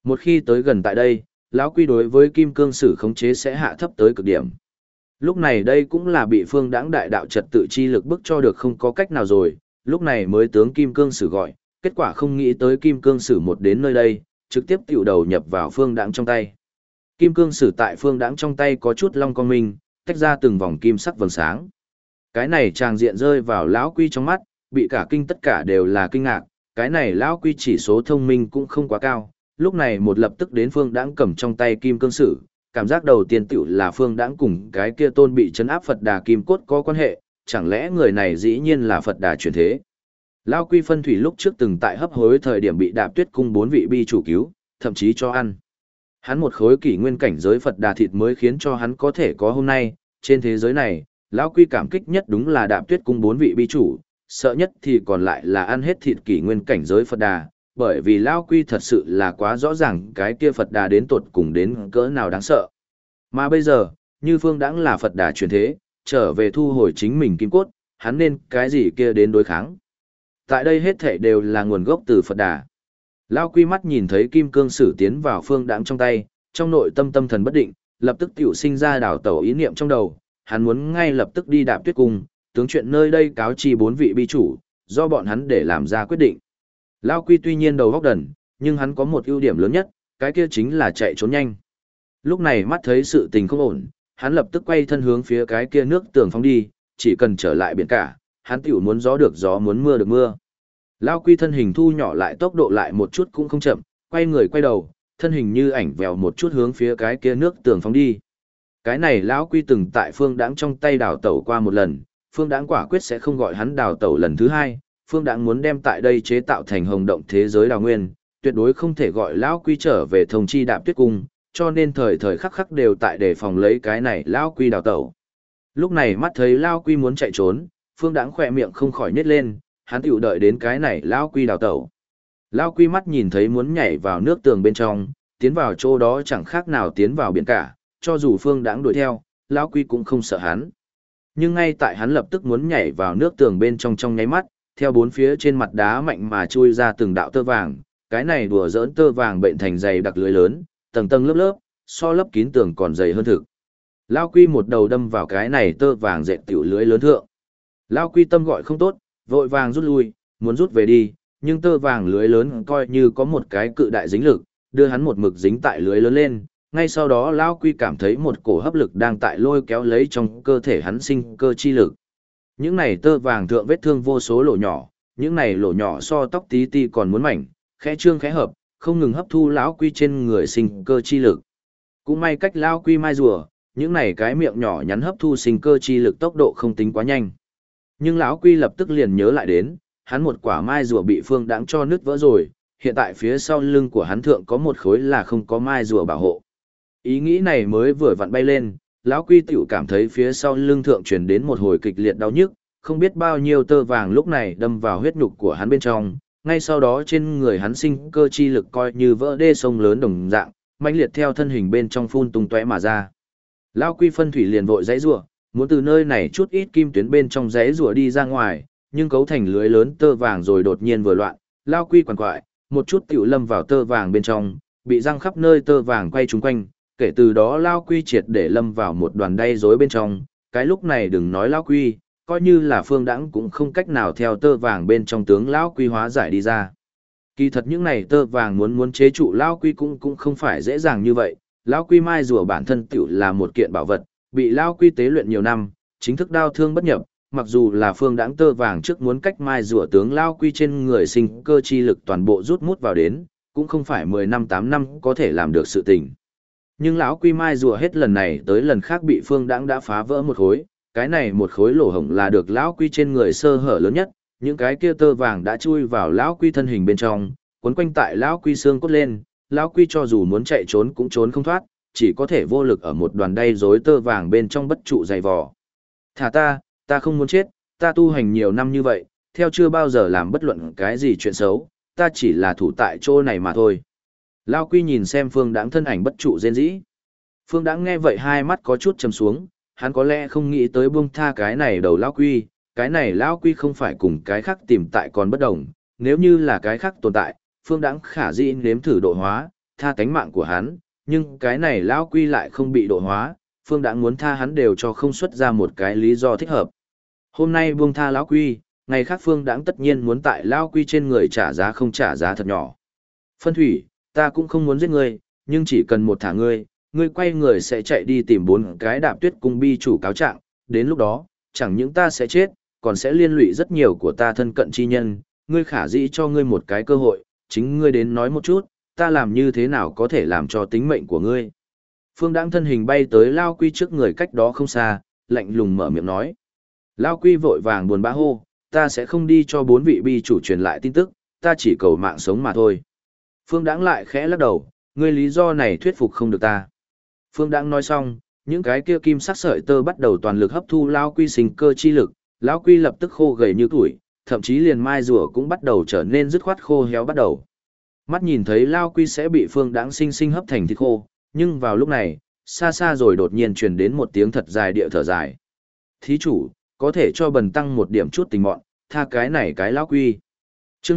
Một khi tới gần tại đây, lão quy đối với kim cương sử khống chế sẽ hạ thấp tới cực điểm. Lúc này đây cũng là bị phương đãng đại đạo trật tự chi lực bức cho được không có cách nào rồi, lúc này mới tướng kim cương sử gọi, kết quả không nghĩ tới kim cương sử một đến nơi đây, trực tiếp tiểu đầu nhập vào phương đãng trong tay. Kim cương sử tại phương đãng trong tay có chút long con minh, tách ra từng vòng kim sắc vầng sáng. Cái này tràng diện rơi vào lão quy trong mắt, bị cả kinh tất cả đều là kinh ngạc, cái này lão quy chỉ số thông minh cũng không quá cao, lúc này một lập tức đến phương đãng cầm trong tay kim cương sử, cảm giác đầu tiên tiểu là phương đãng cùng cái kia tôn bị chấn áp Phật Đà kim cốt có quan hệ, chẳng lẽ người này dĩ nhiên là Phật Đà chuyển thế. Lão quy phân thủy lúc trước từng tại hấp hối thời điểm bị Đạp Tuyết cung 4 vị bi chủ cứu, thậm chí cho ăn. Hắn một khối kỷ nguyên cảnh giới Phật Đà thịt mới khiến cho hắn có thể có hôm nay, trên thế giới này, lão quy cảm kích nhất đúng là Đạp Tuyết cung 4 vị bi chủ, sợ nhất thì còn lại là ăn hết thịt kỷ nguyên cảnh giới Phật Đà, bởi vì lão quy thật sự là quá rõ ràng cái kia Phật Đà đến tột cùng đến cỡ nào đáng sợ. Mà bây giờ, như phương đãng là Phật Đà chuyển thế, trở về thu hồi chính mình kim cốt, hắn nên cái gì kia đến đối kháng. Tại đây hết thảy đều là nguồn gốc từ Phật Đà. Lão quy mắt nhìn thấy kim cương sử tiến vào phương đãng trong tay, trong nội tâm tâm thần bất định, lập tức tiểu sinh ra đảo tẩu ý niệm trong đầu, hắn muốn ngay lập tức đi Đạp Tuyết cung, tướng chuyện nơi đây cáo chi 4 vị bi chủ, do bọn hắn để làm ra quyết định. Lão quy tuy nhiên đầu óc đần, nhưng hắn có một ưu điểm lớn nhất, cái kia chính là chạy trốn nhanh. Lúc này mắt thấy sự tình không ổn, hắn lập tức quay thân hướng phía cái kia nước tường phóng đi, chỉ cần trở lại biển cả, hắn tiểu muốn gió được gió muốn mưa được mưa. Lão quy thân hình thu nhỏ lại tốc độ lại một chút cũng không chậm, quay người quay đầu, thân hình như ảnh vèo một chút hướng phía cái kia nước tường phóng đi. Cái này lão quy từng tại phương đãng trong tay đào tẩu qua một lần, phương đãng quả quyết sẽ không gọi hắn đào tẩu lần thứ hai, phương đãng muốn đem tại đây chế tạo thành hồng động thế giới đào nguyên, tuyệt đối không thể gọi lão quy trở về thông chi Đạp Tuyết cung, cho nên thời thời khắc khắc đều tại đề phòng lấy cái này lão quy đào tẩu. Lúc này mắt thấy lão quy muốn chạy trốn, phương đãng khỏe miệng không khỏi nhếch lên, hắn tiểu đợi đến cái này lão quy đào tẩu. Lão quy mắt nhìn thấy muốn nhảy vào nước tường bên trong, tiến vào chỗ đó chẳng khác nào tiến vào biển cả, cho dù phương đãng đuổi theo, lão quy cũng không sợ hắn. Nhưng ngay tại hắn lập tức muốn nhảy vào nước tường bên trong trong nháy mắt, theo bốn phía trên mặt đá mạnh mà chui ra từng đạo tơ vàng, cái này đùa giỡn tơ vàng bệnh thành dày đặc lưới lớn, tầng tầng lớp lớp, so lấp kín tường còn dày hơn thực. Lão quy một đầu đâm vào cái này tơ vàng dệt tiểu lưới lớn thượng. Lão quy tâm gọi không tốt, vội vàng rút lui, muốn rút về đi, nhưng tơ vàng lưới lớn coi như có một cái cự đại dính lực, đưa hắn một mực dính tại lưới lớn lên. Ngay sau đó lão quy cảm thấy một cổ hấp lực đang tại lôi kéo lấy trong cơ thể hắn sinh cơ chi lực. Những này tơ vàng thượng vết thương vô số lỗ nhỏ, những này lỗ nhỏ so tóc tí ti còn muốn mảnh, khẽ trương khẽ hợp, không ngừng hấp thu lão quy trên người sinh cơ chi lực. Cũng may cách lão quy mai rùa, những này cái miệng nhỏ nhắn hấp thu sinh cơ chi lực tốc độ không tính quá nhanh. Nhưng lão quy lập tức liền nhớ lại đến, hắn một quả mai rùa bị phương đãng cho nứt vỡ rồi, hiện tại phía sau lưng của hắn thượng có một khối là không có mai rùa bảo hộ. Ý nghĩ này mới vừa vặn bay lên, lão quy tiểu cảm thấy phía sau lưng thượng truyền đến một hồi kịch liệt đau nhức, không biết bao nhiêu tơ vàng lúc này đâm vào huyết nhục của hắn bên trong, ngay sau đó trên người hắn sinh cơ chi lực coi như vỡ đê sông lớn đồng dạng, mãnh liệt theo thân hình bên trong phun tung tóe mà ra. Lão quy phân thủy liền vội giãy giụa, muốn từ nơi này chút ít kim tuyến bên trong giãy giụa đi ra ngoài, nhưng cấu thành lưới lớn tơ vàng rồi đột nhiên vừa loạn, lão quy quằn quại, một chút tiểu lâm vào tơ vàng bên trong, bị răng khắp nơi tơ vàng quay trúng quanh, kể từ đó lão quy triệt để lâm vào một đoàn đay rối bên trong, cái lúc này đừng nói lão quy, coi như là phương đãng cũng không cách nào theo tơ vàng bên trong tướng lão quy hóa giải đi ra. Kỳ thật những này tơ vàng muốn chế trụ lão quy cũng không phải dễ dàng như vậy, lão quy mai rùa bản thân tiểu là một kiện bảo vật, bị lão quy tế luyện nhiều năm, chính thức đao thương bất nhập, mặc dù là phương đãng tơ vàng trước muốn cách mai rùa tướng lão quy trên người sinh cơ chi lực toàn bộ rút mút vào đến, cũng không phải 10 năm 8 năm có thể làm được sự tình. Nhưng lão quy mai rùa hết lần này tới lần khác bị phương đãng đã phá vỡ một khối, cái này một khối lỗ hổng là được lão quy trên người sơ hở lớn nhất, những cái kia tơ vàng đã chui vào lão quy thân hình bên trong, quấn quanh tại lão quy xương cốt lên, lão quy cho dù muốn chạy trốn cũng trốn không thoát, chỉ có thể vô lực ở một đoàn đay rối tơ vàng bên trong bất trụ dày vò. Thả ta không muốn chết, ta tu hành nhiều năm như vậy, theo chưa bao giờ làm bất luận cái gì chuyện xấu, ta chỉ là thủ tại chỗ này mà thôi. Lão quy nhìn xem phương đãng thân ảnh bất trụ rên rỉ. Phương đãng nghe vậy hai mắt có chút trầm xuống, hắn có lẽ không nghĩ tới buông tha cái này đầu lão quy, cái này lão quy không phải cùng cái khác tìm tại còn bất đồng, nếu như là cái khác tồn tại, phương đãng khả dĩ nếm thử độ hóa, tha tánh mạng của hắn, nhưng cái này lão quy lại không bị độ hóa, Phương Đãng muốn tha hắn đều cho không xuất ra một cái lý do thích hợp. Hôm nay buông tha lão quy, ngày khác Phương Đãng tất nhiên muốn tại lão quy trên người trả giá không trả giá thật nhỏ. Phân Thủy, ta cũng không muốn giết ngươi, nhưng chỉ cần một thả ngươi, ngươi quay người sẽ chạy đi tìm 4 cái Đạp Tuyết cung bi chủ cáo trạng, đến lúc đó, chẳng những ta sẽ chết, còn sẽ liên lụy rất nhiều của ta thân cận chi nhân, ngươi khả dĩ cho ngươi một cái cơ hội, chính ngươi đến nói một chút, ta làm như thế nào có thể làm cho tính mệnh của ngươi. Phương Đãng thân hình bay tới Lao Quy trước người cách đó không xa, lạnh lùng mở miệng nói. Lao Quy vội vàng buồn bã hô, ta sẽ không đi cho 4 vị bi chủ truyền lại tin tức, ta chỉ cầu mạng sống mà thôi. Phương Đãng lại khẽ lắc đầu, ngươi lý do này thuyết phục không được ta. Phương Đãng nói xong, những cái kia kim sắc sợi tơ bắt đầu toàn lực hấp thu Lao Quy sinh cơ chi lực, Lão Quy lập tức khô gầy như tuổi, thậm chí liền mai rùa cũng bắt đầu trở nên dứt khoát khô héo bắt đầu. Mắt nhìn thấy Lao Quy sẽ bị Phương Đãng sinh sinh hấp thành thịt khô, nhưng vào lúc này, xa xa rồi đột nhiên truyền đến một tiếng thật dài địa thở dài. Thí chủ, có thể cho bần tăng một điểm chút tình mọn, tha cái này cái Lão Quy. Chương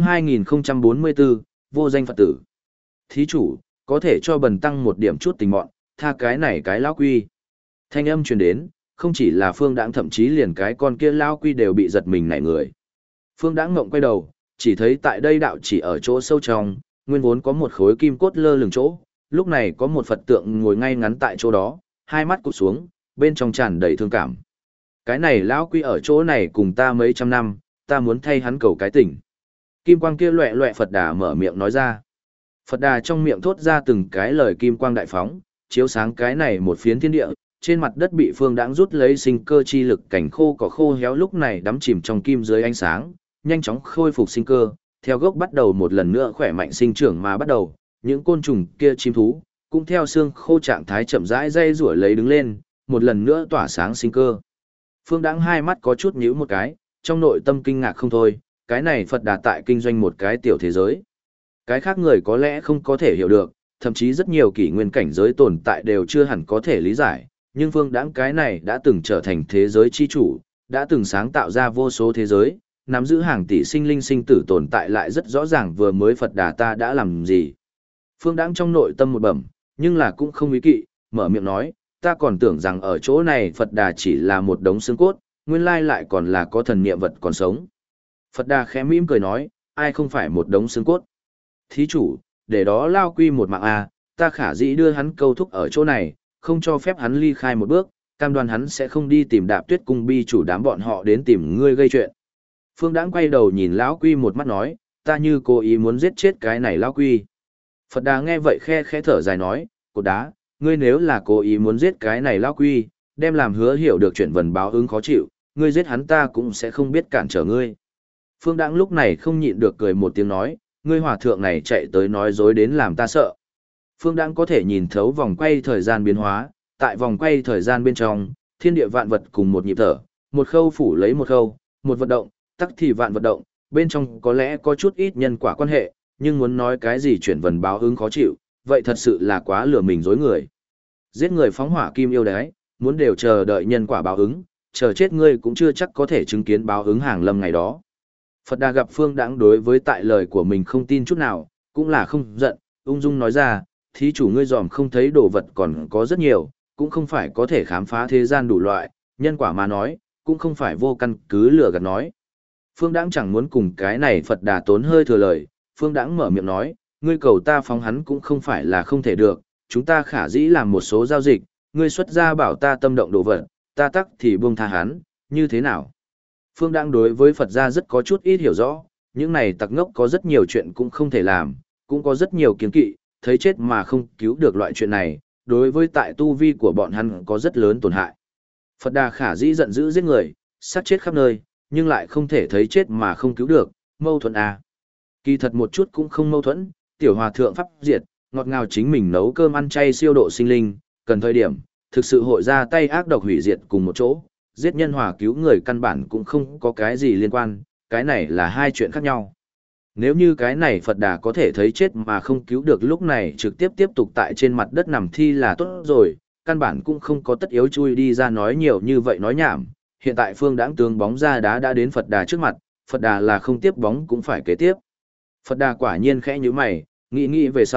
2044, vô danh Phật tử. Thí chủ, có thể cho bần tăng một điểm chút tình mọn, tha cái này cái Lão Quy. Thanh âm truyền đến, không chỉ là Phương Đãng thậm chí liền cái con kia Lão Quy đều bị giật mình nảy người. Phương Đãng ngộng quay đầu, chỉ thấy tại đây đạo chỉ ở chỗ sâu trong, nguyên vốn có một khối kim cốt lơ lửng chỗ, lúc này có một Phật tượng ngồi ngay ngắn tại chỗ đó, hai mắt cụp xuống, bên trong tràn đầy thương cảm. Cái này Lão Quy ở chỗ này cùng ta mấy trăm năm, ta muốn thay hắn cầu cái tỉnh. Kim quang kia loẹ loẹ Phật Đà mở miệng nói ra. Phật Đà trong miệng thốt ra từng cái lời kim quang đại phóng, chiếu sáng cái này một phiến thiên địa, trên mặt đất bị Phương Đãng rút lấy sinh cơ chi lực cảnh khô cỏ khô héo lúc này đắm chìm trong kim dưới ánh sáng, nhanh chóng khôi phục sinh cơ, theo gốc bắt đầu một lần nữa khỏe mạnh sinh trưởng mà bắt đầu, những côn trùng kia chim thú, cũng theo xương khô trạng thái chậm rãi dây rủa lấy đứng lên, một lần nữa tỏa sáng sinh cơ. Phương Đãng hai mắt có chút nhíu một cái, trong nội tâm kinh ngạc không thôi, cái này Phật Đà tại kinh doanh một cái tiểu thế giới. Cái khác người có lẽ không có thể hiểu được, thậm chí rất nhiều kỷ nguyên cảnh giới tồn tại đều chưa hẳn có thể lý giải, nhưng Phương Đãng cái này đã từng trở thành thế giới chi chủ, đã từng sáng tạo ra vô số thế giới, nắm giữ hàng tỷ sinh linh sinh tử tồn tại lại rất rõ ràng vừa mới Phật Đà ta đã làm gì. Phương Đãng trong nội tâm một bẩm, nhưng là cũng không ý kỵ, mở miệng nói, ta còn tưởng rằng ở chỗ này Phật Đà chỉ là một đống xương cốt, nguyên lai lại còn là có thần niệm vật còn sống. Phật Đà khẽ mỉm cười nói, ai không phải một đống xương cốt. Thí chủ, để đó Lao Quy một mạng a, ta khả dĩ đưa hắn câu thúc ở chỗ này, không cho phép hắn ly khai một bước, cam đoan hắn sẽ không đi tìm Đạp Tuyết cung bi chủ đám bọn họ đến tìm ngươi gây chuyện. Phương Đãng quay đầu nhìn Lão Quy một mắt nói, ta như cố ý muốn giết chết cái này Lão Quy. Phật Đà nghe vậy khẽ thở dài nói, cột đá, ngươi nếu là cố ý muốn giết cái này Lão Quy, đem làm hứa hiểu được chuyện vần báo ứng khó chịu, ngươi giết hắn ta cũng sẽ không biết cản trở ngươi. Phương Đãng lúc này không nhịn được cười một tiếng nói, ngươi hòa thượng này chạy tới nói dối đến làm ta sợ. Phương Đãng có thể nhìn thấu vòng quay thời gian biến hóa, tại vòng quay thời gian bên trong, thiên địa vạn vật cùng một nhịp thở, một khâu phủ lấy một khâu, một vận động, tắc thì vạn vận động, bên trong có lẽ có chút ít nhân quả quan hệ, nhưng muốn nói cái gì chuyển vần báo ứng khó chịu, vậy thật sự là quá lừa mình dối người. Giết người phóng hỏa kim yêu đái, muốn đều chờ đợi nhân quả báo ứng, chờ chết ngươi cũng chưa chắc có thể chứng kiến báo ứng hàng lâm ngày đó. Phật Đà gặp Phương Đãng đối với tại lời của mình không tin chút nào, cũng là không giận, ung dung nói ra, thí chủ ngươi dòm không thấy đồ vật còn có rất nhiều, cũng không phải có thể khám phá thế gian đủ loại, nhân quả mà nói, cũng không phải vô căn cứ lừa gạt nói. Phương Đãng chẳng muốn cùng cái này Phật Đà tốn hơi thừa lời, Phương Đãng mở miệng nói, ngươi cầu ta phóng hắn cũng không phải là không thể được, chúng ta khả dĩ làm một số giao dịch, ngươi xuất ra bảo ta tâm động đồ vật, ta tắc thì buông tha hắn, như thế nào? Phương Đãng đối với Phật gia rất có chút ít hiểu rõ, những này tặc ngốc có rất nhiều chuyện cũng không thể làm, cũng có rất nhiều kiêng kỵ, thấy chết mà không cứu được loại chuyện này, đối với tại tu vi của bọn hắn có rất lớn tổn hại. Phật Đà khả dĩ giận dữ giết người, sát chết khắp nơi, nhưng lại không thể thấy chết mà không cứu được, mâu thuẫn à. Kỳ thật một chút cũng không mâu thuẫn, tiểu hòa thượng pháp diệt, ngọt ngào chính mình nấu cơm ăn chay siêu độ sinh linh, cần thời điểm, thực sự hội ra tay ác độc hủy diệt cùng một chỗ, giết nhân hòa cứu người căn bản cũng không có cái gì liên quan, cái này là hai chuyện khác nhau. Nếu như cái này Phật Đà có thể thấy chết mà không cứu được lúc này trực tiếp tiếp tục tại trên mặt đất nằm thi là tốt rồi, căn bản cũng không có tất yếu chui đi ra nói nhiều như vậy nói nhảm. Hiện tại Phương Đãng tướng bóng ra đá đã đến Phật Đà trước mặt, Phật Đà là không tiếp bóng cũng phải kế tiếp. Phật Đà quả nhiên khẽ nhíu mày, nghĩ về sau,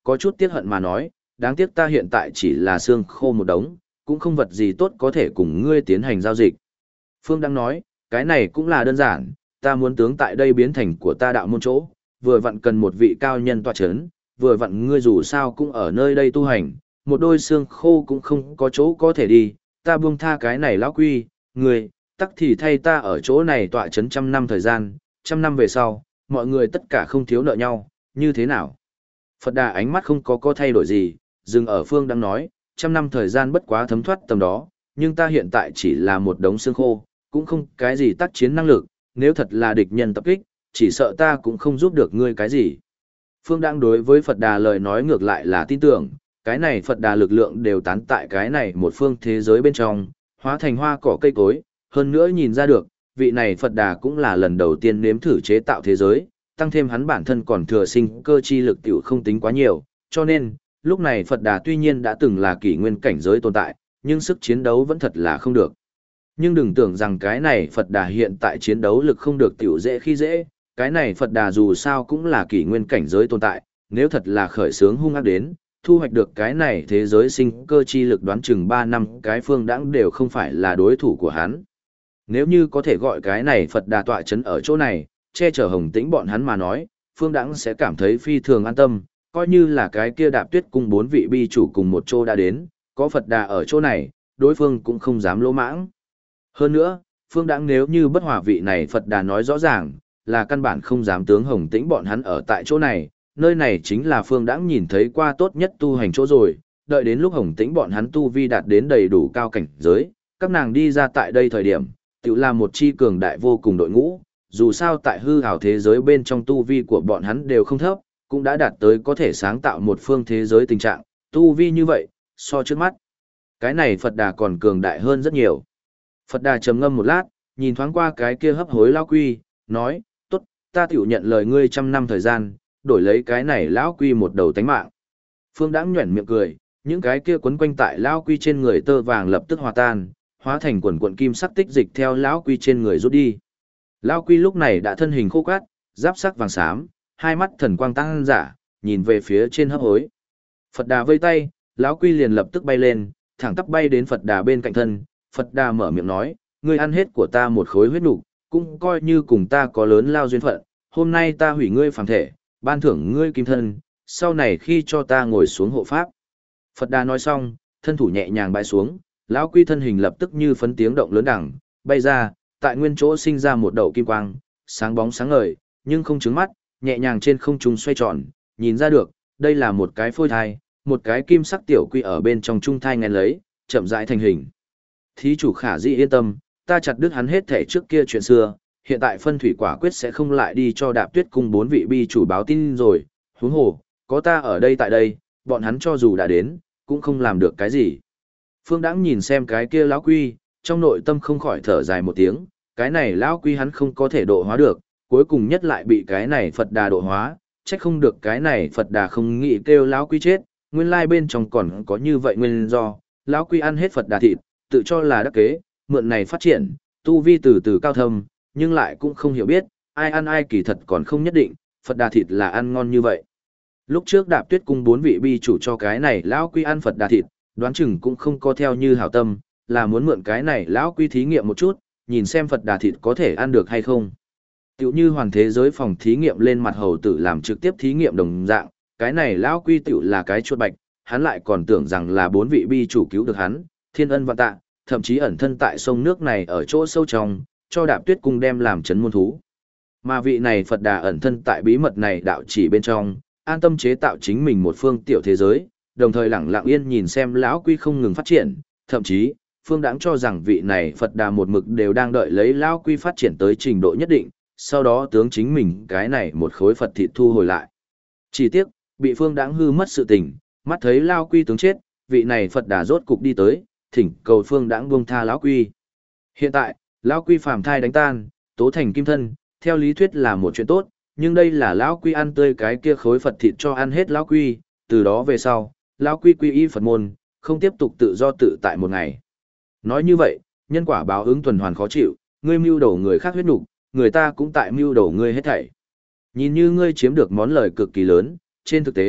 có chút tiếc hận mà nói, đáng tiếc ta hiện tại chỉ là xương khô một đống, cũng không vật gì tốt có thể cùng ngươi tiến hành giao dịch. Phương đang nói, cái này cũng là đơn giản, ta muốn tướng tại đây biến thành của ta đạo môn chỗ, vừa vặn cần một vị cao nhân tọa chấn, vừa vặn ngươi dù sao cũng ở nơi đây tu hành, một đôi xương khô cũng không có chỗ có thể đi, ta buông tha cái này lão quy, ngươi, tắc thì thay ta ở chỗ này tọa chấn 100 năm thời gian, 100 năm về sau, mọi người tất cả không thiếu nợ nhau, như thế nào? Phật Đà ánh mắt không có thay đổi gì, dừng ở Phương đang nói, 100 năm thời gian bất quá thấm thoát tầm đó, nhưng ta hiện tại chỉ là một đống xương khô, cũng không cái gì tác chiến năng lực, nếu thật là địch nhân tập kích, chỉ sợ ta cũng không giúp được ngươi cái gì. Phương đang đối với Phật Đà lời nói ngược lại là tin tưởng, cái này Phật Đà lực lượng đều tán tại cái này một phương thế giới bên trong, hóa thành hoa cỏ cây cối, hơn nữa nhìn ra được, vị này Phật Đà cũng là lần đầu tiên nếm thử chế tạo thế giới, tăng thêm hắn bản thân còn thừa sinh cơ chi lực tiểu không tính quá nhiều, cho nên, lúc này Phật Đà tuy nhiên đã từng là kỷ nguyên cảnh giới tồn tại, nhưng sức chiến đấu vẫn thật là không được. Nhưng đừng tưởng rằng cái này Phật Đà hiện tại chiến đấu lực không được tiểu dễ khi dễ, cái này Phật Đà dù sao cũng là kỷ nguyên cảnh giới tồn tại, nếu thật là khởi sướng hung ác đến, thu hoạch được cái này thế giới sinh cơ chi lực đoán chừng 3 năm cái phương đãng đều không phải là đối thủ của hắn. Nếu như có thể gọi cái này Phật Đà tọa chấn ở chỗ này, che chở Hồng Tĩnh bọn hắn mà nói, phương đãng sẽ cảm thấy phi thường an tâm, coi như là cái kia Đạp Tuyết cung 4 vị bi chủ cùng một chỗ đã đến, có Phật Đà ở chỗ này, đối phương cũng không dám lỗ mãng. Hơn nữa, phương đãng nếu như bất hòa vị này Phật Đà nói rõ ràng, là căn bản không dám tướng Hồng Tĩnh bọn hắn ở tại chỗ này, nơi này chính là phương đãng nhìn thấy qua tốt nhất tu hành chỗ rồi, đợi đến lúc Hồng Tĩnh bọn hắn tu vi đạt đến đầy đủ cao cảnh giới, các nàng đi ra tại đây thời điểm, tự là một chi cường đại vô cùng đội ngũ, dù sao tại hư ảo thế giới bên trong tu vi của bọn hắn đều không thấp, cũng đã đạt tới có thể sáng tạo một phương thế giới tình trạng, tu vi như vậy, so trước mắt. Cái này Phật Đà còn cường đại hơn rất nhiều. Phật Đà trầm ngâm một lát, nhìn thoáng qua cái kia hấp hối lão quy, nói, tốt, ta tiểu nhận lời ngươi 100 năm thời gian, đổi lấy cái này lão quy một đầu tánh mạng. Phương Đãng nhuẩn miệng cười, những cái kia quấn quanh tại lão quy trên người tơ vàng lập tức hòa tan, hóa thành quần quần kim sắc tích dịch theo lão quy trên người rút đi. Lão quy lúc này đã thân hình khô cát, giáp sắc vàng xám, hai mắt thần quang tăng giả, nhìn về phía trên hấp hối. Phật Đà vây tay, lão quy liền lập tức bay lên, thẳng tắp bay đến Phật Đà bên cạnh thân. Phật Đà mở miệng nói, ngươi ăn hết của ta một khối huyết nục, cũng coi như cùng ta có lớn lao duyên phận. Hôm nay ta hủy ngươi phàm thể, ban thưởng ngươi kim thân, sau này khi cho ta ngồi xuống hộ pháp. Phật Đà nói xong, thân thủ nhẹ nhàng bãi xuống, lão quy thân hình lập tức như phấn tiếng động lớn đẳng, bay ra, tại nguyên chỗ sinh ra một đậu kim quang, sáng bóng sáng ngời, nhưng không chướng mắt, nhẹ nhàng trên không trung xoay tròn, nhìn ra được, đây là một cái phôi thai, một cái kim sắc tiểu quy ở bên trong trung thai ngén lấy, chậm rãi thành hình. Thí chủ Khả Dĩ yên tâm, ta chặt đứt hắn hết thể trước kia chuyện xưa, hiện tại phân thủy quả quyết sẽ không lại đi cho Đạp Tuyết cung 4 vị bi chủ báo tin rồi, huống hồ, có ta ở đây tại đây, bọn hắn cho dù đã đến, cũng không làm được cái gì. Phương Đãng nhìn xem cái kia lão quy, trong nội tâm không khỏi thở dài một tiếng, cái này lão quy hắn không có thể độ hóa được, cuối cùng nhất lại bị cái này Phật Đà độ hóa, trách không được cái này Phật Đà không nghĩ kêu lão quy chết, nguyên lai bên trong còn có như vậy nguyên do, lão quy ăn hết Phật Đà thịt, tự cho là đắc kế, mượn này phát triển, tu vi từ từ cao thâm, nhưng lại cũng không hiểu biết, ai ăn ai kỳ thật còn không nhất định, Phật Đà thịt là ăn ngon như vậy. Lúc trước Đạp Tuyết cung 4 vị bi chủ cho cái này lão quy ăn Phật Đà thịt, đoán chừng cũng không có theo như hảo tâm, là muốn mượn cái này lão quy thí nghiệm một chút, nhìn xem Phật Đà thịt có thể ăn được hay không. Tiểu như hoàn thế giới phòng thí nghiệm lên mặt hầu tử làm trực tiếp thí nghiệm đồng dạng, cái này lão quy tiểu là cái chuột bạch, hắn lại còn tưởng rằng là 4 vị bi chủ cứu được hắn, thiên ân vạn tạ, thậm chí ẩn thân tại sông nước này ở chỗ sâu trong, cho Đạp Tuyết cung đem làm chấn môn thú. Mà vị này Phật Đà ẩn thân tại bí mật này đạo chỉ bên trong, an tâm chế tạo chính mình một phương tiểu thế giới, đồng thời lặng lặng yên nhìn xem lão quy không ngừng phát triển, thậm chí, Phương Đãng cho rằng vị này Phật Đà một mực đều đang đợi lấy lão quy phát triển tới trình độ nhất định, sau đó tướng chính mình cái này một khối Phật thịt thu hồi lại. Chỉ tiếc, bị Phương Đãng hư mất sự tình, mắt thấy lão quy tướng chết, vị này Phật Đà rốt cục đi tới, thỉnh cầu Phương Đãng buông tha lão quy. Hiện tại, lão quy phàm thai đánh tan, tố thành kim thân, theo lý thuyết là một chuyện tốt, nhưng đây là lão quy ăn tươi cái kia khối Phật thịt cho ăn hết lão quy, từ đó về sau, lão quy quy y Phật môn, không tiếp tục tự do tự tại một ngày. Nói như vậy, nhân quả báo ứng tuần hoàn khó chịu, ngươi mưu đổ người khác huyết nục, người ta cũng tại mưu đổ ngươi hết thảy. Nhìn như ngươi chiếm được món lời cực kỳ lớn, trên thực tế,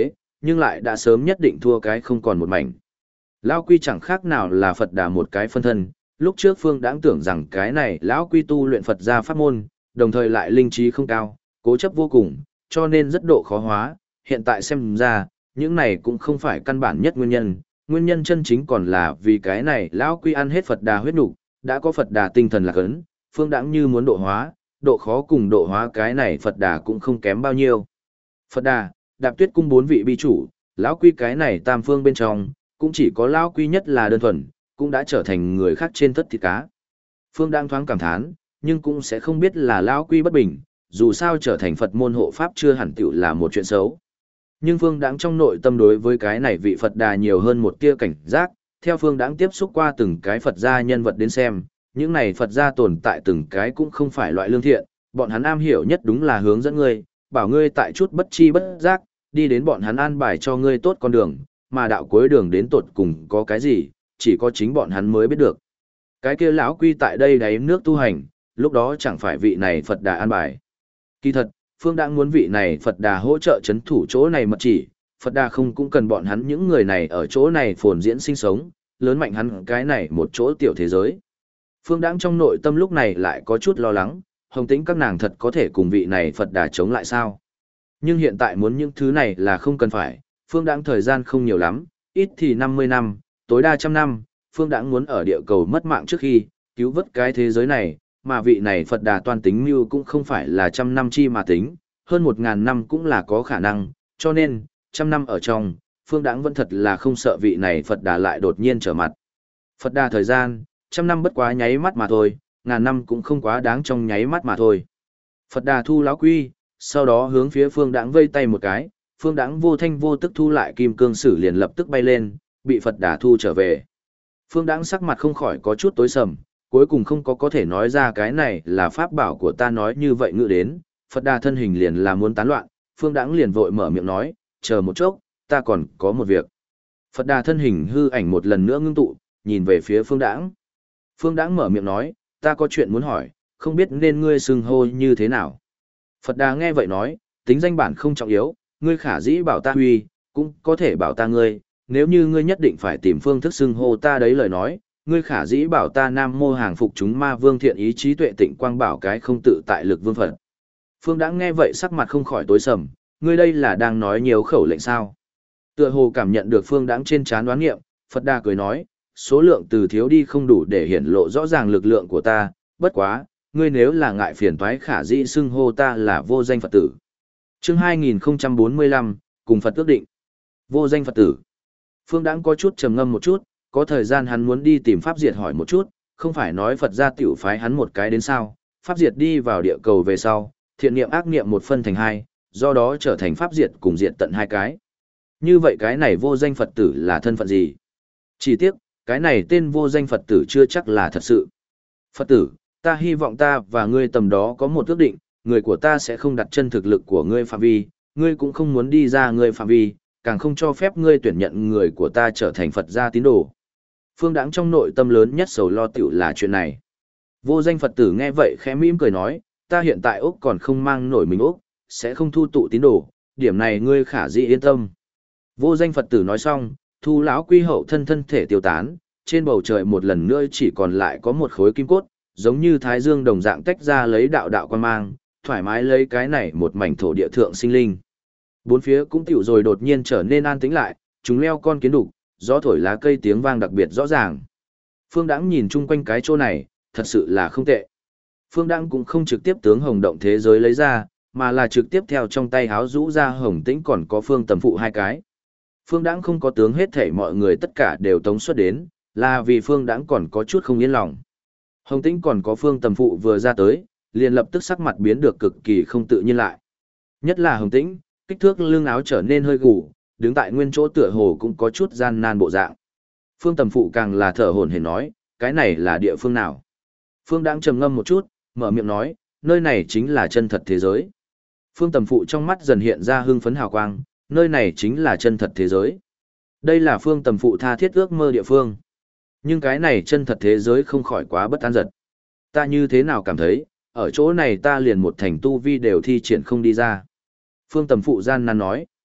nhưng lại đã sớm nhất định thua cái không còn một mảnh. Lão Quy chẳng khác nào là Phật Đà một cái phân thân, lúc trước Phương Đãng tưởng rằng cái này Lão Quy tu luyện Phật gia pháp môn, đồng thời lại linh trí không cao, cố chấp vô cùng, cho nên rất độ khó hóa, hiện tại xem ra, những này cũng không phải căn bản nhất nguyên nhân chân chính còn là vì cái này Lão Quy ăn hết Phật Đà huyết nục, đã có Phật Đà tinh thần lạc ấn, Phương Đãng như muốn độ hóa, độ khó cùng độ hóa cái này Phật Đà cũng không kém bao nhiêu. Phật Đà, Đạp Tuyết cung 4 vị bi chủ, Lão Quy cái này tam phương bên trong, cũng chỉ có Lão Quy nhất là đơn thuần, cũng đã trở thành người khác trên tất thịt cá. Phương đang thoáng cảm thán, nhưng cũng sẽ không biết là Lão Quy bất bình, dù sao trở thành Phật môn hộ pháp chưa hẳn tiểu là một chuyện xấu. Nhưng Phương Đãng trong nội tâm đối với cái này vị Phật Đà nhiều hơn một tia cảnh giác, theo Phương Đãng tiếp xúc qua từng cái Phật gia nhân vật đến xem, những này Phật gia tồn tại từng cái cũng không phải loại lương thiện, bọn hắn am hiểu nhất đúng là hướng dẫn ngươi, bảo ngươi tại chút bất chi bất giác, đi đến bọn hắn an bài cho ngươi tốt con đường, mà đạo cuối đường đến tột cùng có cái gì, chỉ có chính bọn hắn mới biết được. Cái kia Lão Quy tại đây đáy nước tu hành, lúc đó chẳng phải vị này Phật Đà an bài. Kỳ thật, Phương đang muốn vị này Phật Đà hỗ trợ chấn thủ chỗ này mật chỉ, Phật Đà không cũng cần bọn hắn những người này ở chỗ này phồn diễn sinh sống, lớn mạnh hắn cái này một chỗ tiểu thế giới. Phương Đãng trong nội tâm lúc này lại có chút lo lắng, Hồng Tĩnh các nàng thật có thể cùng vị này Phật Đà chống lại sao? Nhưng hiện tại muốn những thứ này là không cần phải, Phương Đãng thời gian không nhiều lắm, ít thì 50 năm, tối đa 100 năm, Phương Đãng muốn ở địa cầu mất mạng trước khi, cứu vớt cái thế giới này, mà vị này Phật Đà toan tính mưu cũng không phải là 100 năm chi mà tính, hơn 1000 năm cũng là có khả năng, cho nên, 100 năm ở trong, Phương Đãng vẫn thật là không sợ vị này Phật Đà lại đột nhiên trở mặt. Phật Đà thời gian, 100 năm bất quá nháy mắt mà thôi, 1000 năm cũng không quá đáng trong nháy mắt mà thôi. Phật Đà thu Lão Quy, sau đó hướng phía Phương Đãng vây tay một cái, Phương Đãng vô thanh vô tức thu lại kim cương sử liền lập tức bay lên, bị Phật Đà thu trở về. Phương Đãng sắc mặt không khỏi có chút tối sầm, cuối cùng không có thể nói ra cái này là pháp bảo của ta nói như vậy ngự đến, Phật Đà thân hình liền là muốn tán loạn, Phương Đãng liền vội mở miệng nói, chờ một chốc, ta còn có một việc. Phật Đà thân hình hư ảnh một lần nữa ngưng tụ, nhìn về phía Phương Đãng. Phương Đãng mở miệng nói, ta có chuyện muốn hỏi, không biết nên ngươi xưng hô như thế nào. Phật Đà nghe vậy nói, tính danh bản không trọng yếu, ngươi khả dĩ bảo ta Huy, cũng có thể bảo ta ngươi, nếu như ngươi nhất định phải tìm phương thức xưng hô ta đấy lời nói, ngươi khả dĩ bảo ta Nam Mô hàng phục chúng ma vương thiện ý trí tuệ tịnh quang bảo cái không tự tại lực vương Phật. Phương Đãng nghe vậy sắc mặt không khỏi tối sầm, ngươi đây là đang nói nhiều khẩu lệnh sao? Tựa hồ cảm nhận được Phương Đãng trên trán đoán nghiệm, Phật Đà cười nói, số lượng từ thiếu đi không đủ để hiển lộ rõ ràng lực lượng của ta, bất quá, ngươi nếu là ngại phiền toái khả dĩ xưng hô ta là vô danh Phật tử. Chương 2045, cùng Phật ước định. Vô danh Phật tử. Phương Đãng có chút trầm ngâm một chút, có thời gian hắn muốn đi tìm Pháp Diệt hỏi một chút, không phải nói Phật gia tiểu phái hắn một cái đến sao, Pháp Diệt đi vào địa cầu về sau, thiện niệm ác niệm một phân thành hai, do đó trở thành Pháp Diệt cùng diệt tận hai cái. Như vậy cái này vô danh Phật tử là thân phận gì? Chỉ tiếc, cái này tên vô danh Phật tử chưa chắc là thật sự. Phật tử, ta hy vọng ta và ngươi tầm đó có một ước định, người của ta sẽ không đặt chân thực lực của ngươi phạm vi, ngươi cũng không muốn đi ra ngươi phạm vi, càng không cho phép ngươi tuyển nhận người của ta trở thành Phật gia tín đồ. Phương Đãng trong nội tâm lớn nhất sầu lo tiểu là chuyện này. Vô danh Phật tử nghe vậy khẽ mỉm cười nói, ta hiện tại Úc còn không mang nổi mình Úc, sẽ không thu tụ tín đồ, điểm này ngươi khả dĩ yên tâm. Vô danh Phật tử nói xong, thu Lão Quy hậu thân thể tiêu tán, trên bầu trời một lần nữa chỉ còn lại có một khối kim cốt, giống như thái dương đồng dạng tách ra lấy đạo đạo quan mang, thoải mái lấy cái này một mảnh thổ địa thượng sinh linh. Bốn phía cũng tiểu rồi đột nhiên trở nên an tĩnh lại, chúng leo con kiến đục, gió thổi lá cây tiếng vang đặc biệt rõ ràng. Phương Đãng nhìn chung quanh cái chỗ này, thật sự là không tệ. Phương Đãng cũng không trực tiếp tướng hồng động thế giới lấy ra, mà là trực tiếp theo trong tay háo rũ ra hồng tĩnh còn có Phương Tầm Phụ hai cái. Phương Đãng không có tướng hết thảy mọi người tất cả đều tống xuất đến, là vì Phương Đãng còn có chút không yên lòng. Hồng Tĩnh còn có Phương Tầm Phụ vừa ra tới, liền lập tức sắc mặt biến được cực kỳ không tự nhiên lại. Nhất là Hồng Tĩnh, kích thước lưng áo trở nên hơi gù, đứng tại nguyên chỗ tựa hồ cũng có chút gian nan bộ dạng. Phương Tầm Phụ càng là thở hổn hển nói, cái này là địa phương nào? Phương Đãng trầm ngâm một chút, mở miệng nói, nơi này chính là chân thật thế giới. Phương Tầm Phụ trong mắt dần hiện ra hưng phấn hào quang, nơi này chính là chân thật thế giới. Đây là Phương Tầm Phụ tha thiết ước mơ địa phương. Nhưng cái này chân thật thế giới không khỏi quá bất an giật. Ta như thế nào cảm thấy, ở chỗ này ta liền một thành tu vi đều thi triển không đi ra. Phương Tầm Phụ gian nan nói.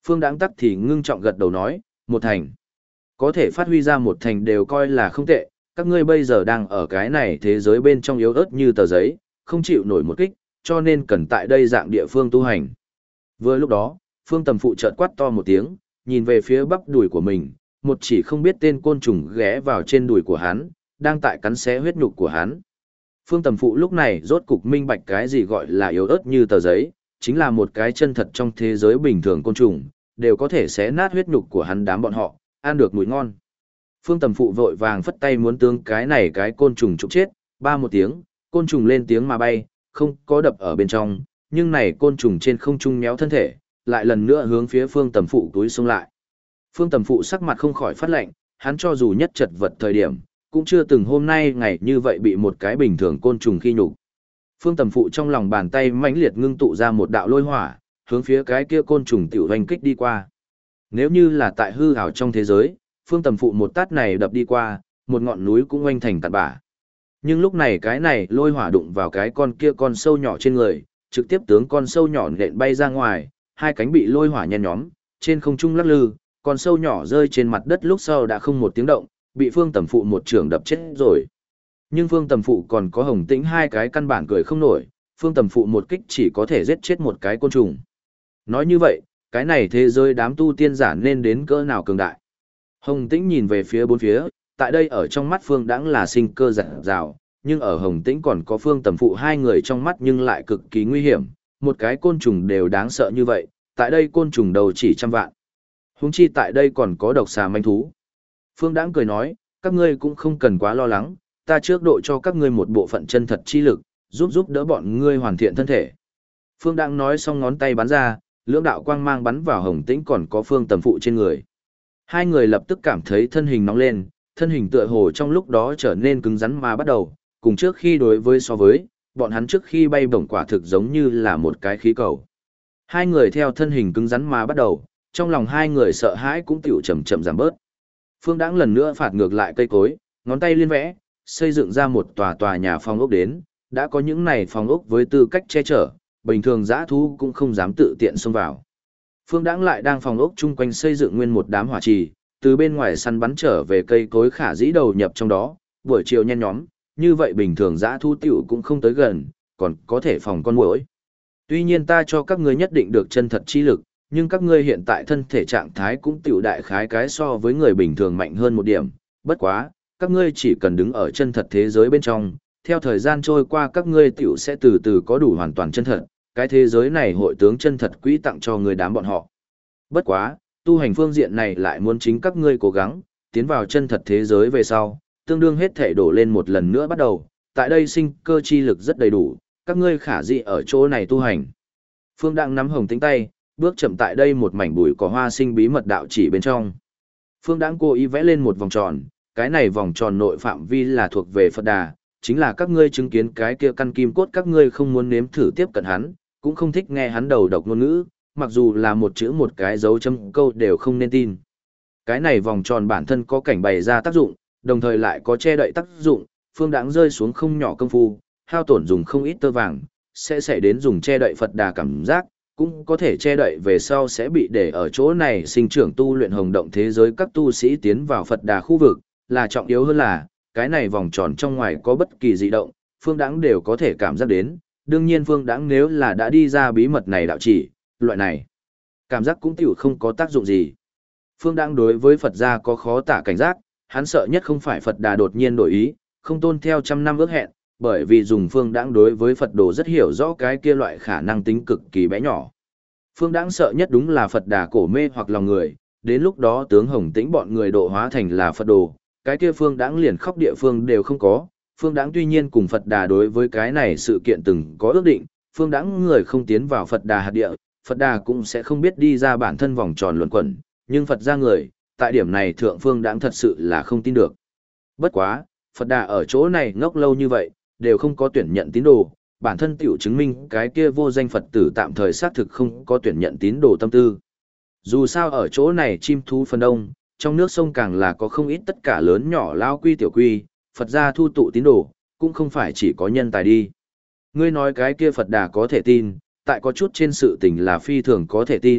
Phương Đãng tắc thì ngưng trọng gật đầu nói, một thành. Có thể phát huy ra một thành đều coi là không tệ, các ngươi bây giờ đang ở cái này thế giới bên trong yếu ớt như tờ giấy, không chịu nổi một kích, cho nên cần tại đây dạng địa phương tu hành. Vừa lúc đó, Phương Tầm Phụ chợt quát to một tiếng, nhìn về phía bắp đùi của mình, một chỉ không biết tên côn trùng ghé vào trên đùi của hắn, đang tại cắn xé huyết nhục của hắn. Phương Tầm Phụ lúc này rốt cục minh bạch cái gì gọi là yếu ớt như tờ giấy, chính là một cái chân thật trong thế giới bình thường côn trùng, đều có thể xé nát huyết nhục của hắn đám bọn họ, ăn được mùi ngon. Phương Tầm Phụ vội vàng phất tay muốn tướng cái này cái côn trùng trục chết, ba một tiếng, côn trùng lên tiếng mà bay, không có đập ở bên trong, nhưng này côn trùng trên không trung méo thân thể, lại lần nữa hướng phía Phương Tầm Phụ túi xông lại. Phương Tầm Phụ sắc mặt không khỏi phát lạnh, hắn cho dù nhất chật vật thời điểm, cũng chưa từng hôm nay ngày như vậy bị một cái bình thường côn trùng khi nhục. Phương Tầm Phụ trong lòng bàn tay mãnh liệt ngưng tụ ra một đạo lôi hỏa, hướng phía cái kia côn trùng tiểu hoành kích đi qua. Nếu như là tại hư ảo trong thế giới, Phương Tầm Phụ một tát này đập đi qua, một ngọn núi cũng oanh thành tạt bã. Nhưng lúc này cái này lôi hỏa đụng vào cái con sâu nhỏ trên người, trực tiếp tướng con sâu nhỏ nện bay ra ngoài, hai cánh bị lôi hỏa nhen nhóm, trên không trung lắc lư, con sâu nhỏ rơi trên mặt đất lúc sau đã không một tiếng động, bị Phương Tầm Phụ một trường đập chết rồi. Nhưng Phương Tầm Phụ còn có Hồng Tĩnh hai cái căn bản cười không nổi, Phương Tầm Phụ một kích chỉ có thể giết chết một cái côn trùng. Nói như vậy, cái này thế giới đám tu tiên giả nên đến cỡ nào cường đại. Hồng Tĩnh nhìn về phía bốn phía, tại đây ở trong mắt Phương Đãng là sinh cơ rạng rào, nhưng ở Hồng Tĩnh còn có Phương Tầm Phụ hai người trong mắt nhưng lại cực kỳ nguy hiểm, một cái côn trùng đều đáng sợ như vậy, tại đây côn trùng đầu chỉ trăm vạn. Huống chi tại đây còn có độc xà manh thú. Phương Đãng cười nói, các ngươi cũng không cần quá lo lắng, ta trước độ cho các ngươi một bộ phận chân thật chi lực, giúp đỡ bọn ngươi hoàn thiện thân thể. Phương Đãng nói xong ngón tay bắn ra, lưỡng đạo quang mang bắn vào Hồng Tĩnh còn có Phương Tầm Phụ trên người. Hai người lập tức cảm thấy thân hình nóng lên, thân hình tựa hồ trong lúc đó trở nên cứng rắn mà bắt đầu, cùng trước khi đối với so với, bọn hắn trước khi bay bổng quả thực giống như là một cái khí cầu. Hai người theo thân hình cứng rắn mà bắt đầu, trong lòng hai người sợ hãi cũng tiểu chậm chậm giảm bớt. Phương Đãng lần nữa phạt ngược lại cây cối, ngón tay liên vẽ, xây dựng ra một tòa nhà phòng ốc đến, đã có những này phòng ốc với tư cách che chở, bình thường dã thú cũng không dám tự tiện xông vào. Phương Đãng lại đang phòng ốc chung quanh xây dựng nguyên một đám hỏa trì, từ bên ngoài săn bắn trở về cây cối khả dĩ đầu nhập trong đó, buổi chiều nhen nhóm, như vậy bình thường dã thú tiểu cũng không tới gần, còn có thể phòng con muỗi. Tuy nhiên ta cho các ngươi nhất định được chân thật chi lực, nhưng các ngươi hiện tại thân thể trạng thái cũng tiểu đại khái cái so với người bình thường mạnh hơn một điểm, bất quá, các ngươi chỉ cần đứng ở chân thật thế giới bên trong, theo thời gian trôi qua các ngươi tiểu sẽ từ từ có đủ hoàn toàn chân thật, cái thế giới này hội tướng chân thật quỹ tặng cho người đám bọn họ. Bất quá, tu hành phương diện này lại muốn chính các ngươi cố gắng, tiến vào chân thật thế giới về sau, tương đương hết thể đổ lên một lần nữa bắt đầu, tại đây sinh cơ chi lực rất đầy đủ, các ngươi khả dĩ ở chỗ này tu hành. Phương Đãng nắm Hồng Tĩnh tay, bước chậm tại đây một mảnh bụi có hoa sinh bí mật đạo chỉ bên trong. Phương Đãng cố ý vẽ lên một vòng tròn, cái này vòng tròn nội phạm vi là thuộc về Phật Đà, chính là các ngươi chứng kiến cái kia căn kim cốt các ngươi không muốn nếm thử tiếp cận hắn, cũng không thích nghe hắn đầu độc ngôn ngữ, mặc dù là một chữ một cái dấu chấm câu đều không nên tin. Cái này vòng tròn bản thân có cảnh bày ra tác dụng, đồng thời lại có che đậy tác dụng, Phương Đãng rơi xuống không nhỏ công phu, hao tổn dùng không ít tơ vàng, sẽ xảy đến dùng che đậy Phật Đà cảm giác, cũng có thể che đậy về sau sẽ bị để ở chỗ này sinh trưởng tu luyện hồng động thế giới các tu sĩ tiến vào Phật Đà khu vực, là trọng yếu hơn là, cái này vòng tròn trong ngoài có bất kỳ dị động, Phương Đãng đều có thể cảm giác đến, đương nhiên Phương Đãng nếu là đã đi ra bí mật này đạo chỉ, loại này, cảm giác cũng tiểu không có tác dụng gì. Phương Đãng đối với Phật gia có khó tả cảnh giác, hắn sợ nhất không phải Phật Đà đột nhiên đổi ý, không tôn theo trăm năm ước hẹn, bởi vì dùng Phương Đãng đối với Phật đồ rất hiểu rõ cái kia loại khả năng tính cực kỳ bé nhỏ. Phương Đãng sợ nhất đúng là Phật Đà cổ mê hoặc lòng người, đến lúc đó tướng Hồng Tĩnh bọn người độ hóa thành là Phật đồ, cái kia Phương Đãng liền khóc địa phương đều không có. Phương Đãng tuy nhiên cùng Phật Đà đối với cái này sự kiện từng có ước định, Phương Đãng người không tiến vào Phật Đà hạt địa, Phật Đà cũng sẽ không biết đi ra bản thân vòng tròn luẩn quẩn, nhưng Phật gia người, tại điểm này thượng Phương Đãng thật sự là không tin được. Bất quá, Phật Đà ở chỗ này ngốc lâu như vậy, đều không có tuyển nhận tín đồ, bản thân tiểu chứng minh cái kia vô danh Phật tử tạm thời xác thực không có tuyển nhận tín đồ tâm tư. Dù sao ở chỗ này chim thú phần đông, trong nước sông càng là có không ít tất cả lớn nhỏ lao quy tiểu quy, Phật gia thu tụ tín đồ, cũng không phải chỉ có nhân tài đi. Ngươi nói cái kia Phật Đà có thể tin, tại có chút trên sự tình là phi thường có thể tin,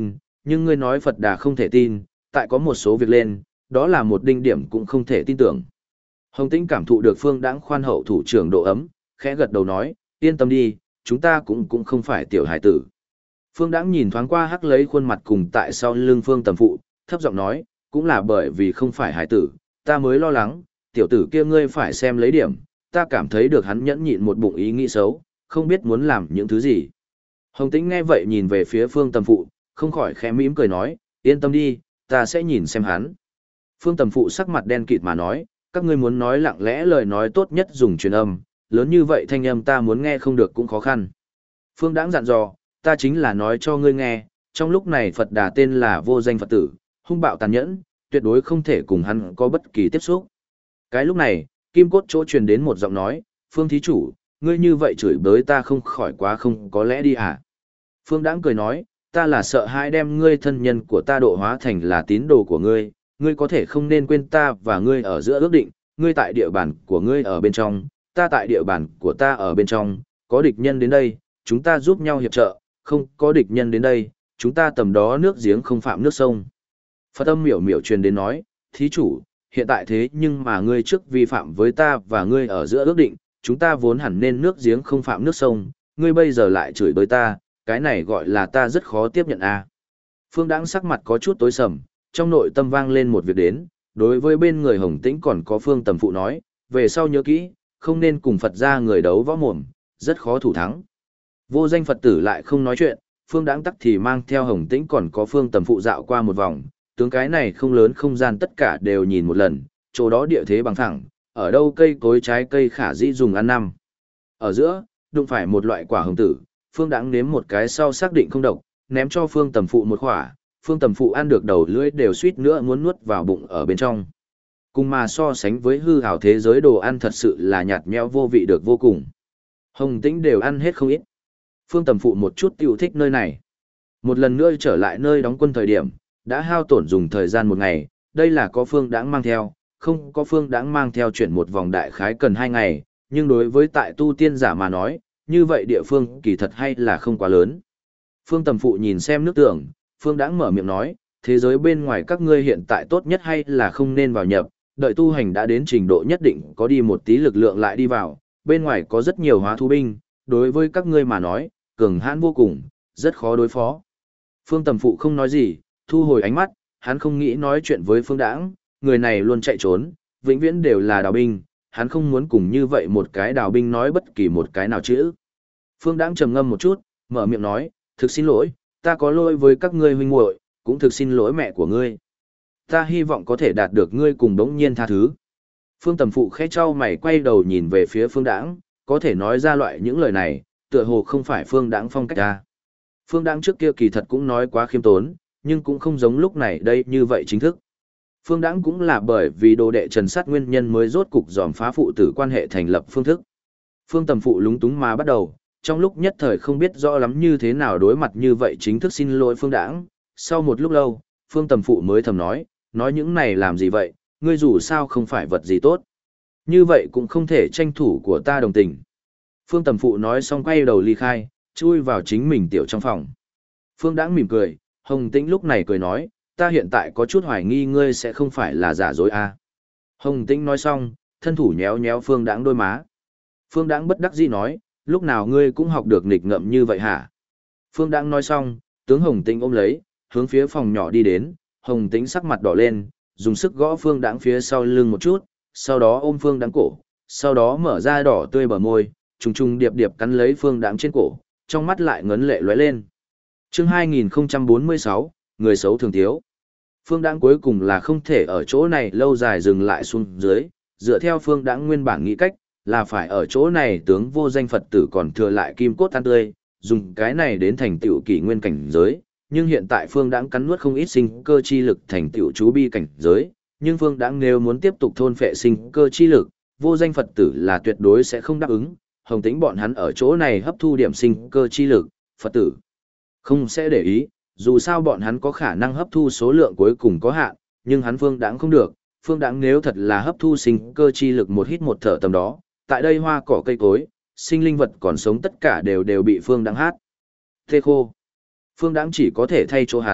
nhưng ngươi nói Phật Đà không thể tin, tại có một số việc lên, đó là một đinh điểm cũng không thể tin tưởng. Hồng Tĩnh cảm thụ được Phương Đãng khoan hậu thủ trưởng độ ấm, khẽ gật đầu nói, yên tâm đi, chúng ta cũng không phải tiểu hải tử. Phương Đãng nhìn thoáng qua hắc lấy khuôn mặt cùng tại sau lưng Phương Tầm Phụ, thấp giọng nói, cũng là bởi vì không phải hải tử, ta mới lo lắng, tiểu tử kia ngươi phải xem lấy điểm, ta cảm thấy được hắn nhẫn nhịn một bụng ý nghĩ xấu, không biết muốn làm những thứ gì. Hồng Tĩnh nghe vậy nhìn về phía Phương Tầm Phụ, không khỏi khẽ mỉm cười nói, yên tâm đi, ta sẽ nhìn xem hắn. Phương Tầm Phụ sắc mặt đen kịt mà nói, các ngươi muốn nói lặng lẽ lời nói tốt nhất dùng truyền âm, lớn như vậy thanh âm ta muốn nghe không được cũng khó khăn. Phương Đãng dặn dò, ta chính là nói cho ngươi nghe, trong lúc này Phật Đà tên là vô danh Phật tử, hung bạo tàn nhẫn, tuyệt đối không thể cùng hắn có bất kỳ tiếp xúc. Cái lúc này, kim cốt chỗ truyền đến một giọng nói, Phương thí chủ, ngươi như vậy chửi bới ta không khỏi quá không có lẽ đi à. Phương Đãng cười nói, ta là sợ hãi đem ngươi thân nhân của ta độ hóa thành là tín đồ của ngươi, ngươi có thể không nên quên ta và ngươi ở giữa ước định, ngươi tại địa bàn của ngươi ở bên trong, ta tại địa bàn của ta ở bên trong, có địch nhân đến đây, chúng ta giúp nhau hiệp trợ, không có địch nhân đến đây, chúng ta tầm đó nước giếng không phạm nước sông. Phật âm miểu miểu truyền đến nói, thí chủ, hiện tại thế nhưng mà ngươi trước vi phạm với ta và ngươi ở giữa ước định, chúng ta vốn hẳn nên nước giếng không phạm nước sông, ngươi bây giờ lại chửi bới ta, cái này gọi là ta rất khó tiếp nhận a. Phương Đãng sắc mặt có chút tối sầm, trong nội tâm vang lên một việc đến, đối với bên người Hồng Tĩnh còn có Phương Tầm Phụ nói, về sau nhớ kỹ, không nên cùng Phật gia người đấu võ mồm, rất khó thủ thắng. Vô danh Phật tử lại không nói chuyện, Phương Đãng tắc thì mang theo Hồng Tĩnh còn có Phương Tầm Phụ dạo qua một vòng, tướng cái này không lớn không gian tất cả đều nhìn một lần, chỗ đó địa thế bằng thẳng, ở đâu cây cối trái cây khả dĩ dùng ăn năm. Ở giữa, đụng phải một loại quả hồng tử, Phương Đãng nếm một cái sau xác định không độc, ném cho Phương Tầm Phụ một quả, Phương Tầm Phụ ăn được đầu lưỡi đều suýt nữa muốn nuốt vào bụng ở bên trong. Cùng mà so sánh với hư ảo thế giới đồ ăn thật sự là nhạt nhẽo vô vị được vô cùng. Hồng Tĩnh đều ăn hết không ít. Phương Tầm Phụ một chút tiểu thích nơi này. Một lần nữa trở lại nơi đóng quân thời điểm, đã hao tổn dùng thời gian một ngày, đây là có Phương Đãng mang theo, không có Phương Đãng mang theo chuyển một vòng đại khái cần 2 ngày, nhưng đối với tại tu tiên giả mà nói, như vậy địa phương kỳ thật hay là không quá lớn. Phương Tầm Phụ nhìn xem nước tưởng, Phương Đãng mở miệng nói, thế giới bên ngoài các ngươi hiện tại tốt nhất hay là không nên vào nhập, đợi tu hành đã đến trình độ nhất định có đi một tí lực lượng lại đi vào, bên ngoài có rất nhiều hóa thú binh, đối với các ngươi mà nói, cường hãn vô cùng, rất khó đối phó. Phương Tầm Phụ không nói gì, thu hồi ánh mắt, hắn không nghĩ nói chuyện với Phương Đãng, người này luôn chạy trốn, vĩnh viễn đều là đào binh, hắn không muốn cùng như vậy một cái đào binh nói bất kỳ một cái nào chữ. Phương Đãng trầm ngâm một chút, mở miệng nói, thực xin lỗi, ta có lỗi với các ngươi huynh muội, cũng thực xin lỗi mẹ của ngươi. Ta hy vọng có thể đạt được ngươi cùng đống nhiên tha thứ. Phương Tầm Phụ khẽ trao mày quay đầu nhìn về phía Phương Đãng, có thể nói ra loại những lời này, tựa hồ không phải Phương Đãng phong cách ta. Phương Đãng trước kia kỳ thật cũng nói quá khiêm tốn, nhưng cũng không giống lúc này đây như vậy chính thức. Phương Đãng cũng là bởi vì đồ đệ Trần Sát nguyên nhân mới rốt cục dòm phá phụ tử quan hệ thành lập phương thức. Phương Tầm Phụ lúng túng mà bắt đầu, trong lúc nhất thời không biết rõ lắm như thế nào đối mặt như vậy chính thức xin lỗi Phương Đãng. Sau một lúc lâu, Phương Tầm Phụ mới thầm nói những này làm gì vậy, ngươi dù sao không phải vật gì tốt. Như vậy cũng không thể tranh thủ của ta đồng tình. Phương Tầm Phụ nói xong quay đầu ly khai, chui vào chính mình tiểu trong phòng. Phương Đãng mỉm cười, Hồng Tĩnh lúc này cười nói, ta hiện tại có chút hoài nghi ngươi sẽ không phải là giả dối à. Hồng Tĩnh nói xong, thân thủ nhéo nhéo Phương Đãng đôi má. Phương Đãng bất đắc dĩ nói, lúc nào ngươi cũng học được nghịch ngợm như vậy hả? Phương Đãng nói xong, tướng Hồng Tĩnh ôm lấy, hướng phía phòng nhỏ đi đến, Hồng Tĩnh sắc mặt đỏ lên, dùng sức gõ Phương Đãng phía sau lưng một chút, sau đó ôm Phương Đãng cổ, sau đó mở ra đỏ tươi bờ môi, trùng trùng điệp điệp cắn lấy Phương Đãng trên cổ, trong mắt lại ngấn lệ lóe lên. Chương 2046, người xấu thường thiếu. Phương Đãng cuối cùng là không thể ở chỗ này lâu dài dừng lại xuống dưới, dựa theo Phương Đãng nguyên bản nghĩ cách, là phải ở chỗ này tướng vô danh Phật tử còn thừa lại kim cốt tan tươi, dùng cái này đến thành tựu kỷ nguyên cảnh giới, nhưng hiện tại Phương Đãng cắn nuốt không ít sinh cơ chi lực thành tựu chú bi cảnh giới, nhưng Phương Đãng nếu muốn tiếp tục thôn phệ sinh cơ chi lực, vô danh Phật tử là tuyệt đối sẽ không đáp ứng, Hồng Tĩnh bọn hắn ở chỗ này hấp thu điểm sinh cơ chi lực, Phật tử không sẽ để ý, dù sao bọn hắn có khả năng hấp thu số lượng cuối cùng có hạn, nhưng hắn Phương Đãng không được, Phương Đãng nếu thật là hấp thu sinh cơ chi lực một hít một thở tầm đó, tại đây hoa cỏ cây cối, sinh linh vật còn sống tất cả đều bị Phương Đãng hát. Thê khô. Phương Đãng chỉ có thể thay chỗ hắn,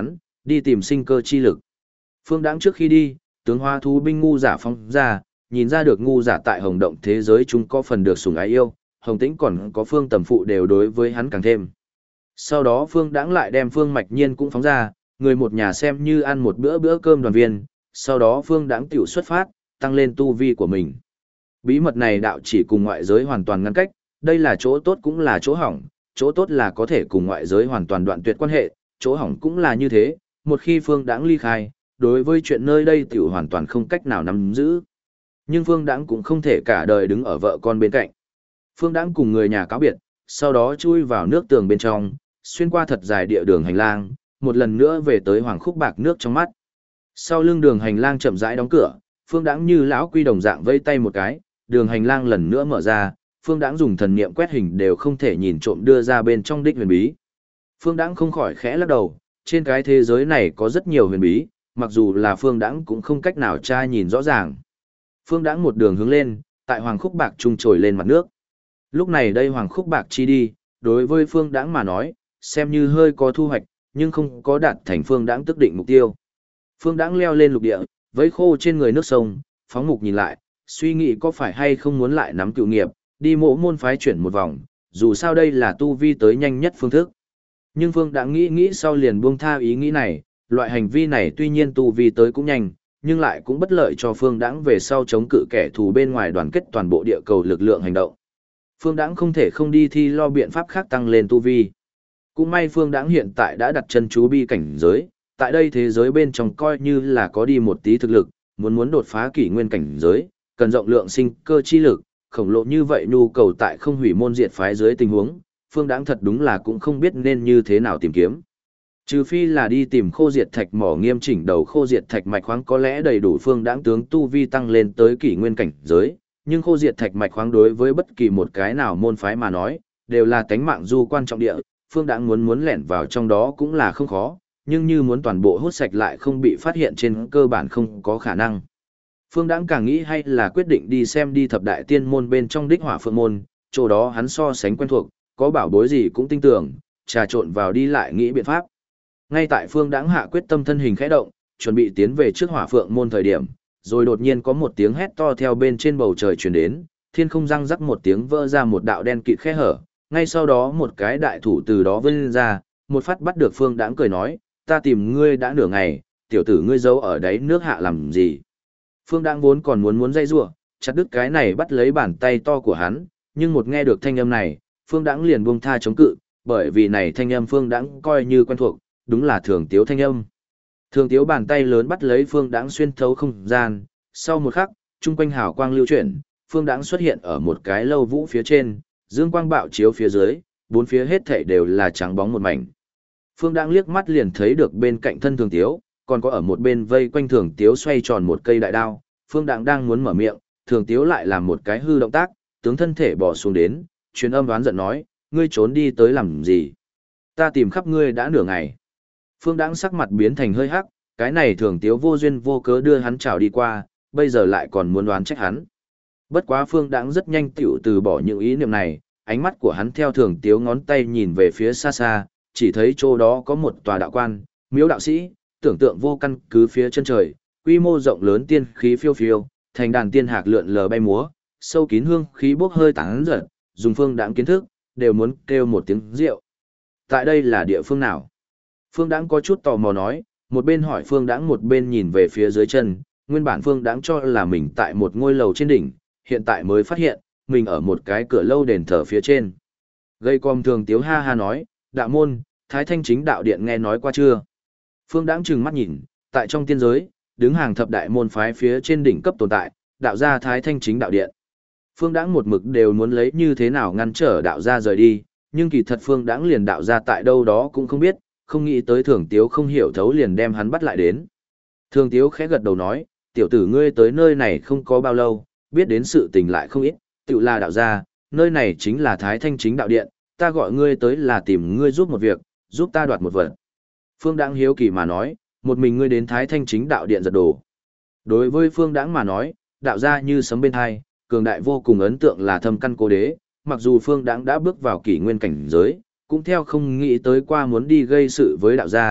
đi tìm sinh cơ chi lực. Phương Đãng trước khi đi, tướng hoa thú binh ngu giả phóng ra, nhìn ra được ngu giả tại hồng động thế giới chúng có phần được sủng ái yêu, Hồng Tĩnh còn có Phương Tầm Phụ đều đối với hắn càng thêm. Sau đó Phương Đãng lại đem Phương Mạch Nhiên cũng phóng ra, người một nhà xem như ăn một bữa cơm đoàn viên, sau đó Phương Đãng tiểu xuất phát, tăng lên tu vi của mình. Bí mật này đạo chỉ cùng ngoại giới hoàn toàn ngăn cách, đây là chỗ tốt cũng là chỗ hỏng, chỗ tốt là có thể cùng ngoại giới hoàn toàn đoạn tuyệt quan hệ, chỗ hỏng cũng là như thế, một khi Phương Đãng ly khai, đối với chuyện nơi đây tiểu hoàn toàn không cách nào nắm giữ. Nhưng Phương Đãng cũng không thể cả đời đứng ở vợ con bên cạnh. Phương Đãng cùng người nhà cáo biệt, sau đó chui vào nước tường bên trong, xuyên qua thật dài địa đường hành lang, một lần nữa về tới Hoàng Khúc Bạc nước trong mắt. Sau lưng đường hành lang chậm rãi đóng cửa, Phương Đãng như lão quy đồng dạng vây tay một cái, đường hành lang lần nữa mở ra, Phương Đãng dùng thần niệm quét hình đều không thể nhìn trộm đưa ra bên trong đích huyền bí. Phương Đãng không khỏi khẽ lắc đầu, trên cái thế giới này có rất nhiều huyền bí, mặc dù là Phương Đãng cũng không cách nào tra nhìn rõ ràng. Phương Đãng một đường hướng lên, tại Hoàng Khúc Bạc trung trồi lên mặt nước. Lúc này đây Hoàng Khúc Bạc chi đi, đối với Phương Đãng mà nói, xem như hơi có thu hoạch, nhưng không có đạt thành Phương Đãng tức định mục tiêu. Phương Đãng leo lên lục địa, vẫy khô trên người nước sông, phóng mục nhìn lại, suy nghĩ có phải hay không muốn lại nắm cựu nghiệp, đi mộ môn phái chuyển một vòng, dù sao đây là tu vi tới nhanh nhất phương thức. Nhưng Phương Đãng nghĩ sau liền buông tha ý nghĩ này, loại hành vi này tuy nhiên tu vi tới cũng nhanh, nhưng lại cũng bất lợi cho Phương Đãng về sau chống cự kẻ thù bên ngoài đoàn kết toàn bộ địa cầu lực lượng hành động. Phương Đãng không thể không đi thi lo biện pháp khác tăng lên tu vi. Cũng may Phương Đãng hiện tại đã đặt chân chú bi cảnh giới, tại đây thế giới bên trong coi như là có đi một tí thực lực, muốn đột phá kỷ nguyên cảnh giới, cần rộng lượng sinh cơ chi lực, khổng lồ như vậy nhu cầu tại không hủy môn diệt phái dưới tình huống, Phương Đãng thật đúng là cũng không biết nên như thế nào tìm kiếm. Trừ phi là đi tìm khô diệt thạch mỏ nghiêm chỉnh đầu khô diệt thạch mạch khoáng có lẽ đầy đủ Phương Đãng tướng tu vi tăng lên tới kỷ nguyên cảnh giới, nhưng khô diệt thạch mạch khoáng đối với bất kỳ một cái nào môn phái mà nói, đều là tánh mạng du quan trọng địa, Phương Đãng muốn lẻn vào trong đó cũng là không khó, nhưng như muốn toàn bộ hút sạch lại không bị phát hiện trên cơ bản không có khả năng. Phương Đãng càng nghĩ hay là quyết định đi xem đi thập đại tiên môn bên trong đích hỏa phượng môn, chỗ đó hắn so sánh quen thuộc, có bảo bối gì cũng tin tưởng, trà trộn vào đi lại nghĩ biện pháp. Ngay tại Phương Đãng hạ quyết tâm thân hình khẽ động, chuẩn bị tiến về trước hỏa phượng môn thời điểm, rồi đột nhiên có một tiếng hét to theo bên trên bầu trời truyền đến, thiên không răng rắc một tiếng vỡ ra một đạo đen kịt khe hở, ngay sau đó một cái đại thủ từ đó vươn ra, một phát bắt được Phương Đãng cười nói, ta tìm ngươi đã nửa ngày, tiểu tử ngươi giấu ở đáy nước hạ làm gì? Phương Đãng vốn còn muốn dây rủa, chặt đứt cái này bắt lấy bàn tay to của hắn, nhưng một nghe được thanh âm này, Phương Đãng liền buông tha chống cự, bởi vì này thanh âm Phương Đãng coi như quen thuộc, đúng là Thường Tiếu thanh âm. Thường Tiếu bàn tay lớn bắt lấy Phương Đãng xuyên thấu không gian, sau một khắc, trung quanh hào quang lưu chuyển, Phương Đãng xuất hiện ở một cái lâu vũ phía trên, dương quang bạo chiếu phía dưới, bốn phía hết thảy đều là trắng bóng một mảnh. Phương Đãng liếc mắt liền thấy được bên cạnh thân Thường Tiếu, còn có ở một bên vây quanh Thường Tiếu xoay tròn một cây đại đao, Phương Đãng đang muốn mở miệng, Thường Tiếu lại làm một cái hư động tác, tướng thân thể bỏ xuống đến, truyền âm đoán giận nói, ngươi trốn đi tới làm gì? Ta tìm khắp ngươi đã nửa ngày. Phương Đãng sắc mặt biến thành hơi hắc, cái này Thường Tiếu vô duyên vô cớ đưa hắn chào đi qua, bây giờ lại còn muốn đoán trách hắn. Bất quá Phương Đãng rất nhanh tiểu từ bỏ những ý niệm này, ánh mắt của hắn theo Thường Tiếu ngón tay nhìn về phía xa xa, chỉ thấy chỗ đó có một tòa đạo quan, miếu đạo sĩ, tưởng tượng vô căn cứ phía chân trời, quy mô rộng lớn tiên khí phiêu phiêu, thành đàn tiên hạc lượn lờ bay múa, sâu kín hương khí bốc hơi tán giật, dùng Phương Đãng kiến thức, đều muốn kêu một tiếng rượu. Tại đây là địa phương nào? Phương Đãng có chút tò mò nói, một bên hỏi Phương Đãng một bên nhìn về phía dưới chân, nguyên bản Phương Đãng cho là mình tại một ngôi lầu trên đỉnh, hiện tại mới phát hiện, mình ở một cái cửa lâu đền thờ phía trên. Gây com Thường Tiếu ha ha nói, đạo môn, Thái Thanh Chính Đạo Điện nghe nói qua chưa? Phương Đãng trừng mắt nhìn, tại trong tiên giới, đứng hàng thập đại môn phái phía trên đỉnh cấp tồn tại, đạo gia Thái Thanh Chính Đạo Điện. Phương Đãng một mực đều muốn lấy như thế nào ngăn trở đạo gia rời đi, nhưng kỳ thật Phương Đãng liền đạo gia tại đâu đó cũng không biết, không nghĩ tới Thường Tiếu không hiểu thấu liền đem hắn bắt lại đến. Thường Tiếu khẽ gật đầu nói, tiểu tử ngươi tới nơi này không có bao lâu, biết đến sự tình lại không ít, tự là đạo gia, nơi này chính là Thái Thanh Chính Đạo Điện, ta gọi ngươi tới là tìm ngươi giúp một việc, giúp ta đoạt một vật. Phương Đãng hiếu kỳ mà nói, một mình ngươi đến Thái Thanh Chính Đạo Điện giật đồ. Đối với Phương Đãng mà nói, đạo gia như sấm bên hai, cường đại vô cùng ấn tượng là thâm căn cố đế, mặc dù Phương Đãng đã bước vào kỷ nguyên cảnh giới, cũng theo không nghĩ tới qua muốn đi gây sự với đạo gia,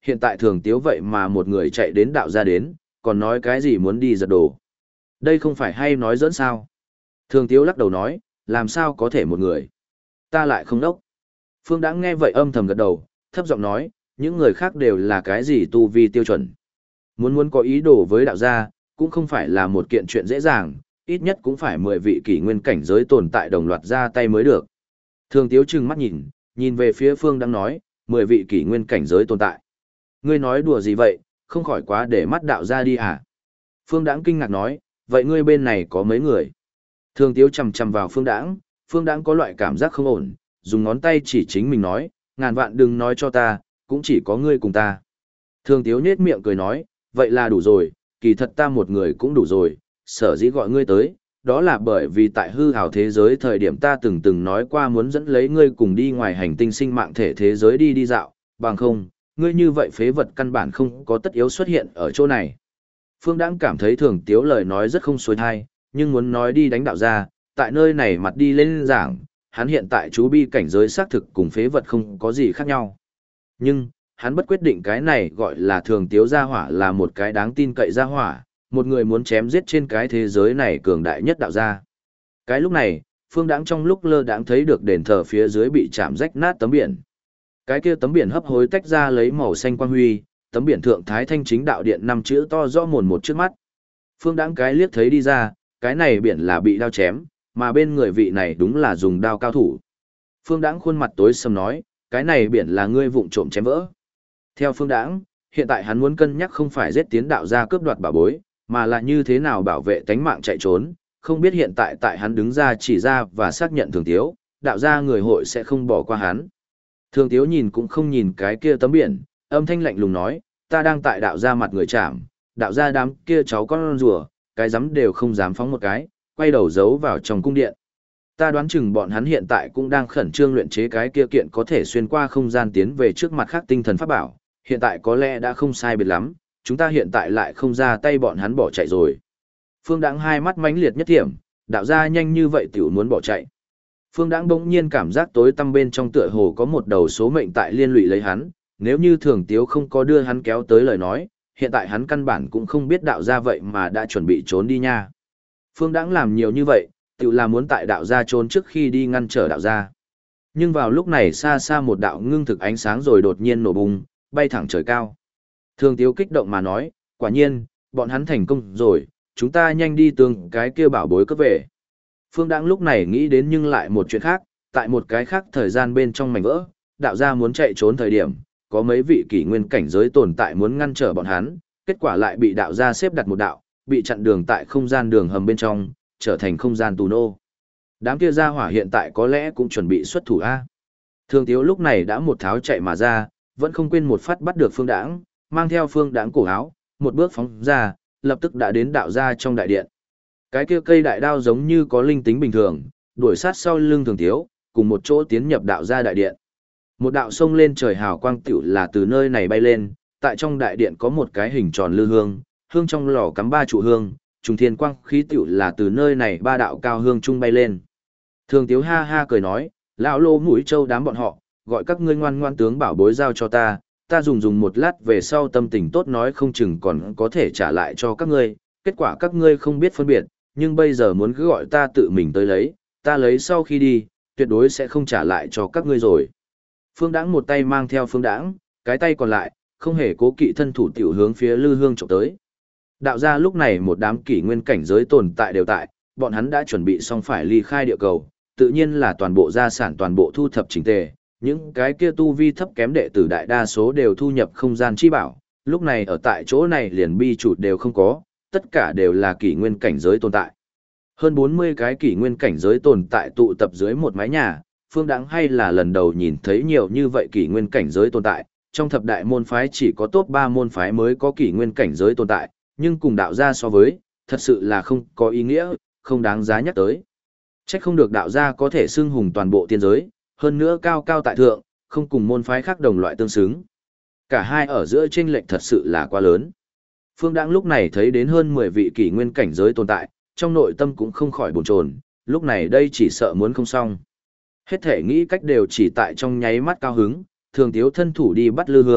hiện tại Thường Tiếu vậy mà một người chạy đến đạo gia đến, còn nói cái gì muốn đi giật đồ. Đây không phải hay nói dẫn sao. Thường Tiếu lắc đầu nói, làm sao có thể một người. Ta lại không đốc. Phương Đãng nghe vậy âm thầm gật đầu, thấp giọng nói, những người khác đều là cái gì tu vi tiêu chuẩn. Muốn có ý đồ với đạo gia, cũng không phải là một kiện chuyện dễ dàng, ít nhất cũng phải 10 vị kỷ nguyên cảnh giới tồn tại đồng loạt ra tay mới được. Thường Tiếu trừng mắt nhìn về phía Phương Đãng nói, 10 vị kỷ nguyên cảnh giới tồn tại. Ngươi nói đùa gì vậy, không khỏi quá để mắt đạo gia đi hả? Phương Đãng kinh ngạc nói, vậy ngươi bên này có mấy người? Thường Tiếu chầm chầm vào Phương Đãng có loại cảm giác không ổn, dùng ngón tay chỉ chính mình nói, ngàn vạn đừng nói cho ta, cũng chỉ có ngươi cùng ta. Thường Tiếu nhết miệng cười nói, vậy là đủ rồi, kỳ thật ta một người cũng đủ rồi, sở dĩ gọi ngươi tới, đó là bởi vì tại hư hào thế giới thời điểm ta từng nói qua muốn dẫn lấy ngươi cùng đi ngoài hành tinh sinh mạng thể thế giới đi dạo, bằng không, ngươi như vậy phế vật căn bản không có tất yếu xuất hiện ở chỗ này. Phương Đãng cảm thấy Thường Tiếu lời nói rất không xuôi thai, nhưng muốn nói đi đánh đạo ra, tại nơi này mặt đi lên giảng, hắn hiện tại chú bi cảnh giới xác thực cùng phế vật không có gì khác nhau. Nhưng, hắn bất quyết định cái này gọi là Thường Tiếu gia hỏa là một cái đáng tin cậy gia hỏa, một người muốn chém giết trên cái thế giới này cường đại nhất đạo gia. Cái lúc này, Phương Đãng trong lúc lơ đãng thấy được đền thờ phía dưới bị chạm rách nát tấm biển. Cái kia tấm biển hấp hối tách ra lấy màu xanh quang huy, tấm biển thượng Thái Thanh Chính Đạo Điện 5 chữ to rõ mồn một trước mắt. Phương Đãng cái liếc thấy đi ra, cái này biển là bị đao chém, mà bên người vị này đúng là dùng đao cao thủ. Phương Đãng khuôn mặt tối sầm nói, cái này biển là ngươi vụng trộm chém vỡ. Theo Phương Đãng, hiện tại hắn muốn cân nhắc không phải giết tiến đạo gia cướp đoạt bảo bối, mà là như thế nào bảo vệ tánh mạng chạy trốn, không biết hiện tại hắn đứng ra chỉ ra và xác nhận Thường Tiếu, đạo gia người hội sẽ không bỏ qua hắn. Thường Tiếu nhìn cũng không nhìn cái kia tấm biển, âm thanh lạnh lùng nói, ta đang tại đạo gia mặt người chạm, đạo gia đám kia cháu con rùa, cái dám đều không dám phóng một cái, quay đầu giấu vào trong cung điện. Ta đoán chừng bọn hắn hiện tại cũng đang khẩn trương luyện chế cái kia kiện có thể xuyên qua không gian tiến về trước mặt khác tinh thần pháp bảo, hiện tại có lẽ đã không sai biệt lắm, chúng ta hiện tại lại không ra tay bọn hắn bỏ chạy rồi. Phương Đãng hai mắt mãnh liệt nhất thiểm, đạo gia nhanh như vậy tiểu muốn bỏ chạy. Phương Đãng bỗng nhiên cảm giác tối tăm bên trong tựa hồ có một đầu số mệnh tại liên lụy lấy hắn, nếu như Thường Tiếu không có đưa hắn kéo tới lời nói, hiện tại hắn căn bản cũng không biết đạo gia vậy mà đã chuẩn bị trốn đi nha. Phương Đãng làm nhiều như vậy, tự là muốn tại đạo gia trốn trước khi đi ngăn trở đạo gia. Nhưng vào lúc này xa xa một đạo ngưng thực ánh sáng rồi đột nhiên nổ bùng, bay thẳng trời cao. Thường Tiếu kích động mà nói, quả nhiên, bọn hắn thành công rồi, chúng ta nhanh đi tương cái kia bảo bối cấp về. Phương Đãng lúc này nghĩ đến nhưng lại một chuyện khác, tại một cái khác thời gian bên trong mảnh vỡ, đạo gia muốn chạy trốn thời điểm, có mấy vị kỷ nguyên cảnh giới tồn tại muốn ngăn trở bọn hắn, kết quả lại bị đạo gia xếp đặt một đạo, bị chặn đường tại không gian đường hầm bên trong, trở thành không gian tù nô. Đám kia gia hỏa hiện tại có lẽ cũng chuẩn bị xuất thủ A. Thường Tiếu lúc này đã một tháo chạy mà ra, vẫn không quên một phát bắt được Phương Đãng, mang theo Phương Đãng cổ áo, một bước phóng ra, lập tức đã đến đạo gia trong đại điện. Cái kia cây đại đao giống như có linh tính bình thường, đuổi sát sau lưng Thường Tiếu, cùng một chỗ tiến nhập đạo gia đại điện. Một đạo sông lên trời hào quang tiểu là từ nơi này bay lên, tại trong đại điện có một cái hình tròn lư hương, hương trong lò cắm 3 trụ hương, trùng thiên quang khí tiểu là từ nơi này 3 đạo cao hương trung bay lên. Thường Tiếu ha ha cười nói, lão lô mũi trâu đám bọn họ, gọi các ngươi ngoan ngoan tướng bảo bối giao cho ta, ta dùng một lát về sau tâm tình tốt nói không chừng còn có thể trả lại cho các ngươi, kết quả các ngươi không biết phân biệt, nhưng bây giờ muốn cứ gọi ta tự mình tới lấy, ta lấy sau khi đi, tuyệt đối sẽ không trả lại cho các ngươi rồi. Phương Đãng một tay mang theo Phương Đãng, cái tay còn lại, không hề cố kỵ thân thủ tiểu hướng phía lư hương chụp tới. Đạo gia lúc này một đám kỷ nguyên cảnh giới tồn tại đều tại, bọn hắn đã chuẩn bị xong phải ly khai địa cầu, tự nhiên là toàn bộ gia sản toàn bộ thu thập chỉnh tề, những cái kia tu vi thấp kém đệ tử đại đa số đều thu nhập không gian chi bảo, lúc này ở tại chỗ này liền bi chủ đều không có, tất cả đều là kỷ nguyên cảnh giới tồn tại. Hơn 40 cái kỷ nguyên cảnh giới tồn tại tụ tập dưới một mái nhà, Phương Đãng hay là lần đầu nhìn thấy nhiều như vậy kỷ nguyên cảnh giới tồn tại, trong thập đại môn phái chỉ có top 3 môn phái mới có kỷ nguyên cảnh giới tồn tại, nhưng cùng đạo gia so với, thật sự là không có ý nghĩa, không đáng giá nhắc tới. Trách không được đạo gia có thể xưng hùng toàn bộ tiên giới, hơn nữa cao cao tại thượng, không cùng môn phái khác đồng loại tương xứng. Cả hai ở giữa chênh lệch thật sự là quá lớn. Phương Đãng lúc này thấy đến hơn 10 vị kỷ nguyên cảnh giới tồn tại, trong nội tâm cũng không khỏi bồn chồn, lúc này đây chỉ sợ muốn không xong. Hết thể nghĩ cách đều chỉ tại trong nháy mắt cao hứng, Thường Tiếu thân thủ đi bắt lư hương,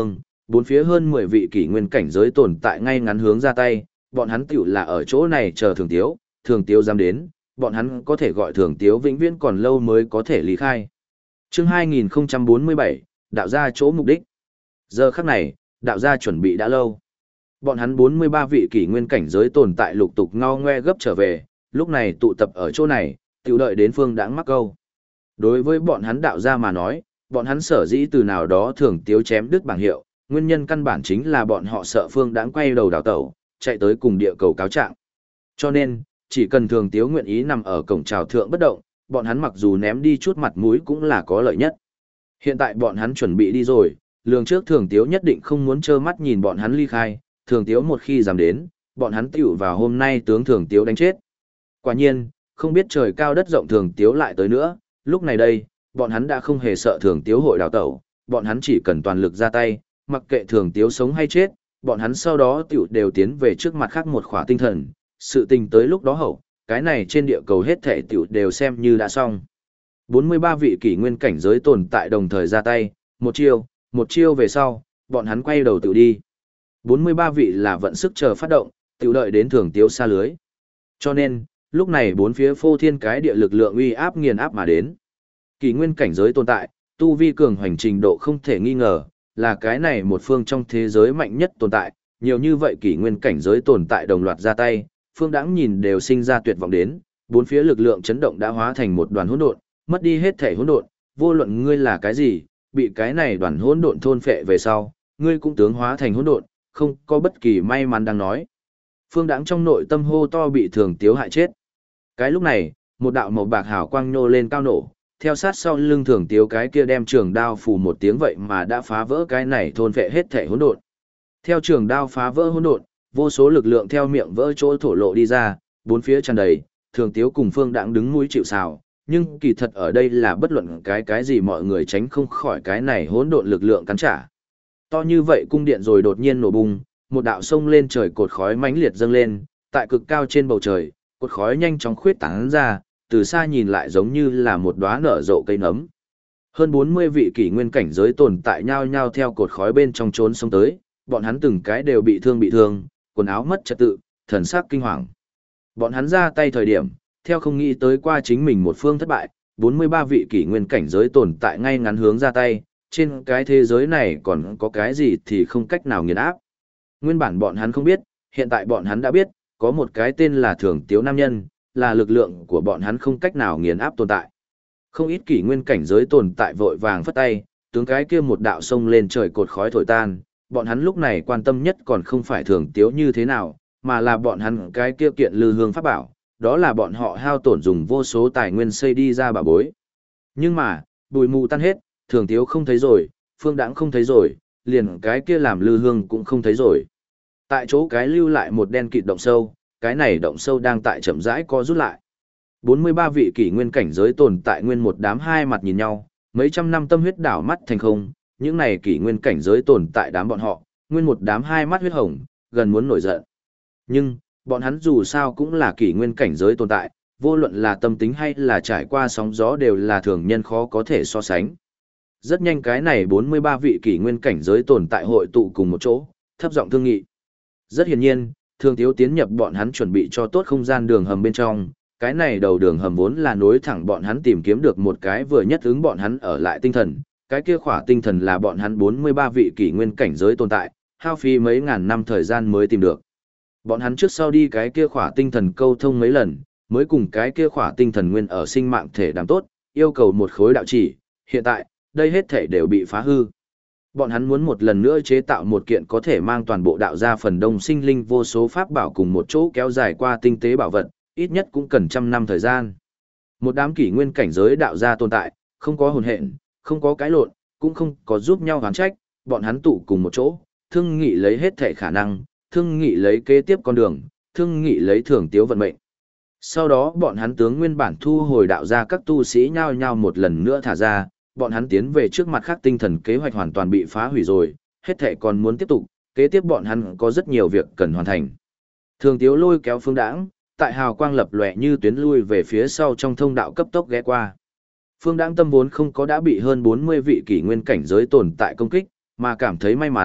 Bốn phía hơn 10 vị kỷ nguyên cảnh giới tồn tại ngay ngắn hướng ra tay, bọn hắn tiểu là ở chỗ này chờ thường tiếu dám đến, bọn hắn có thể gọi thường tiếu vĩnh viễn còn lâu mới có thể lý khai. Chương 2047, đạo gia chỗ mục đích. Giờ khắc này, đạo gia chuẩn bị đã lâu. Bọn hắn 43 vị kỷ nguyên cảnh giới tồn tại lục tục ngao ngoe gấp trở về, lúc này tụ tập ở chỗ này, tiểu đợi đến Phương Đãng mắc câu. Đối với bọn hắn đạo gia mà nói, bọn hắn sở dĩ từ nào đó thường tiếu chém đứt bảng hiệu, nguyên nhân căn bản chính là bọn họ sợ Phương Đãng quay đầu đảo tẩu, chạy tới cùng địa cầu cáo trạng. Cho nên, chỉ cần thường tiếu nguyện ý nằm ở cổng chào thượng bất động, bọn hắn mặc dù ném đi chút mặt mũi cũng là có lợi nhất. Hiện tại bọn hắn chuẩn bị đi rồi, lường trước thường tiếu nhất định không muốn trơ mắt nhìn bọn hắn ly khai, thường tiếu một khi dám đến, bọn hắn tiểu vào hôm nay tướng thường tiếu đánh chết. Quả nhiên, không biết trời cao đất rộng thường tiếu lại tới nữa, lúc này đây, bọn hắn đã không hề sợ thường tiếu hội đào tẩu, bọn hắn chỉ cần toàn lực ra tay, mặc kệ thường tiếu sống hay chết, bọn hắn sau đó tiểu đều tiến về trước mặt khác một khỏa tinh thần, sự tình tới lúc đó hậu, cái này trên địa cầu hết thể tiểu đều xem như đã xong. 43 vị kỷ nguyên cảnh giới tồn tại đồng thời ra tay, một chiêu về sau, bọn hắn quay đầu tiểu đi. 43 vị là vận sức chờ phát động, tiểu đợi đến thường tiếu xa lưới. Cho nên, lúc này bốn phía phô thiên cái địa lực lượng uy áp nghiền áp mà đến. Kỷ nguyên cảnh giới tồn tại, tu vi cường hoành trình độ không thể nghi ngờ, là cái này một phương trong thế giới mạnh nhất tồn tại, nhiều như vậy kỷ nguyên cảnh giới tồn tại đồng loạt ra tay, Phương Đãng nhìn đều sinh ra tuyệt vọng đến, bốn phía lực lượng chấn động đã hóa thành một đoàn hỗn độn, mất đi hết thể hỗn độn, vô luận ngươi là cái gì, bị cái này đoàn hỗn độn thôn phệ về sau, ngươi cũng tướng hóa thành hỗn độn, không có bất kỳ may mắn đang nói. Phương Đãng trong nội tâm hô to bị thường tiếu hại chết. Cái lúc này, một đạo màu bạc hào quang nhô lên cao nổ, theo sát sau lưng thường tiếu cái kia đem trường đao phù một tiếng vậy mà đã phá vỡ cái này thôn phệ hết thể hỗn độn. Theo trường đao phá vỡ hỗn độn, vô số lực lượng theo miệng vỡ chỗ thổ lộ đi ra, bốn phía tràn đầy, thường tiếu cùng Phương Đãng đứng mũi chịu sào, nhưng kỳ thật ở đây là bất luận cái gì mọi người tránh không khỏi cái này hỗn độn lực lượng cắn trả. To như vậy cung điện rồi đột nhiên nổ bung, một đạo sông lên trời cột khói mãnh liệt dâng lên, tại cực cao trên bầu trời, cột khói nhanh chóng khuyết tán ra, từ xa nhìn lại giống như là một đóa nở rộ cây nấm. Hơn 40 vị kỷ nguyên cảnh giới tồn tại nhau nhau theo cột khói bên trong trốn xông tới, bọn hắn từng cái đều bị thương, quần áo mất trật tự, thần sắc kinh hoàng. Bọn hắn ra tay thời điểm, theo không nghĩ tới qua chính mình một phương thất bại, 43 vị kỷ nguyên cảnh giới tồn tại ngay ngắn hướng ra tay, trên cái thế giới này còn có cái gì thì không cách nào nghiền áp. Nguyên bản bọn hắn không biết, hiện tại bọn hắn đã biết, có một cái tên là Thường Tiếu Nam Nhân, là lực lượng của bọn hắn không cách nào nghiền áp tồn tại. Không ít kỷ nguyên cảnh giới tồn tại vội vàng phất tay, tướng cái kia một đạo sông lên trời cột khói thổi tan, bọn hắn lúc này quan tâm nhất còn không phải Thường Tiếu như thế nào, mà là bọn hắn cái kia kiện lư hương pháp bảo, đó là bọn họ hao tổn dùng vô số tài nguyên xây đi ra bảo bối. Nhưng mà, bụi mù tan hết, Thường Tiếu không thấy rồi, Phương Đãng không thấy rồi, liền cái kia làm lư hương cũng không thấy rồi. Tại chỗ cái lưu lại một đen kịt động sâu, cái này động sâu đang tại chậm rãi co rút lại. 43 vị kỷ nguyên cảnh giới tồn tại nguyên một đám hai mặt nhìn nhau, mấy trăm năm tâm huyết đảo mắt thành không, những này kỷ nguyên cảnh giới tồn tại đám bọn họ, nguyên một đám hai mắt huyết hồng, gần muốn nổi giận. Nhưng, bọn hắn dù sao cũng là kỷ nguyên cảnh giới tồn tại, vô luận là tâm tính hay là trải qua sóng gió đều là thường nhân khó có thể so sánh. Rất nhanh cái này 43 vị kỷ nguyên cảnh giới tồn tại hội tụ cùng một chỗ, thấp giọng thương nghị. Rất hiển nhiên, Thường Tiếu tiến nhập bọn hắn chuẩn bị cho tốt không gian đường hầm bên trong, cái này đầu đường hầm vốn là nối thẳng bọn hắn tìm kiếm được một cái vừa nhất ứng bọn hắn ở lại tinh thần, cái kia khỏa tinh thần là bọn hắn 43 vị kỷ nguyên cảnh giới tồn tại, hao phí mấy ngàn năm thời gian mới tìm được. Bọn hắn trước sau đi cái kia khỏa tinh thần câu thông mấy lần, mới cùng cái kia khỏa tinh thần nguyên ở sinh mạng thể đảm tốt, yêu cầu một khối đạo chỉ, hiện tại, đây hết thể đều bị phá hư. Bọn hắn muốn một lần nữa chế tạo một kiện có thể mang toàn bộ đạo gia phần đông sinh linh vô số pháp bảo cùng một chỗ kéo dài qua tinh tế bảo vật, ít nhất cũng cần trăm năm thời gian. Một đám kỷ nguyên cảnh giới đạo gia tồn tại, không có hồn hện, không có cái lộn, cũng không có giúp nhau gán trách, bọn hắn tụ cùng một chỗ, thương nghị lấy hết thể khả năng, thương nghị lấy kế tiếp con đường, thương nghị lấy Thường Tiếu vận mệnh. Sau đó bọn hắn tướng nguyên bản thu hồi đạo gia các tu sĩ nhao nhao một lần nữa thả ra, bọn hắn tiến về trước mặt khác tinh thần kế hoạch hoàn toàn bị phá hủy rồi, hết thể còn muốn tiếp tục, kế tiếp bọn hắn có rất nhiều việc cần hoàn thành. Thường Tiếu lôi kéo Phương Đãng, tại hào quang lập lòe như tuyến lui về phía sau trong thông đạo cấp tốc ghé qua. Phương Đãng tâm vốn không có đã bị hơn 40 vị kỷ nguyên cảnh giới tồn tại công kích, mà cảm thấy may mắn,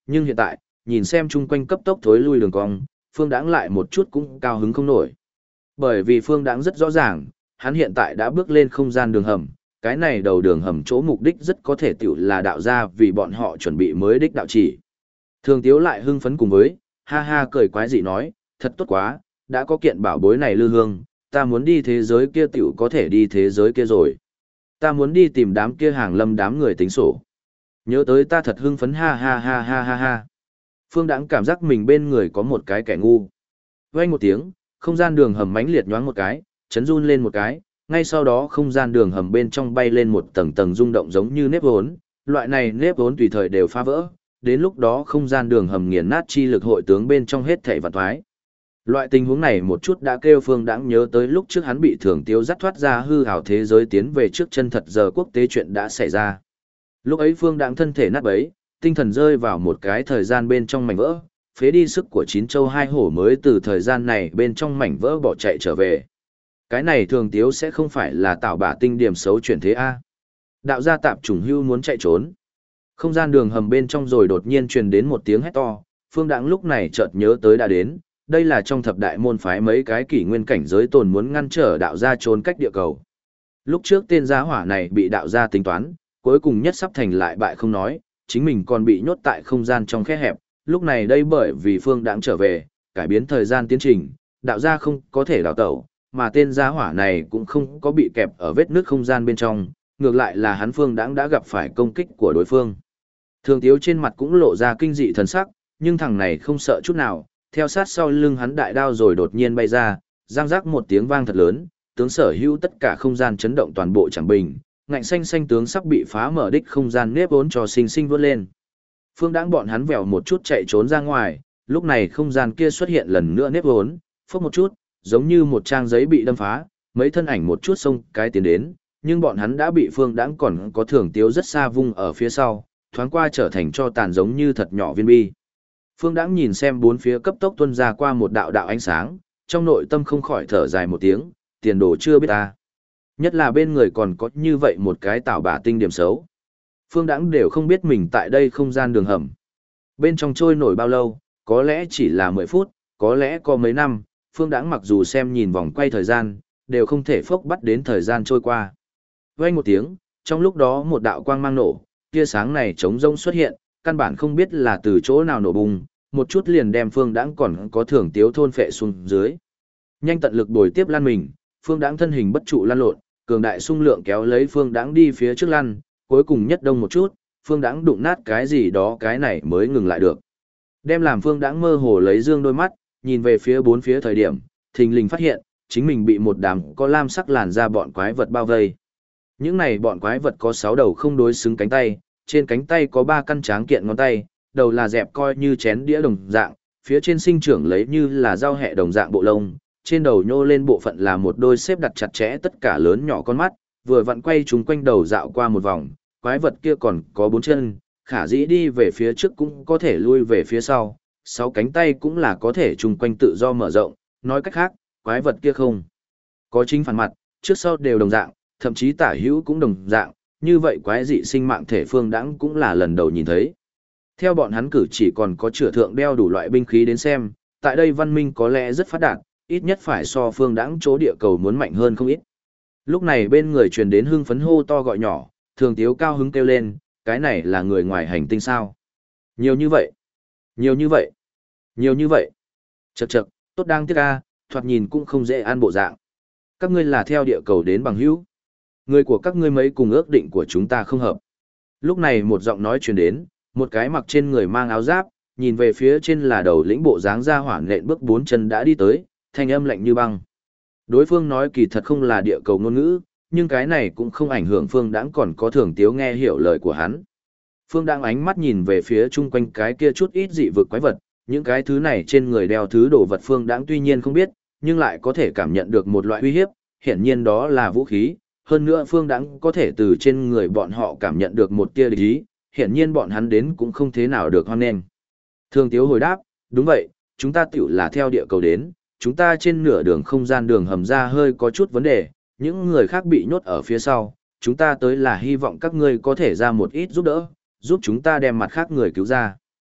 nhưng hiện tại, nhìn xem chung quanh cấp tốc thối lui đường cong, Phương Đãng lại một chút cũng cao hứng không nổi. Bởi vì Phương Đãng rất rõ ràng, hắn hiện tại đã bước lên không gian đường hầm, cái này đầu đường hầm chỗ mục đích rất có thể tiểu là đạo ra vì bọn họ chuẩn bị mới đích đạo chỉ. Thường Tiếu lại hưng phấn cùng với, ha ha cười quái dị nói, thật tốt quá, đã có kiện bảo bối này lư hương, ta muốn đi thế giới kia tiểu có thể đi thế giới kia rồi. Ta muốn đi tìm đám kia hàng lâm đám người tính sổ. Nhớ tới ta thật hưng phấn ha ha ha ha ha ha. Phương Đãng cảm giác mình bên người có một cái kẻ ngu. Vang một tiếng, không gian đường hầm mãnh liệt nhoáng một cái, chấn run lên một cái, ngay sau đó không gian đường hầm bên trong bay lên một tầng tầng rung động giống như nếp vốn, loại này nếp vốn tùy thời đều phá vỡ, đến lúc đó không gian đường hầm nghiền nát chi lực hội tướng bên trong hết thảy vạn thoái. Loại tình huống này một chút đã kêu Phương Đãng nhớ tới lúc trước hắn bị Thường Tiếu dắt thoát ra hư ảo thế giới tiến về trước chân thật giờ quốc tế chuyện đã xảy ra. Lúc ấy Phương Đãng thân thể nát bấy, tinh thần rơi vào một cái thời gian bên trong mảnh vỡ, phế đi sức của chín châu hai hổ mới từ thời gian này bên trong mảnh vỡ bỏ chạy trở về. Cái này Thường Tiếu sẽ không phải là tạo bả tinh điểm xấu chuyển thế A. Đạo gia tạp chủng hưu muốn chạy trốn. Không gian đường hầm bên trong rồi đột nhiên truyền đến một tiếng hét to, Phương Đãng lúc này chợt nhớ tới đã đến, đây là trong thập đại môn phái mấy cái kỷ nguyên cảnh giới tồn muốn ngăn trở đạo gia trốn cách địa cầu. Lúc trước tên gia hỏa này bị đạo gia tính toán, cuối cùng nhất sắp thành lại bại không nói, chính mình còn bị nhốt tại không gian trong khe hẹp, lúc này đây bởi vì Phương Đãng trở về, cải biến thời gian tiến trình, đạo gia không có thể đào tẩu, mà tên gia hỏa này cũng không có bị kẹp ở vết nước không gian bên trong, ngược lại là hắn Phương Đãng đã gặp phải công kích của đối phương. Thường Tiếu trên mặt cũng lộ ra kinh dị thần sắc, nhưng thằng này không sợ chút nào, theo sát sau lưng hắn đại đao rồi đột nhiên bay ra, răng rắc một tiếng vang thật lớn, tướng sở hữu tất cả không gian chấn động toàn bộ chẳng bình, ngạnh xanh xanh tướng sắp bị phá mở đích không gian nếp vốn cho sinh sinh vươn lên. Phương Đãng bọn hắn vèo một chút chạy trốn ra ngoài, lúc này không gian kia xuất hiện lần nữa nếp vốn, phốc một chút, giống như một trang giấy bị đâm phá, mấy thân ảnh một chút xông cái tiến đến, nhưng bọn hắn đã bị Phương Đãng còn có Thường Tiếu rất xa vung ở phía sau, thoáng qua trở thành cho tàn giống như thật nhỏ viên bi. Phương Đãng nhìn xem bốn phía cấp tốc tuôn ra qua một đạo đạo ánh sáng, trong nội tâm không khỏi thở dài một tiếng, tiền đồ chưa biết ta. Nhất là bên người còn có như vậy một cái tạo bả tinh điểm xấu. Phương Đãng đều không biết mình tại đây không gian đường hầm. Bên trong trôi nổi bao lâu, có lẽ chỉ là 10 phút, có lẽ có mấy năm, Phương Đãng mặc dù xem nhìn vòng quay thời gian, đều không thể phốc bắt đến thời gian trôi qua. Vang một tiếng, trong lúc đó một đạo quang mang nổ, tia sáng này trống rông xuất hiện, căn bản không biết là từ chỗ nào nổ bùng, một chút liền đem Phương Đãng còn có Thường Tiếu thôn phệ xuống dưới. Nhanh tận lực bồi tiếp lăn mình, Phương Đãng thân hình bất trụ lăn lộn, cường đại xung lượng kéo lấy Phương Đãng đi phía trước lăn, cuối cùng nhất đông một chút, Phương Đãng đụng nát cái gì đó cái này mới ngừng lại được. Đem làm Phương Đãng mơ hồ lấy dương đôi mắt, nhìn về phía bốn phía thời điểm, thình lình phát hiện, chính mình bị một đám có lam sắc làn da bọn quái vật bao vây. Những này bọn quái vật có 6 đầu không đối xứng cánh tay, trên cánh tay có 3 căn tráng kiện ngón tay, đầu là dẹp coi như chén đĩa đồng dạng, phía trên sinh trưởng lấy như là dao hẹ đồng dạng bộ lông, trên đầu nhô lên bộ phận là một đôi xếp đặt chặt chẽ tất cả lớn nhỏ con mắt, vừa vặn quay chúng quanh đầu dạo qua một vòng, quái vật kia còn có 4 chân, khả dĩ đi về phía trước cũng có thể lui về phía sau, 6 cánh tay cũng là có thể chung quanh tự do mở rộng, nói cách khác, quái vật kia không có chính phản mặt, trước sau đều đồng dạng, thậm chí tả hữu cũng đồng dạng, như vậy quái dị sinh mạng thể Phương Đãng cũng là lần đầu nhìn thấy. Theo bọn hắn cử chỉ còn có chữa thượng đeo đủ loại binh khí đến xem, tại đây văn minh có lẽ rất phát đạt, ít nhất phải so Phương Đãng chỗ địa cầu muốn mạnh hơn không ít. Lúc này bên người truyền đến hưng phấn hô to gọi nhỏ, Thường Tiếu cao hứng kêu lên, cái này là người ngoài hành tinh sao? Nhiều như vậy, nhiều như vậy, nhiều như vậy. Chậc chậc, tốt đang tiếc a, thoạt nhìn cũng không dễ an bộ dạng. Các ngươi là theo địa cầu đến bằng hữu. Người của các ngươi mấy cùng ước định của chúng ta không hợp. Lúc này một giọng nói truyền đến, một cái mặc trên người mang áo giáp, nhìn về phía trên là đầu lĩnh bộ dáng ra hoảng lện bước 4 chân đã đi tới, thanh âm lạnh như băng. Đối phương nói kỳ thật không là địa cầu ngôn ngữ, nhưng cái này cũng không ảnh hưởng Phương Đãng còn có Thường Tiếu nghe hiểu lời của hắn. Phương Đãng ánh mắt nhìn về phía chung quanh cái kia chút ít dị vực quái vật, những cái thứ này trên người đeo thứ đồ vật Phương Đãng tuy nhiên không biết, nhưng lại có thể cảm nhận được một loại uy hiếp, hiển nhiên đó là vũ khí. Hơn nữa Phương Đãng có thể từ trên người bọn họ cảm nhận được một tia địch ý, hiển nhiên bọn hắn đến cũng không thế nào được hoan nghênh. Thường Tiếu hồi đáp, đúng vậy, chúng ta tiểu là theo địa cầu đến, chúng ta trên nửa đường không gian đường hầm ra hơi có chút vấn đề, những người khác bị nhốt ở phía sau, chúng ta tới là hy vọng các ngươi có thể ra một ít giúp đỡ, giúp chúng ta đem mặt khác người cứu ra.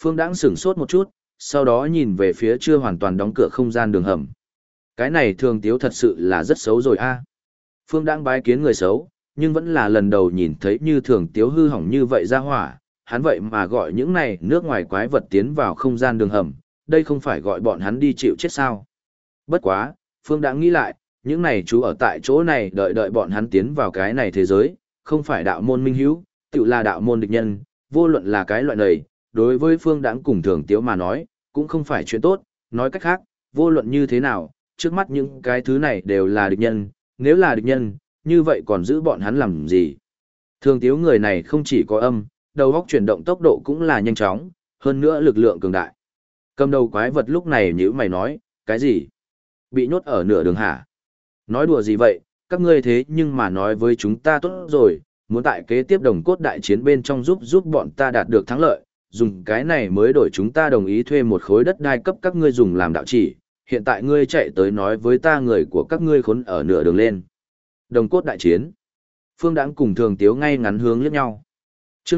Phương Đãng sửng sốt một chút, sau đó nhìn về phía chưa hoàn toàn đóng cửa không gian đường hầm. Cái này Thường Tiếu thật sự là rất xấu rồi a. Phương Đãng bái kiến người xấu, nhưng vẫn là lần đầu nhìn thấy như Thường Tiếu hư hỏng như vậy ra hỏa, hắn vậy mà gọi những này nước ngoài quái vật tiến vào không gian đường hầm, đây không phải gọi bọn hắn đi chịu chết sao. Bất quá, Phương Đãng nghĩ lại, những này chú ở tại chỗ này đợi bọn hắn tiến vào cái này thế giới, không phải đạo môn minh hữu, tự là đạo môn địch nhân, vô luận là cái loại này, đối với Phương Đãng cùng Thường Tiếu mà nói, cũng không phải chuyện tốt, nói cách khác, vô luận như thế nào, trước mắt những cái thứ này đều là địch nhân, nếu là địch nhân, như vậy còn giữ bọn hắn làm gì? Thường Tiếu người này không chỉ có âm, đầu óc chuyển động tốc độ cũng là nhanh chóng, hơn nữa lực lượng cường đại. Cầm đầu quái vật lúc này nhíu mày nói, cái gì? Bị nhốt ở nửa đường hả? Nói đùa gì vậy, các ngươi thế nhưng mà nói với chúng ta tốt rồi, muốn tại kế tiếp đồng cốt đại chiến bên trong giúp bọn ta đạt được thắng lợi, dùng cái này mới đổi chúng ta đồng ý thuê một khối đất đai cấp các ngươi dùng làm đạo chỉ, hiện tại ngươi chạy tới nói với ta người của các ngươi khốn ở nửa đường lên. Đồng cốt đại chiến. Phương Đãng cùng Thường Tiếu ngay ngắn hướng liếc nhau. Chương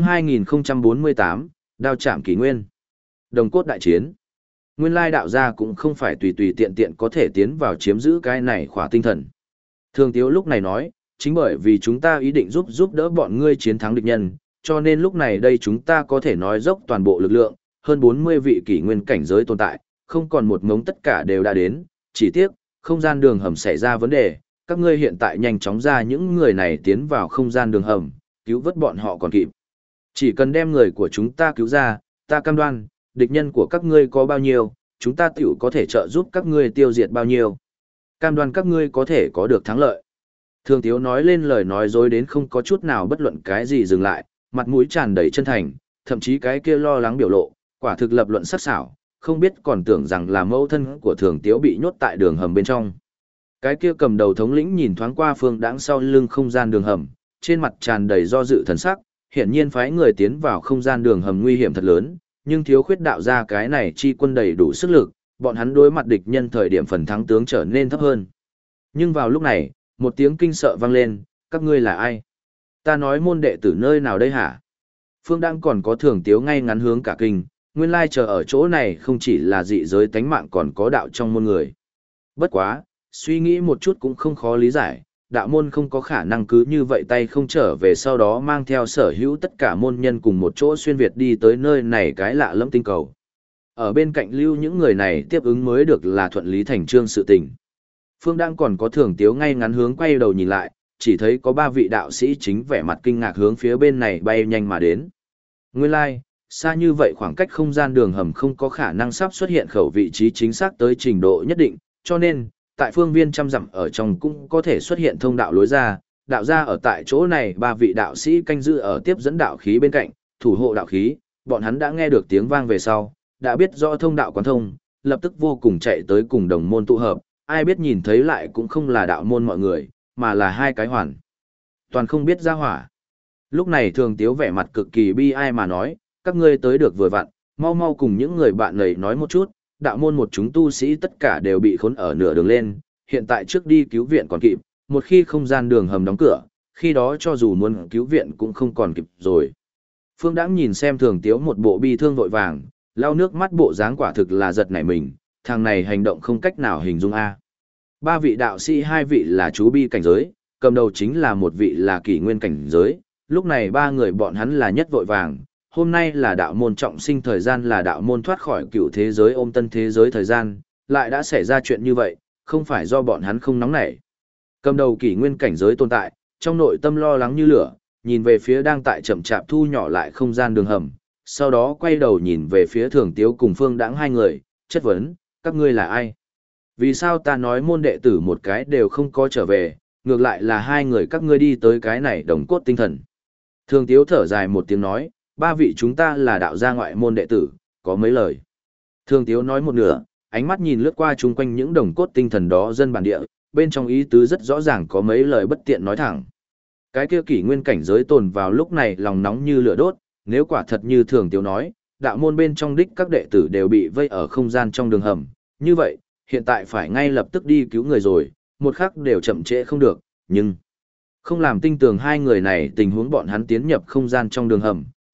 2048, Đao chạm kỷ nguyên. Đồng cốt đại chiến. Nguyên lai đạo gia cũng không phải tùy tùy tiện tiện có thể tiến vào chiếm giữ cái này khỏa tinh thần. Thường Tiếu lúc này nói, chính bởi vì chúng ta ý định giúp đỡ bọn ngươi chiến thắng địch nhân, cho nên lúc này đây chúng ta có thể nói dốc toàn bộ lực lượng, hơn 40 vị kỷ nguyên cảnh giới tồn tại, không còn một ngống tất cả đều đã đến, chỉ tiếc, không gian đường hầm xảy ra vấn đề, các ngươi hiện tại nhanh chóng ra những người này tiến vào không gian đường hầm, cứu vớt bọn họ còn kịp. Chỉ cần đem người của chúng ta cứu ra, ta cam đoan, địch nhân của các ngươi có bao nhiêu, chúng ta tiểu có thể trợ giúp các ngươi tiêu diệt bao nhiêu. Cam đoan các ngươi có thể có được thắng lợi. Thường Tiếu nói lên lời nói dối đến không có chút nào bất luận cái gì dừng lại, mặt mũi tràn đầy chân thành, thậm chí cái kia lo lắng biểu lộ, quả thực lập luận sắc sảo, không biết còn tưởng rằng là mẫu thân của Thường Tiếu bị nhốt tại đường hầm bên trong. Cái kia cầm đầu thống lĩnh nhìn thoáng qua Phương Đãng sau lưng không gian đường hầm, trên mặt tràn đầy do dự thần sắc, hiển nhiên phái người tiến vào không gian đường hầm nguy hiểm thật lớn, nhưng thiếu khuyết đạo ra cái này chi quân đầy đủ sức lực, bọn hắn đối mặt địch nhân thời điểm phần thắng tướng trở nên thấp hơn. Nhưng vào lúc này, một tiếng kinh sợ vang lên, các ngươi là ai? Ta nói môn đệ tử nơi nào đây hả? Phương Đãng còn có Thường Tiếu ngay ngắn hướng cả kinh, nguyên lai chờ ở chỗ này không chỉ là dị giới tánh mạng còn có đạo trong môn người. Bất quá, suy nghĩ một chút cũng không khó lý giải, đạo môn không có khả năng cứ như vậy tay không trở về sau đó mang theo sở hữu tất cả môn nhân cùng một chỗ xuyên Việt đi tới nơi này cái lạ lẫm tinh cầu. Ở bên cạnh lưu những người này tiếp ứng mới được là thuận lý thành trương sự tình. Phương Đãng còn có Thường Tiếu ngay ngắn hướng quay đầu nhìn lại, chỉ thấy có 3 vị đạo sĩ chính vẻ mặt kinh ngạc hướng phía bên này bay nhanh mà đến. Nguyên lai, xa như vậy khoảng cách không gian đường hầm không có khả năng sắp xuất hiện khẩu vị trí chính xác tới trình độ nhất định, cho nên, tại phương viên trăm dặm ở trong cũng có thể xuất hiện thông đạo lối ra, đạo ra ở tại chỗ này 3 vị đạo sĩ canh giữ ở tiếp dẫn đạo khí bên cạnh, thủ hộ đạo khí, bọn hắn đã nghe được tiếng vang về sau, đã biết rõ thông đạo quán thông, lập tức vô cùng chạy tới cùng đồng môn tụ hợp, ai biết nhìn thấy lại cũng không là đạo môn mọi người, mà là hai cái hoàn. Toàn không biết ra hỏa. Lúc này Thường Tiếu vẻ mặt cực kỳ bi ai mà nói, các ngươi tới được vừa vặn, mau mau cùng những người bạn này nói một chút, đạo môn một chúng tu sĩ tất cả đều bị khốn ở nửa đường lên, hiện tại trước đi cứu viện còn kịp, một khi không gian đường hầm đóng cửa, khi đó cho dù muốn cứu viện cũng không còn kịp rồi. Phương Đãng nhìn xem Thường Tiếu một bộ bi thương vội vàng, lau nước mắt bộ dáng quả thực là giật nảy mình, thằng này hành động không cách nào hình dung a. 3 vị đạo sĩ 2 vị là chú bi cảnh giới, cầm đầu chính là một vị là kỷ nguyên cảnh giới, lúc này 3 người bọn hắn là nhất vội vàng, hôm nay là đạo môn trọng sinh thời gian là đạo môn thoát khỏi cựu thế giới ôm tân thế giới thời gian, lại đã xảy ra chuyện như vậy, không phải do bọn hắn không nóng nảy. Cầm đầu kỷ nguyên cảnh giới tồn tại, trong nội tâm lo lắng như lửa, nhìn về phía đang tại chậm chạp thu nhỏ lại không gian đường hầm, sau đó quay đầu nhìn về phía Thường Tiếu cùng Phương Đãng 2 người, chất vấn, các ngươi là ai? Vì sao ta nói môn đệ tử một cái đều không có trở về, ngược lại là 2 người các ngươi đi tới cái này đồng cốt tinh thần. Thường Tiếu thở dài một tiếng nói, 3 vị chúng ta là đạo gia ngoại môn đệ tử, có mấy lời. Thường Tiếu nói một nửa, ánh mắt nhìn lướt qua chung quanh những đồng cốt tinh thần đó dân bản địa, bên trong ý tứ rất rõ ràng có mấy lời bất tiện nói thẳng. Cái kia kỷ nguyên cảnh giới tồn vào lúc này lòng nóng như lửa đốt, nếu quả thật như Thường Tiếu nói, đạo môn bên trong đích các đệ tử đều bị vây ở không gian trong đường hầm, như vậy, hiện tại phải ngay lập tức đi cứu người rồi, một khắc đều chậm trễ không được, nhưng không làm tinh tường 2 người này tình huống bọn hắn tiến nhập không gian trong đường hầm,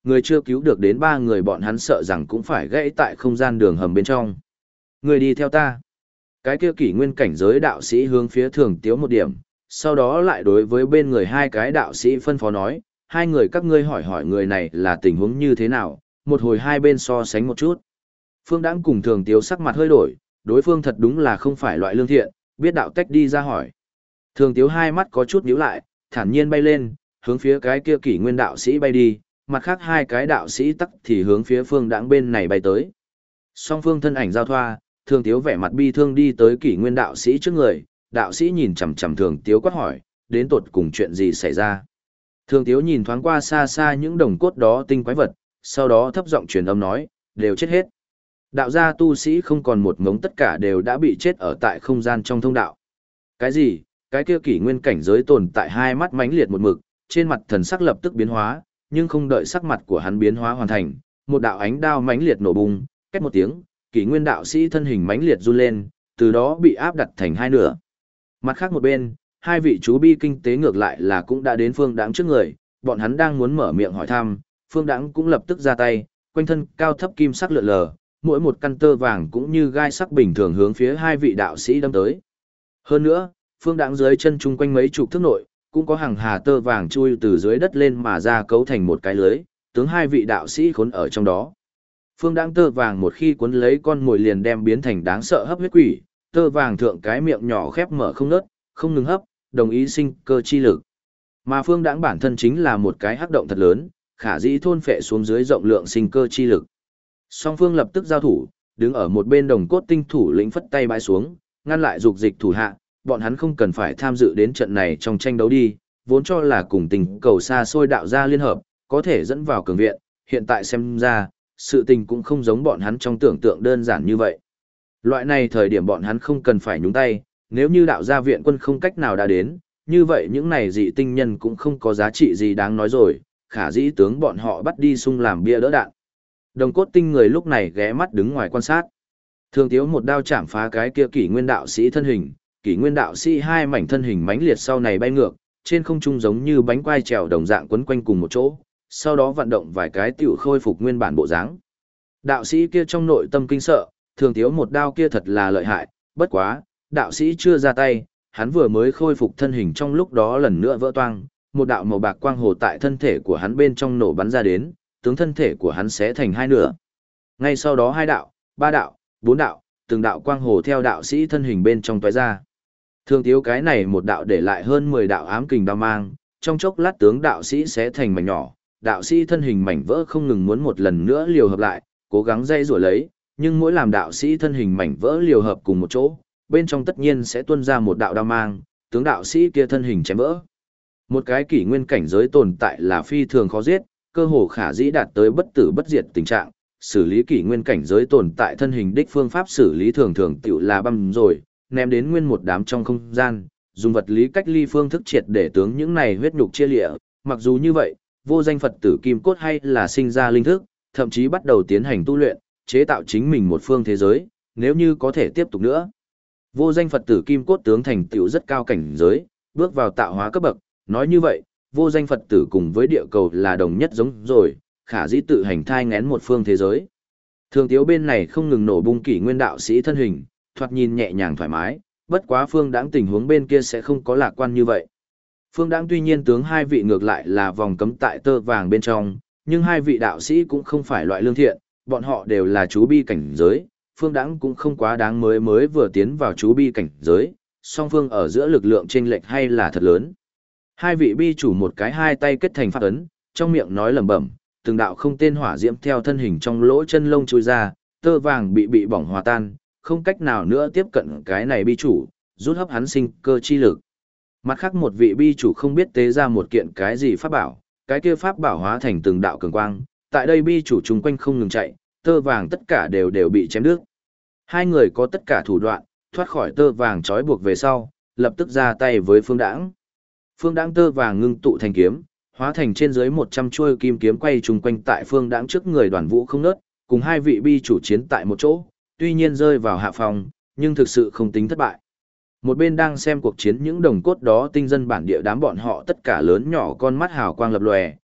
Người chưa cứu được đến 3 người bọn hắn sợ rằng cũng phải gãy tại không gian đường hầm bên trong. Người đi theo ta. Cái kia kỷ nguyên cảnh giới đạo sĩ hướng phía Thường Tiếu một điểm, sau đó lại đối với bên người hai cái đạo sĩ phân phó nói, hai người các ngươi hỏi hỏi người này là tình huống như thế nào, một hồi hai bên so sánh một chút. Phương Đãng cùng Thường Tiếu sắc mặt hơi đổi, đối phương thật đúng là không phải loại lương thiện, biết đạo tách đi ra hỏi. Thường Tiếu hai mắt có chút nhíu lại, thản nhiên bay lên, hướng phía cái kia kỷ nguyên đạo sĩ bay đi, mặt khác hai cái đạo sĩ tắc thì hướng phía Phương Đãng bên này bay tới. Song phương thân ảnh giao thoa, Thường Tiếu vẻ mặt bi thương đi tới kỷ nguyên đạo sĩ trước người, đạo sĩ nhìn chằm chằm Thường Tiếu quát hỏi, đến tột cùng chuyện gì xảy ra. Thường Tiếu nhìn thoáng qua xa xa những đồng cốt đó tinh quái vật, sau đó thấp giọng truyền âm nói, đều chết hết. Đạo gia tu sĩ không còn một ngống, tất cả đều đã bị chết ở tại không gian trong thông đạo. Cái gì? Cái kia kỷ nguyên cảnh giới tồn tại hai mắt mãnh liệt một mực, trên mặt thần sắc lập tức biến hóa, nhưng không đợi sắc mặt của hắn biến hóa hoàn thành, một đạo ánh đao mãnh liệt nổ bùng, két một tiếng, kỷ nguyên đạo sĩ thân hình mãnh liệt run lên, từ đó bị áp đặt thành hai nửa. Mặt khác một bên, hai vị chú bi kinh tế ngược lại là cũng đã đến Phương Đãng trước người, bọn hắn đang muốn mở miệng hỏi thăm, Phương Đãng cũng lập tức ra tay, quanh thân cao thấp kim sắc lượn lờ, mỗi một căn tơ vàng cũng như gai sắc bình thường hướng phía hai vị đạo sĩ đâm tới. Hơn nữa, Phương Đãng dưới chân chung quanh mấy chục thước nội, cũng có hàng hà tơ vàng chui từ dưới đất lên mà ra cấu thành một cái lưới, tướng hai vị đạo sĩ khốn ở trong đó. Phương Đãng tơ vàng một khi cuốn lấy con mồi liền đem biến thành đáng sợ hấp huyết quỷ, tơ vàng thượng cái miệng nhỏ khép mở không ngớt, không ngừng hấp, đồng ý sinh cơ chi lực. Mà Phương Đãng bản thân chính là một cái hắc động thật lớn, khả dĩ thôn phệ xuống dưới rộng lượng sinh cơ chi lực. Song phương lập tức giao thủ, đứng ở một bên đồng cốt tinh thủ lĩnh phất tay bãi xuống, ngăn lại dục dịch thủ hạ, bọn hắn không cần phải tham dự đến trận này trong tranh đấu đi, vốn cho là cùng tình cầu xa xôi đạo gia liên hợp, có thể dẫn vào cường viện, hiện tại xem ra, sự tình cũng không giống bọn hắn trong tưởng tượng đơn giản như vậy. Loại này thời điểm bọn hắn không cần phải nhúng tay, nếu như đạo gia viện quân không cách nào đã đến, như vậy những này dị tinh nhân cũng không có giá trị gì đáng nói rồi, khả dĩ tướng bọn họ bắt đi sung làm bia đỡ đạn. Đồng cốt tinh người lúc này ghé mắt đứng ngoài quan sát. Thường Tiếu một đao chạm phá cái kia kỷ nguyên đạo sĩ thân hình, kỷ nguyên đạo sĩ hai mảnh thân hình mãnh liệt sau này bay ngược, trên không trung giống như bánh quai trèo đồng dạng quấn quanh cùng một chỗ, sau đó vận động vài cái tiểu khôi phục nguyên bản bộ dáng. Đạo sĩ kia trong nội tâm kinh sợ, Thường Tiếu một đao kia thật là lợi hại, bất quá, đạo sĩ chưa ra tay, hắn vừa mới khôi phục thân hình trong lúc đó lần nữa vỡ toang, một đạo màu bạc quang hồ tại thân thể của hắn bên trong nổ bắn ra đến, tướng thân thể của hắn xé thành hai nửa. Ngay sau đó hai đạo, ba đạo, bốn đạo, từng đạo quang hồ theo đạo sĩ thân hình bên trong tóe ra. Thường Tiếu cái này một đạo để lại hơn 10 đạo ám kình đao mang, trong chốc lát tướng đạo sĩ xé thành mảnh nhỏ, đạo sĩ thân hình mảnh vỡ không ngừng muốn một lần nữa liều hợp lại, cố gắng dây rủa lấy, nhưng mỗi làm đạo sĩ thân hình mảnh vỡ liều hợp cùng một chỗ, bên trong tất nhiên sẽ tuôn ra một đạo đao mang, tướng đạo sĩ kia thân hình chém vỡ. Một cái kỷ nguyên cảnh giới tồn tại là phi thường khó giết, cơ hồ khả dĩ đạt tới bất tử bất diệt tình trạng, xử lý kỷ nguyên cảnh giới tồn tại thân hình đích phương pháp xử lý thường thường tiểu là băm rồi, ném đến nguyên một đám trong không gian, dùng vật lý cách ly phương thức triệt để tướng những này huyết nhục chia lịa, mặc dù như vậy, vô danh Phật tử kim cốt hay là sinh ra linh thức, thậm chí bắt đầu tiến hành tu luyện, chế tạo chính mình một phương thế giới, nếu như có thể tiếp tục nữa. Vô danh Phật tử kim cốt tướng thành tựu rất cao cảnh giới, bước vào tạo hóa cấp bậc, nói như vậy, vô danh Phật tử cùng với địa cầu là đồng nhất giống rồi, khả dĩ tự hành thai ngén một phương thế giới. Thường Tiếu bên này không ngừng nổ bung kỷ nguyên đạo sĩ thân hình, thoạt nhìn nhẹ nhàng thoải mái, bất quá Phương Đãng tình huống bên kia sẽ không có lạc quan như vậy. Phương Đãng tuy nhiên tướng hai vị ngược lại là vòng cấm tại tơ vàng bên trong, nhưng hai vị đạo sĩ cũng không phải loại lương thiện, bọn họ đều là chú bi cảnh giới, Phương Đãng cũng không quá đáng mới vừa tiến vào chú bi cảnh giới, song phương ở giữa lực lượng chênh lệch hay là thật lớn. Hai vị bi chủ một cái hai tay kết thành pháp ấn, trong miệng nói lẩm bẩm, từng đạo không tên hỏa diễm theo thân hình trong lỗ chân lông chui ra, tơ vàng bị bỏng hòa tan, không cách nào nữa tiếp cận cái này bi chủ, rút hấp hắn sinh cơ chi lực. Mặt khác một vị bi chủ không biết tế ra một kiện cái gì pháp bảo, cái kia pháp bảo hóa thành từng đạo cường quang, tại đây bi chủ chung quanh không ngừng chạy, tơ vàng tất cả đều bị chém đứt. Hai người có tất cả thủ đoạn, thoát khỏi tơ vàng trói buộc về sau, lập tức ra tay với Phương Đãng. Phương Đãng tơ vàng ngưng tụ thành kiếm, hóa thành trên dưới 100 chuôi kim kiếm quay chung quanh tại Phương Đãng trước người Đoàn Vũ không nớt, cùng hai vị bi chủ chiến tại một chỗ, tuy nhiên rơi vào hạ phòng, nhưng thực sự không tính thất bại. Một bên đang xem cuộc chiến những đồng cốt đó tinh dân bản địa đám bọn họ tất cả lớn nhỏ con mắt hào quang lập lòe,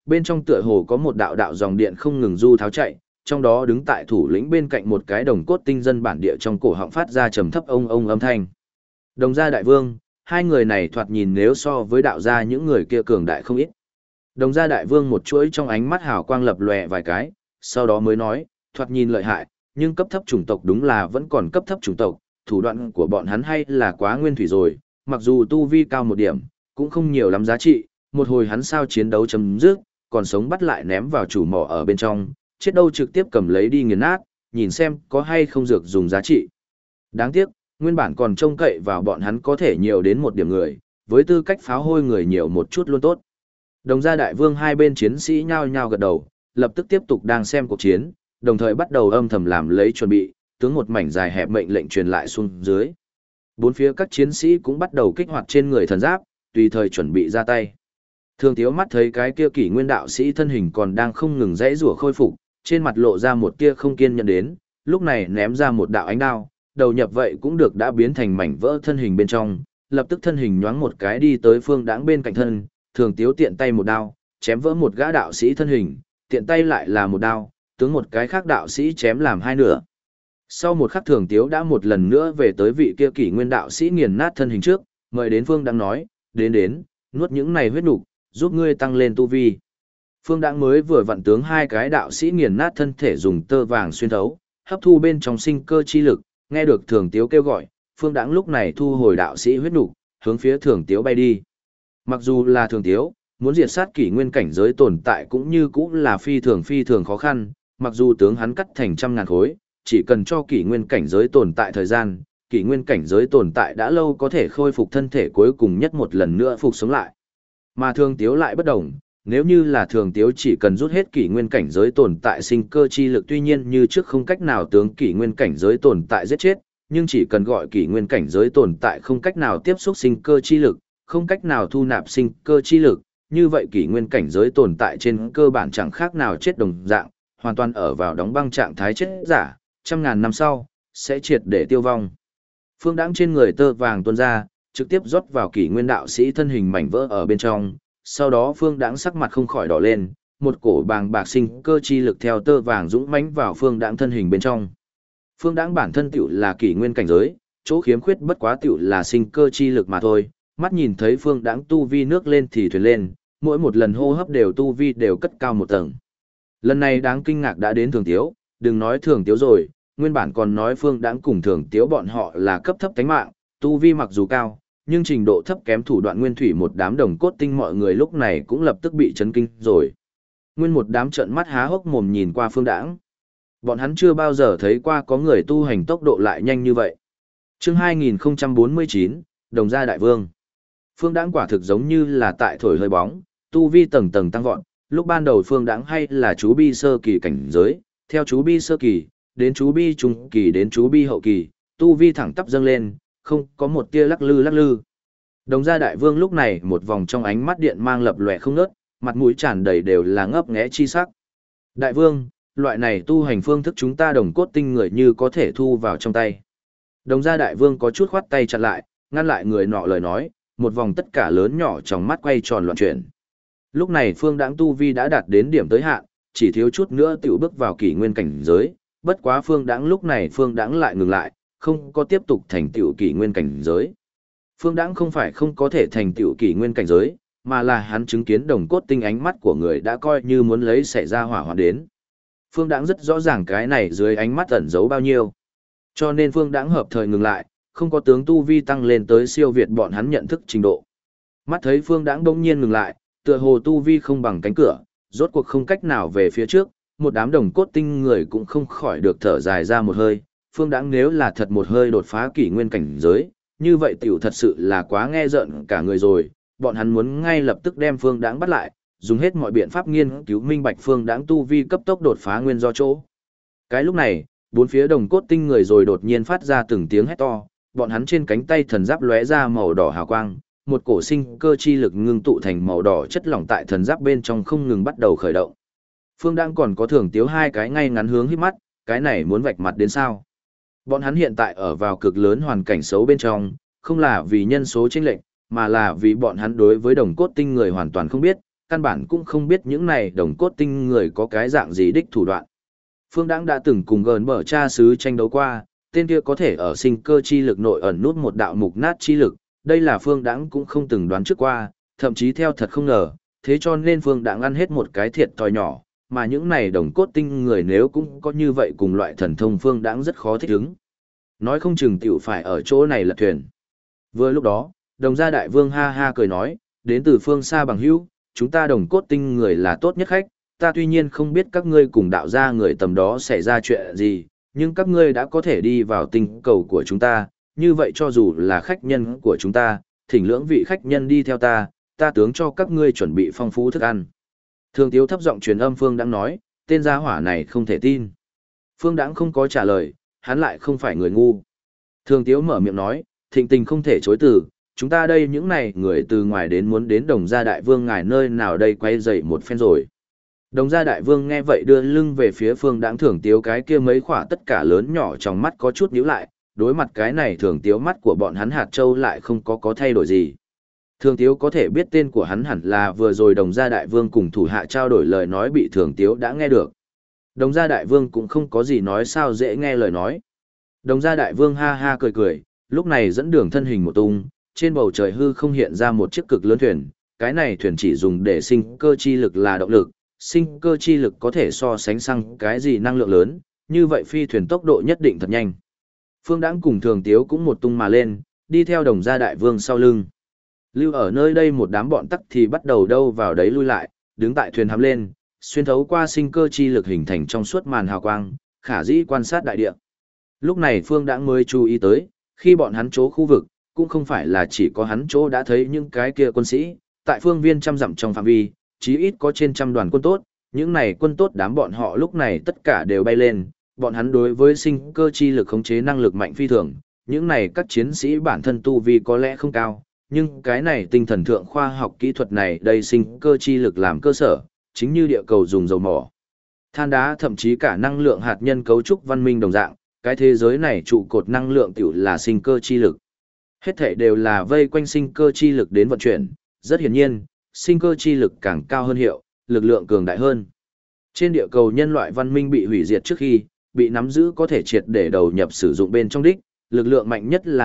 bên trong tựa hồ có một đạo đạo dòng điện không ngừng du tháo chạy, trong đó đứng tại thủ lĩnh bên cạnh một cái đồng cốt tinh dân bản địa trong cổ họng phát ra trầm thấp ông ông âm thanh. Đồng gia đại vương, hai người này thoạt nhìn nếu so với đạo gia những người kia cường đại không ít. Đồng gia đại vương một chuỗi trong ánh mắt hào quang lập lòe vài cái, sau đó mới nói, thoạt nhìn lợi hại, nhưng cấp thấp chủng tộc đúng là vẫn còn cấp thấp chủng tộc, thủ đoạn của bọn hắn hay là quá nguyên thủy rồi, mặc dù tu vi cao một điểm, cũng không nhiều lắm giá trị, một hồi hắn sao chiến đấu chấm dứt, còn sống bắt lại ném vào chủ mỏ ở bên trong, chết đâu trực tiếp cầm lấy đi nghiền nát, nhìn xem có hay không dược dùng giá trị. Đáng tiếc, nguyên bản còn trông cậy vào bọn hắn có thể nhiều đến một điểm người, với tư cách pháo hôi người nhiều một chút luôn tốt. Đồng gia đại vương hai bên chiến sĩ nhao nhao gật đầu, lập tức tiếp tục đang xem cuộc chiến, đồng thời bắt đầu âm thầm làm lấy chuẩn bị, tướng một mảnh dài hẹp mệnh lệnh truyền lại xuống dưới. Bốn phía các chiến sĩ cũng bắt đầu kích hoạt trên người thần giáp, tùy thời chuẩn bị ra tay. Thường Tiếu mắt thấy cái kia kỷ nguyên đạo sĩ thân hình còn đang không ngừng rẽ rủa khôi phục, trên mặt lộ ra một tia không kiên nhẫn đến, lúc này ném ra một đạo ánh đao, đầu nhập vậy cũng được đã biến thành mảnh vỡ thân hình bên trong, lập tức thân hình nhoáng một cái đi tới Phương Đãng bên cạnh thân, Thường Tiếu tiện tay một đao, chém vỡ một gã đạo sĩ thân hình, tiện tay lại là một đao, tướng một cái khác đạo sĩ chém làm hai nửa. Sau một khắc Thường Tiếu đã một lần nữa về tới vị kia kỷ nguyên đạo sĩ nghiền nát thân hình trước, mời đến Phương Đãng nói, đến, nuốt những này huyết nục, giúp ngươi tăng lên tu vi. Phương Đãng mới vừa vặn tướng hai cái đạo sĩ nghiền nát thân thể dùng tơ vàng xuyên thấu, hấp thu bên trong sinh cơ chi lực, nghe được Thường Tiếu kêu gọi, Phương Đãng lúc này thu hồi đạo sĩ huyết nục, hướng phía Thường Tiếu bay đi. Mặc dù là Thường Tiếu, muốn diệt sát kỷ nguyên cảnh giới tồn tại cũng như cũng là phi thường khó khăn, mặc dù tướng hắn cắt thành trăm ngàn khối, chỉ cần cho kỷ nguyên cảnh giới tồn tại thời gian, kỷ nguyên cảnh giới tồn tại đã lâu có thể khôi phục thân thể cuối cùng nhất một lần nữa phục sống lại. Mà Thường Tiếu lại bất đồng, nếu như là Thường Tiếu chỉ cần rút hết kỷ nguyên cảnh giới tồn tại sinh cơ chi lực, tuy nhiên như trước không cách nào tướng kỷ nguyên cảnh giới tồn tại giết chết, nhưng chỉ cần gọi kỷ nguyên cảnh giới tồn tại không cách nào tiếp xúc sinh cơ chi lực, không cách nào thu nạp sinh cơ chi lực, như vậy kỷ nguyên cảnh giới tồn tại trên cơ bản chẳng khác nào chết đồng dạng, hoàn toàn ở vào đóng băng trạng thái chết giả, trăm ngàn năm sau, sẽ triệt để tiêu vong. Phương Đãng trên người tơ vàng tuôn ra, trực tiếp rót vào kỷ nguyên đạo sĩ thân hình mảnh vỡ ở bên trong, sau đó Phương Đãng sắc mặt không khỏi đỏ lên, một cổ bàng bạc sinh cơ chi lực theo tơ vàng dũng mãnh vào Phương Đãng thân hình bên trong. Phương Đãng bản thân tiểu là kỷ nguyên cảnh giới, chỗ khiếm khuyết bất quá tiểu là sinh cơ chi lực mà thôi, mắt nhìn thấy Phương Đãng tu vi nước lên thì thuyền lên, mỗi một lần hô hấp đều tu vi đều cất cao một tầng. Lần này đáng kinh ngạc đã đến Thường Tiếu, đừng nói Thường Tiếu rồi, nguyên bản còn nói Phương Đãng cùng Thường Tiếu bọn họ là cấp thấp tánh mạng, tu vi mặc dù cao, nhưng trình độ thấp kém thủ đoạn nguyên thủy một đám đồng cốt tinh mọi người lúc này cũng lập tức bị chấn kinh rồi. Nguyên một đám trợn mắt há hốc mồm nhìn qua Phương Đãng. Bọn hắn chưa bao giờ thấy qua có người tu hành tốc độ lại nhanh như vậy. Chương 2049, Đồng gia đại vương. Phương Đãng quả thực giống như là tại thổi hơi bóng, tu vi tầng tầng tăng vọt, lúc ban đầu Phương Đãng hay là chú bi sơ kỳ cảnh giới, theo chú bi sơ kỳ, đến chú bi trung kỳ đến chú bi hậu kỳ, tu vi thẳng tắp dâng lên, không có một tia lắc lư. Đồng gia đại vương lúc này một vòng trong ánh mắt điện mang lập lòe không ngớt, mặt mũi tràn đầy đều là ngấp nghé chi sắc. Đại vương, loại này tu hành phương thức chúng ta đồng cốt tinh người như có thể thu vào trong tay. Đồng gia đại vương có chút khoát tay chặn lại, ngăn lại người nọ lời nói, một vòng tất cả lớn nhỏ trong mắt quay tròn loạn chuyển. Lúc này Phương Đãng tu vi đã đạt đến điểm tới hạn, chỉ thiếu chút nữa tiểu bước vào kỷ nguyên cảnh giới, bất quá Phương Đãng lúc này Phương Đãng lại ngừng lại, không có tiếp tục thành tựu kỷ nguyên cảnh giới. Phương Đãng không phải không có thể thành tựu kỷ nguyên cảnh giới, mà là hắn chứng kiến đồng cốt tinh ánh mắt của người đã coi như muốn lấy xảy ra hỏa hoạn đến. Phương Đãng rất rõ ràng cái này dưới ánh mắt ẩn giấu bao nhiêu. Cho nên Phương Đãng hợp thời ngừng lại, không có tướng tu vi tăng lên tới siêu việt bọn hắn nhận thức trình độ. Mắt thấy Phương Đãng bỗng nhiên ngừng lại, tựa hồ tu vi không bằng cánh cửa, rốt cuộc không cách nào về phía trước, một đám đồng cốt tinh người cũng không khỏi được thở dài ra một hơi. Phương Đãng nếu là thật một hơi đột phá kỷ nguyên cảnh giới, như vậy tiểu thật sự là quá nghe rợn cả người rồi, bọn hắn muốn ngay lập tức đem Phương Đãng bắt lại, dùng hết mọi biện pháp nghiên cứu minh bạch Phương Đãng tu vi cấp tốc đột phá nguyên do chỗ. Cái lúc này, bốn phía đồng cốt tinh người rồi đột nhiên phát ra từng tiếng hét to, bọn hắn trên cánh tay thần giáp lóe ra màu đỏ hào quang, một cổ sinh cơ chi lực ngưng tụ thành màu đỏ chất lỏng tại thần giáp bên trong không ngừng bắt đầu khởi động. Phương Đãng còn có Thường Tiếu hai cái ngay ngắn hướng híp mắt, cái này muốn vạch mặt đến sao? Bọn hắn hiện tại ở vào cực lớn hoàn cảnh xấu bên trong, không là vì nhân số chênh lệch, mà là vì bọn hắn đối với đồng cốt tinh người hoàn toàn không biết, căn bản cũng không biết những này đồng cốt tinh người có cái dạng gì đích thủ đoạn. Phương Đãng đã từng cùng gần bở cha sứ tranh đấu qua, tên kia có thể ở sinh cơ chi lực nội ẩn nút một đạo mục nát chi lực, đây là Phương Đãng cũng không từng đoán trước qua, thậm chí theo thật không ngờ, thế cho nên Phương Đãng ăn hết một cái thiệt thòi nhỏ, mà những này đồng cốt tinh người nếu cũng có như vậy cùng loại thần thông Phương Đãng rất khó thích ứng. Nói không chừng tiểu phải ở chỗ này lật thuyền. Vừa lúc đó, đồng gia đại vương ha ha cười nói, đến từ phương xa bằng hữu, chúng ta đồng cốt tinh người là tốt nhất khách, ta tuy nhiên không biết các ngươi cùng đạo gia người tầm đó xảy ra chuyện gì, nhưng các ngươi đã có thể đi vào tinh cầu của chúng ta, như vậy cho dù là khách nhân của chúng ta, thỉnh lưỡng vị khách nhân đi theo ta, ta tướng cho các ngươi chuẩn bị phong phú thức ăn. Thường Tiếu thấp giọng truyền âm Phương Đãng nói, tên gia hỏa này không thể tin. Phương Đãng không có trả lời, hắn lại không phải người ngu. Thường Tiếu mở miệng nói, thịnh tình không thể chối từ, chúng ta đây những này người từ ngoài đến muốn đến đồng gia đại vương ngài nơi nào đây quay dậy một phen rồi. Đồng gia đại vương nghe vậy đưa lưng về phía Phương Đãng. Thường Tiếu cái kia mấy khỏa tất cả lớn nhỏ trong mắt có chút nhíu lại, đối mặt cái này Thường Tiếu mắt của bọn hắn hạt châu lại không có thay đổi gì. Thường Tiếu có thể biết tên của hắn hẳn là vừa rồi đồng gia đại vương cùng thủ hạ trao đổi lời nói bị Thường Tiếu đã nghe được. Đồng gia đại vương cũng không có gì nói sao dễ nghe lời nói. Đồng gia đại vương ha ha cười cười, lúc này dẫn đường thân hình một tung, trên bầu trời hư không hiện ra một chiếc cực lớn thuyền, cái này thuyền chỉ dùng để sinh cơ chi lực là động lực, sinh cơ chi lực có thể so sánh sang cái gì năng lượng lớn, như vậy phi thuyền tốc độ nhất định thật nhanh. Phương Đãng cùng Thường Tiếu cũng một tung mà lên, đi theo đồng gia đại vương sau lưng. Lưu ở nơi đây một đám bọn tắc thì bắt đầu đâu vào đấy lui lại, đứng tại thuyền hắm lên, xuyên thấu qua sinh cơ chi lực hình thành trong suốt màn hào quang, khả dĩ quan sát đại địa. Lúc này Phương Đãng mới chú ý tới, khi bọn hắn chỗ khu vực, cũng không phải là chỉ có hắn chỗ đã thấy những cái kia quân sĩ, tại phương viên trăm dặm trong phạm vi, chí ít có trên trăm đoàn quân tốt, những này quân tốt đám bọn họ lúc này tất cả đều bay lên, bọn hắn đối với sinh cơ chi lực khống chế năng lực mạnh phi thường, những này các chiến sĩ bản thân tu vi có lẽ không cao, nhưng cái này tinh thần thượng khoa học kỹ thuật này đây sinh cơ chi lực làm cơ sở, chính như địa cầu dùng dầu mỏ, than đá thậm chí cả năng lượng hạt nhân cấu trúc văn minh đồng dạng, cái thế giới này trụ cột năng lượng tiểu là sinh cơ chi lực. Hết thể đều là vây quanh sinh cơ chi lực đến vận chuyển, rất hiển nhiên, sinh cơ chi lực càng cao hơn hiệu, lực lượng cường đại hơn. Trên địa cầu nhân loại văn minh bị hủy diệt trước khi, bị nắm giữ có thể triệt để đầu nhập sử dụng bên trong đích, lực lượng mạnh nhất là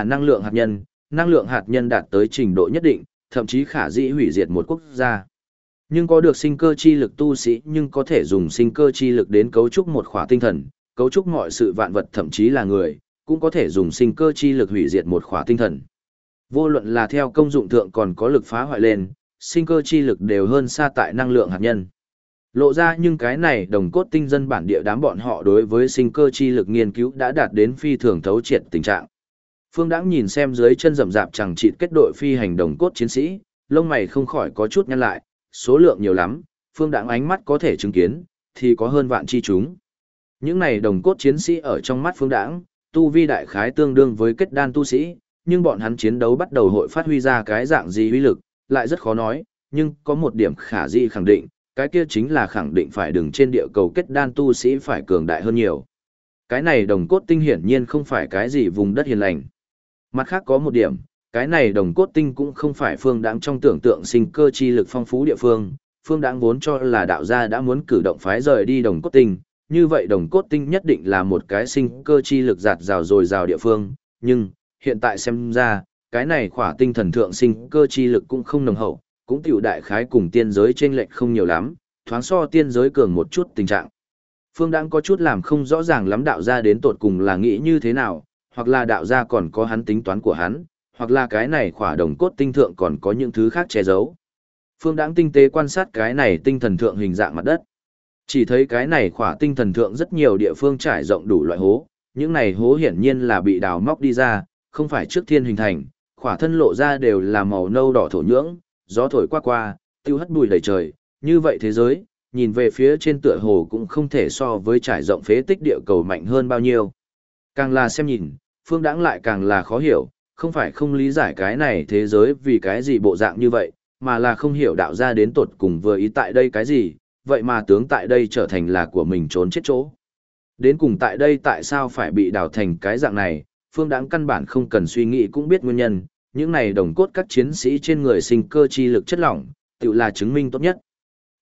năng lượng hạt nhân đạt tới trình độ nhất định, thậm chí khả dĩ hủy diệt một quốc gia. Nhưng có được sinh cơ chi lực tu sĩ nhưng có thể dùng sinh cơ chi lực đến cấu trúc một khỏa tinh thần, cấu trúc mọi sự vạn vật thậm chí là người, cũng có thể dùng sinh cơ chi lực hủy diệt một khỏa tinh thần. Vô luận là theo công dụng thượng còn có lực phá hoại lên, sinh cơ chi lực đều hơn xa tại năng lượng hạt nhân. Lộ ra nhưng cái này đồng cốt tinh dân bản địa đám bọn họ đối với sinh cơ chi lực nghiên cứu đã đạt đến phi thường thấu triệt tình trạng. Phương Đãng nhìn xem dưới chân rậm rạp chẳng chịt kết đội phi hành đồng cốt chiến sĩ, lông mày không khỏi có chút nhăn lại, số lượng nhiều lắm, Phương Đãng ánh mắt có thể chứng kiến, thì có hơn vạn chi chúng. Những này đồng cốt chiến sĩ ở trong mắt Phương Đãng, tu vi đại khái tương đương với kết đan tu sĩ, nhưng bọn hắn chiến đấu bắt đầu hội phát huy ra cái dạng gì uy lực, lại rất khó nói, nhưng có một điểm khả dĩ khẳng định, cái kia chính là khẳng định phải đứng trên địa cầu kết đan tu sĩ phải cường đại hơn nhiều. Cái này đồng cốt tinh hiển nhiên không phải cái gì vùng đất hiền lành. Mặt khác có một điểm, cái này đồng cốt tinh cũng không phải Phương Đãng trong tưởng tượng sinh cơ chi lực phong phú địa phương, Phương Đãng vốn cho là đạo gia đã muốn cử động phái rời đi đồng cốt tinh, như vậy đồng cốt tinh nhất định là một cái sinh cơ chi lực giạt rào dồi dào địa phương, nhưng hiện tại xem ra, cái này khỏa tinh thần thượng sinh cơ chi lực cũng không nồng hậu, cũng tiểu đại khái cùng tiên giới chênh lệch không nhiều lắm, thoáng so tiên giới cường một chút tình trạng. Phương Đãng có chút làm không rõ ràng lắm đạo gia đến tột cùng là nghĩ như thế nào, hoặc là đạo gia còn có hắn tính toán của hắn, hoặc là cái này khỏa đồng cốt tinh thượng còn có những thứ khác che giấu. Phương Đãng tinh tế quan sát cái này tinh thần thượng hình dạng mặt đất. Chỉ thấy cái này khỏa tinh thần thượng rất nhiều địa phương trải rộng đủ loại hố, những này hố hiển nhiên là bị đào móc đi ra, không phải trước thiên hình thành, khỏa thân lộ ra đều là màu nâu đỏ thổ nhưỡng, gió thổi qua, tiêu hất bụi đầy trời, như vậy thế giới, nhìn về phía trên tựa hồ cũng không thể so với trải rộng phế tích địa cầu mạnh hơn bao nhiêu. Càng là xem nhìn, Phương Đãng lại càng là khó hiểu, không phải không lý giải cái này thế giới vì cái gì bộ dạng như vậy, mà là không hiểu đạo ra đến tột cùng vừa ý tại đây cái gì, vậy mà tướng tại đây trở thành là của mình trốn chết chỗ. Đến cùng tại đây tại sao phải bị đào thành cái dạng này, Phương Đãng căn bản không cần suy nghĩ cũng biết nguyên nhân, những này đồng cốt các chiến sĩ trên người sinh cơ chi lực chất lỏng, tự là chứng minh tốt nhất.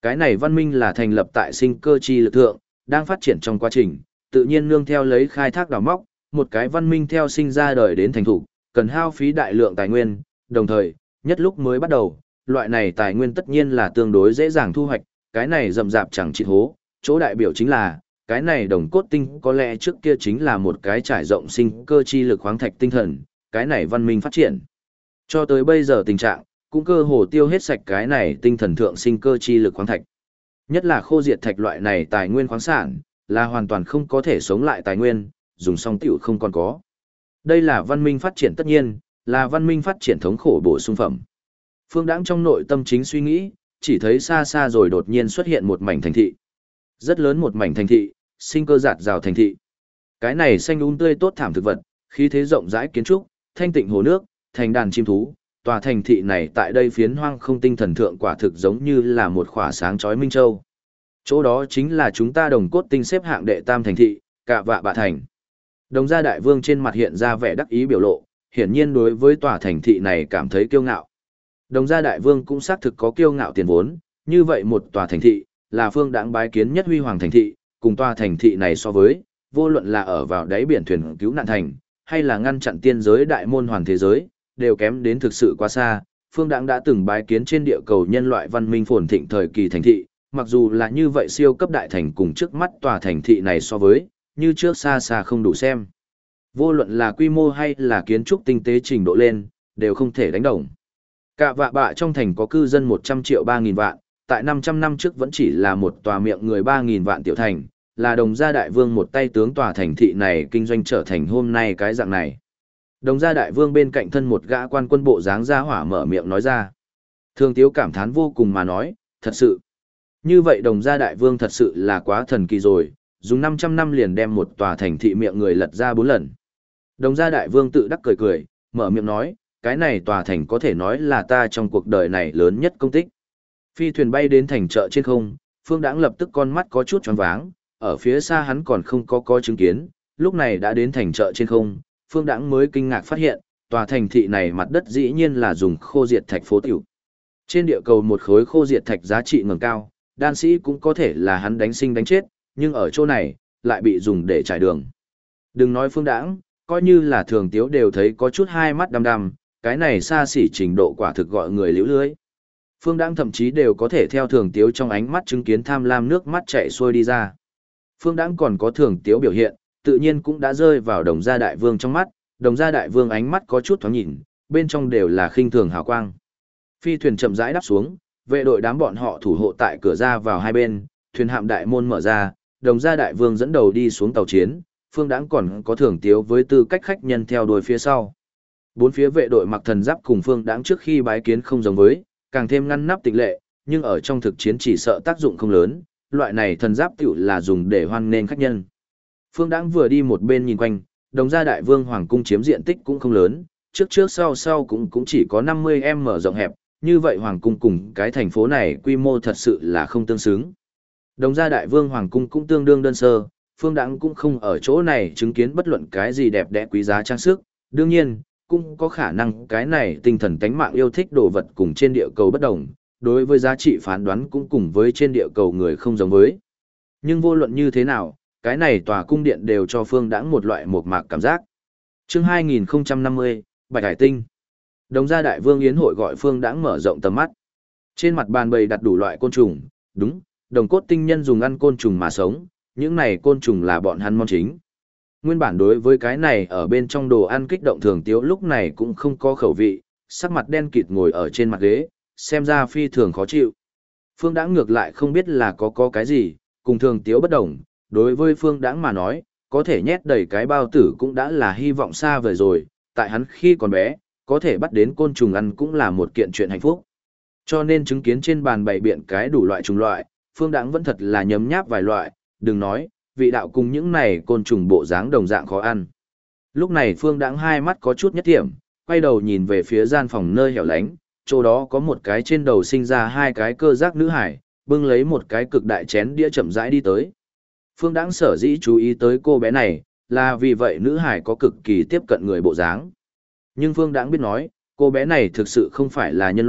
Cái này văn minh là thành lập tại sinh cơ chi lực thượng, đang phát triển trong quá trình, tự nhiên nương theo lấy khai thác đào móc, một cái văn minh theo sinh ra đời đến thành thủ, cần hao phí đại lượng tài nguyên, đồng thời, nhất lúc mới bắt đầu, loại này tài nguyên tất nhiên là tương đối dễ dàng thu hoạch, cái này rậm rạp chẳng chịt hố, chỗ đại biểu chính là, cái này đồng cốt tinh có lẽ trước kia chính là một cái trải rộng sinh cơ chi lực khoáng thạch tinh thần, cái này văn minh phát triển. Cho tới bây giờ tình trạng, cũng cơ hồ tiêu hết sạch cái này tinh thần thượng sinh cơ chi lực khoáng thạch. Nhất là khô diệt thạch loại này tài nguyên khoáng sản, là hoàn toàn không có thể sống lại tài nguyên, dùng xong tiểu không còn có. Đây là văn minh phát triển tất nhiên, là văn minh phát triển thống khổ bổ sung phẩm. Phương Đãng trong nội tâm chính suy nghĩ, chỉ thấy xa xa rồi đột nhiên xuất hiện một mảnh thành thị. Rất lớn một mảnh thành thị, sinh cơ rạt rào thành thị. Cái này xanh tươi tốt thảm thực vật, khí thế rộng rãi kiến trúc, thanh tịnh hồ nước, thành đàn chim thú, tòa thành thị này tại đây phiến hoang không tinh thần thượng quả thực giống như là một khỏa sáng chói minh châu. Chỗ đó chính là chúng ta đồng cốt tinh xếp hạng đệ tam thành thị, Cạ Vạ Bạ Thành. Đồng gia đại vương trên mặt hiện ra vẻ đắc ý biểu lộ, hiển nhiên đối với tòa thành thị này cảm thấy kiêu ngạo. Đồng gia đại vương cũng xác thực có kiêu ngạo tiền vốn, như vậy một tòa thành thị, là Phương Đãng bái kiến nhất huy hoàng thành thị, cùng tòa thành thị này so với, vô luận là ở vào đáy biển thuyền cứu nạn thành, hay là ngăn chặn tiên giới đại môn hoàn thế giới, đều kém đến thực sự quá xa. Phương Đãng đã từng bái kiến trên địa cầu nhân loại văn minh phồn thịnh thời kỳ thành thị, mặc dù là như vậy siêu cấp đại thành cùng trước mắt tòa thành thị này so với, như trước xa xa không đủ xem. Vô luận là quy mô hay là kiến trúc tinh tế trình độ lên, đều không thể đánh đồng. Cạ Vạ Bạ trong thành có cư dân 100 triệu 3.000 vạn, tại 500 năm trước vẫn chỉ là một tòa miệng người 3.000 vạn tiểu thành, là đồng gia đại vương một tay tướng tòa thành thị này kinh doanh trở thành hôm nay cái dạng này. Đồng gia đại vương bên cạnh thân một gã quan quân bộ dáng ra hỏa mở miệng nói ra. Thường Tiếu cảm thán vô cùng mà nói, thật sự. Như vậy đồng gia đại vương thật sự là quá thần kỳ rồi, dùng 500 năm liền đem một tòa thành thị miệng người lật ra 4 lần. Đồng gia đại vương tự đắc cười cười, mở miệng nói, cái này tòa thành có thể nói là ta trong cuộc đời này lớn nhất công tích. Phi thuyền bay đến thành chợ trên không, Phương Đãng lập tức con mắt có chút choáng váng, ở phía xa hắn còn không có chứng kiến, lúc này đã đến thành chợ trên không, Phương Đãng mới kinh ngạc phát hiện, tòa thành thị này mặt đất dĩ nhiên là dùng khô diệt thạch phô tiểu. Trên địa cầu một khối khô diệt thạch giá trị ngẩng cao, đan sĩ cũng có thể là hắn đánh sinh đánh chết, nhưng ở chỗ này, lại bị dùng để trải đường. Đừng nói Phương Đãng, coi như là Thường Tiếu đều thấy có chút hai mắt đăm đăm, cái này xa xỉ trình độ quả thực gọi người liễu lưới. Phương Đãng thậm chí đều có thể theo Thường Tiếu trong ánh mắt chứng kiến tham lam nước mắt chảy xuôi đi ra. Phương Đãng còn có Thường Tiếu biểu hiện, tự nhiên cũng đã rơi vào đồng gia đại vương trong mắt, đồng gia đại vương ánh mắt có chút thoáng nhìn, bên trong đều là khinh thường hào quang. Phi thuyền chậm rãi đáp xuống, vệ đội đám bọn họ thủ hộ tại cửa ra vào hai bên, thuyền hạm đại môn mở ra, đồng gia đại vương dẫn đầu đi xuống tàu chiến, Phương Đãng còn có Thường Tiếu với tư cách khách nhân theo đuôi phía sau. Bốn phía vệ đội mặc thần giáp cùng Phương Đãng trước khi bái kiến không giống với, càng thêm ngăn nắp tịch lệ, nhưng ở trong thực chiến chỉ sợ tác dụng không lớn, loại này thần giáp tiểu là dùng để hoan nghênh khách nhân. Phương Đãng vừa đi một bên nhìn quanh, đồng gia đại vương hoàng cung chiếm diện tích cũng không lớn, trước trước sau sau cũng chỉ có 50m rộng hẹp, như vậy hoàng cung cùng cái thành phố này quy mô thật sự là không tương xứng. Đồng gia đại vương hoàng cung cũng tương đương đơn sơ, Phương Đãng cũng không ở chỗ này chứng kiến bất luận cái gì đẹp đẽ quý giá trang sức, đương nhiên, cũng có khả năng cái này tinh thần tánh mạng yêu thích đồ vật cùng trên địa cầu bất đồng, đối với giá trị phán đoán cũng cùng với trên địa cầu người không giống với. Nhưng vô luận như thế nào, cái này tòa cung điện đều cho Phương Đãng một loại mộc mạc cảm giác. Chương 2050, Bạch Hải Tinh. Đồng gia đại vương yến hội gọi Phương Đãng mở rộng tầm mắt. Trên mặt bàn bày đặt đủ loại côn trùng, đúng, đồng cốt tinh nhân dùng ăn côn trùng mà sống, những này côn trùng là bọn hắn món chính. Nguyên bản đối với cái này ở bên trong đồ ăn kích động Thường Tiếu lúc này cũng không có khẩu vị, sắc mặt đen kịt ngồi ở trên mặt ghế, xem ra phi thường khó chịu. Phương Đãng ngược lại không biết là có cái gì, cùng Thường Tiếu bất đồng, đối với Phương Đãng mà nói, có thể nhét đầy cái bao tử cũng đã là hy vọng xa vời rồi, tại hắn khi còn bé, có thể bắt đến côn trùng ăn cũng là một kiện chuyện hạnh phúc. Cho nên chứng kiến trên bàn bày biện cái đủ loại trùng loại, Phương Đãng vẫn thật là nhấm nháp vài loại, đừng nói, vị đạo cùng những này côn trùng bộ dáng đồng dạng khó ăn. Lúc này Phương Đãng hai mắt có chút nhất thiểm, quay đầu nhìn về phía gian phòng nơi hẻo lánh, chỗ đó có một cái trên đầu sinh ra hai cái cơ giác nữ hải, bưng lấy một cái cực đại chén đĩa chậm rãi đi tới. Phương Đãng sở dĩ chú ý tới cô bé này, là vì vậy nữ hải có cực kỳ tiếp cận người bộ dáng. Nhưng Phương Đãng biết nói, cô bé này thực sự không phải là nhân loại,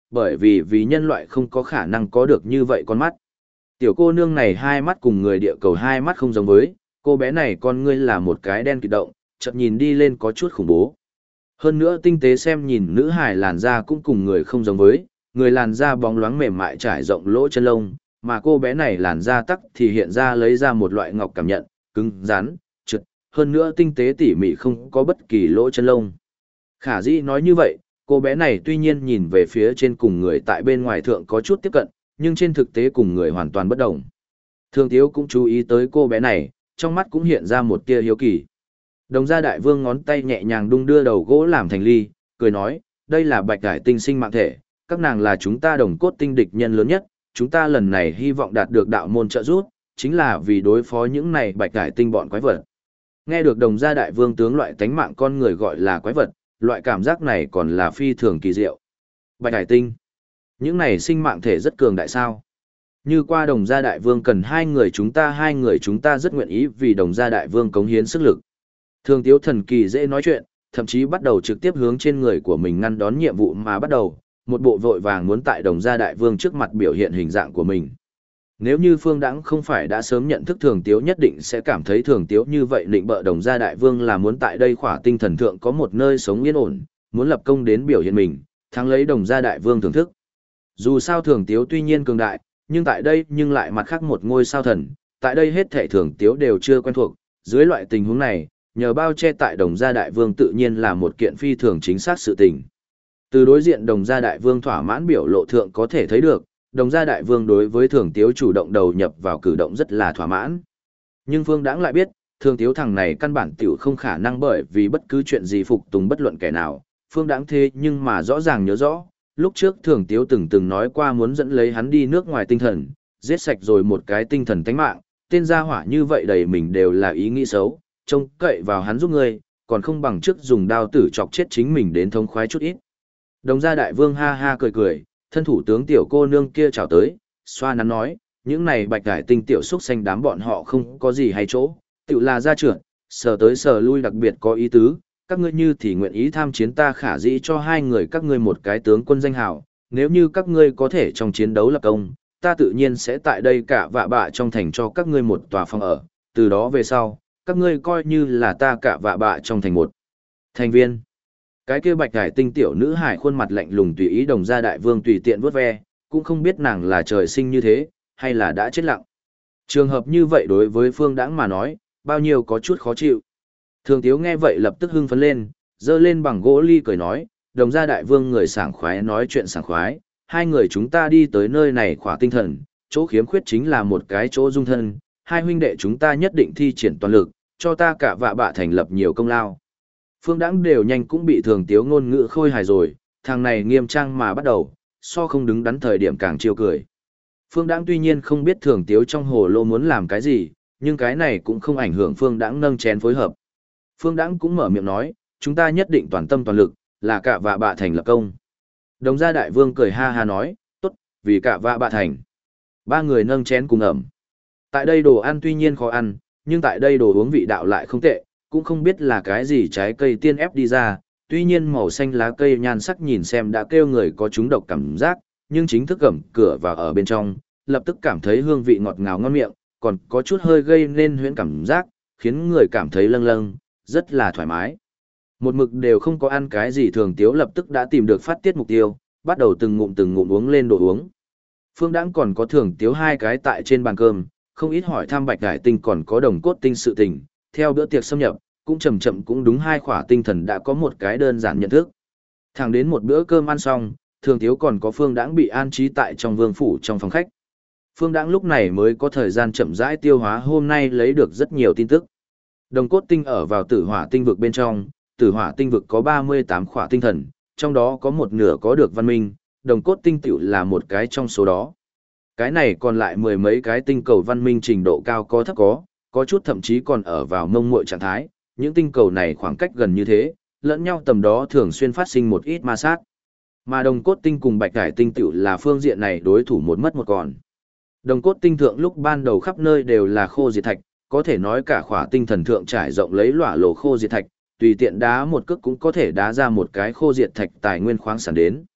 bởi vì nhân loại không có khả năng có được như vậy con mắt. Tiểu cô nương này hai mắt cùng người địa cầu hai mắt không giống với, cô bé này con ngươi là một cái đen kịt động, chợt nhìn đi lên có chút khủng bố. Hơn nữa tinh tế xem nhìn nữ hài làn da cũng cùng người không giống với, người làn da bóng loáng mềm mại trải rộng lỗ chân lông, mà cô bé này làn da tắc thì hiện ra lấy ra một loại ngọc cảm nhận, cứng, rắn, trượt, hơn nữa tinh tế tỉ mỉ không có bất kỳ lỗ chân lông. Khả dĩ nói như vậy, cô bé này tuy nhiên nhìn về phía trên cùng người tại bên ngoài thượng có chút tiếp cận, nhưng trên thực tế cùng người hoàn toàn bất đồng. Thường Tiếu cũng chú ý tới cô bé này, trong mắt cũng hiện ra một tia hiếu kỳ. Đồng gia đại vương ngón tay nhẹ nhàng đung đưa đầu gỗ làm thành ly, cười nói, đây là bạch cải tinh sinh mạng thể, các nàng là chúng ta đồng cốt tinh địch nhân lớn nhất, chúng ta lần này hy vọng đạt được đạo môn trợ giúp, chính là vì đối phó những này bạch cải tinh bọn quái vật. Nghe được đồng gia đại vương tướng loại tánh mạng con người gọi là quái vật, loại cảm giác này còn là phi thường kỳ diệu. Bạch cải tinh, những này sinh mạng thể rất cường đại sao. Như qua đồng gia đại vương cần hai người chúng ta rất nguyện ý vì đồng gia đại vương cống hiến sức lực. Thường Tiếu thần kỳ dễ nói chuyện, thậm chí bắt đầu trực tiếp hướng trên người của mình ngăn đón nhiệm vụ mà bắt đầu, một bộ vội vàng muốn tại đồng gia đại vương trước mặt biểu hiện hình dạng của mình. Nếu như Phương Đãng không phải đã sớm nhận thức Thường Tiếu nhất định sẽ cảm thấy Thường Tiếu như vậy định bợ đồng gia đại vương là muốn tại đây khỏa tinh thần thượng có một nơi sống yên ổn, muốn lập công đến biểu hiện mình, thắng lấy đồng gia đại vương thưởng thức. Dù sao Thường Tiếu tuy nhiên cường đại, nhưng tại đây nhưng lại mặt khác một ngôi sao thần, tại đây hết thảy Thường Tiếu đều chưa quen thuộc, dưới loại tình huống này, nhờ bao che tại đồng gia đại vương tự nhiên là một kiện phi thường chính xác sự tình. Từ đối diện đồng gia đại vương thỏa mãn biểu lộ thượng có thể thấy được, đồng gia đại vương đối với Thường Tiếu chủ động đầu nhập vào cử động rất là thỏa mãn. Nhưng Phương Đãng lại biết, Thường Tiếu thằng này căn bản tiểu không khả năng bởi vì bất cứ chuyện gì phục tùng bất luận kẻ nào. Phương Đãng thế nhưng mà rõ ràng nhớ rõ, lúc trước Thường Tiếu từng nói qua muốn dẫn lấy hắn đi nước ngoài tinh thần, giết sạch rồi một cái tinh thần tánh mạng, tên gia hỏa như vậy đầy mình đều là ý nghĩ xấu, trông cậy vào hắn giúp ngươi, còn không bằng trước dùng đao tử chọc chết chính mình đến thống khoái chút ít. Đồng gia đại vương ha ha cười cười, thân thủ tướng tiểu cô nương kia chào tới, xoa nắn nói, những này bạch cải tinh tiểu xúc xanh đám bọn họ không có gì hay chỗ, tiểu là gia trưởng, sờ tới sờ lui đặc biệt có ý tứ, các ngươi như thì nguyện ý tham chiến ta khả dĩ cho hai người các ngươi một cái tướng quân danh hào, nếu như các ngươi có thể trong chiến đấu lập công, ta tự nhiên sẽ tại đây cả vạ bạ trong thành cho các ngươi một tòa phòng ở, từ đó về sau, các ngươi coi như là ta cả vạ bạ trong thành một thành viên. Cái kia bạch cải tinh tiểu nữ hải khuôn mặt lạnh lùng tùy ý đồng gia đại vương tùy tiện vuốt ve, cũng không biết nàng là trời sinh như thế, hay là đã chết lặng. Trường hợp như vậy đối với Phương Đãng mà nói, bao nhiêu có chút khó chịu. Thường Tiếu nghe vậy lập tức hưng phấn lên, giơ lên bằng gỗ ly cười nói, đồng gia đại vương người sảng khoái nói chuyện sảng khoái, hai người chúng ta đi tới nơi này khỏa tinh thần, chỗ khiếm khuyết chính là một cái chỗ dung thân, hai huynh đệ chúng ta nhất định thi triển toàn lực, cho ta cả vạ bạ thành lập nhiều công lao. Phương Đãng đều nhanh cũng bị Thường Tiếu ngôn ngữ khôi hài rồi, thằng này nghiêm trang mà bắt đầu, so không đứng đắn thời điểm càng chiêu cười. Phương Đãng tuy nhiên không biết Thường Tiếu trong hồ lô muốn làm cái gì, nhưng cái này cũng không ảnh hưởng Phương Đãng nâng chén phối hợp. Phương Đãng cũng mở miệng nói, chúng ta nhất định toàn tâm toàn lực, là cả vạ bạ thành lập công. Đồng gia đại vương cười ha ha nói, tốt, vì cả vạ bạ thành. Ba người nâng chén cùng ẩm. Tại đây đồ ăn tuy nhiên khó ăn, nhưng tại đây đồ uống vị đạo lại không tệ, cũng không biết là cái gì trái cây tiên ép đi ra, tuy nhiên màu xanh lá cây nhan sắc nhìn xem đã kêu người có chúng độc cảm giác, nhưng chính thức ẩm cửa vào ở bên trong, lập tức cảm thấy hương vị ngọt ngào ngon miệng, còn có chút hơi gây nên huyễn cảm giác, khiến người cảm thấy lâng lâng, rất là thoải mái. Một mực đều không có ăn cái gì Thường Tiếu lập tức đã tìm được phát tiết mục tiêu, bắt đầu từng ngụm uống lên đồ uống. Phương Đãng còn có Thường Tiếu hai cái tại trên bàn cơm, không ít hỏi thăm bạch cải tinh còn có đồng cốt tinh sự tình, theo bữa tiệc xâm nhập, cũng chậm chậm cũng đúng hai khỏa tinh thần đã có một cái đơn giản nhận thức. Thẳng đến một bữa cơm ăn xong, Thường Tiếu còn có Phương Đãng bị an trí tại trong vương phủ trong phòng khách. Phương Đãng lúc này mới có thời gian chậm rãi tiêu hóa hôm nay lấy được rất nhiều tin tức. Đồng cốt tinh ở vào tử hỏa tinh vực bên trong, tử hỏa tinh vực có 38 khỏa tinh thần, trong đó có một nửa có được văn minh, đồng cốt tinh tiểu là một cái trong số đó. Cái này còn lại mười mấy cái tinh cầu văn minh trình độ cao có thấp có chút thậm chí còn ở vào mông muội trạng thái, những tinh cầu này khoảng cách gần như thế, lẫn nhau tầm đó thường xuyên phát sinh một ít ma sát. Mà đồng cốt tinh cùng bạch cải tinh tiểu là phương diện này đối thủ một mất một còn. Đồng cốt tinh thượng lúc ban đầu khắp nơi đều là khô diệt thạch, có thể nói cả khỏa tinh thần thượng trải rộng lấy lỏa lồ khô diệt thạch, tùy tiện đá một cước cũng có thể đá ra một cái khô diệt thạch tài nguyên khoáng sản đến.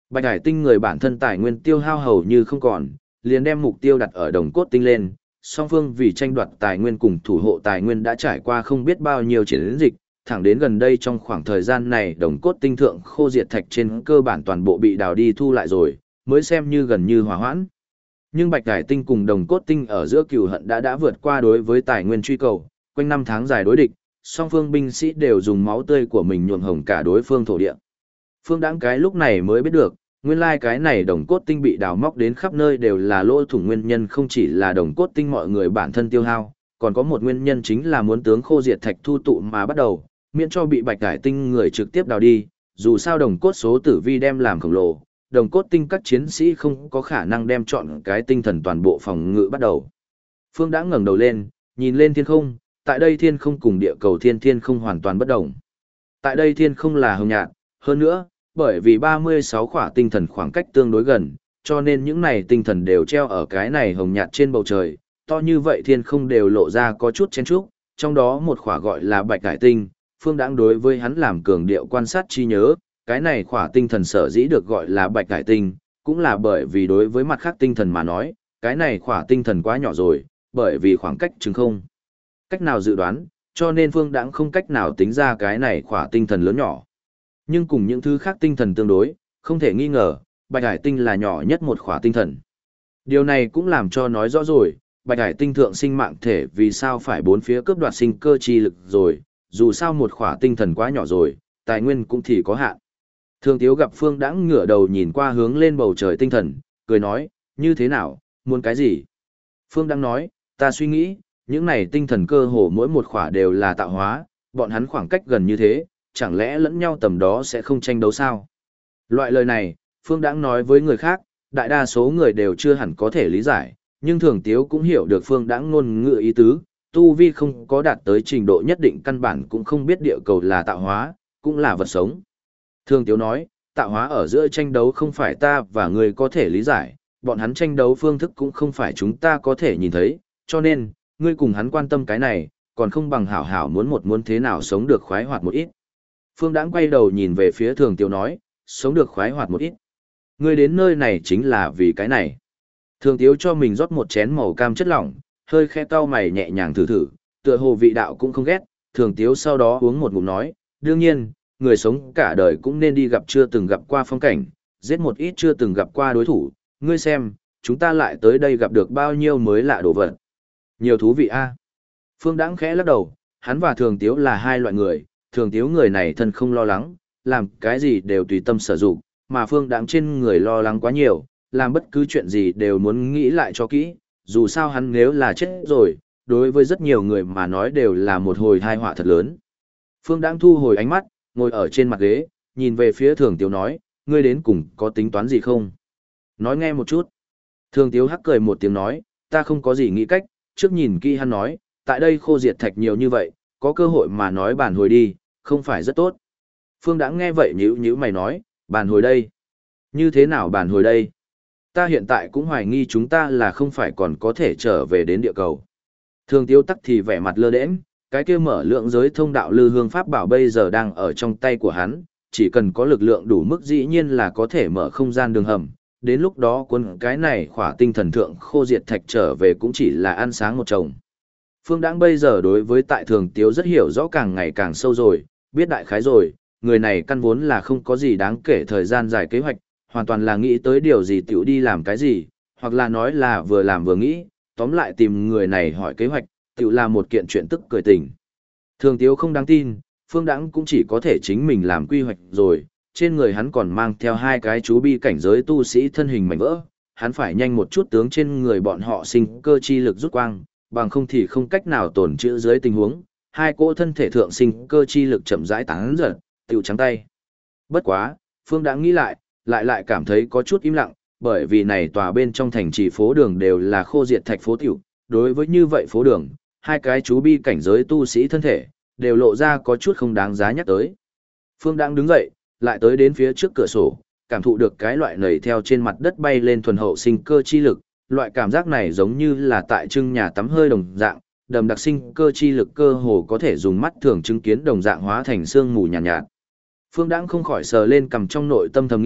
Bạch Hải Tinh người bản thân tài nguyên tiêu hao hầu như không còn, liền đem mục tiêu đặt ở Đồng Cốt Tinh lên. Song phương vì tranh đoạt tài nguyên cùng thủ hộ tài nguyên đã trải qua không biết bao nhiêu chiến dịch, thẳng đến gần đây trong khoảng thời gian này Đồng Cốt Tinh thượng khô diệt thạch trên cơ bản toàn bộ bị đào đi thu lại rồi, mới xem như gần như hòa hoãn. Nhưng Bạch Hải Tinh cùng Đồng Cốt Tinh ở giữa cừu hận đã vượt qua đối với tài nguyên truy cầu, quanh năm tháng dài đối địch, song phương binh sĩ đều dùng máu tươi của mình nhuộm hồng cả đối phương thổ địa. Phương Đãng cái lúc này mới biết được, nguyên lai cái này Đồng Cốt Tinh bị đào móc đến khắp nơi đều là lỗ thủng nguyên nhân, không chỉ là Đồng Cốt Tinh mọi người bản thân tiêu hao, còn có một nguyên nhân chính là muốn tướng khô diệt thạch thu tụ mà bắt đầu, miễn cho bị Bạch Hải Tinh người trực tiếp đào đi, dù sao đồng cốt số tử vi đem làm khổng lồ, Đồng Cốt Tinh các chiến sĩ không có khả năng đem chọn cái tinh thần toàn bộ phòng ngự bắt đầu. Phương Đãng ngẩng đầu lên, nhìn lên thiên không, tại đây thiên không cùng địa cầu thiên không hoàn toàn bất động. Tại đây thiên không là hồng nhạt, hơn nữa, bởi vì 36 khỏa tinh thần khoảng cách tương đối gần, cho nên những này tinh thần đều treo ở cái này hồng nhạt trên bầu trời, to như vậy thiên không đều lộ ra có chút chen chúc, trong đó một khỏa gọi là Bạch Hải Tinh, Phương Đãng đối với hắn làm cường điệu quan sát chi nhớ, cái này khỏa tinh thần sở dĩ được gọi là Bạch Hải Tinh, cũng là bởi vì đối với mặt khác tinh thần mà nói, cái này khỏa tinh thần quá nhỏ rồi, bởi vì khoảng cách chứng không cách nào dự đoán, cho nên Phương Đãng không cách nào tính ra cái này khỏa tinh thần lớn nhỏ. Nhưng cùng những thứ khác tinh thần tương đối, không thể nghi ngờ, Bạch Hải Tinh là nhỏ nhất một khỏa tinh thần. Điều này cũng làm cho nói rõ rồi, Bạch Hải Tinh thượng sinh mạng thể vì sao phải bốn phía cướp đoạt sinh cơ chi lực rồi, dù sao một khỏa tinh thần quá nhỏ rồi, tài nguyên cũng thì có hạn. Thường Tiếu gặp Phương Đãng ngửa đầu nhìn qua hướng lên bầu trời tinh thần, cười nói, như thế nào, muốn cái gì? Phương Đãng nói, ta suy nghĩ, những này tinh thần cơ hồ mỗi một khỏa đều là tạo hóa, bọn hắn khoảng cách gần như thế, chẳng lẽ lẫn nhau tầm đó sẽ không tranh đấu sao? Loại lời này, Phương Đãng nói với người khác, đại đa số người đều chưa hẳn có thể lý giải, nhưng Thường Tiếu cũng hiểu được Phương Đãng ngôn ngữ ý tứ, tu vi không có đạt tới trình độ nhất định căn bản cũng không biết địa cầu là tạo hóa, cũng là vật sống. Thường Tiếu nói, tạo hóa ở giữa tranh đấu không phải ta và người có thể lý giải, bọn hắn tranh đấu phương thức cũng không phải chúng ta có thể nhìn thấy, cho nên, ngươi cùng hắn quan tâm cái này, còn không bằng hảo hảo muốn thế nào sống được khoái hoạt một ít. Phương Đãng quay đầu nhìn về phía Thường Tiếu nói, sống được khoái hoạt một ít. Ngươi đến nơi này chính là vì cái này. Thường Tiếu cho mình rót một chén màu cam chất lỏng, hơi khẽ cau mày nhẹ nhàng thử thử, tựa hồ vị đạo cũng không ghét, Thường Tiếu sau đó uống một ngụm nói, đương nhiên, người sống cả đời cũng nên đi gặp chưa từng gặp qua phong cảnh, giết một ít chưa từng gặp qua đối thủ, ngươi xem, chúng ta lại tới đây gặp được bao nhiêu mới lạ đồ vật. Nhiều thú vị a. Phương Đãng khẽ lắc đầu, hắn và Thường Tiếu là hai loại người, Thường Tiếu người này thân không lo lắng, làm cái gì đều tùy tâm sở dụng, mà Phương Đãng trên người lo lắng quá nhiều, làm bất cứ chuyện gì đều muốn nghĩ lại cho kỹ, dù sao hắn nếu là chết rồi, đối với rất nhiều người mà nói đều là một hồi tai họa thật lớn. Phương Đãng thu hồi ánh mắt, ngồi ở trên mặt ghế, nhìn về phía Thường Tiếu nói, ngươi đến cùng có tính toán gì không? Nói nghe một chút. Thường Tiếu hắc cười một tiếng nói, ta không có gì nghĩ cách, trước nhìn kỹ hắn nói, tại đây khô diệt thạch nhiều như vậy, có cơ hội mà nói bàn hồi đi, không phải rất tốt. Phương Đãng nghe vậy nhíu mày nói, bàn hồi đây. Như thế nào bàn hồi đây? Ta hiện tại cũng hoài nghi chúng ta là không phải còn có thể trở về đến địa cầu. Thường Tiếu tắc thì vẻ mặt lơ đễnh, cái kia mở lượng giới thông đạo lư hương pháp bảo bây giờ đang ở trong tay của hắn, chỉ cần có lực lượng đủ mức dĩ nhiên là có thể mở không gian đường hầm. Đến lúc đó quân cái này khỏa tinh thần thượng khô diệt thạch trở về cũng chỉ là ăn sáng một chồng. Phương Đãng bây giờ đối với tại Thường Tiếu rất hiểu rõ càng ngày càng sâu rồi, biết đại khái rồi, người này căn vốn là không có gì đáng kể thời gian dài kế hoạch, hoàn toàn là nghĩ tới điều gì tiểu đi làm cái gì, hoặc là nói là vừa làm vừa nghĩ, tóm lại tìm người này hỏi kế hoạch, tiểu là một kiện chuyện tức cười tình. Thường Tiếu không đáng tin, Phương Đãng cũng chỉ có thể chính mình làm quy hoạch rồi, trên người hắn còn mang theo hai cái chú bi cảnh giới tu sĩ thân hình mảnh vỡ, hắn phải nhanh một chút tướng trên người bọn họ sinh cơ chi lực rút quang, bằng không thì không cách nào tổn trữ dưới tình huống, hai cỗ thân thể thượng sinh cơ chi lực chậm rãi tán dần, tiểu trắng tay. Bất quá, Phương Đãng nghĩ lại cảm thấy có chút im lặng, bởi vì này tòa bên trong thành trì phố đường đều là khô diệt thạch phố tiểu, đối với như vậy phố đường, hai cái chú bi cảnh giới tu sĩ thân thể, đều lộ ra có chút không đáng giá nhắc tới. Phương Đãng đứng dậy, lại tới đến phía trước cửa sổ, cảm thụ được cái loại nảy theo trên mặt đất bay lên thuần hậu sinh cơ chi lực, loại cảm giác này giống như là tại trưng nhà tắm hơi đồng dạng, đầm đặc sinh cơ chi lực cơ hồ có thể dùng mắt thường chứng kiến đồng dạng hóa thành sương mù nhàn nhạt. Phương Đãng không khỏi sờ lên cầm trong nội tâm thầm nghĩ,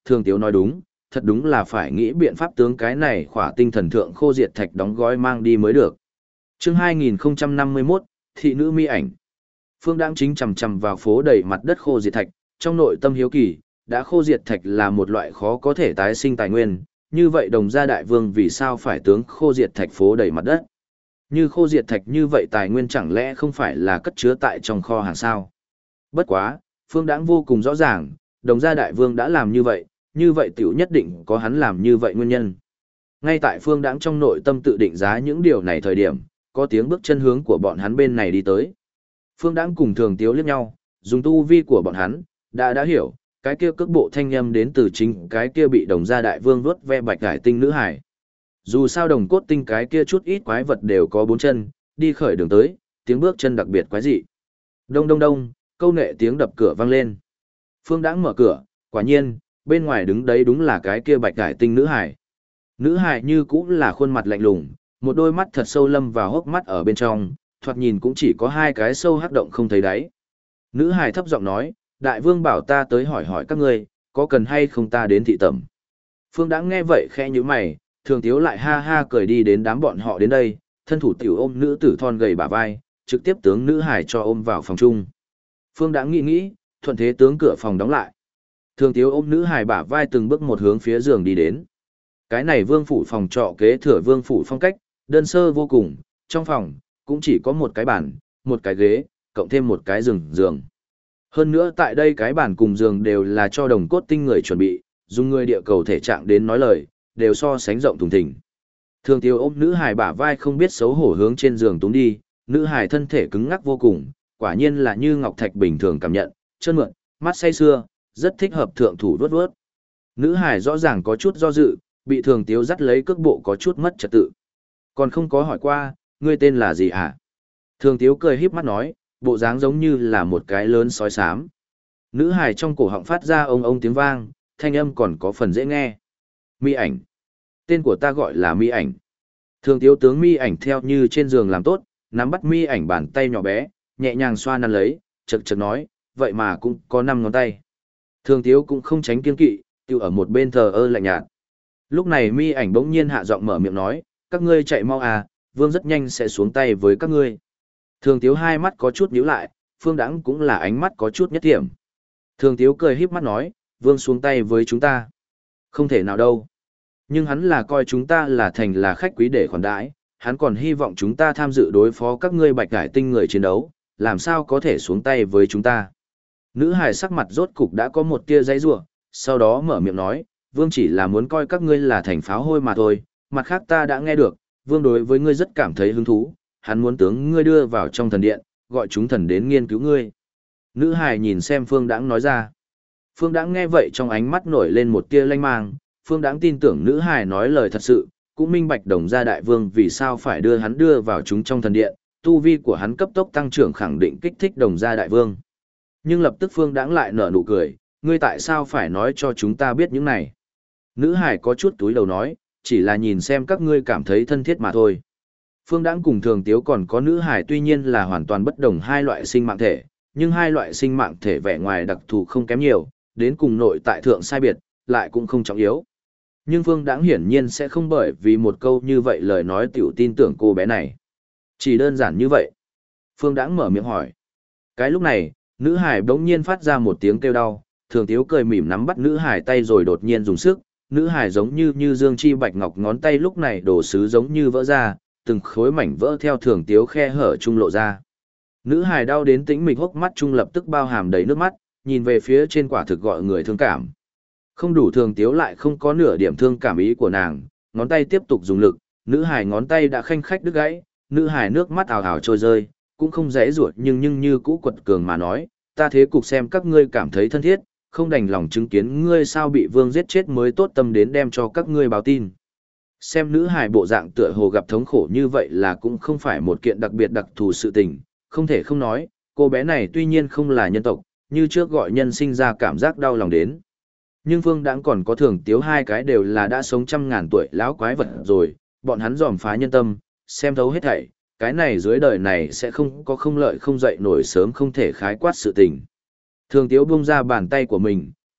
Thường Tiếu nói đúng, thật đúng là phải nghĩ biện pháp tướng cái này khỏa tinh thần thượng khô diệt thạch đóng gói mang đi mới được. Chương 2051, thị nữ mi ảnh. Phương Đãng chính chầm chầm vào phố đầy mặt đất khô diệt thạch, trong nội tâm hiếu kỳ, đã khô diệt thạch là một loại khó có thể tái sinh tài nguyên, như vậy Đồng gia đại vương vì sao phải tướng khô diệt thạch phố đầy mặt đất? Như khô diệt thạch như vậy tài nguyên chẳng lẽ không phải là cất chứa tại trong kho hàng sao? Bất quá, Phương Đãng vô cùng rõ ràng, Đồng gia đại vương đã làm như vậy tiểu nhất định có hắn làm như vậy nguyên nhân. Ngay tại Phương Đãng trong nội tâm tự định giá những điều này thời điểm, có tiếng bước chân hướng của bọn hắn bên này đi tới. Phương Đãng cùng Thường Tiếu liếc nhau, dùng tu vi của bọn hắn, đã hiểu, cái kia cước bộ thanh âm đến từ chính cái kia bị Đồng gia đại vương vuốt ve bạch cải tinh nữ hải. Dù sao đồng cốt tinh cái kia chút ít quái vật đều có 4 chân, đi khởi đường tới, tiếng bước chân đặc biệt quái dị. Đông đông đông, câu nệ tiếng đập cửa vang lên. Phương Đãng mở cửa, quả nhiên, bên ngoài đứng đấy đúng là cái kia bạch cải tinh nữ hải. Nữ hải như cũng là khuôn mặt lạnh lùng, một đôi mắt thật sâu lâm vào hốc mắt ở bên trong, thoạt nhìn cũng chỉ có 2 cái sâu hắc động không thấy đáy. Nữ hải thấp giọng nói, đại vương bảo ta tới hỏi hỏi các ngươi, có cần hay không ta đến thị tẩm. Phương Đãng nghe vậy khẽ nhíu mày, Thường Tiếu lại ha ha cười đi đến đám bọn họ đến đây, thân thủ tiểu ôm nữ tử thon gầy bả vai, trực tiếp tướng nữ hải cho ôm vào phòng chung. Phương Đãng nghĩ, thuận thế tướng cửa phòng đóng lại. Thường Tiếu ôm nữ hải bả vai từng bước một hướng phía giường đi đến. Cái này vương phủ phòng trọ kế thừa vương phủ phong cách, đơn sơ vô cùng, trong phòng cũng chỉ có một cái bàn, một cái ghế, cộng thêm một cái giường. Hơn nữa tại đây cái bàn cùng giường đều là cho đồng cốt tinh người chuẩn bị, dùng người địa cầu thể trạng đến nói lời, đều so sánh rộng thùng thình. Thường Tiêu ôm nữ hài bả vai không biết xấu hổ hướng trên giường túng đi, nữ hài thân thể cứng ngắc vô cùng, quả nhiên là như ngọc thạch bình thường cảm nhận, chân mượn, mắt say sưa, rất thích hợp thượng thủ vuốt vuốt. Nữ hài rõ ràng có chút do dự, bị Thường Tiêu dắt lấy cước bộ có chút mất trật tự. Còn không có hỏi qua, ngươi tên là gì hả? Thường Tiêu cười híp mắt nói, bộ dáng giống như là một cái lớn sói xám. Nữ hài trong cổ họng phát ra ông ông tiếng vang, thanh âm còn có phần dễ nghe. Mi ảnh. Tên của ta gọi là Mi ảnh. Thường Tiếu tướng Mi ảnh theo như trên giường làm tốt, nắm bắt Mi ảnh bàn tay nhỏ bé, nhẹ nhàng xoa nắn lấy, chật chật nói, vậy mà cũng có 5 ngón tay. Thường Tiếu cũng không tránh kiên kỵ, tiêu ở một bên thờ ơ lạnh nhạt. Lúc này Mi ảnh bỗng nhiên hạ giọng mở miệng nói, các ngươi chạy mau à, vương rất nhanh sẽ xuống tay với các ngươi. Thường Tiếu hai mắt có chút nhíu lại, Phương Đãng cũng là ánh mắt có chút nhất điểm. Thường Tiếu cười híp mắt nói, vương xuống tay với chúng ta. Không thể nào đâu. Nhưng hắn là coi chúng ta là thành là khách quý để khoản đãi, hắn còn hy vọng chúng ta tham dự đối phó các ngươi bạch cải tinh người chiến đấu, làm sao có thể xuống tay với chúng ta. Nữ hài sắc mặt rốt cục đã có một tia dãy rủa, sau đó mở miệng nói, vương chỉ là muốn coi các ngươi là thành pháo hôi mà thôi, mặt khác ta đã nghe được, vương đối với ngươi rất cảm thấy hứng thú, hắn muốn tướng ngươi đưa vào trong thần điện, gọi chúng thần đến nghiên cứu ngươi. Nữ hài nhìn xem Phương Đãng nói ra. Phương Đãng nghe vậy trong ánh mắt nổi lên một tia lanh mang, Phương Đãng tin tưởng nữ hài nói lời thật sự, cũng minh bạch Đồng gia đại vương vì sao phải đưa hắn đưa vào chúng trong thần điện, tu vi của hắn cấp tốc tăng trưởng khẳng định kích thích Đồng gia đại vương. Nhưng lập tức Phương Đãng lại nở nụ cười, ngươi tại sao phải nói cho chúng ta biết những này? Nữ hài có chút túi đầu nói, chỉ là nhìn xem các ngươi cảm thấy thân thiết mà thôi. Phương Đãng cùng Thường Tiếu còn có nữ hài tuy nhiên là hoàn toàn bất đồng hai loại sinh mạng thể, nhưng hai loại sinh mạng thể vẻ ngoài đặc thù không kém nhiều, đến cùng nội tại thượng sai biệt, lại cũng không trọng yếu. Nhưng Phương Đãng hiển nhiên sẽ không bởi vì một câu như vậy lời nói tiểu tin tưởng cô bé này. Chỉ đơn giản như vậy. Phương Đãng mở miệng hỏi. Cái lúc này, nữ hải bỗng nhiên phát ra một tiếng kêu đau, Thường Tiếu cười mỉm nắm bắt nữ hải tay rồi đột nhiên dùng sức, nữ hải giống như dương chi bạch ngọc ngón tay lúc này đổ sứ giống như vỡ ra, từng khối mảnh vỡ theo Thường Tiếu khe hở trung lộ ra. Nữ hải đau đến tĩnh mịch hốc mắt trung lập tức bao hàm đầy nước mắt, nhìn về phía trên quả thực gọi người thương cảm. Không đủ Thường Tiếu lại không có nửa điểm thương cảm ý của nàng, ngón tay tiếp tục dùng lực, nữ hải ngón tay đã khanh khách đứt gãy, nữ hải nước mắt ào ào trôi rơi, cũng không dễ ruột nhưng như cũ quật cường mà nói, ta thế cục xem các ngươi cảm thấy thân thiết, không đành lòng chứng kiến ngươi sao bị vương giết chết mới tốt tâm đến đem cho các ngươi báo tin. Xem nữ hải bộ dạng tựa hồ gặp thống khổ như vậy là cũng không phải một kiện đặc biệt đặc thù sự tình, không thể không nói, cô bé này tuy nhiên không là nhân tộc, như trước gọi nhân sinh ra cảm giác đau lòng đến. Nhưng Phương Đãng còn có Thường Tiếu hai cái đều là đã sống trăm ngàn tuổi lão quái vật rồi, bọn hắn dòm phá nhân tâm, xem thấu hết thảy, cái này dưới đời này sẽ không có không lợi không dậy nổi sớm không thể khái quát sự tình. Thường Tiếu buông ra bàn tay của mình,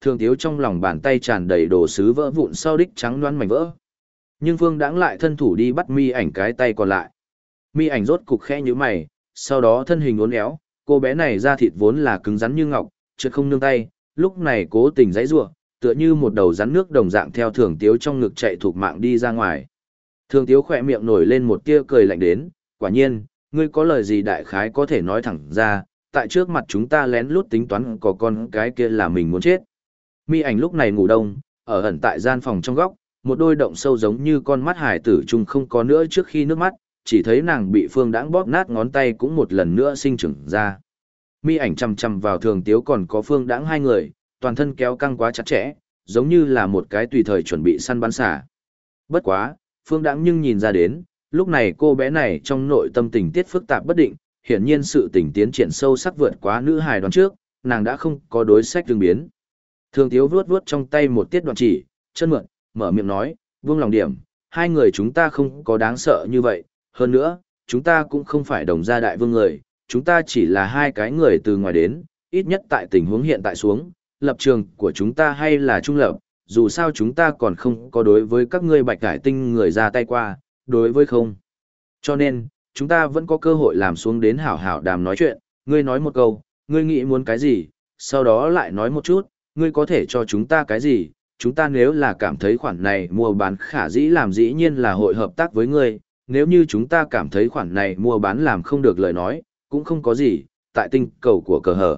Thường Tiếu trong lòng bàn tay tràn đầy đồ sứ vỡ vụn sau đích trắng loãng mảnh vỡ. Nhưng Phương Đãng lại thân thủ đi bắt Mi Ảnh cái tay còn lại. Mi Ảnh rốt cục khẽ nhíu mày, sau đó thân hình uốn éo, cô bé này da thịt vốn là cứng rắn như ngọc, chợt không nương tay, lúc này cố tình giãy giụa, tựa như một đầu rắn nước đồng dạng theo Thường Tiếu trong ngực chạy thục mạng đi ra ngoài. Thường Tiếu khỏe miệng nổi lên một tia cười lạnh đến, quả nhiên, ngươi có lời gì đại khái có thể nói thẳng ra, tại trước mặt chúng ta lén lút tính toán có con cái kia là mình muốn chết. Mi Ảnh lúc này ngủ đông, ở ẩn tại gian phòng trong góc, một đôi động sâu giống như con mắt hải tử chung không có nữa trước khi nước mắt, chỉ thấy nàng bị Phương Đãng bóp nát ngón tay cũng một lần nữa sinh trưởng ra. Mi Ảnh chằm chằm vào Thường Tiếu còn có Phương Đãng hai người, toàn thân kéo căng quá chặt chẽ, giống như là một cái tùy thời chuẩn bị săn bắn xả. Bất quá, Phương Đãng nhưng nhìn ra đến, lúc này cô bé này trong nội tâm tình tiết phức tạp bất định, hiển nhiên sự tình tiến triển sâu sắc vượt quá nữ hài đoán trước, nàng đã không có đối sách tương biến. Thường Tiếu vuốt vuốt trong tay một tiết đoạn chỉ, chân mượn, mở miệng nói, vương lòng điểm, hai người chúng ta không có đáng sợ như vậy, hơn nữa, chúng ta cũng không phải đồng gia đại vương người, chúng ta chỉ là hai cái người từ ngoài đến, ít nhất tại tình huống hiện tại xuống, lập trường của chúng ta hay là trung lập, dù sao chúng ta còn không có đối với các ngươi bạch cải tinh người ra tay qua, đối với không. Cho nên, chúng ta vẫn có cơ hội làm xuống đến hảo hảo đàm nói chuyện, ngươi nói một câu, ngươi nghĩ muốn cái gì, sau đó lại nói một chút, ngươi có thể cho chúng ta cái gì, chúng ta nếu là cảm thấy khoản này mua bán khả dĩ làm dĩ nhiên là hội hợp tác với ngươi, nếu như chúng ta cảm thấy khoản này mua bán làm không được lời nói, cũng không có gì, tại tinh cầu của cờ hở.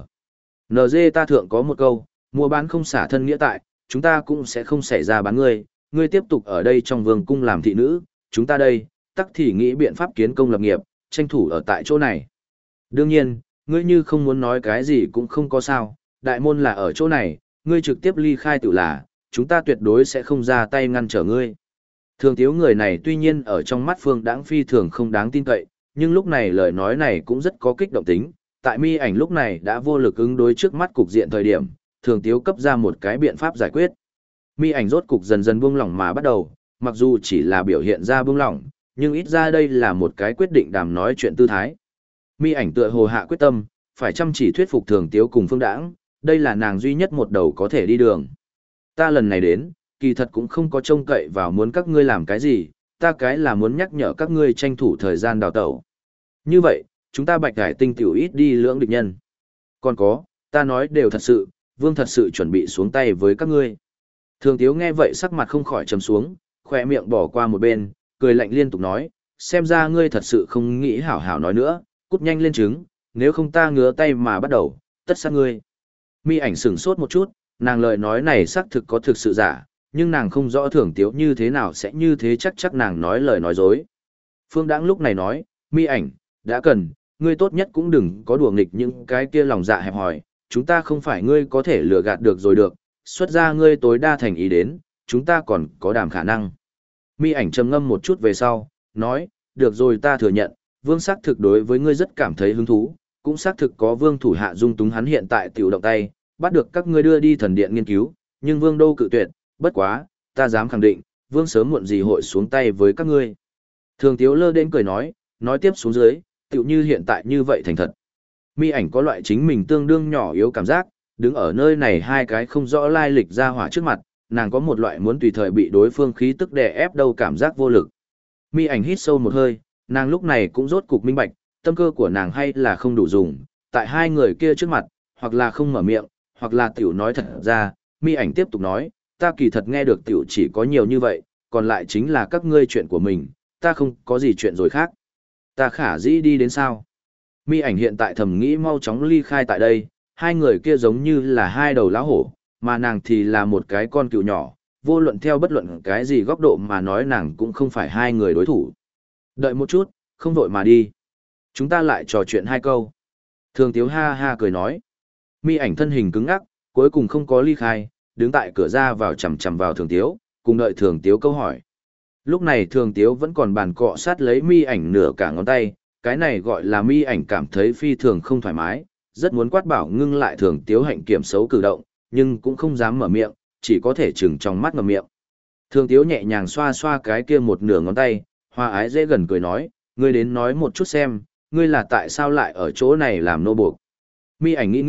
NG ta thượng có một câu, mua bán không xả thân nghĩa tại, chúng ta cũng sẽ không xảy ra bán ngươi, ngươi tiếp tục ở đây trong vương cung làm thị nữ, chúng ta đây, tắc thì nghĩ biện pháp kiến công lập nghiệp, tranh thủ ở tại chỗ này. Đương nhiên, ngươi như không muốn nói cái gì cũng không có sao, đại môn là ở chỗ này, ngươi trực tiếp ly khai tự là, chúng ta tuyệt đối sẽ không ra tay ngăn trở ngươi. Thường Tiếu người này tuy nhiên ở trong mắt Phương Đãng phi thường không đáng tin cậy, nhưng lúc này lời nói này cũng rất có kích động tính, tại Mi Ảnh lúc này đã vô lực ứng đối trước mắt cục diện thời điểm, Thường Tiếu cấp ra một cái biện pháp giải quyết. Mi Ảnh rốt cục dần dần buông lỏng mà bắt đầu, mặc dù chỉ là biểu hiện ra buông lỏng, nhưng ít ra đây là một cái quyết định đàm nói chuyện tư thái. Mi Ảnh tựa hồ hạ quyết tâm, phải chăm chỉ thuyết phục Thường Tiếu cùng Phương Đãng, đây là nàng duy nhất một đầu có thể đi đường. Ta lần này đến, kỳ thật cũng không có trông cậy vào muốn các ngươi làm cái gì, ta cái là muốn nhắc nhở các ngươi tranh thủ thời gian đào tẩu. Như vậy, chúng ta bạch cải tinh tiểu ít đi lưỡng địch nhân. Còn có, ta nói đều thật sự, vương thật sự chuẩn bị xuống tay với các ngươi. Thường Tiếu nghe vậy sắc mặt không khỏi trầm xuống, khỏe miệng bỏ qua một bên, cười lạnh liên tục nói, xem ra ngươi thật sự không nghĩ hảo hảo nói nữa, cút nhanh lên trứng, nếu không ta ngứa tay mà bắt đầu, tất sát ngươi. Mi Ảnh sửng sốt một chút, nàng lời nói này xác thực có thực sự giả, nhưng nàng không rõ Thường Tiếu như thế nào sẽ như thế chắc nàng nói lời nói dối. Phương Đãng lúc này nói, Mi Ảnh, đã cần, ngươi tốt nhất cũng đừng có đùa nghịch những cái kia lòng dạ hẹp hòi, chúng ta không phải ngươi có thể lừa gạt được rồi được, xuất ra ngươi tối đa thành ý đến, chúng ta còn có đảm khả năng. Mi Ảnh trầm ngâm một chút về sau, nói, được rồi ta thừa nhận, vương xác thực đối với ngươi rất cảm thấy hứng thú, cũng xác thực có vương thủ hạ dung túng hắn hiện tại tiểu động tay, bắt được các ngươi đưa đi thần điện nghiên cứu, nhưng vương đô cự tuyệt, bất quá, ta dám khẳng định, vương sớm muộn gì hội xuống tay với các ngươi. Thường Tiếu lơ đến cười nói tiếp xuống dưới, tựu như hiện tại như vậy thành thật. Mi Ảnh có loại chính mình tương đương nhỏ yếu cảm giác, đứng ở nơi này hai cái không rõ lai lịch ra hỏa trước mặt, nàng có một loại muốn tùy thời bị đối phương khí tức đè ép đâu cảm giác vô lực. Mi Ảnh hít sâu một hơi, nàng lúc này cũng rốt cục minh bạch, tâm cơ của nàng hay là không đủ dùng, tại hai người kia trước mặt, hoặc là không mở miệng, hoặc là tiểu nói thật ra, Mi Ảnh tiếp tục nói, ta kỳ thật nghe được tiểu chỉ có nhiều như vậy, còn lại chính là các ngươi chuyện của mình, ta không có gì chuyện rồi khác. Ta khả dĩ đi đến sao? Mi Ảnh hiện tại thầm nghĩ mau chóng ly khai tại đây, hai người kia giống như là hai đầu lá hổ, mà nàng thì là một cái con cừu nhỏ, vô luận theo bất luận cái gì góc độ mà nói nàng cũng không phải hai người đối thủ. Đợi một chút, không vội mà đi. Chúng ta lại trò chuyện hai câu. Thường Tiếu ha ha cười nói. Mi Ảnh thân hình cứng ngắc, cuối cùng không có ly khai, đứng tại cửa ra vào chằm chằm vào Thường Tiếu, cùng đợi Thường Tiếu câu hỏi. Lúc này Thường Tiếu vẫn còn bàn cọ sát lấy Mi Ảnh nửa cả ngón tay, cái này gọi là Mi Ảnh cảm thấy phi thường không thoải mái, rất muốn quát bảo ngưng lại Thường Tiếu hạnh kiểm xấu cử động, nhưng cũng không dám mở miệng, chỉ có thể chừng trong mắt ngậm miệng. Thường Tiếu nhẹ nhàng xoa xoa cái kia một nửa ngón tay, hoa ái dễ gần cười nói, ngươi đến nói một chút xem, ngươi là tại sao lại ở chỗ này làm nô buộc. Mi Ảnh nghĩ nghĩ,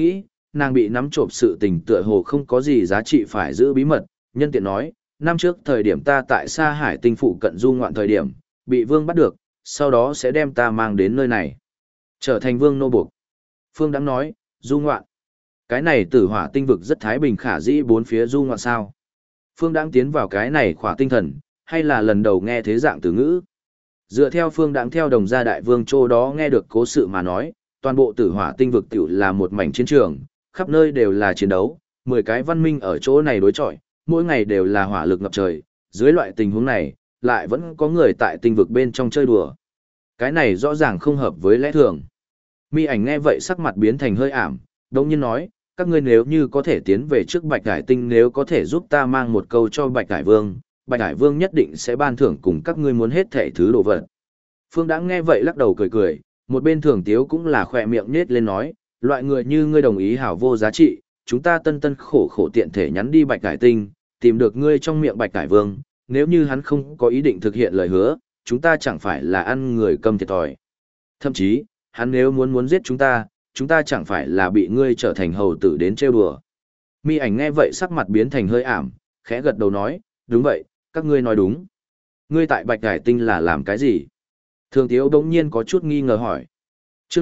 nàng bị nắm trộm sự tình tựa hồ không có gì giá trị phải giữ bí mật, nhân tiện nói, năm trước thời điểm ta tại Sa Hải tinh phụ cận du ngoạn thời điểm, bị vương bắt được, sau đó sẽ đem ta mang đến nơi này, trở thành vương nô buộc. Phương Đãng nói, du ngoạn. Cái này Tử Hỏa tinh vực rất thái bình khả dĩ bốn phía du ngoạn sao? Phương Đãng tiến vào cái này khỏa tinh thần, hay là lần đầu nghe thế dạng từ ngữ? Dựa theo Phương Đãng theo Đồng Gia Đại Vương chỗ đó nghe được cố sự mà nói, toàn bộ Tử Hỏa tinh vực tiểu là một mảnh chiến trường, khắp nơi đều là chiến đấu, 10 cái văn minh ở chỗ này đối chọi, mỗi ngày đều là hỏa lực ngập trời, dưới loại tình huống này, lại vẫn có người tại tinh vực bên trong chơi đùa. Cái này rõ ràng không hợp với lẽ thường. Mi Ảnh nghe vậy sắc mặt biến thành hơi ảm, đồng nhiên nói, các ngươi nếu như có thể tiến về trước Bạch Hải Tinh, nếu có thể giúp ta mang một câu cho Bạch Hải Vương nhất định sẽ ban thưởng cùng các ngươi muốn hết thảy thứ đồ vật. Phương Đãng nghe vậy lắc đầu cười cười, một bên Thường Tiếu cũng là khỏe miệng nhếch lên nói, loại người như ngươi đồng ý hảo vô giá trị, chúng ta tân tân khổ khổ tiện thể nhắn đi Bạch Hải Tinh, tìm được ngươi trong miệng Bạch Hải Vương, nếu như hắn không có ý định thực hiện lời hứa, chúng ta chẳng phải là ăn người cầm thiệt thòi. Thậm chí, hắn nếu muốn giết chúng ta chẳng phải là bị ngươi trở thành hầu tử đến trêu đùa. Mi Ảnh nghe vậy sắc mặt biến thành hơi ảm, khẽ gật đầu nói, đúng vậy, các ngươi nói đúng. Ngươi tại Bạch Hải Tinh là làm cái gì? Thường Tiếu đống nhiên có chút nghi ngờ hỏi. Chương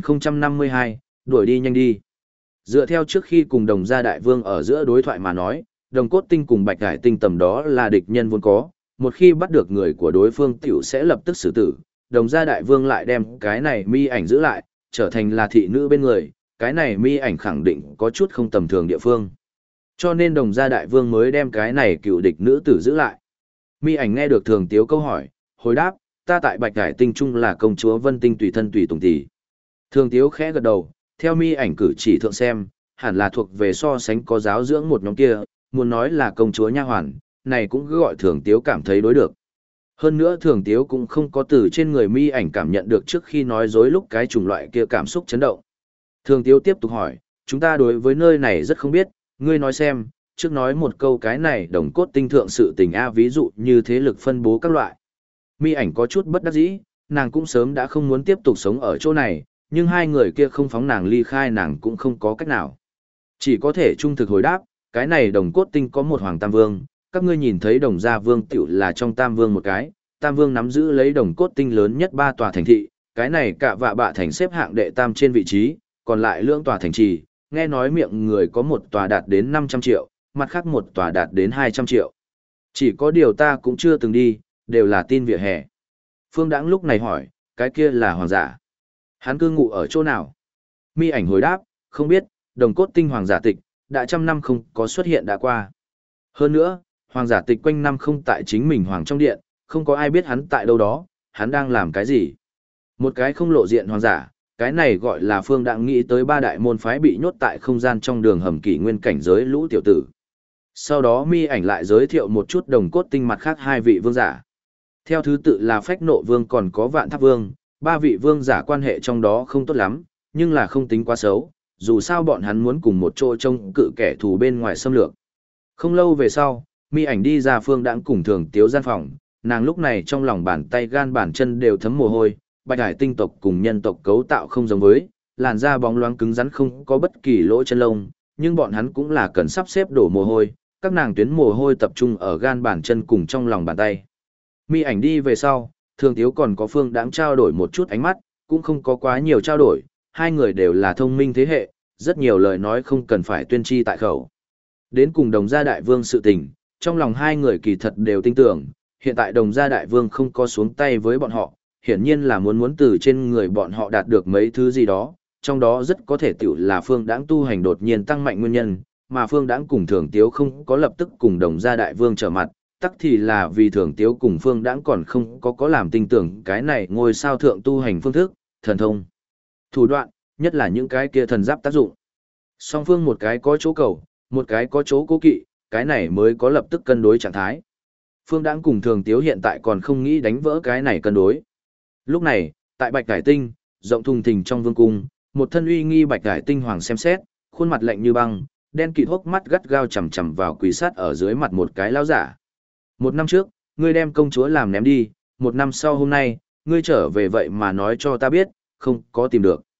2052, đuổi đi nhanh đi. Dựa theo trước khi cùng Đồng Gia Đại Vương ở giữa đối thoại mà nói, Đồng Cốt Tinh cùng Bạch Hải Tinh tầm đó là địch nhân vốn có, một khi bắt được người của đối phương tiểu sẽ lập tức xử tử. Đồng Gia Đại Vương lại đem cái này Mi Ảnh giữ lại, trở thành là thị nữ bên người, cái này Mi Ảnh khẳng định có chút không tầm thường địa phương. Cho nên Đồng Gia Đại Vương mới đem cái này cựu địch nữ tử giữ lại. Mi Ảnh nghe được Thường Tiếu câu hỏi, hồi đáp, ta tại Bạch Hải Tinh trung là công chúa Vân Tinh tùy thân tùy tùng tỷ. Thường Tiếu khẽ gật đầu, theo Mi Ảnh cử chỉ thượng xem, hẳn là thuộc về so sánh có giáo dưỡng một nhóm kia, muốn nói là công chúa nha hoàn, này cũng cứ gọi Thường Tiếu cảm thấy đối được. Hơn nữa Thường Tiếu cũng không có từ trên người Mi Ảnh cảm nhận được trước khi nói dối lúc cái chủng loại kia cảm xúc chấn động. Thường Tiếu tiếp tục hỏi, chúng ta đối với nơi này rất không biết, ngươi nói xem, trước nói một câu cái này Đồng Cốt Tinh thượng sự tình a, ví dụ như thế lực phân bố các loại. Mi Ảnh có chút bất đắc dĩ, nàng cũng sớm đã không muốn tiếp tục sống ở chỗ này, nhưng hai người kia không phóng nàng ly khai nàng cũng không có cách nào. Chỉ có thể trung thực hồi đáp, cái này Đồng Cốt Tinh có một Hoàng Tam Vương, các ngươi nhìn thấy Đồng Gia Vương tiểu là trong Tam Vương một cái, Tam Vương nắm giữ lấy Đồng Cốt Tinh lớn nhất 3 tòa thành thị, cái này cả vạ bạ thành xếp hạng đệ tam trên vị trí, còn lại lưỡng tòa thành trì, nghe nói miệng người có một tòa đạt đến 500 triệu, mặt khác một tòa đạt đến 200 triệu. Chỉ có điều ta cũng chưa từng đi, đều là tin vỉa hè. Phương Đãng lúc này hỏi, cái kia là hoàng giả. Hắn cư ngụ ở chỗ nào? Mi Ảnh hồi đáp, không biết, Đồng Cốt Tinh hoàng giả tịch, đã trăm năm không có xuất hiện đã qua. Hơn nữa, hoàng giả tịch quanh năm không tại chính mình hoàng trong điện, không có ai biết hắn tại đâu đó, hắn đang làm cái gì. Một cái không lộ diện hoàng giả, cái này gọi là Phương Đãng nghĩ tới 3 đại môn phái bị nhốt tại không gian trong đường hầm kỷ nguyên cảnh giới lũ tiểu tử. Sau đó Mi Ảnh lại giới thiệu một chút Đồng Cốt Tinh mặt khác 2 vị vương giả. Theo thứ tự là Phách Nộ Vương còn có Vạn Tháp Vương, 3 vị vương giả quan hệ trong đó không tốt lắm, nhưng là không tính quá xấu, dù sao bọn hắn muốn cùng một chỗ trông cự kẻ thù bên ngoài xâm lược. Không lâu về sau, Mi Ảnh đi ra Phương Đãng cùng Thường Tiếu gian phòng, nàng lúc này trong lòng bàn tay gan bàn chân đều thấm mồ hôi, Bạch Hải Tinh tộc cùng nhân tộc cấu tạo không giống với, làn da bóng loáng cứng rắn không có bất kỳ lỗ chân lông, nhưng bọn hắn cũng là cần sắp xếp đổ mồ hôi, các nàng tuyến mồ hôi tập trung ở gan bàn chân cùng trong lòng bàn tay. Mi Ảnh đi về sau, Thường Tiếu còn có Phương Đãng trao đổi một chút ánh mắt, cũng không có quá nhiều trao đổi, hai người đều là thông minh thế hệ, rất nhiều lời nói không cần phải tuyên chi tại khẩu. Đến cùng Đồng Gia Đại Vương sự tình, trong lòng hai người kỳ thật đều tin tưởng, hiện tại Đồng Gia Đại Vương không có xuống tay với bọn họ, hiển nhiên là muốn từ trên người bọn họ đạt được mấy thứ gì đó, trong đó rất có thể tiểu là Phương Đãng tu hành đột nhiên tăng mạnh nguyên nhân, mà Phương Đãng cùng Thường Tiếu không có lập tức cùng Đồng Gia Đại Vương trở mặt, tắc thì là vì Thường Tiếu cùng Phương Đãng còn không có làm tin tưởng cái này ngôi sao thượng tu hành phương thức, thần thông, thủ đoạn, nhất là những cái kia thần giáp tác dụng. Song phương một cái có chỗ cầu, một cái có chỗ cố kỵ, cái này mới có lập tức cân đối trạng thái. Phương Đãng cùng Thường Tiếu hiện tại còn không nghĩ đánh vỡ cái này cân đối. Lúc này, tại Bạch Hải Tinh, rộng thùng thình trong vương cung, một thân uy nghi Bạch Hải Tinh hoàng xem xét, khuôn mặt lạnh như băng, đen kịt hốc mắt gắt gao chằm chằm vào quỷ sát ở dưới mặt một cái lão giả. 1 năm trước, ngươi đem công chúa làm ném đi, 1 năm sau hôm nay, ngươi trở về vậy mà nói cho ta biết, không có tìm được.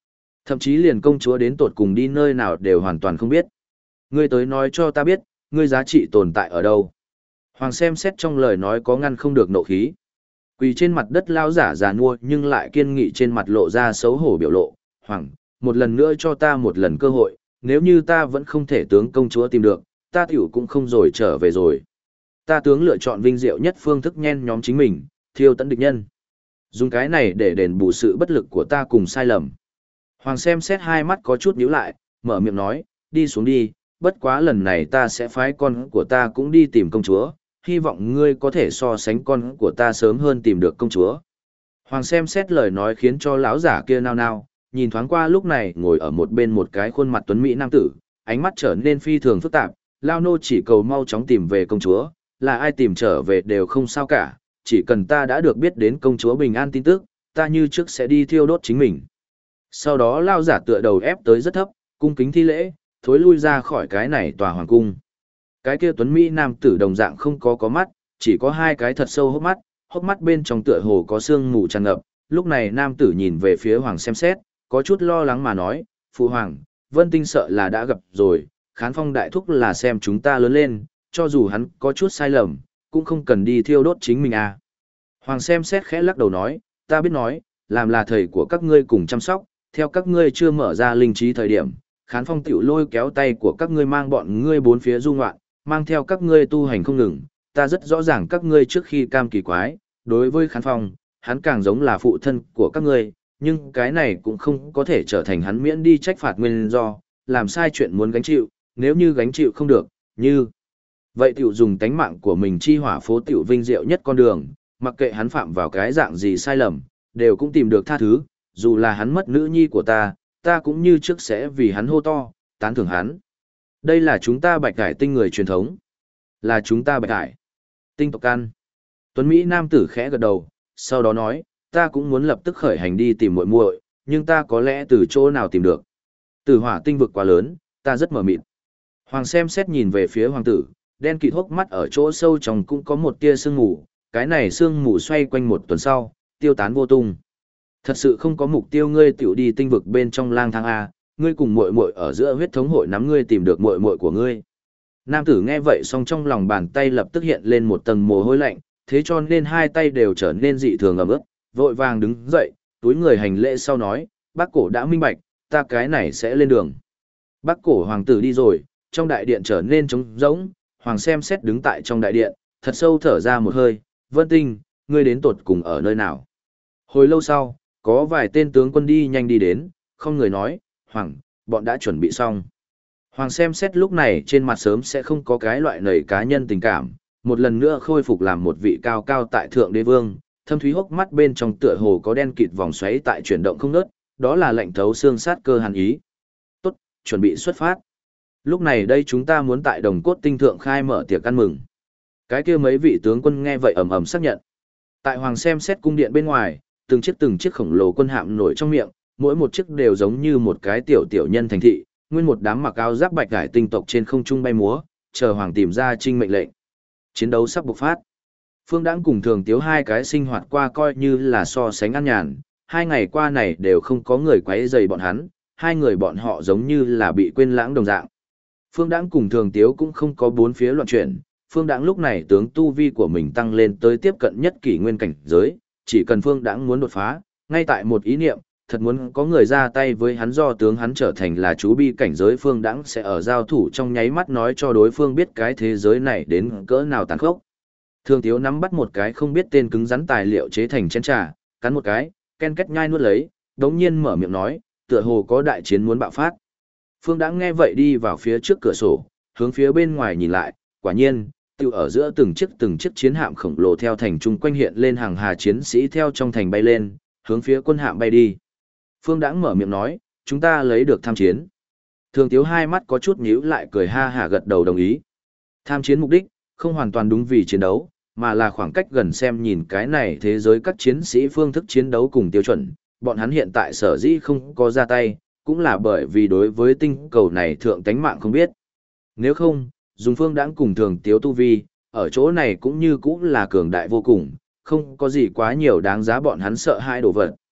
Thậm chí liền công chúa đến tột cùng đi nơi nào đều hoàn toàn không biết. Ngươi tới nói cho ta biết, ngươi giá trị tồn tại ở đâu. Hoàng xem xét trong lời nói có ngăn không được nộ khí. Quỳ trên mặt đất lao giả già nua nhưng lại kiên nghị trên mặt lộ ra xấu hổ biểu lộ. Hoàng, một lần nữa cho ta một lần cơ hội, nếu như ta vẫn không thể tướng công chúa tìm được, ta tiểu cũng không rồi trở về rồi. Ta tướng lựa chọn vinh diệu nhất phương thức nhen nhóm chính mình, thiêu tận địch nhân. Dùng cái này để đền bù sự bất lực của ta cùng sai lầm. Hoàng xem xét hai mắt có chút nhíu lại, mở miệng nói, đi xuống đi, bất quá lần này ta sẽ phái con của ta cũng đi tìm công chúa, hy vọng ngươi có thể so sánh con của ta sớm hơn tìm được công chúa. Hoàng xem xét lời nói khiến cho lão giả kia nao nao, nhìn thoáng qua lúc này ngồi ở một bên một cái khuôn mặt tuấn mỹ nam tử, ánh mắt trở nên phi thường phức tạp, lao nô chỉ cầu mau chóng tìm về công chúa, là ai tìm trở về đều không sao cả, chỉ cần ta đã được biết đến công chúa bình an tin tức, ta như trước sẽ đi thiêu đốt chính mình. Sau đó lao giả tựa đầu ép tới rất thấp, cung kính thi lễ, thối lui ra khỏi cái này tòa hoàng cung. Cái kia tuấn mỹ nam tử đồng dạng không có mắt, chỉ có hai cái thật sâu hốc mắt bên trong tựa hồ có sương mù tràn ngập. Lúc này nam tử nhìn về phía hoàng xem xét, có chút lo lắng mà nói, phụ hoàng, Vân Tinh sợ là đã gặp rồi, Khán Phong đại thúc là xem chúng ta lớn lên, cho dù hắn có chút sai lầm, cũng không cần đi thiêu đốt chính mình à. Hoàng xem xét khẽ lắc đầu nói, ta biết nói, làm là thầy của các ngươi cùng chăm sóc, theo các ngươi chưa mở ra linh trí thời điểm, Khán Phong tiểu lôi kéo tay của các ngươi mang bọn ngươi bốn phía du ngoạn, mang theo các ngươi tu hành không ngừng, ta rất rõ ràng các ngươi trước khi cam kỳ quái, đối với Khán Phong, hắn càng giống là phụ thân của các ngươi, nhưng cái này cũng không có thể trở thành hắn miễn đi trách phạt nguyên do, làm sai chuyện muốn gánh chịu, nếu như gánh chịu không được, như vậy tiểu dùng tánh mạng của mình chi hỏa phố tiểu vinh diệu nhất con đường, mặc kệ hắn phạm vào cái dạng gì sai lầm, đều cũng tìm được tha thứ, dù là hắn mất nữ nhi của ta, ta cũng như trước sẽ vì hắn hô to, tán thưởng hắn. Đây là chúng ta Bạch Hải tinh người truyền thống. Là chúng ta Bạch Hải tinh tộc căn. Tuấn Mỹ nam tử khẽ gật đầu, sau đó nói, ta cũng muốn lập tức khởi hành đi tìm muội muội, nhưng ta có lẽ từ chỗ nào tìm được. Tử hỏa tinh vực quá lớn, ta rất mờ mịt. Hoàng xem xét nhìn về phía hoàng tử, đen kịt hốc mắt ở chỗ sâu trong cũng có một tia sương mù, cái này sương mù xoay quanh một tuần sau, tiêu tán vô tung. Thật sự không có mục tiêu ngươi tiểu đi tinh vực bên trong lang thang a, ngươi cùng muội muội ở giữa huyết thống hội nắm ngươi tìm được muội muội của ngươi. Nam tử nghe vậy song trong lòng bàn tay lập tức hiện lên một tầng mồ hôi lạnh, thế cho nên hai tay đều trở nên dị thường ẩm ướt, vội vàng đứng dậy, túi người hành lễ sau nói, bác cổ đã minh bạch, ta cái này sẽ lên đường. Bác cổ hoàng tử đi rồi, trong đại điện trở nên trống rỗng, hoàng xem xét đứng tại trong đại điện, thật sâu thở ra một hơi, Vân Tinh, ngươi đến tột cùng ở nơi nào. Hồi lâu sau, có vài tên tướng quân đi nhanh đi đến, không người nói, hoàng, bọn đã chuẩn bị xong. Hoàng xem xét lúc này trên mặt sớm sẽ không có cái loại nảy cá nhân tình cảm, một lần nữa khôi phục làm một vị cao cao tại thượng đế vương, thâm thúy hốc mắt bên trong tựa hồ có đen kịt vòng xoáy tại chuyển động không ngớt, đó là lệnh thấu xương sát cơ hàn ý. Tốt, chuẩn bị xuất phát. Lúc này đây chúng ta muốn tại Đồng Cốt Tinh thượng khai mở tiệc ăn mừng. Cái kia mấy vị tướng quân nghe vậy ầm ầm xác nhận. Tại Hoàng xem xét cung điện bên ngoài, từng chiếc khổng lồ quân hạm nổi trong miệng, mỗi một chiếc đều giống như một cái tiểu tiểu nhân thành thị, nguyên một đám mặc áo giáp bạch cải tinh tộc trên không trung bay múa, chờ Hoàng tìm ra trinh mệnh lệnh. Chiến đấu sắp bộc phát. Phương Đãng cùng Thường Tiếu hai cái sinh hoạt qua coi như là so sánh an nhàn, hai ngày qua này đều không có người quấy rầy bọn hắn, hai người bọn họ giống như là bị quên lãng đồng dạng. Phương Đãng cùng Thường Tiếu cũng không có bốn phía loạn chuyển, Phương Đãng lúc này tướng tu vi của mình tăng lên tới tiếp cận nhất kỷ nguyên cảnh giới, chỉ cần Phương Đãng muốn đột phá, ngay tại một ý niệm, thật muốn có người ra tay với hắn do tướng hắn trở thành là chú bi cảnh giới, Phương Đãng sẽ ở giao thủ trong nháy mắt nói cho đối phương biết cái thế giới này đến cỡ nào tàn khốc. Thường Tiếu nắm bắt một cái không biết tên cứng rắn tài liệu chế thành chén trà, cắn một cái, ken két nhai nuốt lấy, đống nhiên mở miệng nói, tựa hồ có đại chiến muốn bạo phát. Phương Đãng nghe vậy đi vào phía trước cửa sổ, hướng phía bên ngoài nhìn lại, quả nhiên, tiêu ở giữa từng chiếc chiến hạm khổng lồ theo thành trung quanh hiện lên hàng hà chiến sĩ theo trong thành bay lên, hướng phía quân hạm bay đi. Phương Đãng mở miệng nói, chúng ta lấy được tham chiến. Thường Tiếu hai mắt có chút nhíu lại cười ha hả gật đầu đồng ý. Tham chiến mục đích, không hoàn toàn đúng vì chiến đấu, mà là khoảng cách gần xem nhìn cái này thế giới các chiến sĩ phương thức chiến đấu cùng tiêu chuẩn, bọn hắn hiện tại sở dĩ không có ra tay, cũng là bởi vì đối với tinh cầu này thượng tánh mạng không biết. Nếu không, dùng Phương Đãng cùng Thường Tiếu tu vi, ở chỗ này cũng như cũng là cường đại vô cùng, không có gì quá nhiều đáng giá bọn hắn sợ hai đồ vật.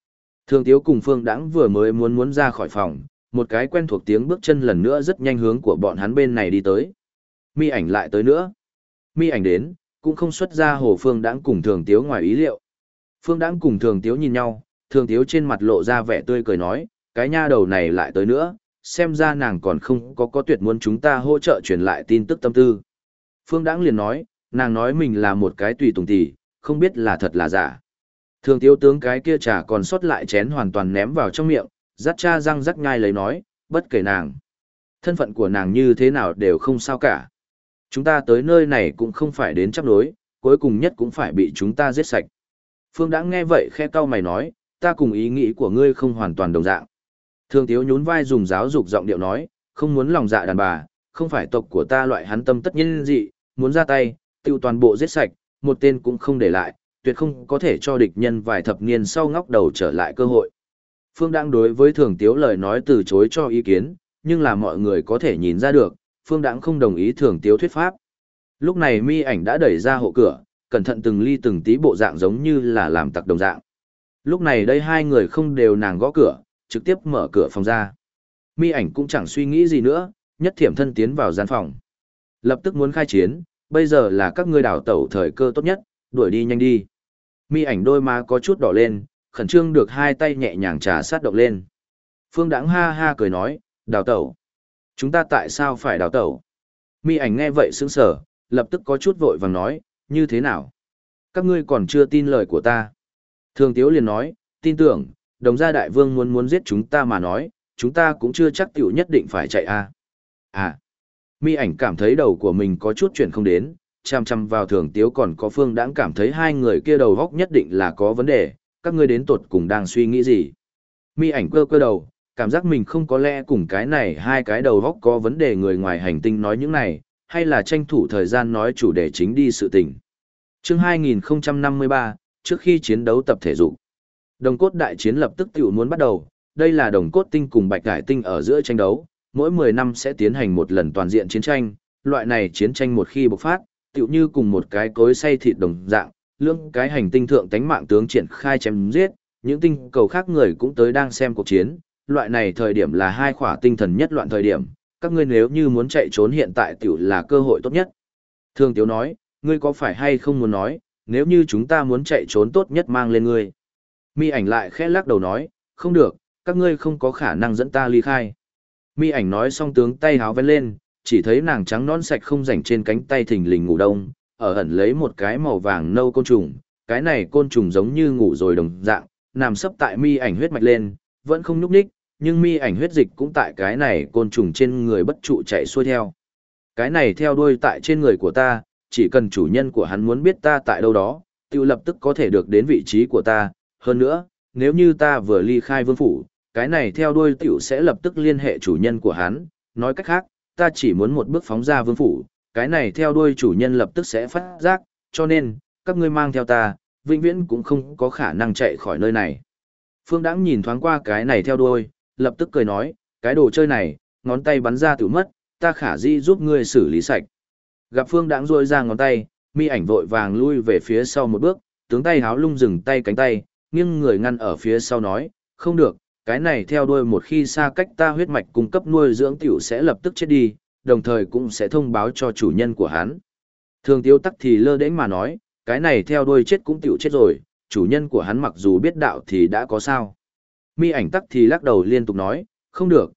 Thường Tiếu cùng Phương Đãng vừa mới muốn ra khỏi phòng, một cái quen thuộc tiếng bước chân lần nữa rất nhanh hướng của bọn hắn bên này đi tới. Mi ảnh lại tới nữa. Mi ảnh đến, cũng không xuất ra Hồ Phương Đãng cùng Thường Tiếu ngoài ý liệu. Phương Đãng cùng Thường Tiếu nhìn nhau, Thường Tiếu trên mặt lộ ra vẻ tươi cười nói, cái nha đầu này lại tới nữa, xem ra nàng còn không có tuyệt muốn chúng ta hỗ trợ truyền lại tin tức tâm tư. Phương Đãng liền nói, nàng nói mình là một cái tùy tùng tỷ, không biết là thật là giả. Thường Tiếu tướng cái kia trà còn sót lại chén hoàn toàn ném vào trong miệng, rắt cha răng rắc nhai lấy nói, bất kể nàng. Thân phận của nàng như thế nào đều không sao cả. Chúng ta tới nơi này cũng không phải đến chấp đối, cuối cùng nhất cũng phải bị chúng ta giết sạch. Phương Đãng nghe vậy khẽ cau mày nói, ta cùng ý nghĩ của ngươi không hoàn toàn đồng dạng. Thường Tiếu nhún vai dùng giáo dục giọng điệu nói, không muốn lòng dạ đàn bà, không phải tộc của ta loại hắn tâm tất nhiên dị, muốn ra tay, tiêu toàn bộ giết sạch, một tên cũng không để lại, tuyệt không có thể cho địch nhân vài thập niên sau ngóc đầu trở lại cơ hội. Phương Đãng đối với Thường Tiếu lời nói từ chối cho ý kiến, nhưng là mọi người có thể nhìn ra được, Phương Đãng không đồng ý Thường Tiếu thuyết pháp. Lúc này Mi ảnh đã đẩy ra hộ cửa, cẩn thận từng ly từng tí bộ dạng giống như là làm tặc đồng dạng. Lúc này đây hai người không đều nàng gõ cửa, trực tiếp mở cửa phòng ra. Mi ảnh cũng chẳng suy nghĩ gì nữa, nhất thiểm thân tiến vào gian phòng. Lập tức muốn khai chiến, bây giờ là các ngươi đảo tẩu thời cơ tốt nhất, đuổi đi nhanh đi. Mi ảnh đôi má có chút đỏ lên, khẩn trương được hai tay nhẹ nhàng trà sát động lên. Phương Đãng ha ha cười nói, đào tẩu. Chúng ta tại sao phải đào tẩu? Mi ảnh nghe vậy sững sờ, lập tức có chút vội vàng nói, như thế nào? Các ngươi còn chưa tin lời của ta. Thường Tiếu liền nói, tin tưởng, Đồng gia đại vương muốn giết chúng ta mà nói, chúng ta cũng chưa chắc tiểu nhất định phải chạy a. À. Mi ảnh cảm thấy đầu của mình có chút chuyển không đến, chăm chăm vào Thường Tiếu còn có Phương Đãng cảm thấy hai người kia đầu góc nhất định là có vấn đề, các ngươi đến tột cùng đang suy nghĩ gì. Mi ảnh cơ cơ đầu, cảm giác mình không có lẽ cùng cái này hai cái đầu góc có vấn đề người ngoài hành tinh nói những này, hay là tranh thủ thời gian nói chủ đề chính đi sự tình. Chương 2053, trước khi chiến đấu tập thể dục. Đồng cốt đại chiến lập tức tiểu muốn bắt đầu, đây là đồng cốt tinh cùng bạch cải tinh ở giữa tranh đấu, mỗi 10 năm sẽ tiến hành một lần toàn diện chiến tranh, loại này chiến tranh một khi bộc phát, tiểu như cùng một cái cối xay thịt đồng dạng, lưỡng cái hành tinh thượng tánh mạng tướng triển khai chém giết, những tinh cầu khác người cũng tới đang xem cuộc chiến, loại này thời điểm là hai khỏa tinh thần nhất loạn thời điểm, các ngươi nếu như muốn chạy trốn hiện tại tiểu là cơ hội tốt nhất. Thường Tiếu nói, ngươi có phải hay không muốn nói, nếu như chúng ta muốn chạy trốn tốt nhất mang lên ngươi. Mi ảnh lại khẽ lắc đầu nói, không được, các ngươi không có khả năng dẫn ta ly khai. Mi ảnh nói xong tướng tay háo vén lên, chỉ thấy nàng trắng non sạch không rảnh trên cánh tay thình lình ngủ đông, ở ẩn lấy một cái màu vàng nâu côn trùng, cái này côn trùng giống như ngủ rồi đồng dạng, nằm sấp tại Mi ảnh huyết mạch lên, vẫn không nhúc nhích, nhưng Mi ảnh huyết dịch cũng tại cái này côn trùng trên người bất trụ chạy xuôi theo. Cái này theo đuôi tại trên người của ta, chỉ cần chủ nhân của hắn muốn biết ta tại đâu đó, tiêu lập tức có thể được đến vị trí của ta. Hơn nữa, nếu như ta vừa ly khai vương phủ, cái này theo đuôi tiểu sẽ lập tức liên hệ chủ nhân của hắn. Nói cách khác, ta chỉ muốn một bước phóng ra vương phủ, cái này theo đuôi chủ nhân lập tức sẽ phát giác, cho nên, các ngươi mang theo ta, vĩnh viễn cũng không có khả năng chạy khỏi nơi này. Phương Đãng nhìn thoáng qua cái này theo đuôi, lập tức cười nói, cái đồ chơi này, ngón tay bắn ra tiểu mất, ta khả dĩ giúp ngươi xử lý sạch. Gặp Phương Đãng rôi ra ngón tay, Mi ảnh vội vàng lui về phía sau một bước, tướng tay háo lung dừng tay cánh tay, nghiêng người ngăn ở phía sau nói, không được, cái này theo đuôi một khi xa cách ta huyết mạch cung cấp nuôi dưỡng tiểu sẽ lập tức chết đi, đồng thời cũng sẽ thông báo cho chủ nhân của hắn. Thường Tiếu tắc thì lơ đễnh mà nói, cái này theo đuôi chết cũng tiểu chết rồi, chủ nhân của hắn mặc dù biết đạo thì đã có sao. Mi ảnh tắc thì lắc đầu liên tục nói, không được,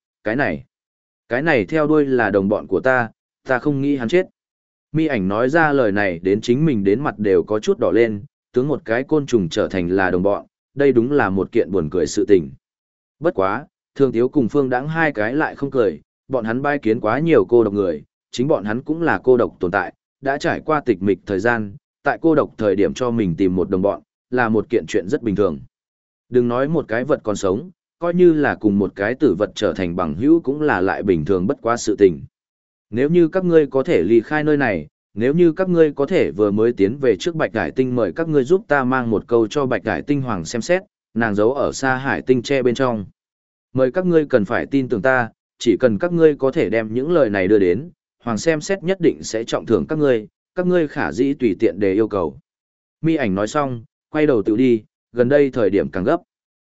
cái này theo đuôi là đồng bọn của ta không nghĩ hắn chết. Mi ảnh nói ra lời này đến chính mình đến mặt đều có chút đỏ lên, tướng một cái côn trùng trở thành là đồng bọn, đây đúng là một kiện buồn cười sự tình. Bất quá, Thường Tiếu cùng Phương Đãng hai cái lại không cười, bọn hắn bai kiến quá nhiều cô độc người, chính bọn hắn cũng là cô độc tồn tại, đã trải qua tịch mịch thời gian, tại cô độc thời điểm cho mình tìm một đồng bọn, là một kiện chuyện rất bình thường. Đừng nói một cái vật còn sống, coi như là cùng một cái tử vật trở thành bằng hữu cũng là lại bình thường bất quá sự tình. Nếu như các ngươi có thể ly khai nơi này, nếu như các ngươi có thể vừa mới tiến về trước Bạch Hải Tinh, mời các ngươi giúp ta mang một câu cho Bạch Hải Tinh Hoàng xem xét, nàng giấu ở xa Hải Tinh tre bên trong. Mời các ngươi cần phải tin tưởng ta, chỉ cần các ngươi có thể đem những lời này đưa đến, Hoàng xem xét nhất định sẽ trọng thưởng các ngươi khả dĩ tùy tiện để yêu cầu. Mi ảnh nói xong, quay đầu tự đi, gần đây thời điểm càng gấp.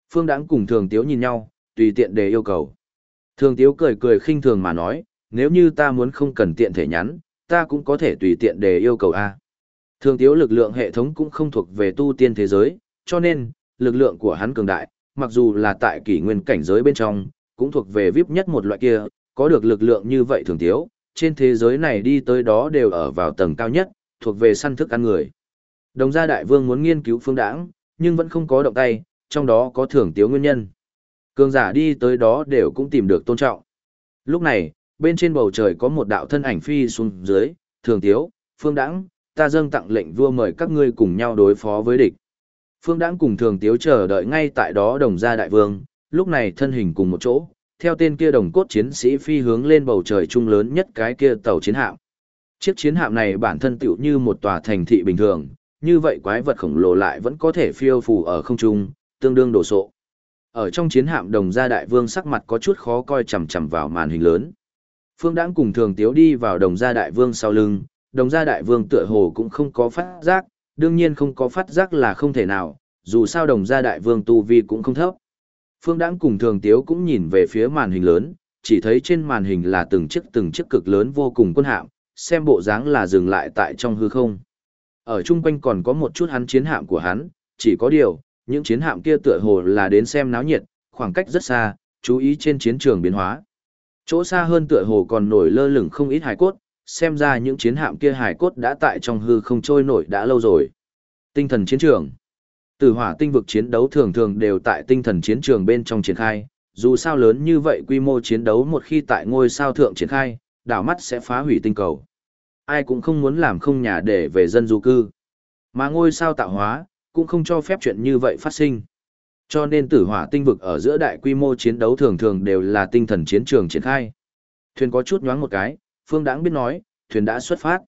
Phương Đãng cùng Thường Tiếu nhìn nhau, tùy tiện đề yêu cầu. Thường Tiếu cười cười khinh thường mà nói, nếu như ta muốn không cần tiện thể nhắn, ta cũng có thể tùy tiện đề yêu cầu A. Thường Tiếu lực lượng hệ thống cũng không thuộc về tu tiên thế giới, cho nên, lực lượng của hắn cường đại, mặc dù là tại kỷ nguyên cảnh giới bên trong, cũng thuộc về VIP nhất một loại kia, có được lực lượng như vậy Thường Tiếu, trên thế giới này đi tới đó đều ở vào tầng cao nhất, thuộc về săn thức ăn người. Đồng gia đại vương muốn nghiên cứu Phương Đãng, nhưng vẫn không có động tay, trong đó có Thường Tiếu nguyên nhân. Cường giả đi tới đó đều cũng tìm được tôn trọng. Lúc này, bên trên bầu trời có một đạo thân ảnh phi xuống dưới, Thường Tiếu, Phương Đãng, ta dâng tặng lệnh vua mời các ngươi cùng nhau đối phó với địch. Phương Đãng cùng Thường Tiếu chờ đợi ngay tại đó đồng gia đại vương, lúc này thân hình cùng một chỗ, theo tên kia đồng cốt chiến sĩ phi hướng lên bầu trời trung lớn nhất cái kia tàu chiến hạm. Chiếc chiến hạm này bản thân tựu như một tòa thành thị bình thường, như vậy quái vật khổng lồ lại vẫn có thể phiêu phù ở không trung, tương đương đồ sộ. Ở trong chiến hạm đồng gia đại vương sắc mặt có chút khó coi chằm chằm vào màn hình lớn. Phương Đãng cùng Thường Tiếu đi vào đồng gia đại vương sau lưng, đồng gia đại vương tựa hồ cũng không có phát giác, đương nhiên không có phát giác là không thể nào, dù sao đồng gia đại vương tu vi cũng không thấp. Phương Đãng cùng Thường Tiếu cũng nhìn về phía màn hình lớn, chỉ thấy trên màn hình là từng chiếc cực lớn vô cùng quân hạm, xem bộ dáng là dừng lại tại trong hư không. Ở chung quanh còn có một chút hắn chiến hạm của hắn, chỉ có điều, những chiến hạm kia tựa hồ là đến xem náo nhiệt, khoảng cách rất xa, chú ý trên chiến trường biến hóa. Chỗ xa hơn tựa hồ còn nổi lơ lửng không ít hài cốt, xem ra những chiến hạm kia hài cốt đã tại trong hư không trôi nổi đã lâu rồi. Tinh thần chiến trường. Tử hỏa tinh vực chiến đấu thường thường đều tại tinh thần chiến trường bên trong triển khai, dù sao lớn như vậy quy mô chiến đấu một khi tại ngôi sao thượng triển khai, đảo mắt sẽ phá hủy tinh cầu. Ai cũng không muốn làm không nhà để về dân du cư. Mà ngôi sao tạo hóa, cũng không cho phép chuyện như vậy phát sinh. Cho nên tử hỏa tinh vực ở giữa đại quy mô chiến đấu thường thường đều là tinh thần chiến trường triển khai. Thuyền có chút nhoáng một cái, Phương Đãng biết nói, thuyền đã xuất phát.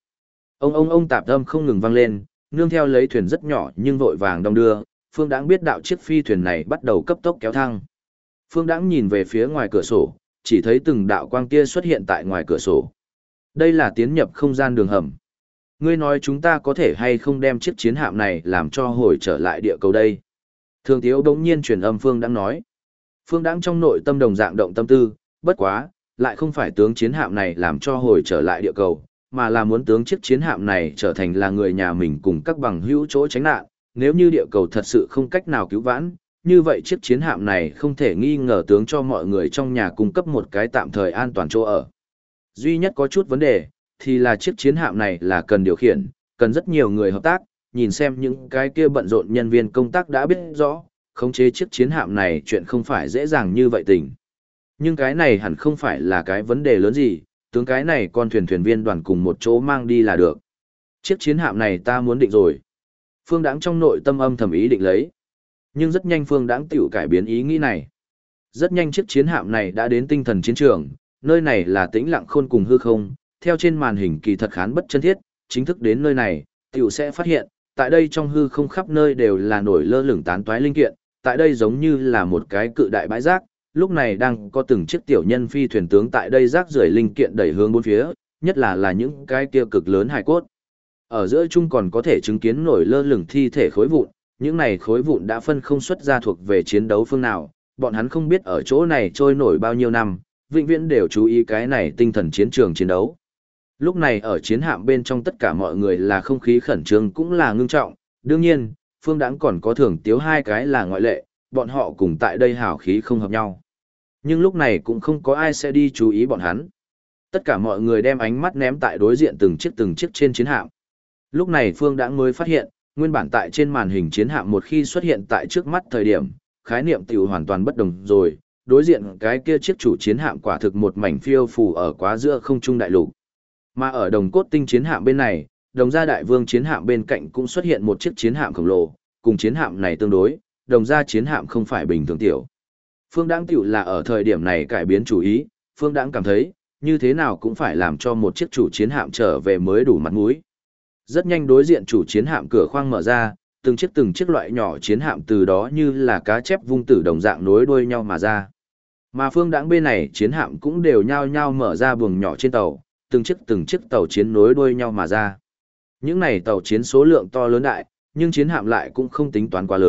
Ông tạp âm không ngừng vang lên, nương theo lấy thuyền rất nhỏ nhưng vội vàng đong đưa, Phương Đãng biết đạo chiếc phi thuyền này bắt đầu cấp tốc kéo thang. Phương Đãng nhìn về phía ngoài cửa sổ, chỉ thấy từng đạo quang tia xuất hiện tại ngoài cửa sổ. Đây là tiến nhập không gian đường hầm. Ngươi nói chúng ta có thể hay không đem chiếc chiến hạm này làm cho hồi trở lại địa cầu đây? Thường Tiếu đống nhiên truyền âm Phương Đãng nói. Phương Đãng trong nội tâm đồng dạng động tâm tư, bất quá, lại không phải tướng chiến hạm này làm cho hồi trở lại địa cầu, mà là muốn tướng chiếc chiến hạm này trở thành là người nhà mình cùng các bằng hữu chỗ tránh nạn. Nếu như địa cầu thật sự không cách nào cứu vãn, như vậy chiếc chiến hạm này không thể nghi ngờ tướng cho mọi người trong nhà cung cấp một cái tạm thời an toàn chỗ ở. Duy nhất có chút vấn đề, thì là chiếc chiến hạm này là cần điều khiển, cần rất nhiều người hợp tác, nhìn xem những cái kia bận rộn nhân viên công tác đã biết rõ, khống chế chiếc chiến hạm này chuyện không phải dễ dàng như vậy tình. Nhưng cái này hẳn không phải là cái vấn đề lớn gì, tướng cái này con thuyền viên đoàn cùng một chỗ mang đi là được. Chiếc chiến hạm này ta muốn định rồi. Phương Đãng trong nội tâm âm thầm ý định lấy. Nhưng rất nhanh Phương Đãng tiểu cải biến ý nghĩ này. Rất nhanh chiếc chiến hạm này đã đến tinh thần chiến trường, nơi này là tĩnh lặng khôn cùng hư không, theo trên màn hình kỳ thật khán bất chân thiết, chính thức đến nơi này, tiểu sẽ phát hiện, tại đây trong hư không khắp nơi đều là nổi lơ lửng tán toái linh kiện, tại đây giống như là một cái cự đại bãi rác, lúc này đang có từng chiếc tiểu nhân phi thuyền tướng tại đây rác rưởi linh kiện đẩy hướng bốn phía, nhất là những cái kia cực lớn hài cốt. Ở giữa chung còn có thể chứng kiến nổi lơ lửng thi thể khối vụn, những này khối vụn đã phân không xuất ra thuộc về chiến đấu phương nào, bọn hắn không biết ở chỗ này trôi nổi bao nhiêu năm, vĩnh viễn đều chú ý cái này tinh thần chiến trường chiến đấu. Lúc này ở chiến hạm bên trong tất cả mọi người là không khí khẩn trương cũng là ngưng trọng, đương nhiên, Phương Đãng còn có Thường Tiếu hai cái là ngoại lệ, bọn họ cùng tại đây hào khí không hợp nhau. Nhưng lúc này cũng không có ai sẽ đi chú ý bọn hắn. Tất cả mọi người đem ánh mắt ném tại đối diện từng chiếc trên chiến hạm. Lúc này Phương Đãng mới phát hiện, nguyên bản tại trên màn hình chiến hạm một khi xuất hiện tại trước mắt thời điểm, khái niệm tiểu hoàn toàn bất đồng rồi, đối diện cái kia chiếc chủ chiến hạm quả thực một mảnh phiêu phù ở quá giữa không trung đại lục. Mà ở đồng cốt tinh chiến hạm bên này, đồng gia đại vương chiến hạm bên cạnh cũng xuất hiện một chiếc chiến hạm khổng lồ, cùng chiến hạm này tương đối, đồng gia chiến hạm không phải bình thường tiểu. Phương Đãng tiểu là ở thời điểm này cải biến chủ ý, Phương Đãng cảm thấy, như thế nào cũng phải làm cho một chiếc chủ chiến hạm trở về mới đủ mặt mũi. Rất nhanh đối diện chủ chiến hạm cửa khoang mở ra, từng chiếc loại nhỏ chiến hạm từ đó như là cá chép vung tử đồng dạng nối đuôi nhau mà ra. Mà Phương Đãng bên này chiến hạm cũng đều nhao nhao mở ra buồng nhỏ trên tàu, từng chiếc tàu chiến nối đuôi nhau mà ra. Những này tàu chiến số lượng to lớn đại, nhưng chiến hạm lại cũng không tính toán quá lớn,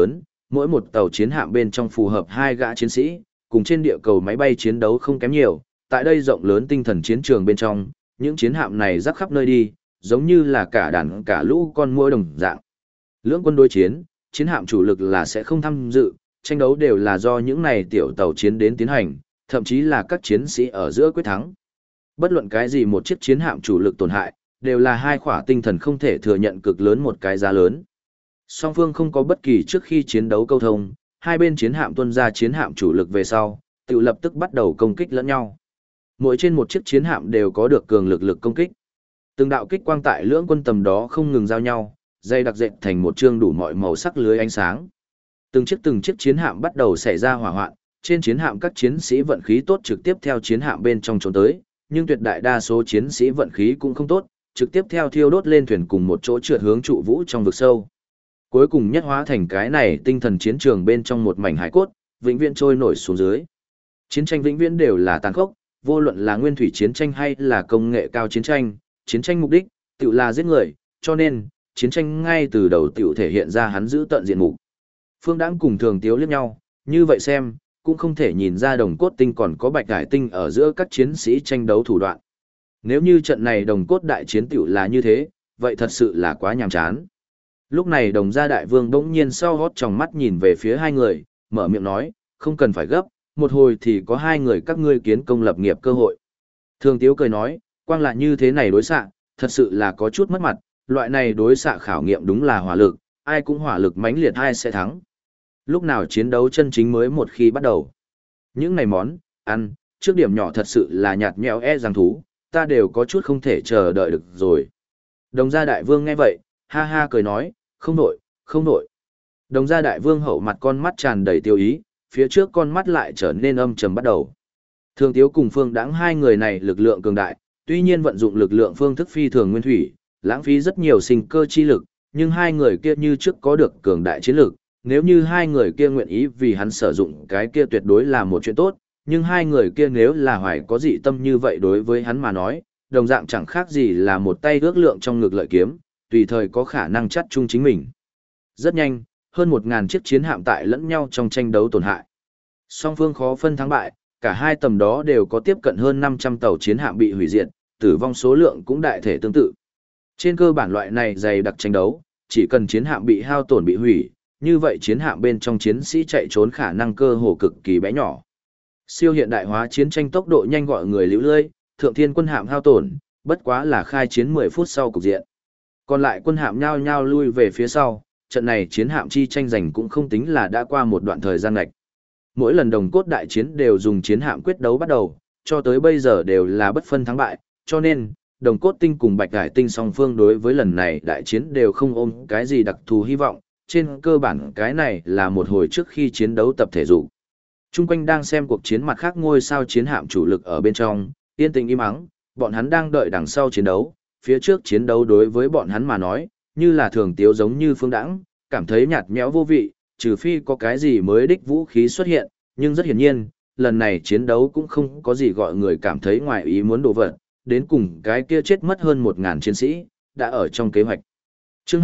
mỗi một tàu chiến hạm bên trong phù hợp 2 gã chiến sĩ, cùng trên địa cầu máy bay chiến đấu không kém nhiều. Tại đây rộng lớn tinh thần chiến trường bên trong, những chiến hạm này rắc khắp nơi đi, giống như là cả đàn cả lũ con muỗi đồng dạng. Lưỡng quân đối chiến, chiến hạm chủ lực là sẽ không tham dự, tranh đấu đều là do những này tiểu tàu chiến đến tiến hành, thậm chí là các chiến sĩ ở giữa quyết thắng. Bất luận cái gì một chiếc chiến hạm chủ lực tổn hại, đều là hai khỏa tinh thần không thể thừa nhận cực lớn một cái giá lớn. Song phương không có bất kỳ trước khi chiến đấu câu thông, hai bên chiến hạm tuân ra chiến hạm chủ lực về sau, tự lập tức bắt đầu công kích lẫn nhau. Mỗi trên một chiếc chiến hạm đều có được cường lực công kích. Từng đạo kích quang tại lưỡng quân tầm đó không ngừng giao nhau, dây đặc dệt thành một chương đủ mọi màu sắc lưới ánh sáng. Từng chiếc chiến hạm bắt đầu xảy ra hỏa hoạn, trên chiến hạm các chiến sĩ vận khí tốt trực tiếp theo chiến hạm bên trong trốn tới, nhưng tuyệt đại đa số chiến sĩ vận khí cũng không tốt, trực tiếp theo thiêu đốt lên thuyền cùng một chỗ trượt hướng trụ vũ trong vực sâu. Cuối cùng nhất hóa thành cái này tinh thần chiến trường bên trong một mảnh hải cốt, vĩnh viễn trôi nổi xuống dưới. Chiến tranh vĩnh viễn đều là tàn khốc, vô luận là nguyên thủy chiến tranh hay là công nghệ cao chiến tranh mục đích tự là giết người, cho nên chiến tranh ngay từ đầu tự thể hiện ra hắn giữ tận diện mục. Phương Đãng cùng Thường Tiếu liếc nhau, như vậy xem, cũng không thể nhìn ra Đồng Cốt Tinh còn có Bạch Hải Tinh ở giữa các chiến sĩ tranh đấu thủ đoạn. Nếu như trận này Đồng Cốt đại chiến tiểu là như thế, vậy thật sự là quá nhàm chán. Lúc này Đồng gia đại vương bỗng nhiên sau hót tròng mắt nhìn về phía hai người, mở miệng nói, không cần phải gấp, một hồi thì có hai người các ngươi kiến công lập nghiệp cơ hội. Thường Tiếu cười nói, quang là như thế này đối xạ, thật sự là có chút mất mặt, loại này đối xạ khảo nghiệm đúng là hỏa lực, ai cũng hỏa lực mãnh liệt ai sẽ thắng. Lúc nào chiến đấu chân chính mới một khi bắt đầu. Những này món, ăn, trước điểm nhỏ thật sự là nhạt nhẽo răng thú, ta đều có chút không thể chờ đợi được rồi. Đồng gia đại vương nghe vậy, ha ha cười nói, không nổi, không nổi. Đồng gia đại vương hậu mặt con mắt tràn đầy tiêu ý, phía trước con mắt lại trở nên âm trầm bắt đầu. Thường Tiếu cùng Phương Đãng hai người này lực lượng cường đại, tuy nhiên vận dụng lực lượng phương thức phi thường nguyên thủy, lãng phí rất nhiều sinh cơ chi lực, nhưng hai người kia như trước có được cường đại chiến lực, nếu như hai người kia nguyện ý vì hắn sử dụng cái kia tuyệt đối là một chuyện tốt, nhưng hai người kia nếu là hoài có dị tâm như vậy đối với hắn mà nói, đồng dạng chẳng khác gì là một tay ước lượng trong ngực lợi kiếm, tùy thời có khả năng chắt chung chính mình. Rất nhanh, hơn 1000 chiếc chiến hạm tại lẫn nhau trong tranh đấu tổn hại. Song phương khó phân thắng bại, cả hai tầm đó đều có tiếp cận hơn 500 tàu chiến hạm bị hủy diệt, tử vong số lượng cũng đại thể tương tự. Trên cơ bản loại này dày đặc tranh đấu, chỉ cần chiến hạm bị hao tổn bị hủy, như vậy chiến hạm bên trong chiến sĩ chạy trốn khả năng cơ hồ cực kỳ bé nhỏ. Siêu hiện đại hóa chiến tranh tốc độ nhanh gọi người liễu lơi, thượng thiên quân hạm hao tổn, bất quá là khai chiến 10 phút sau cục diện. Còn lại quân hạm nhao nhao lui về phía sau, trận này chiến hạm chi tranh giành cũng không tính là đã qua một đoạn thời gian ngạch. Mỗi lần Đồng Cốt đại chiến đều dùng chiến hạm quyết đấu bắt đầu, cho tới bây giờ đều là bất phân thắng bại, cho nên Đồng Cốt Tinh cùng Bạch Hải Tinh song phương đối với lần này đại chiến đều không ôm cái gì đặc thù hy vọng, trên cơ bản cái này là một hồi trước khi chiến đấu tập thể dục. Trung quanh đang xem cuộc chiến mặt khác ngôi sao chiến hạm chủ lực ở bên trong, yên tĩnh im ắng, bọn hắn đang đợi đằng sau chiến đấu, phía trước chiến đấu đối với bọn hắn mà nói, như là Thường Tiếu giống như Phương Đãng, cảm thấy nhạt nhẽo vô vị, trừ phi có cái gì mới đích vũ khí xuất hiện, nhưng rất hiển nhiên, lần này chiến đấu cũng không có gì gọi người cảm thấy ngoài ý muốn đổ vật, đến cùng cái kia chết mất hơn 1000 chiến sĩ, đã ở trong kế hoạch. Chương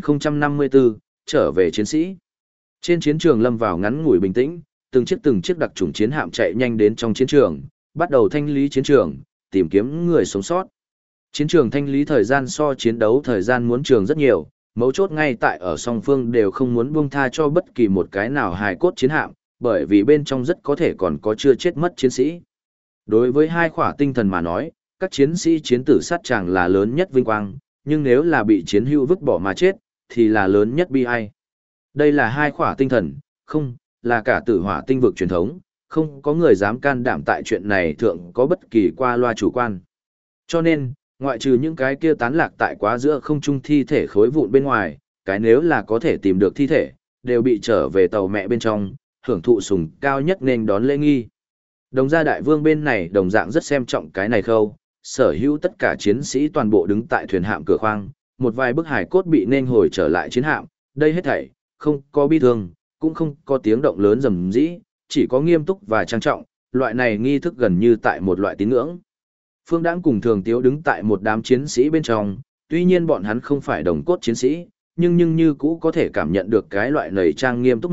2054, trở về chiến sĩ. Trên chiến trường lâm vào ngắn ngủi bình tĩnh, từng chiếc đặc chủng chiến hạm chạy nhanh đến trong chiến trường, bắt đầu thanh lý chiến trường, tìm kiếm người sống sót. Chiến trường thanh lý thời gian so chiến đấu thời gian muốn trường rất nhiều, mấu chốt ngay tại ở song phương đều không muốn buông tha cho bất kỳ một cái nào hài cốt chiến hạm, bởi vì bên trong rất có thể còn có chưa chết mất chiến sĩ. Đối với hai khỏa tinh thần mà nói, các chiến sĩ chiến tử sát tràng là lớn nhất vinh quang, nhưng nếu là bị chiến hữu vứt bỏ mà chết, thì là lớn nhất bi ai. Đây là hai khỏa tinh thần, không, là cả tử hỏa tinh vực truyền thống, không có người dám can đảm tại chuyện này thượng có bất kỳ qua loa chủ quan. Cho nên, ngoại trừ những cái kia tán lạc tại quá giữa không trung thi thể khối vụn bên ngoài, cái nếu là có thể tìm được thi thể, đều bị trở về tàu mẹ bên trong, hưởng thụ sùng cao nhất nên đón lễ nghi. Đồng gia đại vương bên này đồng dạng rất xem trọng cái này khâu, sở hữu tất cả chiến sĩ toàn bộ đứng tại thuyền hạm cửa khoang, một vài bức hải cốt bị nên hồi trở lại chiến hạm, đây hết thảy, không có bi thương, cũng không có tiếng động lớn rầm rĩ, chỉ có nghiêm túc và trang trọng, loại này nghi thức gần như tại một loại tín ngưỡng. Phương Đãng cùng Thường Tiếu đứng tại một đám chiến sĩ bên trong, tuy nhiên bọn hắn không phải đồng cốt chiến sĩ, nhưng như cũ có thể cảm nhận được cái loại nầy trang nghiêm túc mục,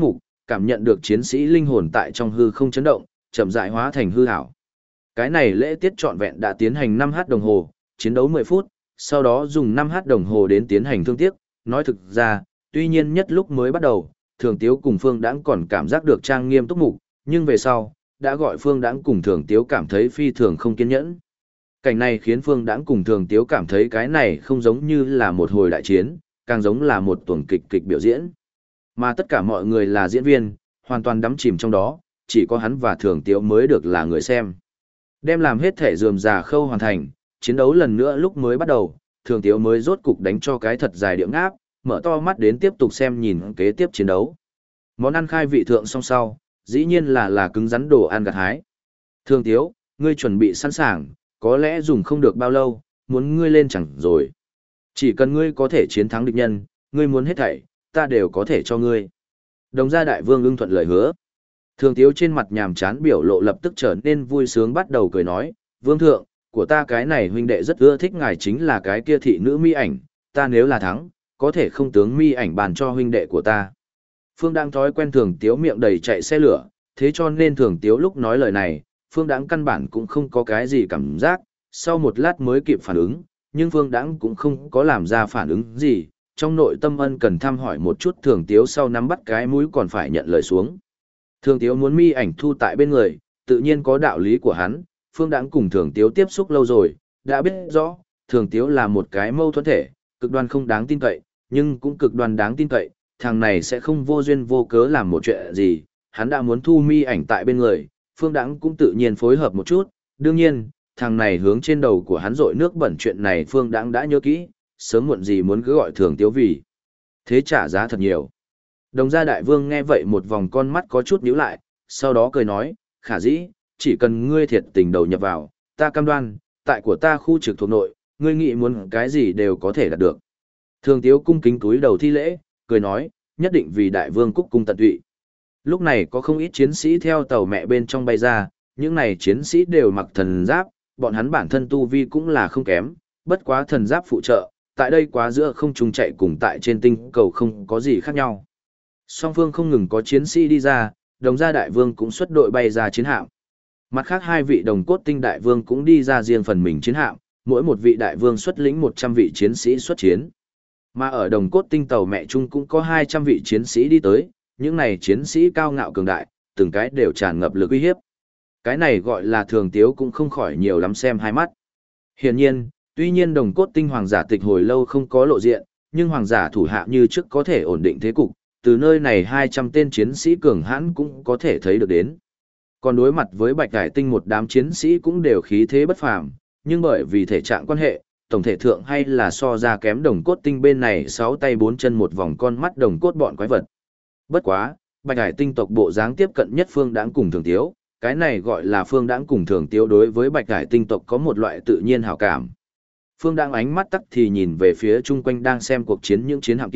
cảm nhận được chiến sĩ linh hồn tại trong hư không chấn động, chậm rãi hóa thành hư ảo. Cái này lễ tiết trọn vẹn đã tiến hành 5h đồng hồ, chiến đấu 10 phút, sau đó dùng 5h đồng hồ đến tiến hành thương tiếc. Nói thực ra, tuy nhiên nhất lúc mới bắt đầu, Thường Tiếu cùng Phương Đãng còn cảm giác được trang nghiêm túc mục, nhưng về sau, đã gọi Phương Đãng cùng Thường Tiếu cảm thấy phi thường không kiên nhẫn. Cảnh này khiến Phương Đãng cùng Thường Tiếu cảm thấy cái này không giống như là một hồi đại chiến, càng giống là một tuần kịch biểu diễn. Mà tất cả mọi người là diễn viên, hoàn toàn đắm chìm trong đó, chỉ có hắn và Thường Tiếu mới được là người xem. Đem làm hết thể rườm rà khâu hoàn thành, chiến đấu lần nữa lúc mới bắt đầu, Thường Tiếu mới rốt cục đánh cho cái thật dài điệu ngáp, mở to mắt đến tiếp tục xem nhìn kế tiếp chiến đấu. Món ăn khai vị thượng xong sau, dĩ nhiên là cứng rắn đồ ăn gặt hái. Thường Tiếu, ngươi chuẩn bị sẵn sàng, có lẽ dùng không được bao lâu, muốn ngươi lên chẳng rồi. Chỉ cần ngươi có thể chiến thắng địch nhân, ngươi muốn hết thảy, ta đều có thể cho ngươi. Đồng gia đại vương ưng thuận lời hứa. Thường Tiếu trên mặt nhàm chán biểu lộ lập tức trở nên vui sướng bắt đầu cười nói, vương thượng, của ta cái này huynh đệ rất ưa thích ngài chính là cái kia thị nữ mi ảnh, ta nếu là thắng, có thể không tướng mi ảnh bàn cho huynh đệ của ta. Phương đang thói quen Thường Tiếu miệng đầy chạy xe lửa, thế cho nên Thường Tiếu lúc nói lời này, Phương Đãng căn bản cũng không có cái gì cảm giác, sau một lát mới kịp phản ứng, nhưng Phương Đãng cũng không có làm ra phản ứng gì, trong nội tâm ân cần thăm hỏi một chút Thường Tiếu sau nắm bắt cái mũi còn phải nhận lời xuống. Thường Tiếu muốn mi ảnh thu tại bên người, tự nhiên có đạo lý của hắn, Phương Đãng cùng Thường Tiếu tiếp xúc lâu rồi, đã biết rõ, Thường Tiếu là một cái mâu thuẫn thể, cực đoan không đáng tin cậy, nhưng cũng cực đoan đáng tin cậy, thằng này sẽ không vô duyên vô cớ làm một chuyện gì, hắn đã muốn thu mi ảnh tại bên người, Phương Đãng cũng tự nhiên phối hợp một chút, đương nhiên, thằng này hướng trên đầu của hắn rội nước bẩn chuyện này Phương Đãng đã nhớ kỹ, sớm muộn gì muốn cứ gọi Thường Tiếu vì. Thế trả giá thật nhiều. Đồng gia đại vương nghe vậy một vòng con mắt có chút nhíu lại, sau đó cười nói, khả dĩ, chỉ cần ngươi thiệt tình đầu nhập vào, ta cam đoan, tại của ta khu trực thuộc nội, ngươi nghĩ muốn cái gì đều có thể đạt được. Thường Tiếu cung kính túi đầu thi lễ, cười nói, nhất định vì đại vương cúc cung tận tụy. Lúc này có không ít chiến sĩ theo tàu mẹ bên trong bay ra, những này chiến sĩ đều mặc thần giáp, bọn hắn bản thân tu vi cũng là không kém, bất quá thần giáp phụ trợ, tại đây quá giữa không trung chạy cùng tại trên tinh cầu không có gì khác nhau. Song phương không ngừng có chiến sĩ đi ra, đồng gia đại vương cũng xuất đội bay ra chiến hạm. Mặt khác hai vị đồng cốt tinh đại vương cũng đi ra riêng phần mình chiến hạm, mỗi một vị đại vương xuất lĩnh 100 vị chiến sĩ xuất chiến. Mà ở đồng cốt tinh tàu mẹ chung cũng có 200 vị chiến sĩ đi tới, những này chiến sĩ cao ngạo cường đại, từng cái đều tràn ngập lực uy hiếp. Cái này gọi là Thường Tiếu cũng không khỏi nhiều lắm xem hai mắt. Hiển nhiên, tuy nhiên đồng cốt tinh hoàng giả tịch hồi lâu không có lộ diện, nhưng hoàng giả thủ hạ như trước có thể ổn định thế cục, từ nơi này 200 tên chiến sĩ cường hãn cũng có thể thấy được đến. Còn đối mặt với Bạch Hải Tinh một đám chiến sĩ cũng đều khí thế bất phàm, nhưng bởi vì thể trạng quan hệ, tổng thể thượng hay là so ra kém đồng cốt tinh bên này 6 tay 4 chân một vòng con mắt đồng cốt bọn quái vật. Bất quá, Bạch Hải Tinh tộc bộ dáng tiếp cận nhất Phương Đãng cùng Thường Tiếu, cái này gọi là Phương Đãng cùng Thường Tiếu đối với Bạch Hải Tinh tộc có một loại tự nhiên hảo cảm. Phương Đãng ánh mắt tắc thì nhìn về phía chung quanh đang xem cuộc chiến những chiến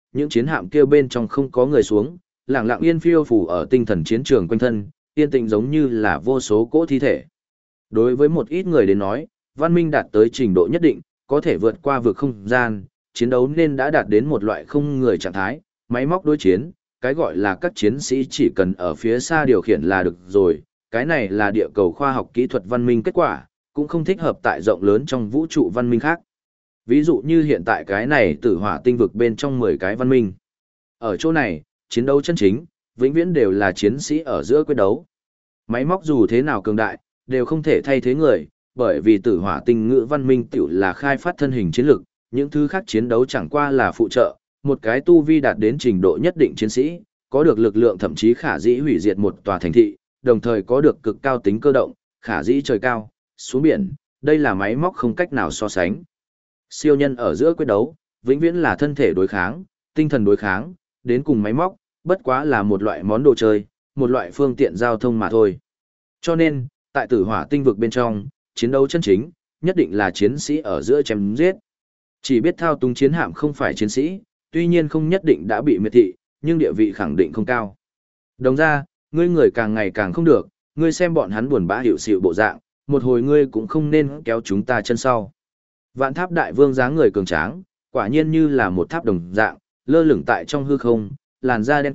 hạm kia bên trong không có người xuống, lặng lặng yên phiêu phù ở tinh thần chiến trường quanh thân, yên tĩnh giống như là vô số cỗ thi thể. Đối với một ít người đến nói, văn minh đạt tới trình độ nhất định, có thể vượt qua vực không gian, chiến đấu nên đã đạt đến một loại không người trạng thái, máy móc đối chiến, cái gọi là các chiến sĩ chỉ cần ở phía xa điều khiển là được rồi, cái này là địa cầu khoa học kỹ thuật văn minh kết quả, cũng không thích hợp tại rộng lớn trong vũ trụ văn minh khác. Ví dụ như hiện tại cái này Tử Hỏa tinh vực bên trong 10 cái văn minh. Ở chỗ này, chiến đấu chân chính, vĩnh viễn đều là chiến sĩ ở giữa quyết đấu. Máy móc dù thế nào cường đại, đều không thể thay thế người, bởi vì Tử Hỏa tinh ngữ văn minh tiểu là khai phát thân hình chiến lực, những thứ khác chiến đấu chẳng qua là phụ trợ, một cái tu vi đạt đến trình độ nhất định chiến sĩ, có được lực lượng thậm chí khả dĩ hủy diệt một tòa thành thị, đồng thời có được cực cao tính cơ động, khả dĩ trời cao, xuống biển, đây là máy móc không cách nào so sánh. Siêu nhân ở giữa quyết đấu, vĩnh viễn là thân thể đối kháng, tinh thần đối kháng, đến cùng máy móc, bất quá là một loại món đồ chơi, một loại phương tiện giao thông mà thôi. Cho nên, tại Tử Hỏa tinh vực bên trong, chiến đấu chân chính, nhất định là chiến sĩ ở giữa chém giết. Chỉ biết thao túng chiến hạm không phải chiến sĩ, tuy nhiên không nhất định đã bị miệt thị, nhưng địa vị khẳng định không cao. Đồng ra, ngươi người càng ngày càng không được, ngươi xem bọn hắn buồn bã hiểu xịu bộ dạng, một hồi ngươi cũng không nên kéo chúng ta chân sau. Vạn Tháp đại vương dáng người cường tráng, quả nhiên như là một tháp đồng dạng, lơ lửng tại trong hư không, làn da đen kịt,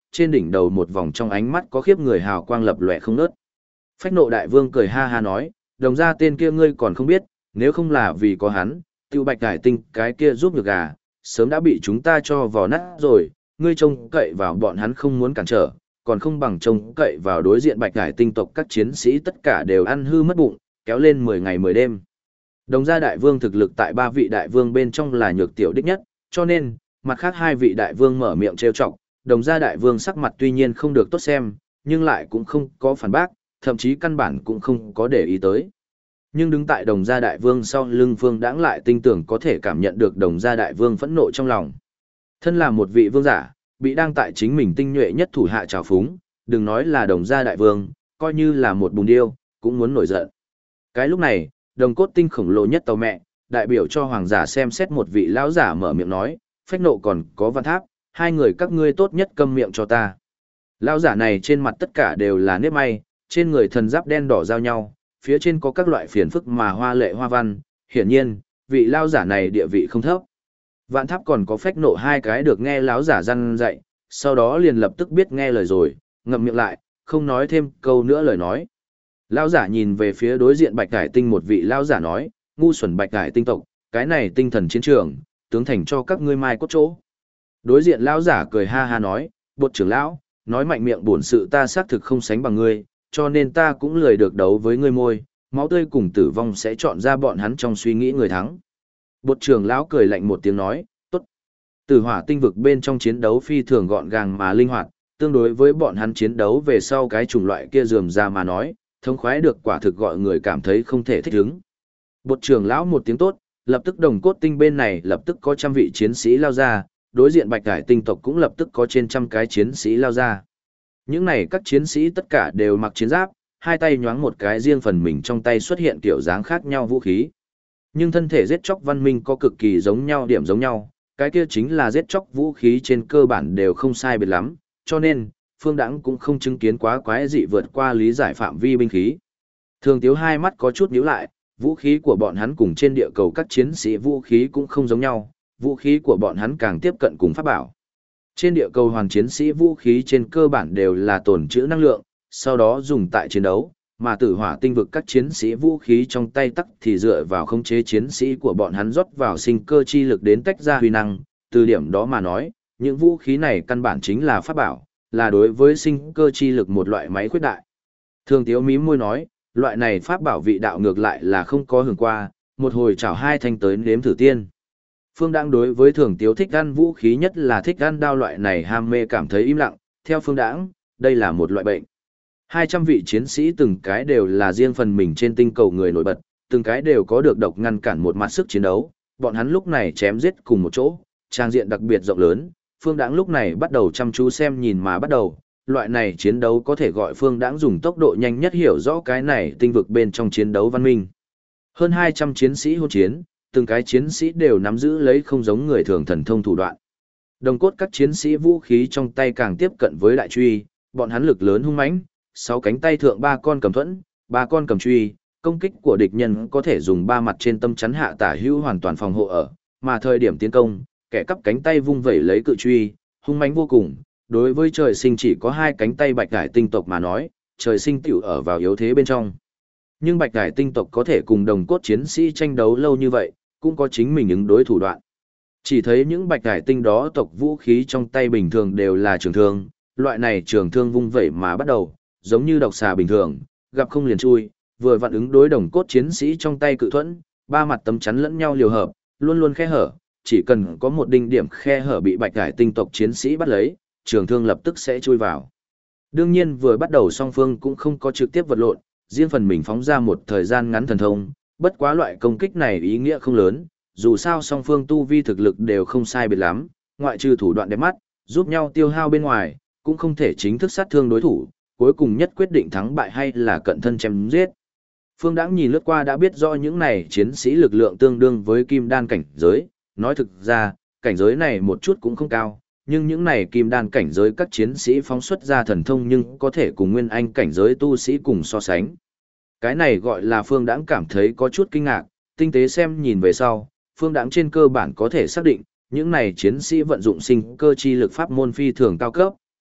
trên đỉnh đầu một vòng trong ánh mắt có khiếp người hào quang lập lòe không ngớt. Phách Nộ đại vương cười ha ha nói, đồng ra tên kia ngươi còn không biết, nếu không là vì có hắn, Tiêu Bạch Hải Tinh cái kia giúp được gà, sớm đã bị chúng ta cho vò nát rồi, ngươi trông cậy vào bọn hắn không muốn cản trở, còn không bằng trông cậy vào đối diện Bạch Hải Tinh tộc các chiến sĩ tất cả đều ăn hư mất bụng, kéo lên 10 ngày 10 đêm. Đồng gia đại vương thực lực tại 3 vị đại vương bên trong là nhược tiểu đích nhất, cho nên, mặt khác 2 vị đại vương mở miệng trêu chọc, đồng gia đại vương sắc mặt tuy nhiên không được tốt xem, nhưng lại cũng không có phản bác, thậm chí căn bản cũng không có để ý tới. Nhưng đứng tại đồng gia đại vương sau lưng Phương Đãng lại tin tưởng có thể cảm nhận được đồng gia đại vương phẫn nộ trong lòng. Thân là một vị vương giả, bị đang tại chính mình tinh nhuệ nhất thủ hạ trào phúng, đừng nói là đồng gia đại vương, coi như là một bùn điêu, cũng muốn nổi giận. Cái lúc này, đồng cốt tinh khổng lồ nhất tàu mẹ, đại biểu cho hoàng giả xem xét một vị lão giả mở miệng nói, Phách Nộ còn có Văn Tháp, hai người các ngươi tốt nhất câm miệng cho ta. Lão giả này trên mặt tất cả đều là nếp may, trên người thần giáp đen đỏ giao nhau, phía trên có các loại phiền phức mà hoa lệ hoa văn, hiển nhiên, vị lão giả này địa vị không thấp. Vạn Tháp còn có Phách Nộ hai cái được nghe lão giả răn dạy, sau đó liền lập tức biết nghe lời rồi, ngậm miệng lại, không nói thêm câu nữa lời nói. Lão giả nhìn về phía đối diện Bạch Hải Tinh một vị lão giả nói, ngu xuẩn Bạch Hải Tinh tộc, cái này tinh thần chiến trường, tướng thành cho các ngươi mai cốt chỗ. Đối diện lão giả cười ha ha nói, bột trưởng lão, nói mạnh miệng bổn sự ta xác thực không sánh bằng ngươi, cho nên ta cũng lười được đấu với ngươi môi, máu tươi cùng tử vong sẽ chọn ra bọn hắn trong suy nghĩ người thắng. Bột trưởng lão cười lạnh một tiếng nói, tốt. Tử hỏa tinh vực bên trong chiến đấu phi thường gọn gàng mà linh hoạt, tương đối với bọn hắn chiến đấu về sau cái chủng loại kia rườm ra mà nói, thống khoái được quả thực gọi người cảm thấy không thể thích ứng. Bột trưởng lão một tiếng tốt, lập tức đồng cốt tinh bên này lập tức có trăm vị chiến sĩ lao ra, đối diện Bạch Hải Tinh tộc cũng lập tức có trên trăm cái chiến sĩ lao ra. Những này các chiến sĩ tất cả đều mặc chiến giáp, hai tay nhoáng một cái riêng phần mình trong tay xuất hiện kiểu dáng khác nhau vũ khí. Nhưng thân thể giết chóc văn minh có cực kỳ giống nhau điểm giống nhau, cái kia chính là giết chóc vũ khí trên cơ bản đều không sai biệt lắm, cho nên, Phương Đãng cũng không chứng kiến quá quái dị vượt qua lý giải phạm vi binh khí. Thường Tiếu hai mắt có chút nhíu lại, vũ khí của bọn hắn cùng trên địa cầu các chiến sĩ vũ khí cũng không giống nhau, vũ khí của bọn hắn càng tiếp cận cùng pháp bảo. Trên địa cầu hoàn chiến sĩ vũ khí trên cơ bản đều là tồn trữ năng lượng, sau đó dùng tại chiến đấu, mà tử hỏa tinh vực các chiến sĩ vũ khí trong tay tắc thì dựa vào khống chế chiến sĩ của bọn hắn rót vào sinh cơ chi lực đến tách ra huy năng, từ điểm đó mà nói, những vũ khí này căn bản chính là pháp bảo, là đối với sinh cơ chi lực một loại máy khuyết đại. Thường Tiếu mím môi nói, loại này pháp bảo vị đạo ngược lại là không có hưởng qua, một hồi chảo hai thanh tới nếm thử tiên. Phương Đãng đối với Thường Tiếu thích ăn vũ khí nhất là thích ăn đao loại này ham mê cảm thấy im lặng, theo Phương Đãng, đây là một loại bệnh. 200 vị chiến sĩ từng cái đều là riêng phần mình trên tinh cầu người nổi bật, từng cái đều có được độc ngăn cản một mặt sức chiến đấu, bọn hắn lúc này chém giết cùng một chỗ, trang diện đặc biệt rộng lớn, Phương Đãng lúc này bắt đầu chăm chú xem nhìn mà bắt đầu, loại này chiến đấu có thể gọi Phương Đãng dùng tốc độ nhanh nhất hiểu rõ cái này tinh vực bên trong chiến đấu văn minh. Hơn 200 chiến sĩ hỗn chiến, từng cái chiến sĩ đều nắm giữ lấy không giống người thường thần thông thủ đoạn. Đồng cốt các chiến sĩ vũ khí trong tay càng tiếp cận với đại truy, bọn hắn lực lớn hung mãnh, 6 cánh tay thượng 3 con cầm thuẫn, 3 con cầm truy, công kích của địch nhân có thể dùng 3 mặt trên tâm chắn hạ tả hữu hoàn toàn phòng hộ ở, mà thời điểm tiến công, kẻ cắp cánh tay vung vẩy lấy cự truy, hung mãnh vô cùng. Đối với trời sinh chỉ có 2 cánh tay Bạch Hải Tinh tộc mà nói, trời sinh tiểu ở vào yếu thế bên trong. Nhưng Bạch Hải Tinh tộc có thể cùng đồng cốt chiến sĩ tranh đấu lâu như vậy, cũng có chính mình ứng đối thủ đoạn. Chỉ thấy những Bạch Hải Tinh đó tộc vũ khí trong tay bình thường đều là trường thương, loại này trường thương vung vẩy mà bắt đầu, giống như độc xà bình thường, gặp không liền chui, vừa vặn ứng đối đồng cốt chiến sĩ trong tay cự thuẫn, 3 mặt tấm chắn lẫn nhau liều hợp, luôn luôn khe hở, chỉ cần có một đinh điểm khe hở bị Bạch Hải Tinh tộc chiến sĩ bắt lấy, trường thương lập tức sẽ chui vào. Đương nhiên vừa bắt đầu song phương cũng không có trực tiếp vật lộn, riêng phần mình phóng ra một thời gian ngắn thần thông, bất quá loại công kích này ý nghĩa không lớn, dù sao song phương tu vi thực lực đều không sai biệt lắm, ngoại trừ thủ đoạn đẹp mắt, giúp nhau tiêu hao bên ngoài, cũng không thể chính thức sát thương đối thủ, cuối cùng nhất quyết định thắng bại hay là cận thân chém giết. Phương Đãng nhìn lướt qua đã biết rõ những này chiến sĩ lực lượng tương đương với kim đan cảnh giới, nói thực ra, cảnh giới này một chút cũng không cao, nhưng những này kim đan cảnh giới các chiến sĩ phóng xuất ra thần thông nhưng có thể cùng nguyên anh cảnh giới tu sĩ cùng so sánh. Cái này gọi là Phương Đãng cảm thấy có chút kinh ngạc, tinh tế xem nhìn về sau, Phương Đãng trên cơ bản có thể xác định, những này chiến sĩ vận dụng sinh cơ chi lực pháp môn phi thường cao cấp,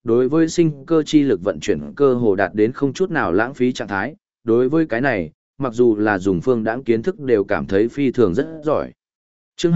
đối với sinh cơ chi lực vận chuyển cơ hồ đạt đến không chút nào lãng phí trạng thái, đối với cái này, mặc dù là dùng Phương Đãng kiến thức đều cảm thấy phi thường rất giỏi. Chương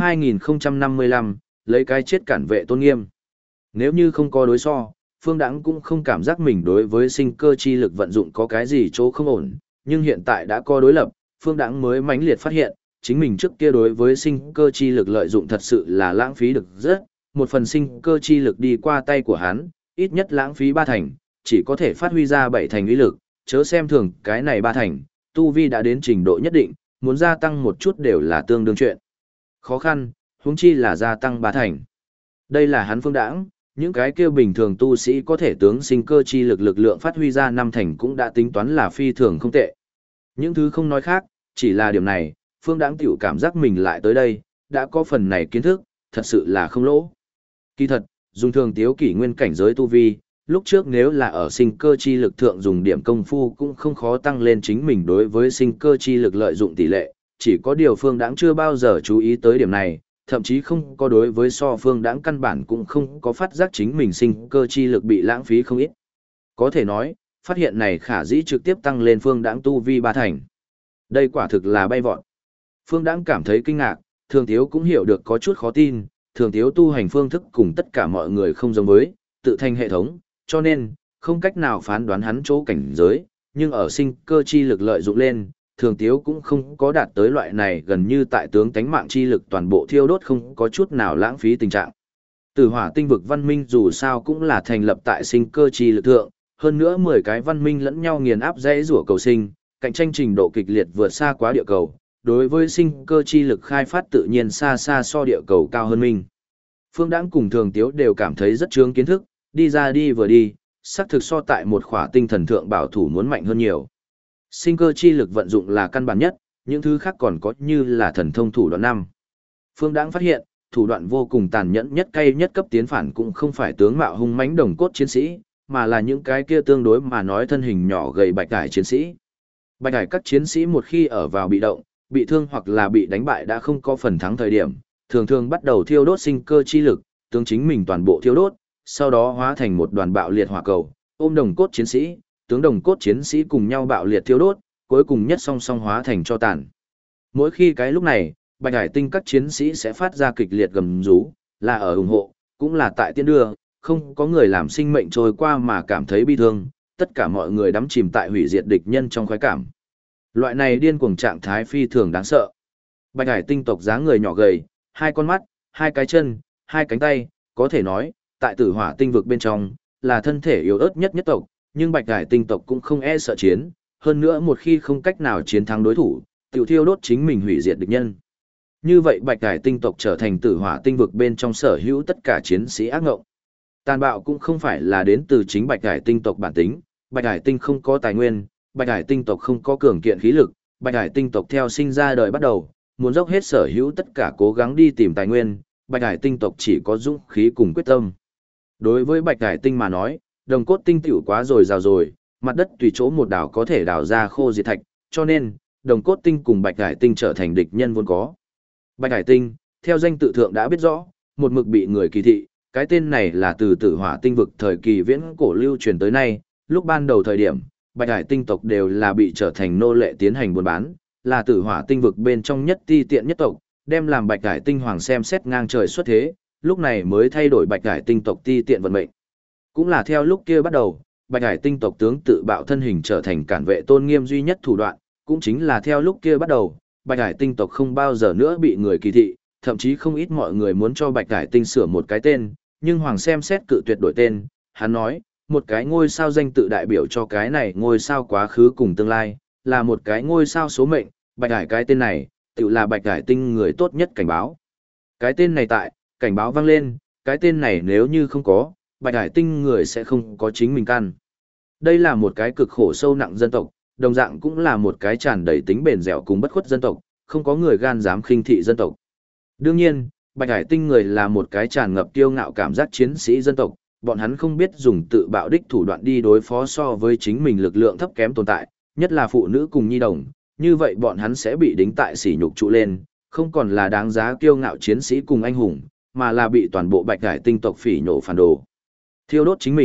2055, lấy cái chết cản vệ tôn nghiêm. Nếu như không có đối so, Phương Đãng cũng không cảm giác mình đối với sinh cơ chi lực vận dụng có cái gì chỗ không ổn, nhưng hiện tại đã có đối lập, Phương Đãng mới mãnh liệt phát hiện, chính mình trước kia đối với sinh cơ chi lực lợi dụng thật sự là lãng phí được rất, một phần sinh cơ chi lực đi qua tay của hắn, ít nhất lãng phí 3 thành, chỉ có thể phát huy ra 7 thành uy lực, chớ xem thường cái này 3 thành, tu vi đã đến trình độ nhất định, muốn gia tăng một chút đều là tương đương chuyện. Khó khăn, huống chi là gia tăng 3 thành. Đây là hắn Phương Đãng, những cái kia bình thường tu sĩ có thể tướng sinh cơ chi lực lực lượng phát huy ra 5 thành cũng đã tính toán là phi thường không tệ. Những thứ không nói khác, chỉ là điểm này, Phương Đãng tiểu cảm giác mình lại tới đây, đã có phần này kiến thức, thật sự là không lỗ. Kỳ thật, dùng thường tiếu kỷ nguyên cảnh giới tu vi, lúc trước nếu là ở sinh cơ chi lực thượng dùng điểm công phu cũng không khó tăng lên chính mình đối với sinh cơ chi lực lợi dụng tỷ lệ, chỉ có điều Phương Đãng chưa bao giờ chú ý tới điểm này, thậm chí không có đối với so Phương Đãng căn bản cũng không có phát giác chính mình sinh cơ chi lực bị lãng phí không ít. Có thể nói, phát hiện này khả dĩ trực tiếp tăng lên Phương Đãng tu vi 3 thành. Đây quả thực là bay vọt. Phương Đãng cảm thấy kinh ngạc, Thường Tiếu cũng hiểu được có chút khó tin, Thường Tiếu tu hành phương thức cùng tất cả mọi người không giống với, tự thành hệ thống, cho nên, không cách nào phán đoán hắn chỗ cảnh giới, nhưng ở sinh cơ chi lực lợi dụng lên, Thường Tiếu cũng không có đạt tới loại này gần như tại tướng tánh mạng chi lực toàn bộ thiêu đốt không có chút nào lãng phí tình trạng. Tử hỏa tinh vực văn minh dù sao cũng là thành lập tại sinh cơ chi lực thượng, hơn nữa 10 cái văn minh lẫn nhau nghiền áp dãy rủa cầu sinh, cạnh tranh trình độ kịch liệt vượt xa quá địa cầu, đối với sinh cơ chi lực khai phát tự nhiên xa xa so địa cầu cao hơn mình. Phương Đãng cùng Thường Tiếu đều cảm thấy rất trướng kiến thức, đi ra đi vừa đi, xác thực so tại một khỏa tinh thần thượng bảo thủ muốn mạnh hơn nhiều. Sinh cơ chi lực vận dụng là căn bản nhất, những thứ khác còn có như là thần thông thủ đoạn 5. Phương Đãng phát hiện, thủ đoạn vô cùng tàn nhẫn nhất cay nhất cấp tiến phản cũng không phải tướng mạo hung mãnh đồng cốt chiến sĩ, mà là những cái kia tương đối mà nói thân hình nhỏ gầy bạch cải chiến sĩ. Bạch cải các chiến sĩ một khi ở vào bị động, bị thương hoặc là bị đánh bại đã không có phần thắng thời điểm, thường thường bắt đầu thiêu đốt sinh cơ chi lực, tướng chính mình toàn bộ thiêu đốt, sau đó hóa thành một đoàn bạo liệt hỏa cầu, ôm đồng cốt chiến sĩ, tướng đồng cốt chiến sĩ cùng nhau bạo liệt thiêu đốt, cuối cùng nhất song song hóa thành tro tàn. Mỗi khi cái lúc này, Bạch Hải Tinh các chiến sĩ sẽ phát ra kịch liệt gầm rú, là ở ủng hộ, cũng là tại tiên đưa, không có người làm sinh mệnh trôi qua mà cảm thấy bi thương, tất cả mọi người đắm chìm tại hủy diệt địch nhân trong khoái cảm. Loại này điên cuồng trạng thái phi thường đáng sợ. Bạch Hải Tinh tộc dáng người nhỏ gầy, 2 con mắt, 2 cái chân, 2 cánh tay, có thể nói, tại Tử Hỏa Tinh vực bên trong, là thân thể yếu ớt nhất nhất tộc, nhưng Bạch Hải Tinh tộc cũng không e sợ chiến, hơn nữa một khi không cách nào chiến thắng đối thủ, tiểu thiêu đốt chính mình hủy diệt địch nhân. Như vậy Bạch Hải Tinh tộc trở thành Tử Hỏa Tinh vực bên trong sở hữu tất cả chiến sĩ ác ngộng. Tàn bạo cũng không phải là đến từ chính Bạch Hải Tinh tộc bản tính, Bạch Hải Tinh không có tài nguyên, Bạch Hải Tinh tộc không có cường kiện khí lực, Bạch Hải Tinh tộc theo sinh ra đời bắt đầu, muốn dốc hết sở hữu tất cả cố gắng đi tìm tài nguyên, Bạch Hải Tinh tộc chỉ có dũng khí cùng quyết tâm. Đối với Bạch Hải Tinh mà nói, đồng cốt tinh tiểu quá rồi rào rồi, mặt đất tùy chỗ một đảo có thể đào ra khô diệt thạch, cho nên, đồng cốt tinh cùng Bạch Hải Tinh trở thành địch nhân vốn có. Bạch Hải Tinh, theo danh tự thượng đã biết rõ, một mực bị người kỳ thị, cái tên này là từ Tử Hỏa Tinh vực thời kỳ viễn cổ lưu truyền tới nay, lúc ban đầu thời điểm, Bạch Hải Tinh tộc đều là bị trở thành nô lệ tiến hành buôn bán, là Tử Hỏa Tinh vực bên trong nhất ti tiện nhất tộc, đem làm Bạch Hải Tinh hoàng xem xét ngang trời xuất thế, lúc này mới thay đổi Bạch Hải Tinh tộc ti tiện vận mệnh. Cũng là theo lúc kia bắt đầu, Bạch Hải Tinh tộc tướng tự bạo thân hình trở thành cản vệ tôn nghiêm duy nhất thủ đoạn, cũng chính là theo lúc kia bắt đầu, Bạch Hải Tinh tộc không bao giờ nữa bị người kỳ thị, thậm chí không ít mọi người muốn cho Bạch Hải Tinh sửa một cái tên, nhưng hoàng xem xét cự tuyệt đổi tên, hắn nói, một cái ngôi sao danh tự đại biểu cho cái này ngôi sao quá khứ cùng tương lai, là một cái ngôi sao số mệnh, Bạch Hải cái tên này, tự là Bạch Hải Tinh người tốt nhất cảnh báo. Cái tên này tại, cảnh báo vang lên, cái tên này nếu như không có, Bạch Hải Tinh người sẽ không có chính mình căn. Đây là một cái cực khổ sâu nặng dân tộc, đồng dạng cũng là một cái tràn đầy tính bền dẻo cùng bất khuất dân tộc, không có người gan dám khinh thị dân tộc. Đương nhiên, Bạch Hải Tinh người là một cái tràn ngập kiêu ngạo cảm giác chiến sĩ dân tộc, bọn hắn không biết dùng tự bạo đích thủ đoạn đi đối phó so với chính mình lực lượng thấp kém tồn tại, nhất là phụ nữ cùng nhi đồng, như vậy bọn hắn sẽ bị đính tại sỉ nhục trụ lên, không còn là đáng giá kiêu ngạo chiến sĩ cùng anh hùng, mà là bị toàn bộ Bạch Hải Tinh tộc phỉ nhổ phản đồ. Thiêu đốt chính mình,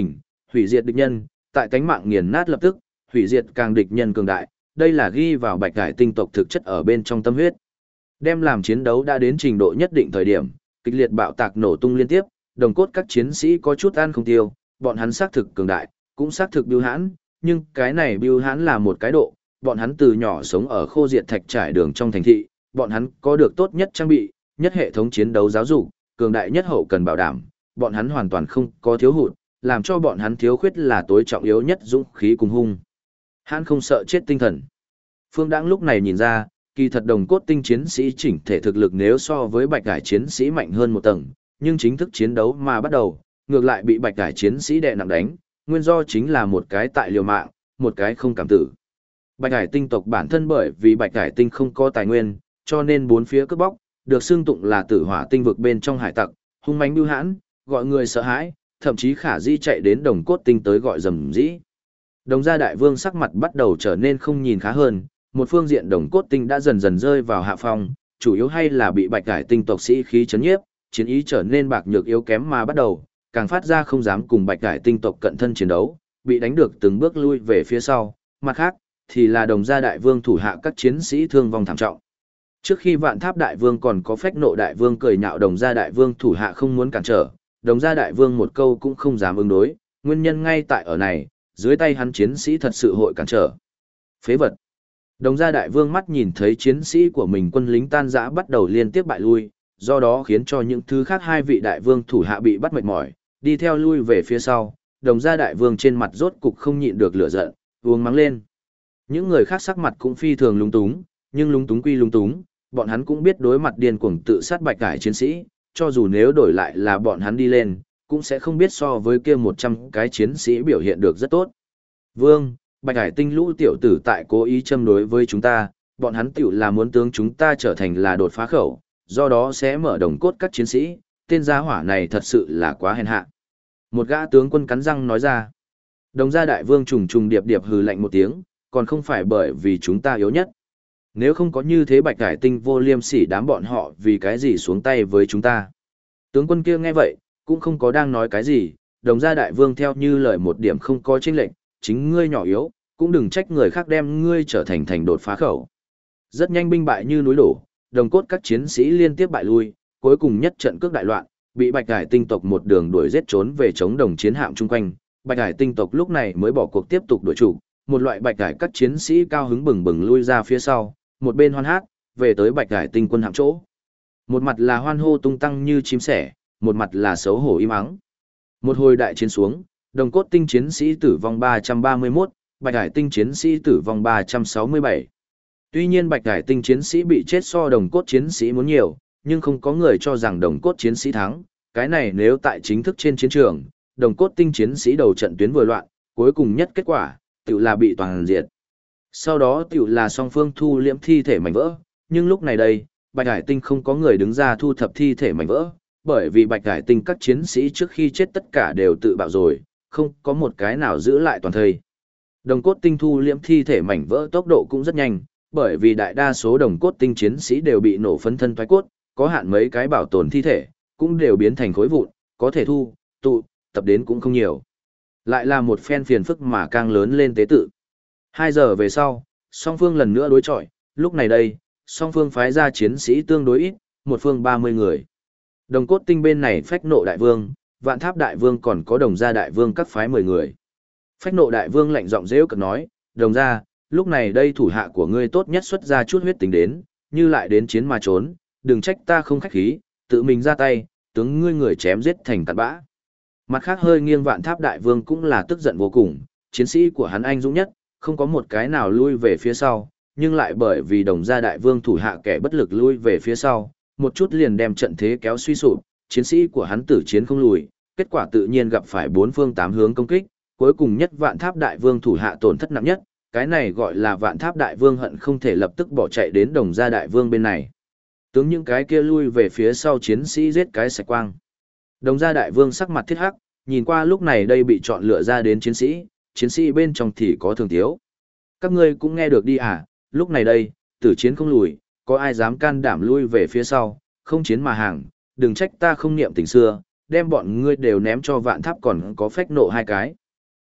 hủy diệt địch nhân, tại tánh mạng nghiền nát lập tức, hủy diệt càng địch nhân cường đại, đây là ghi vào Bạch Hải tinh tộc thực chất ở bên trong tâm huyết. Đem làm chiến đấu đã đến trình độ nhất định thời điểm, kịch liệt bạo tạc nổ tung liên tiếp, đồng cốt các chiến sĩ có chút ăn không tiêu, bọn hắn xác thực cường đại, cũng xác thực bưu hãn, nhưng cái này bưu hãn là một cái độ, bọn hắn từ nhỏ sống ở khô diệt thạch trải đường trong thành thị, bọn hắn có được tốt nhất trang bị, nhất hệ thống chiến đấu giáo dục, cường đại nhất hậu cần bảo đảm, bọn hắn hoàn toàn không có thiếu hụt, làm cho bọn hắn thiếu khuyết là tối trọng yếu nhất dũng khí cùng hung. Hắn không sợ chết tinh thần. Phương Đãng lúc này nhìn ra, kỳ thật đồng cốt tinh chiến sĩ chỉnh thể thực lực nếu so với bạch cải chiến sĩ mạnh hơn một tầng, nhưng chính thức chiến đấu mà bắt đầu, ngược lại bị bạch cải chiến sĩ đè nặng đánh, nguyên do chính là một cái tại liều mạng, một cái không cảm tử. Bạch cải tinh tộc bản thân bởi vì bạch cải tinh không có tài nguyên, cho nên bốn phía cướp bóc, được xưng tụng là tử hỏa tinh vực bên trong hải tặc, hung mãnh bưu hãn, gọi người sợ hãi, thậm chí khả di chạy đến đồng cốt tinh tới gọi rầm rĩ. Đồng gia đại vương sắc mặt bắt đầu trở nên không nhìn khá hơn, một phương diện đồng cốt tinh đã dần dần rơi vào hạ phong, chủ yếu hay là bị bạch cải tinh tộc sĩ khí chấn nhiếp, chiến ý trở nên bạc nhược yếu kém mà bắt đầu, càng phát ra không dám cùng bạch cải tinh tộc cận thân chiến đấu, bị đánh được từng bước lui về phía sau, mặt khác thì là đồng gia đại vương thủ hạ các chiến sĩ thương vong thảm trọng. Trước khi Vạn Tháp đại vương còn có phách nộ đại vương cười nhạo đồng gia đại vương thủ hạ không muốn cản trở, đồng gia đại vương một câu cũng không dám ứng đối, nguyên nhân ngay tại ở này, dưới tay hắn chiến sĩ thật sự hội cản trở. Phế vật. Đồng gia đại vương mắt nhìn thấy chiến sĩ của mình quân lính tan rã bắt đầu liên tiếp bại lui, do đó khiến cho những thứ khác hai vị đại vương thủ hạ bị bắt mệt mỏi, đi theo lui về phía sau, đồng gia đại vương trên mặt rốt cục không nhịn được lửa giận, uống mắng lên. Những người khác sắc mặt cũng phi thường lung túng, nhưng lung túng quy lung túng, bọn hắn cũng biết đối mặt điên cuồng tự sát bạch cải chiến sĩ, cho dù nếu đổi lại là bọn hắn đi lên, cũng sẽ không biết so với kia 100 cái chiến sĩ biểu hiện được rất tốt. Vương, bạch cải tinh lũ tiểu tử tại cố ý châm đối với chúng ta, bọn hắn tiểu là muốn tướng chúng ta trở thành là đột phá khẩu, do đó sẽ mở đồng cốt các chiến sĩ, tên gia hỏa này thật sự là quá hèn hạ. Một gã tướng quân cắn răng nói ra. Đồng gia đại vương trùng trùng điệp điệp hừ lạnh một tiếng, còn không phải bởi vì chúng ta yếu nhất. Nếu không có như thế bạch cải tinh vô liêm sỉ đám bọn họ vì cái gì xuống tay với chúng ta. Tướng quân kia nghe vậy, cũng không có đang nói cái gì, đồng gia đại vương theo như lời một điểm không có chênh lệnh, chính ngươi nhỏ yếu, cũng đừng trách người khác đem ngươi trở thành đột phá khẩu. Rất nhanh binh bại như núi đổ, đồng cốt các chiến sĩ liên tiếp bại lui, cuối cùng nhất trận cước đại loạn, bị bạch cải tinh tộc một đường đuổi giết trốn về chống đồng chiến hạm chung quanh, bạch cải tinh tộc lúc này mới bỏ cuộc tiếp tục đuổi chủ, một loại bạch cải các chiến sĩ cao hứng bừng bừng lui ra phía sau, một bên hoan hát, về tới bạch cải tinh quân hạm chỗ. Một mặt là hoan hô tung tăng như chim sẻ, một mặt là xấu hổ im ắng. Một hồi đại chiến xuống, đồng cốt tinh chiến sĩ tử vong 331, bạch cải tinh chiến sĩ tử vong 367. Tuy nhiên bạch cải tinh chiến sĩ bị chết so đồng cốt chiến sĩ muốn nhiều, nhưng không có người cho rằng đồng cốt chiến sĩ thắng. Cái này nếu tại chính thức trên chiến trường, đồng cốt tinh chiến sĩ đầu trận tuyến vừa loạn, cuối cùng nhất kết quả, tự là bị toàn diệt. Sau đó tự là song phương thu liễm thi thể mảnh vỡ, nhưng lúc này đây, bạch cải tinh không có người đứng ra thu thập thi thể mảnh vỡ, bởi vì bạch cải tinh các chiến sĩ trước khi chết tất cả đều tự bạo rồi, không có một cái nào giữ lại toàn thây. Đồng cốt tinh thu liễm thi thể mảnh vỡ tốc độ cũng rất nhanh, bởi vì đại đa số đồng cốt tinh chiến sĩ đều bị nổ phấn thân thoái cốt, có hạn mấy cái bảo tồn thi thể, cũng đều biến thành khối vụn, có thể tụ, tập đến cũng không nhiều. Lại là một phen phiền phức mà càng lớn lên tế tự. 2 giờ về sau, song phương lần nữa đối chọi, lúc này đây, song phương phái ra chiến sĩ tương đối ít, một phương 30 người. Đồng cốt tinh bên này phách nộ đại vương, Vạn Tháp đại vương còn có đồng gia đại vương các phái 10 người. Phách nộ đại vương lạnh giọng rêu cực nói, đồng gia, lúc này đây thủ hạ của ngươi tốt nhất xuất ra chút huyết tính đến, như lại đến chiến mà trốn, đừng trách ta không khách khí, tự mình ra tay, tướng ngươi người chém giết thành cặn bã. Mặt khác hơi nghiêng Vạn Tháp đại vương cũng là tức giận vô cùng, chiến sĩ của hắn anh dũng nhất, không có một cái nào lui về phía sau, nhưng lại bởi vì đồng gia đại vương thủ hạ kẻ bất lực lui về phía sau, một chút liền đem trận thế kéo suy sụp, chiến sĩ của hắn tử chiến không lùi, kết quả tự nhiên gặp phải 4 phương 8 hướng công kích, cuối cùng nhất Vạn Tháp đại vương thủ hạ tổn thất nặng nhất, cái này gọi là Vạn Tháp đại vương hận không thể lập tức bỏ chạy đến đồng gia đại vương bên này. Tướng những cái kia lui về phía sau chiến sĩ giết cái sạch quang. Đồng gia đại vương sắc mặt thiết hắc, nhìn qua lúc này đây bị chọn lựa ra đến chiến sĩ bên trong thì có thường thiếu. Các ngươi cũng nghe được đi à, lúc này đây, tử chiến không lùi, có ai dám can đảm lui về phía sau, không chiến mà hàng, đừng trách ta không niệm tình xưa, đem bọn ngươi đều ném cho Vạn Tháp còn có phách nộ 2 cái.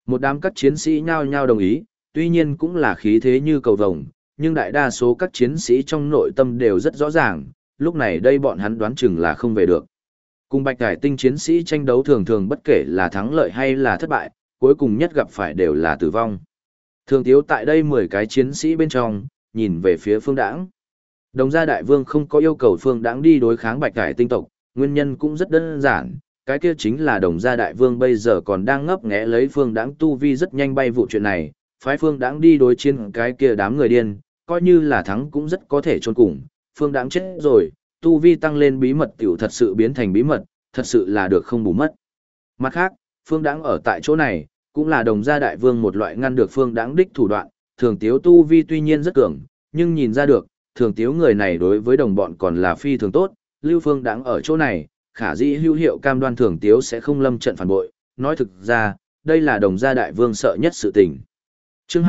Một đám các chiến sĩ nhao nhao đồng ý, tuy nhiên cũng là khí thế như cầu vồng, nhưng đại đa số các chiến sĩ trong nội tâm đều rất rõ ràng, lúc này đây bọn hắn đoán chừng là không về được. Cùng Bạch Hải Tinh chiến sĩ tranh đấu thường thường bất kể là thắng lợi hay là thất bại, cuối cùng nhất gặp phải đều là tử vong. Thường Tiếu tại đây 10 cái chiến sĩ bên trong, nhìn về phía Phương Đãng. Đồng gia đại vương không có yêu cầu Phương Đãng đi đối kháng Bạch Hải Tinh tộc, nguyên nhân cũng rất đơn giản, cái kia chính là đồng gia đại vương bây giờ còn đang ngấp nghé lấy Phương Đãng tu vi rất nhanh bay vụ chuyện này, phái Phương Đãng đi đối chiến cái kia đám người điên, coi như là thắng cũng rất có thể chôn cùng, Phương Đãng chết rồi, tu vi tăng lên bí mật tiểu thật sự biến thành bí mật, thật sự là được không bù mất. Mặt khác, Phương Đãng ở tại chỗ này, cũng là đồng gia đại vương một loại ngăn được Phương Đãng đích thủ đoạn, Thường Tiếu tu vi tuy nhiên rất cường, nhưng nhìn ra được, Thường Tiếu người này đối với đồng bọn còn là phi thường tốt, Lưu Phương Đãng ở chỗ này, khả dĩ hữu hiệu cam đoan Thường Tiếu sẽ không lâm trận phản bội, nói thực ra, đây là đồng gia đại vương sợ nhất sự tình. Chương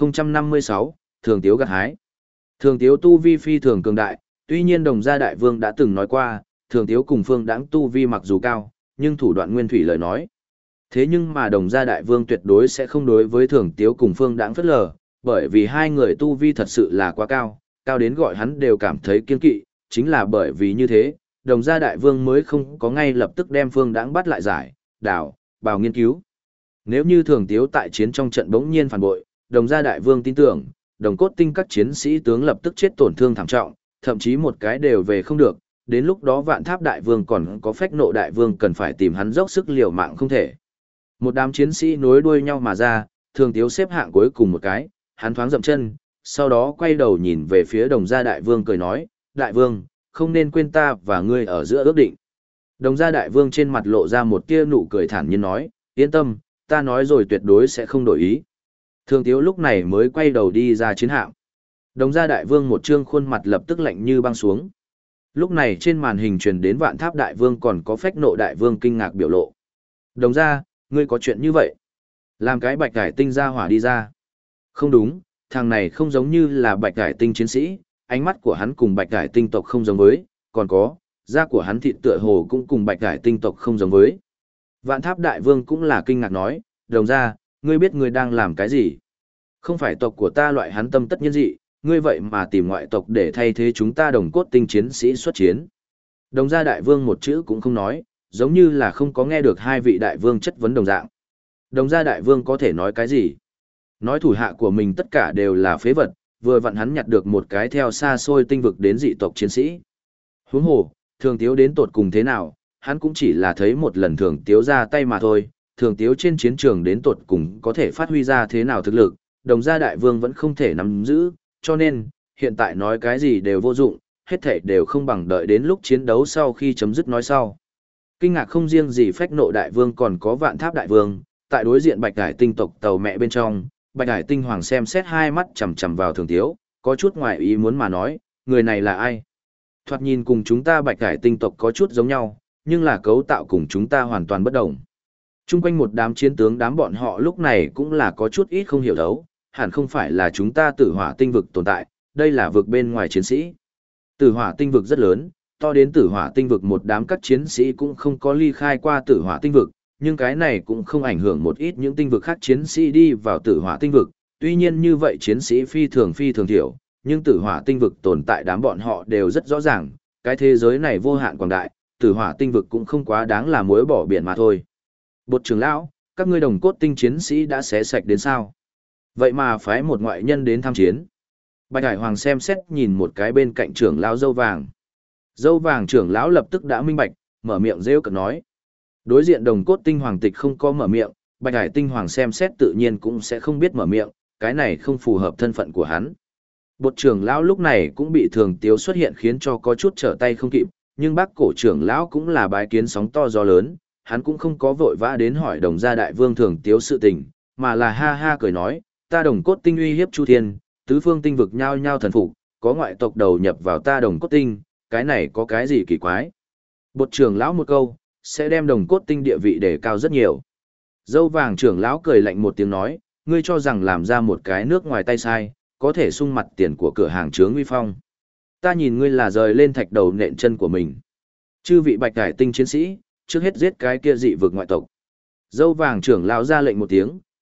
2056, Thường Tiếu gặt hái. Thường Tiếu tu vi phi thường cường đại, tuy nhiên đồng gia đại vương đã từng nói qua, Thường Tiếu cùng Phương Đãng tu vi mặc dù cao, nhưng thủ đoạn nguyên thủy lời nói. Thế nhưng mà đồng gia đại vương tuyệt đối sẽ không đối với Thường Tiếu cùng Phương Đãng phất lờ, bởi vì hai người tu vi thật sự là quá cao, cao đến gọi hắn đều cảm thấy kiên kỵ, chính là bởi vì như thế, đồng gia đại vương mới không có ngay lập tức đem Phương Đãng bắt lại giải, đảo, bào nghiên cứu. Nếu như Thường Tiếu tại chiến trong trận bỗng nhiên phản bội, đồng gia đại vương tin tưởng, đồng cốt tinh các chiến sĩ tướng lập tức chết tổn thương thảm trọng, thậm chí một cái đều về không được, đến lúc đó Vạn Tháp đại vương còn có Phách Nộ đại vương cần phải tìm hắn dốc sức liều mạng không thể. Một đám chiến sĩ nối đuôi nhau mà ra, Thường Tiếu xếp hạng cuối cùng một cái, hắn thoáng dậm chân, sau đó quay đầu nhìn về phía đồng gia đại vương cười nói, đại vương, không nên quên ta và ngươi ở giữa ước định. Đồng gia đại vương trên mặt lộ ra một tia nụ cười thản nhiên nói, yên tâm, ta nói rồi tuyệt đối sẽ không đổi ý. Thường Tiếu lúc này mới quay đầu đi ra chiến hạm. Đồng gia đại vương một trương khuôn mặt lập tức lạnh như băng xuống. Lúc này trên màn hình truyền đến Vạn Tháp đại vương còn có Phách Nộ đại vương kinh ngạc biểu lộ. Đồng gia, ngươi có chuyện như vậy? Làm cái Bạch Hải Tinh ra hỏa đi ra. Không đúng, thằng này không giống như là Bạch Hải Tinh chiến sĩ, ánh mắt của hắn cùng Bạch Hải Tinh tộc không giống với, còn có, da của hắn thịt tựa hồ cũng cùng Bạch Hải Tinh tộc không giống với. Vạn Tháp đại vương cũng là kinh ngạc nói, đồng gia, ngươi biết ngươi đang làm cái gì? Không phải tộc của ta loại hắn tâm tất nhiên dị, ngươi vậy mà tìm ngoại tộc để thay thế chúng ta đồng cốt tinh chiến sĩ xuất chiến. Đồng gia đại vương một chữ cũng không nói, giống như là không có nghe được hai vị đại vương chất vấn đồng dạng. Đồng gia đại vương có thể nói cái gì? Nói thủ hạ của mình tất cả đều là phế vật, vừa vặn hắn nhặt được một cái theo xa xôi tinh vực đến dị tộc chiến sĩ. Huống hồ, Thường Tiếu đến tột cùng thế nào, hắn cũng chỉ là thấy một lần Thường Tiếu ra tay mà thôi, Thường Tiếu trên chiến trường đến tột cùng có thể phát huy ra thế nào thực lực, đồng gia đại vương vẫn không thể nắm giữ, cho nên, hiện tại nói cái gì đều vô dụng, hết thảy đều không bằng đợi đến lúc chiến đấu sau khi chấm dứt nói sau. Kinh ngạc không riêng gì Phách Nộ đại vương còn có Vạn Tháp đại vương, tại đối diện Bạch Hải Tinh tộc tàu mẹ bên trong, Bạch Hải Tinh hoàng xem xét hai mắt chằm chằm vào Thường Tiếu, có chút ngoài ý muốn mà nói, người này là ai? Thoạt nhìn cùng chúng ta Bạch Hải Tinh tộc có chút giống nhau, nhưng là cấu tạo cùng chúng ta hoàn toàn bất đồng. Trung quanh một đám chiến tướng đám bọn họ lúc này cũng là có chút ít không hiểu thấu, hẳn không phải là chúng ta Tử Hỏa tinh vực tồn tại, đây là vực bên ngoài chiến sĩ. Tử Hỏa tinh vực rất lớn, to đến Tử Hỏa tinh vực một đám các chiến sĩ cũng không có ly khai qua Tử Hỏa tinh vực, nhưng cái này cũng không ảnh hưởng một ít những tinh vực khác chiến sĩ đi vào Tử Hỏa tinh vực, tuy nhiên như vậy chiến sĩ phi thường thiểu, nhưng Tử Hỏa tinh vực tồn tại đám bọn họ đều rất rõ ràng, cái thế giới này vô hạn quảng đại, Tử Hỏa tinh vực cũng không quá đáng là muối bỏ biển mà thôi. Bột trưởng lão, các ngươi đồng cốt tinh chiến sĩ đã xé sạch đến sao? Vậy mà phái một ngoại nhân đến tham chiến. Bạch Hải Hoàng xem xét nhìn một cái bên cạnh trưởng lão dâu vàng. Dâu vàng trưởng lão lập tức đã minh bạch, mở miệng rêu cực nói. Đối diện đồng cốt tinh hoàng tịch không có mở miệng, Bạch Hải tinh hoàng xem xét tự nhiên cũng sẽ không biết mở miệng, cái này không phù hợp thân phận của hắn. Bột trưởng lão lúc này cũng bị Thường Tiếu xuất hiện khiến cho có chút trở tay không kịp, nhưng bác cổ trưởng lão cũng là bái kiến sóng to gió lớn, hắn cũng không có vội vã đến hỏi đồng gia đại vương Thường Tiếu sự tình, mà là ha ha cười nói, ta đồng cốt tinh uy hiếp Chu Thiên, tứ phương tinh vực nhao nhao thần phục, có ngoại tộc đầu nhập vào ta đồng cốt tinh, cái này có cái gì kỳ quái? Bột trưởng lão một câu, sẽ đem đồng cốt tinh địa vị đề cao rất nhiều. Dâu vàng trưởng lão cười lạnh một tiếng nói, ngươi cho rằng làm ra một cái nước ngoài tay sai, có thể sung mặt tiền của cửa hàng chướng uy phong. Ta nhìn ngươi là rời lên thạch đầu nện chân của mình. Chư vị Bạch Hải tinh chiến sĩ, trước hết giết cái kia dị vực ngoại tộc. Dâu vàng trưởng lão ra lệnh một tiếng,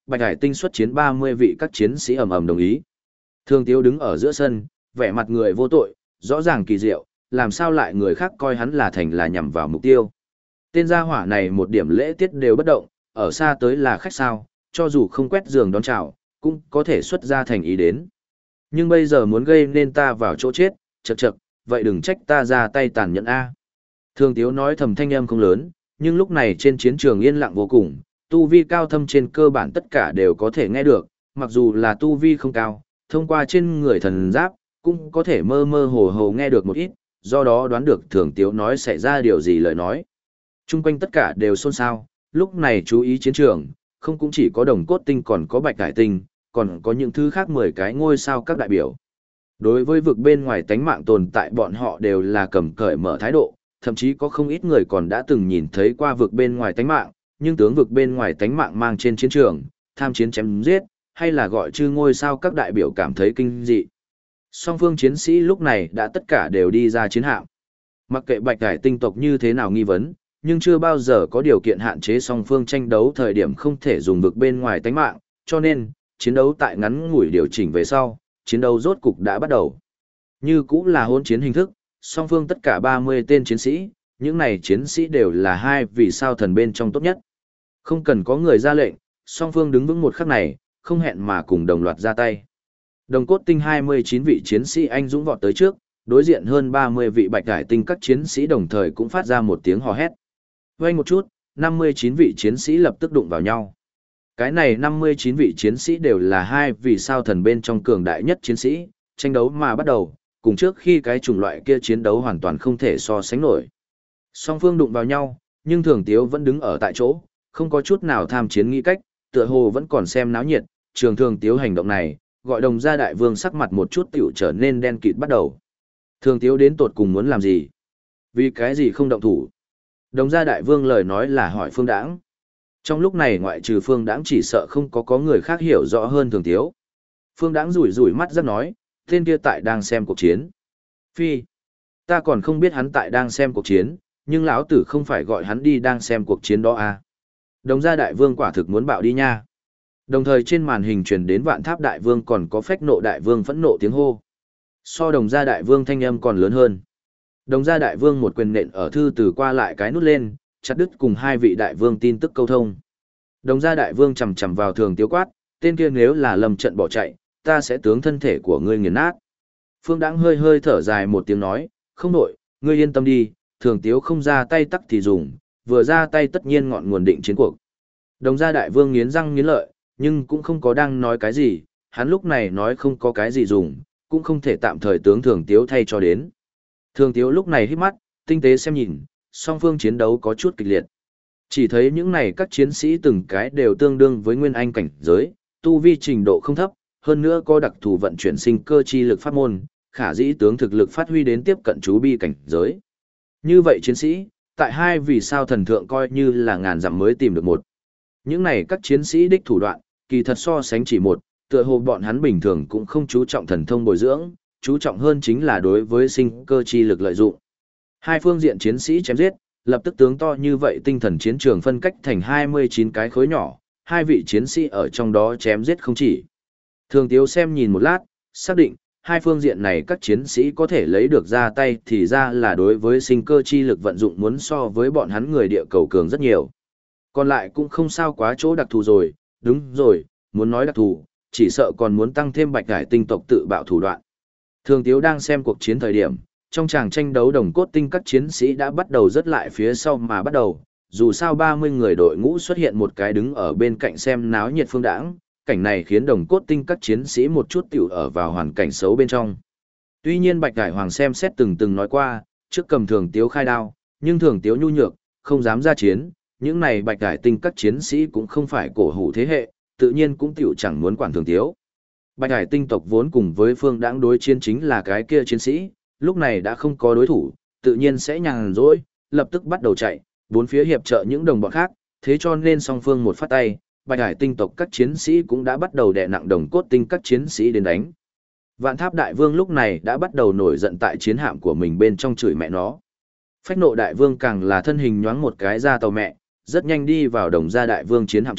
Bạch Hải Tinh xuất chiến 30 vị các chiến sĩ ầm ầm đồng ý. Thường Tiếu đứng ở giữa sân, vẻ mặt người vô tội, rõ ràng kỳ diệu, làm sao lại người khác coi hắn là thành là nhằm vào mục tiêu. Tên gia hỏa này một điểm lễ tiết đều bất động, ở xa tới là khách sao, cho dù không quét giường đón chào, cũng có thể xuất ra thành ý đến. Nhưng bây giờ muốn gây nên ta vào chỗ chết, chậc chậc, vậy đừng trách ta ra tay tàn nhẫn a. Thường Tiếu nói thầm thanh âm không lớn, nhưng lúc này trên chiến trường yên lặng vô cùng, tu vi cao thâm trên cơ bản tất cả đều có thể nghe được, mặc dù là tu vi không cao, thông qua trên người thần giáp, cũng có thể mơ mơ hồ hồ nghe được một ít, do đó đoán được Thường Tiếu nói sẽ ra điều gì lời nói. Trung quanh tất cả đều xôn xao, lúc này chú ý chiến trường, không cũng chỉ có Đồng Cốt Tinh còn có Bạch Hải Tinh, còn có những thứ khác 10 cái ngôi sao các đại biểu. Đối với vực bên ngoài tánh mạng tồn tại bọn họ đều là cầm cởi mở thái độ, thậm chí có không ít người còn đã từng nhìn thấy qua vực bên ngoài tánh mạng, nhưng tướng vực bên ngoài tánh mạng mang trên chiến trường, tham chiến chém giết, hay là gọi chư ngôi sao các đại biểu cảm thấy kinh dị. Song phương chiến sĩ lúc này đã tất cả đều đi ra chiến hạm. Mặc kệ Bạch Hải Tinh tộc như thế nào nghi vấn, nhưng chưa bao giờ có điều kiện hạn chế song phương tranh đấu thời điểm không thể dùng vực bên ngoài tánh mạng, cho nên, chiến đấu tại ngắn ngủi điều chỉnh về sau, chiến đấu rốt cục đã bắt đầu. Như cũng là hôn chiến hình thức, song phương tất cả 30 tên chiến sĩ, những này chiến sĩ đều là 2 vì sao thần bên trong tốt nhất. Không cần có người ra lệnh, song phương đứng vững một khắc này, không hẹn mà cùng đồng loạt ra tay. Đồng Cốt Tinh 29 vị chiến sĩ anh dũng vọt tới trước, đối diện hơn 30 vị Bạch Hải Tinh các chiến sĩ đồng thời cũng phát ra một tiếng hò hét. Vang một chút, 59 vị chiến sĩ lập tức đụng vào nhau. Cái này 59 vị chiến sĩ đều là 2 vì sao thần bên trong cường đại nhất chiến sĩ, tranh đấu mà bắt đầu, cùng trước khi cái chủng loại kia chiến đấu hoàn toàn không thể so sánh nổi. Song phương đụng vào nhau, nhưng Thường Tiếu vẫn đứng ở tại chỗ, không có chút nào tham chiến nghĩ cách, tựa hồ vẫn còn xem náo nhiệt, trường Thường Tiếu hành động này, gọi Đồng gia đại vương sắc mặt một chút tiểu trở nên đen kịt bắt đầu. Thường Tiếu đến tột cùng muốn làm gì? Vì cái gì không động thủ? Đồng gia đại vương lời nói là hỏi Phương Đãng. Trong lúc này ngoại trừ Phương Đãng chỉ sợ không có người khác hiểu rõ hơn Thường Tiếu. Phương Đãng rủi rủi mắt rất nói, tên kia tại đang xem cuộc chiến. Phi, ta còn không biết hắn tại đang xem cuộc chiến, nhưng lão tử không phải gọi hắn đi đang xem cuộc chiến đó à. Đồng gia đại vương quả thực muốn bạo đi nha. Đồng thời trên màn hình truyền đến Vạn Tháp đại vương còn có Phách Nộ đại vương phẫn nộ tiếng hô. So Đồng gia đại vương thanh âm còn lớn hơn. Đồng gia đại vương một quyền nện ở thư từ qua lại cái nút lên, chặt đứt cùng 2 vị đại vương tin tức câu thông. Đồng gia đại vương chầm chầm vào Thường Tiếu quát, tên kia nếu là lầm trận bỏ chạy, ta sẽ tướng thân thể của ngươi nghiền nát. Phương Đãng hơi hơi thở dài một tiếng nói, không nổi, ngươi yên tâm đi, Thường Tiếu không ra tay tắc thì dùng, vừa ra tay tất nhiên ngọn nguồn định chiến cuộc. Đồng gia đại vương nghiến răng nghiến lợi, nhưng cũng không có đang nói cái gì, hắn lúc này nói không có cái gì dùng, cũng không thể tạm thời tướng Thường Tiếu thay cho đến. Thường Tiếu lúc này hít mắt, tinh tế xem nhìn, song phương chiến đấu có chút kịch liệt. Chỉ thấy những này các chiến sĩ từng cái đều tương đương với nguyên anh cảnh giới, tu vi trình độ không thấp, hơn nữa có đặc thù vận chuyển sinh cơ chi lực pháp môn, khả dĩ tướng thực lực phát huy đến tiếp cận chú bi cảnh giới. Như vậy chiến sĩ, tại 2 vì sao thần thượng coi như là ngàn dặm mới tìm được một. Những này các chiến sĩ đích thủ đoạn, kỳ thật so sánh chỉ một, tựa hồ bọn hắn bình thường cũng không chú trọng thần thông bồi dưỡng, chú trọng hơn chính là đối với sinh cơ chi lực lợi dụng. 2 phương diện chiến sĩ chém giết, lập tức tướng to như vậy tinh thần chiến trường phân cách thành 29 cái khối nhỏ, 2 vị chiến sĩ ở trong đó chém giết không chỉ. Thường Tiếu xem nhìn một lát, xác định, 2 phương diện này các chiến sĩ có thể lấy được ra tay thì ra là đối với sinh cơ chi lực vận dụng muốn so với bọn hắn người địa cầu cường rất nhiều. Còn lại cũng không sao quá chỗ đặc thù rồi, đúng rồi, muốn nói đặc thù, chỉ sợ còn muốn tăng thêm Bạch Hải Tinh tộc tự bạo thủ đoạn. Thường Tiếu đang xem cuộc chiến thời điểm, trong tràng tranh đấu Đồng Cốt Tinh các chiến sĩ đã bắt đầu rất lại phía sau mà bắt đầu, dù sao 30 người đội ngũ xuất hiện một cái đứng ở bên cạnh xem náo nhiệt Phương Đãng, cảnh này khiến Đồng Cốt Tinh các chiến sĩ một chút tiểu ở vào hoàn cảnh xấu bên trong. Tuy nhiên Bạch Hải Hoàng xem xét từng nói qua, trước cầm Thường Tiếu khai đao, nhưng Thường Tiếu nhu nhược, không dám ra chiến, những này Bạch Hải Tinh các chiến sĩ cũng không phải cổ hủ thế hệ, tự nhiên cũng tiểu chẳng muốn quản Thường Tiếu. Bạch Hải Tinh tộc vốn cùng với Phương Đãng đối chiến chính là cái kia chiến sĩ, lúc này đã không có đối thủ, tự nhiên sẽ nhàn rỗi, lập tức bắt đầu chạy, bốn phía hiệp trợ những đồng bọn khác, thế cho nên song phương một phát tay, Bạch Hải Tinh tộc các chiến sĩ cũng đã bắt đầu đè nặng Đồng Cốt Tinh các chiến sĩ đến đánh. Vạn Tháp đại vương lúc này đã bắt đầu nổi giận tại chiến hạm của mình bên trong chửi mẹ nó. Phách Nộ đại vương càng là thân hình nhoáng một cái ra tàu mẹ, rất nhanh đi vào Đồng gia đại vương chiến hạm trước,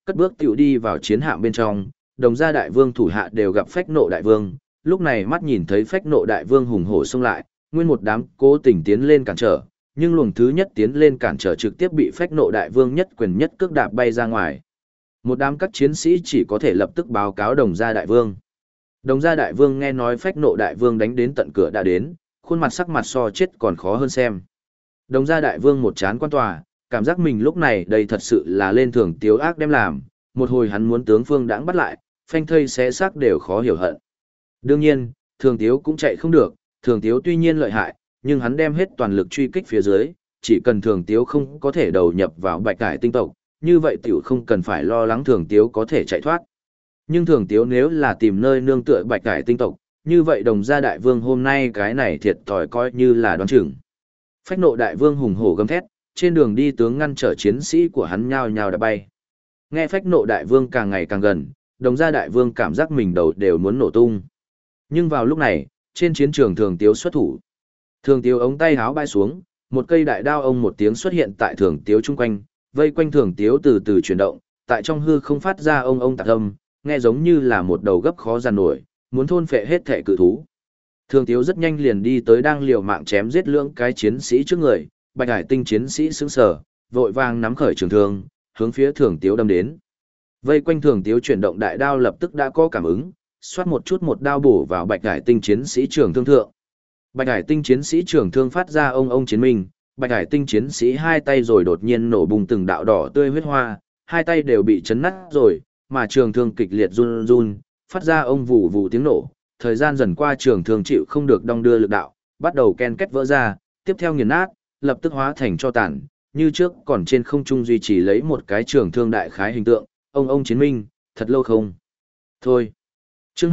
cất bước tiểu đi vào chiến hạm bên trong, đồng gia đại vương thủ hạ đều gặp phách nộ đại vương, lúc này mắt nhìn thấy phách nộ đại vương hùng hổ xông lại, nguyên một đám cố tình tiến lên cản trở, nhưng luồng thứ nhất tiến lên cản trở trực tiếp bị phách nộ đại vương nhất quyền nhất cước đạp bay ra ngoài. Một đám các chiến sĩ chỉ có thể lập tức báo cáo đồng gia đại vương. Đồng gia đại vương nghe nói phách nộ đại vương đánh đến tận cửa đã đến, khuôn mặt sắc mặt so chết còn khó hơn xem. Đồng gia đại vương một chán quan tòa, cảm giác mình lúc này đây thật sự là lên thường tiếu ác đem làm, một hồi hắn muốn tướng Phương Đãng bắt lại, phanh thây xé xác đều khó hiểu hận. Đương nhiên, thường tiếu cũng chạy không được, thường tiếu tuy nhiên lợi hại, nhưng hắn đem hết toàn lực truy kích phía dưới, chỉ cần thường tiếu không có thể đầu nhập vào bạch cải tinh tộc, như vậy tiểu không cần phải lo lắng thường tiếu có thể chạy thoát. Nhưng thường tiếu nếu là tìm nơi nương tựa bạch cải tinh tộc, như vậy đồng gia đại vương hôm nay cái này thiệt thòi coi như là đoán chừng. Phách nộ đại vương hùng hổ gầm thét, trên đường đi tướng ngăn trở chiến sĩ của hắn nhao nhao đã bay. Nghe phách nộ đại vương càng ngày càng gần, đồng gia đại vương cảm giác mình đầu đều muốn nổ tung. Nhưng vào lúc này, trên chiến trường thường tiếu xuất thủ. Thường tiếu ống tay háo bay xuống, một cây đại đao ông một tiếng xuất hiện tại thường tiếu chung quanh, vây quanh thường tiếu từ từ chuyển động, tại trong hư không phát ra ông tạc âm, nghe giống như là một đầu gấp khó giàn nổi, muốn thôn phệ hết thể cự thú. Thường tiếu rất nhanh liền đi tới đang liều mạng chém giết lưỡng cái chiến sĩ trước người, bạch hải tinh chiến sĩ sững sờ, vội vàng nắm khởi trường thương, hướng phía thường tiếu đâm đến. Vây quanh thường tiếu chuyển động đại đao lập tức đã có cảm ứng, xoát một chút một đao bổ vào bạch hải tinh chiến sĩ trường thương thượng. Bạch hải tinh chiến sĩ trường thương phát ra ông chiến minh, bạch hải tinh chiến sĩ hai tay rồi đột nhiên nổ bùng từng đạo đỏ tươi huyết hoa, hai tay đều bị chấn nát rồi, mà trường thương kịch liệt run run, phát ra ông vù vù tiếng nổ. Thời gian dần qua trường thương chịu không được đong đưa lực đạo, bắt đầu ken két vỡ ra, tiếp theo nghiền nát, lập tức hóa thành tro tàn, như trước còn trên không trung duy trì lấy một cái trường thương đại khái hình tượng, ông chiến minh, thật lâu không. Thôi. Chương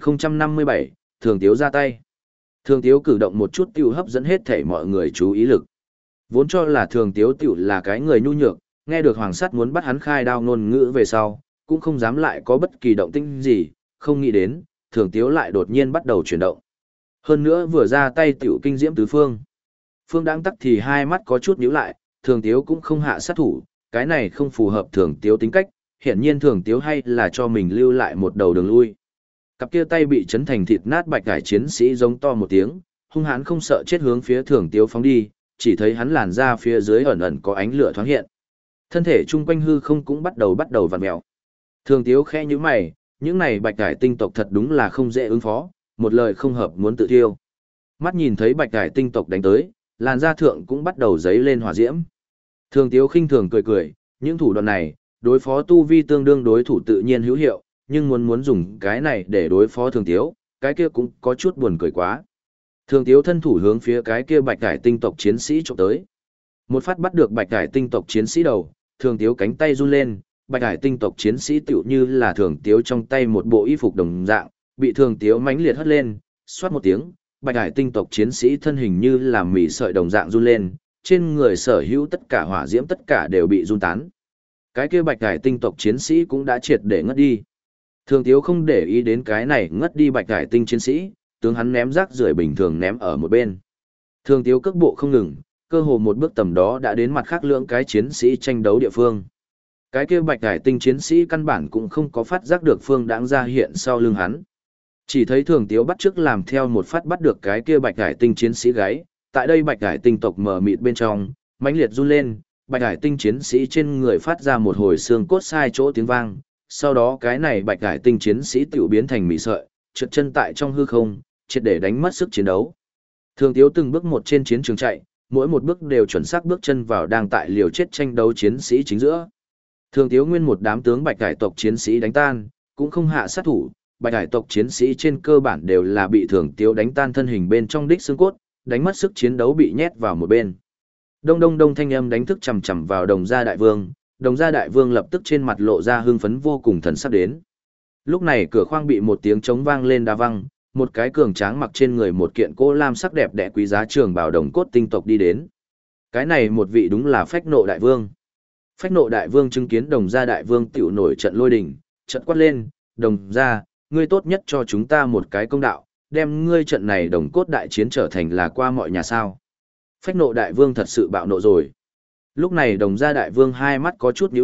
2057, thường tiếu ra tay. Thường tiếu cử động một chút tiểu hấp dẫn hết thảy mọi người chú ý lực. Vốn cho là thường tiếu tiểu là cái người nhu nhược, nghe được hoàng sắt muốn bắt hắn khai đao ngôn ngữ về sau, cũng không dám lại có bất kỳ động tĩnh gì, không nghĩ đến, thường tiếu lại đột nhiên bắt đầu chuyển động. Hơn nữa vừa ra tay tiểu kinh diễm tứ phương. Phương Đãng tắc thì hai mắt có chút nhíu lại, thường tiếu cũng không hạ sát thủ, cái này không phù hợp thường tiếu tính cách, hiển nhiên thường tiếu hay là cho mình lưu lại một đầu đường lui. Cặp kia tay bị chấn thành thịt nát bạch cải chiến sĩ giống to một tiếng, hung hãn không sợ chết hướng phía thường tiếu phóng đi, chỉ thấy hắn làn ra phía dưới ẩn ẩn có ánh lửa thoáng hiện. Thân thể chung quanh hư không cũng bắt đầu vặn mèo. Thường tiếu khẽ như mày, những này bạch cải tinh tộc thật đúng là không dễ ứng phó, một lời không hợp muốn tự thiêu. Mắt nhìn thấy bạch cải tinh tộc đánh tới, làn da thượng cũng bắt đầu dấy lên hỏa diễm. Thường tiếu khinh thường cười, những thủ đoạn này, đối phó tu vi tương đương đối thủ tự nhiên hữu hiệu, nhưng muốn dùng cái này để đối phó thường tiếu, cái kia cũng có chút buồn cười quá. Thường tiếu thân thủ hướng phía cái kia bạch cải tinh tộc chiến sĩ chụp tới. Một phát bắt được bạch cải tinh tộc chiến sĩ đầu, thường tiếu cánh tay run lên, bạch cải tinh tộc chiến sĩ tựu như là thường tiếu trong tay một bộ y phục đồng dạng, bị thường tiếu mãnh liệt hất lên, xoát một tiếng, bạch cải tinh tộc chiến sĩ thân hình như là mỉ sợi đồng dạng run lên, trên người sở hữu tất cả hỏa diễm tất cả đều bị run tán. Cái kia bạch cải tinh tộc chiến sĩ cũng đã triệt để ngất đi. Thường tiếu không để ý đến cái này ngất đi bạch cải tinh chiến sĩ, tướng hắn ném rác rưởi bình thường ném ở một bên. Thường tiếu cước bộ không ngừng, cơ hồ một bước tầm đó đã đến mặt khác lưỡng cái chiến sĩ tranh đấu địa phương. Cái kia bạch cải tinh chiến sĩ căn bản cũng không có phát giác được Phương Đãng ra hiện sau lưng hắn. Chỉ thấy thường tiếu bắt trước làm theo một phát bắt được cái kia bạch cải tinh chiến sĩ gáy, tại đây bạch cải tinh tộc mờ mịt bên trong, mãnh liệt run lên, bạch cải tinh chiến sĩ trên người phát ra một hồi xương cốt sai chỗ tiếng vang, sau đó cái này bạch cải tinh chiến sĩ tiểu biến thành mị sợi, trượt chân tại trong hư không, triệt để đánh mất sức chiến đấu. Thường tiếu từng bước một trên chiến trường chạy, mỗi một bước đều chuẩn xác bước chân vào đang tại liều chết tranh đấu chiến sĩ chính giữa. Thường tiếu nguyên một đám tướng bạch cải tộc chiến sĩ đánh tan, cũng không hạ sát thủ, bạch cải tộc chiến sĩ trên cơ bản đều là bị thường tiếu đánh tan thân hình bên trong đích xương cốt, đánh mất sức chiến đấu bị nhét vào một bên. Đông đông đông thanh âm đánh thức chầm chầm vào đồng gia đại vương, đồng gia đại vương lập tức trên mặt lộ ra hưng phấn vô cùng thần sắc đến. Lúc này cửa khoang bị một tiếng trống vang lên đa văng, một cái cường tráng mặc trên người một kiện cô lam sắc đẹp đẽ quý giá trường bào đồng cốt tinh tộc đi đến. Cái này một vị đúng là phách nộ đại vương. Phách nộ đại vương chứng kiến đồng gia đại vương tiểu nổi trận lôi đình, trận quát lên, đồng gia, ngươi tốt nhất cho chúng ta một cái công đạo, đem ngươi trận này đồng cốt đại chiến trở thành là qua mọi nhà sao. Phách nộ đại vương thật sự bạo nộ rồi. Lúc này đồng gia đại vương hai mắt có chút nhíu lại,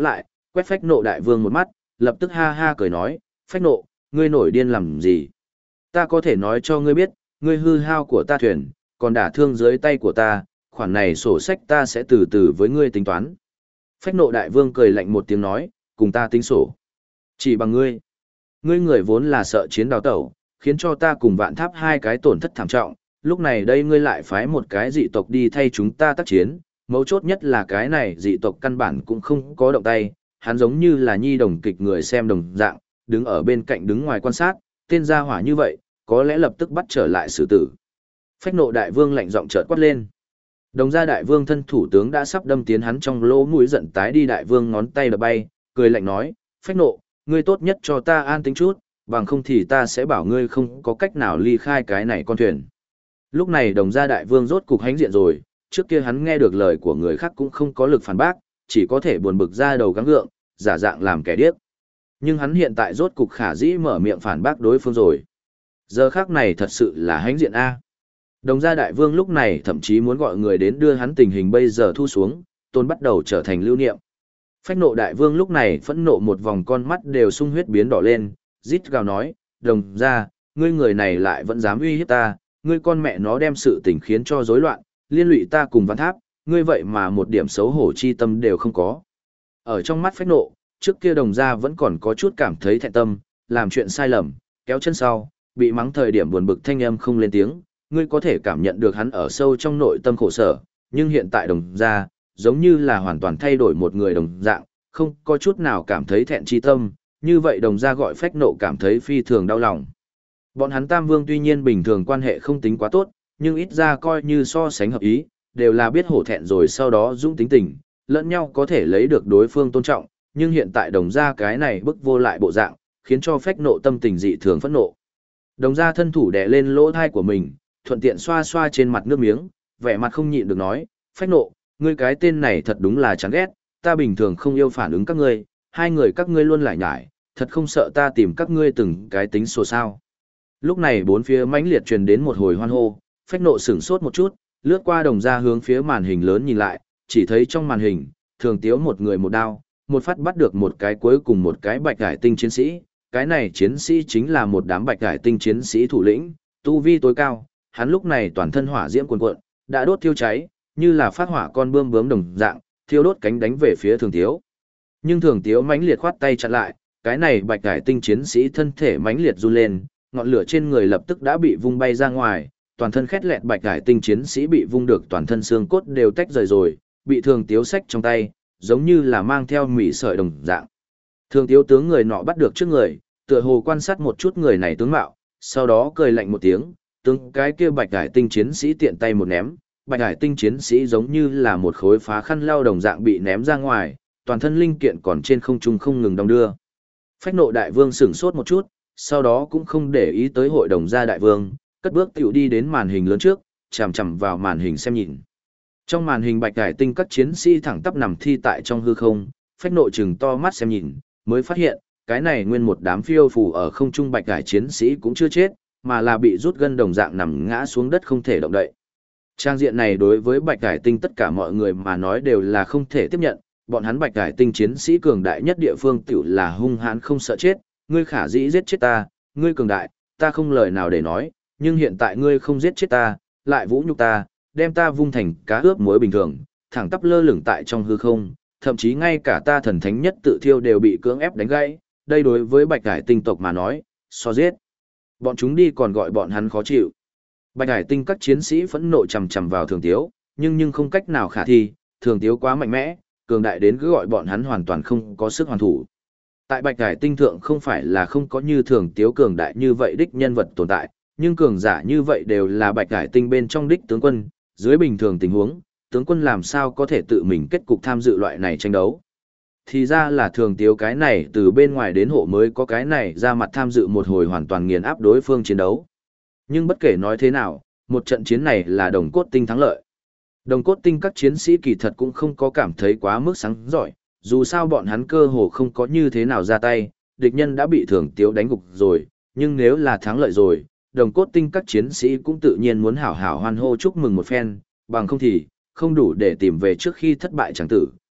Quét Phách Nộ đại vương một mắt, lập tức ha ha cười nói, Phách Nộ, ngươi nổi điên làm gì? Ta có thể nói cho ngươi biết, ngươi hư hao của ta thuyền, còn đả thương dưới tay của ta, khoản này sổ sách ta sẽ từ từ với ngươi tính toán. Phách Nộ đại vương cười lạnh một tiếng nói, cùng ta tính sổ. Chỉ bằng ngươi. Ngươi người vốn là sợ chiến đào tẩu, khiến cho ta cùng Vạn Tháp hai cái tổn thất thảm trọng, lúc này đây ngươi lại phái một cái dị tộc đi thay chúng ta tác chiến, mấu chốt nhất là cái này dị tộc căn bản cũng không có động tay, hắn giống như là nhi đồng kịch người xem đồng dạng, đứng ở bên cạnh đứng ngoài quan sát, tên gia hỏa như vậy, có lẽ lập tức bắt trở lại xử tử. Phách Nộ đại vương lạnh giọng chợt quát lên. Đồng gia đại vương thân thủ tướng đã sắp đâm tiến hắn trong lỗ mũi, giận tái đi, đại vương ngón tay đập bay, cười lạnh nói, Phách Nộ, ngươi tốt nhất cho ta an tính chút, bằng không thì ta sẽ bảo ngươi không có cách nào ly khai cái này con thuyền. Lúc này đồng gia đại vương rốt cục hãnh diện rồi, trước kia hắn nghe được lời của người khác cũng không có lực phản bác, chỉ có thể buồn bực ra đầu gắng gượng, giả dạng làm kẻ điếc. Nhưng hắn hiện tại rốt cục khả dĩ mở miệng phản bác đối phương rồi. Giờ khắc này thật sự là hãnh diện A. Đồng gia đại vương lúc này thậm chí muốn gọi người đến đưa hắn tình hình bây giờ thu xuống, tôn bắt đầu trở thành lưu niệm. Phách Nộ đại vương lúc này phẫn nộ một vòng con mắt đều sung huyết biến đỏ lên, rít gào nói, đồng gia, ngươi người này lại vẫn dám uy hiếp ta, ngươi con mẹ nó đem sự tình khiến cho rối loạn, liên lụy ta cùng Vạn Tháp, ngươi vậy mà một điểm xấu hổ chi tâm đều không có. Ở trong mắt Phách Nộ, trước kia đồng gia vẫn còn có chút cảm thấy thẹn tâm, làm chuyện sai lầm, kéo chân sau, bị mắng thời điểm buồn bực thanh âm không lên tiếng, ngươi có thể cảm nhận được hắn ở sâu trong nội tâm khổ sở, nhưng hiện tại đồng gia, giống như là hoàn toàn thay đổi một người đồng dạng, không có chút nào cảm thấy thẹn chi tâm, như vậy đồng gia gọi Phách Nộ cảm thấy phi thường đau lòng. Bọn hắn Tam Vương tuy nhiên bình thường quan hệ không tính quá tốt, nhưng ít ra coi như so sánh hợp ý, đều là biết hổ thẹn rồi sau đó dũng tính tình, lẫn nhau có thể lấy được đối phương tôn trọng, nhưng hiện tại đồng gia cái này bức vô lại bộ dạng, khiến cho Phách Nộ tâm tình dị thường phẫn nộ. Đồng gia thân thủ đè lên lỗ thai của mình, thuận tiện xoa xoa trên mặt nước miếng, vẻ mặt không nhịn được nói, Phách Nộ, ngươi cái tên này thật đúng là chán ghét, ta bình thường không yêu phản ứng các ngươi, hai người các ngươi luôn lải nhải, thật không sợ ta tìm các ngươi từng cái tính sổ sao. Lúc này bốn phía mãnh liệt truyền đến một hồi hoan hô, Phách Nộ sửng sốt một chút, lướt qua đồng gia hướng phía màn hình lớn nhìn lại, chỉ thấy trong màn hình, Thường Tiếu một người một đao, một phát bắt được một cái cuối cùng một cái bạch cải tinh chiến sĩ, cái này chiến sĩ chính là một đám bạch cải tinh chiến sĩ thủ lĩnh, tu vi tối cao, hắn lúc này toàn thân hỏa diễm cuồn cuộn, đã đốt thiêu cháy, như là phát hỏa con bươm bướm đồng dạng, thiêu đốt cánh đánh về phía Thường Tiếu. Nhưng Thường Tiếu mãnh liệt khoát tay chặn lại, cái này bạch cải tinh chiến sĩ thân thể mãnh liệt run lên, ngọn lửa trên người lập tức đã bị vung bay ra ngoài, toàn thân khét lẹt bạch cải tinh chiến sĩ bị vung được toàn thân xương cốt đều tách rời rồi, bị Thường Tiếu xách trong tay, giống như là mang theo mỉ sợi đồng dạng. Thường Tiếu tướng người nọ bắt được trước người, tựa hồ quan sát một chút người này tướng mạo, sau đó cười lạnh một tiếng, tướng cái kia bạch cải tinh chiến sĩ tiện tay một ném, bạch cải tinh chiến sĩ giống như là một khối phá khăn lau đồng dạng bị ném ra ngoài, toàn thân linh kiện còn trên không trung không ngừng đong đưa. Phách Nộ đại vương sửng sốt một chút, sau đó cũng không để ý tới hội đồng gia đại vương, cất bước tiểu đi đến màn hình lớn trước, chằm chằm vào màn hình xem nhìn. Trong màn hình bạch cải tinh các chiến sĩ thẳng tắp nằm thi tại trong hư không, Phách Nộ trừng to mắt xem nhìn, mới phát hiện, cái này nguyên một đám phiêu phù ở không trung bạch cải chiến sĩ cũng chưa chết, mà là bị rút gân đồng dạng nằm ngã xuống đất không thể động đậy. Trang diện này đối với bạch cải tinh tất cả mọi người mà nói đều là không thể tiếp nhận, bọn hắn bạch cải tinh chiến sĩ cường đại nhất địa phương tiểu là hung hãn không sợ chết, ngươi khả dĩ giết chết ta, ngươi cường đại, ta không lời nào để nói, nhưng hiện tại ngươi không giết chết ta, lại vũ nhục ta, đem ta vung thành cá ướp muối bình thường, thẳng tắp lơ lửng tại trong hư không, thậm chí ngay cả ta thần thánh nhất tự thiêu đều bị cưỡng ép đánh gãy, đây đối với bạch cải tinh tộc mà nói, so giết. Bọn chúng đi còn gọi bọn hắn khó chịu. Bạch cải tinh các chiến sĩ phẫn nộ chầm chầm vào Thường Tiếu, nhưng không cách nào khả thi, Thường Tiếu quá mạnh mẽ, cường đại đến cứ gọi bọn hắn hoàn toàn không có sức hoàn thủ. Tại bạch cải tinh thượng không phải là không có như Thường Tiếu cường đại như vậy đích nhân vật tồn tại, nhưng cường giả như vậy đều là bạch cải tinh bên trong đích tướng quân, dưới bình thường tình huống, tướng quân làm sao có thể tự mình kết cục tham dự loại này tranh đấu. Thì ra là Thường Tiếu cái này từ bên ngoài đến hộ mới có cái này ra mặt tham dự một hồi hoàn toàn nghiền áp đối phương chiến đấu. Nhưng bất kể nói thế nào, một trận chiến này là đồng cốt tinh thắng lợi. Đồng cốt tinh các chiến sĩ kỳ thật cũng không có cảm thấy quá mức sáng giỏi, dù sao bọn hắn cơ hồ không có như thế nào ra tay, địch nhân đã bị Thường Tiếu đánh gục rồi, nhưng nếu là thắng lợi rồi, đồng cốt tinh các chiến sĩ cũng tự nhiên muốn hảo hảo hoan hô chúc mừng một phen, bằng không thì, không đủ để tìm về trước khi thất bại chẳng tử,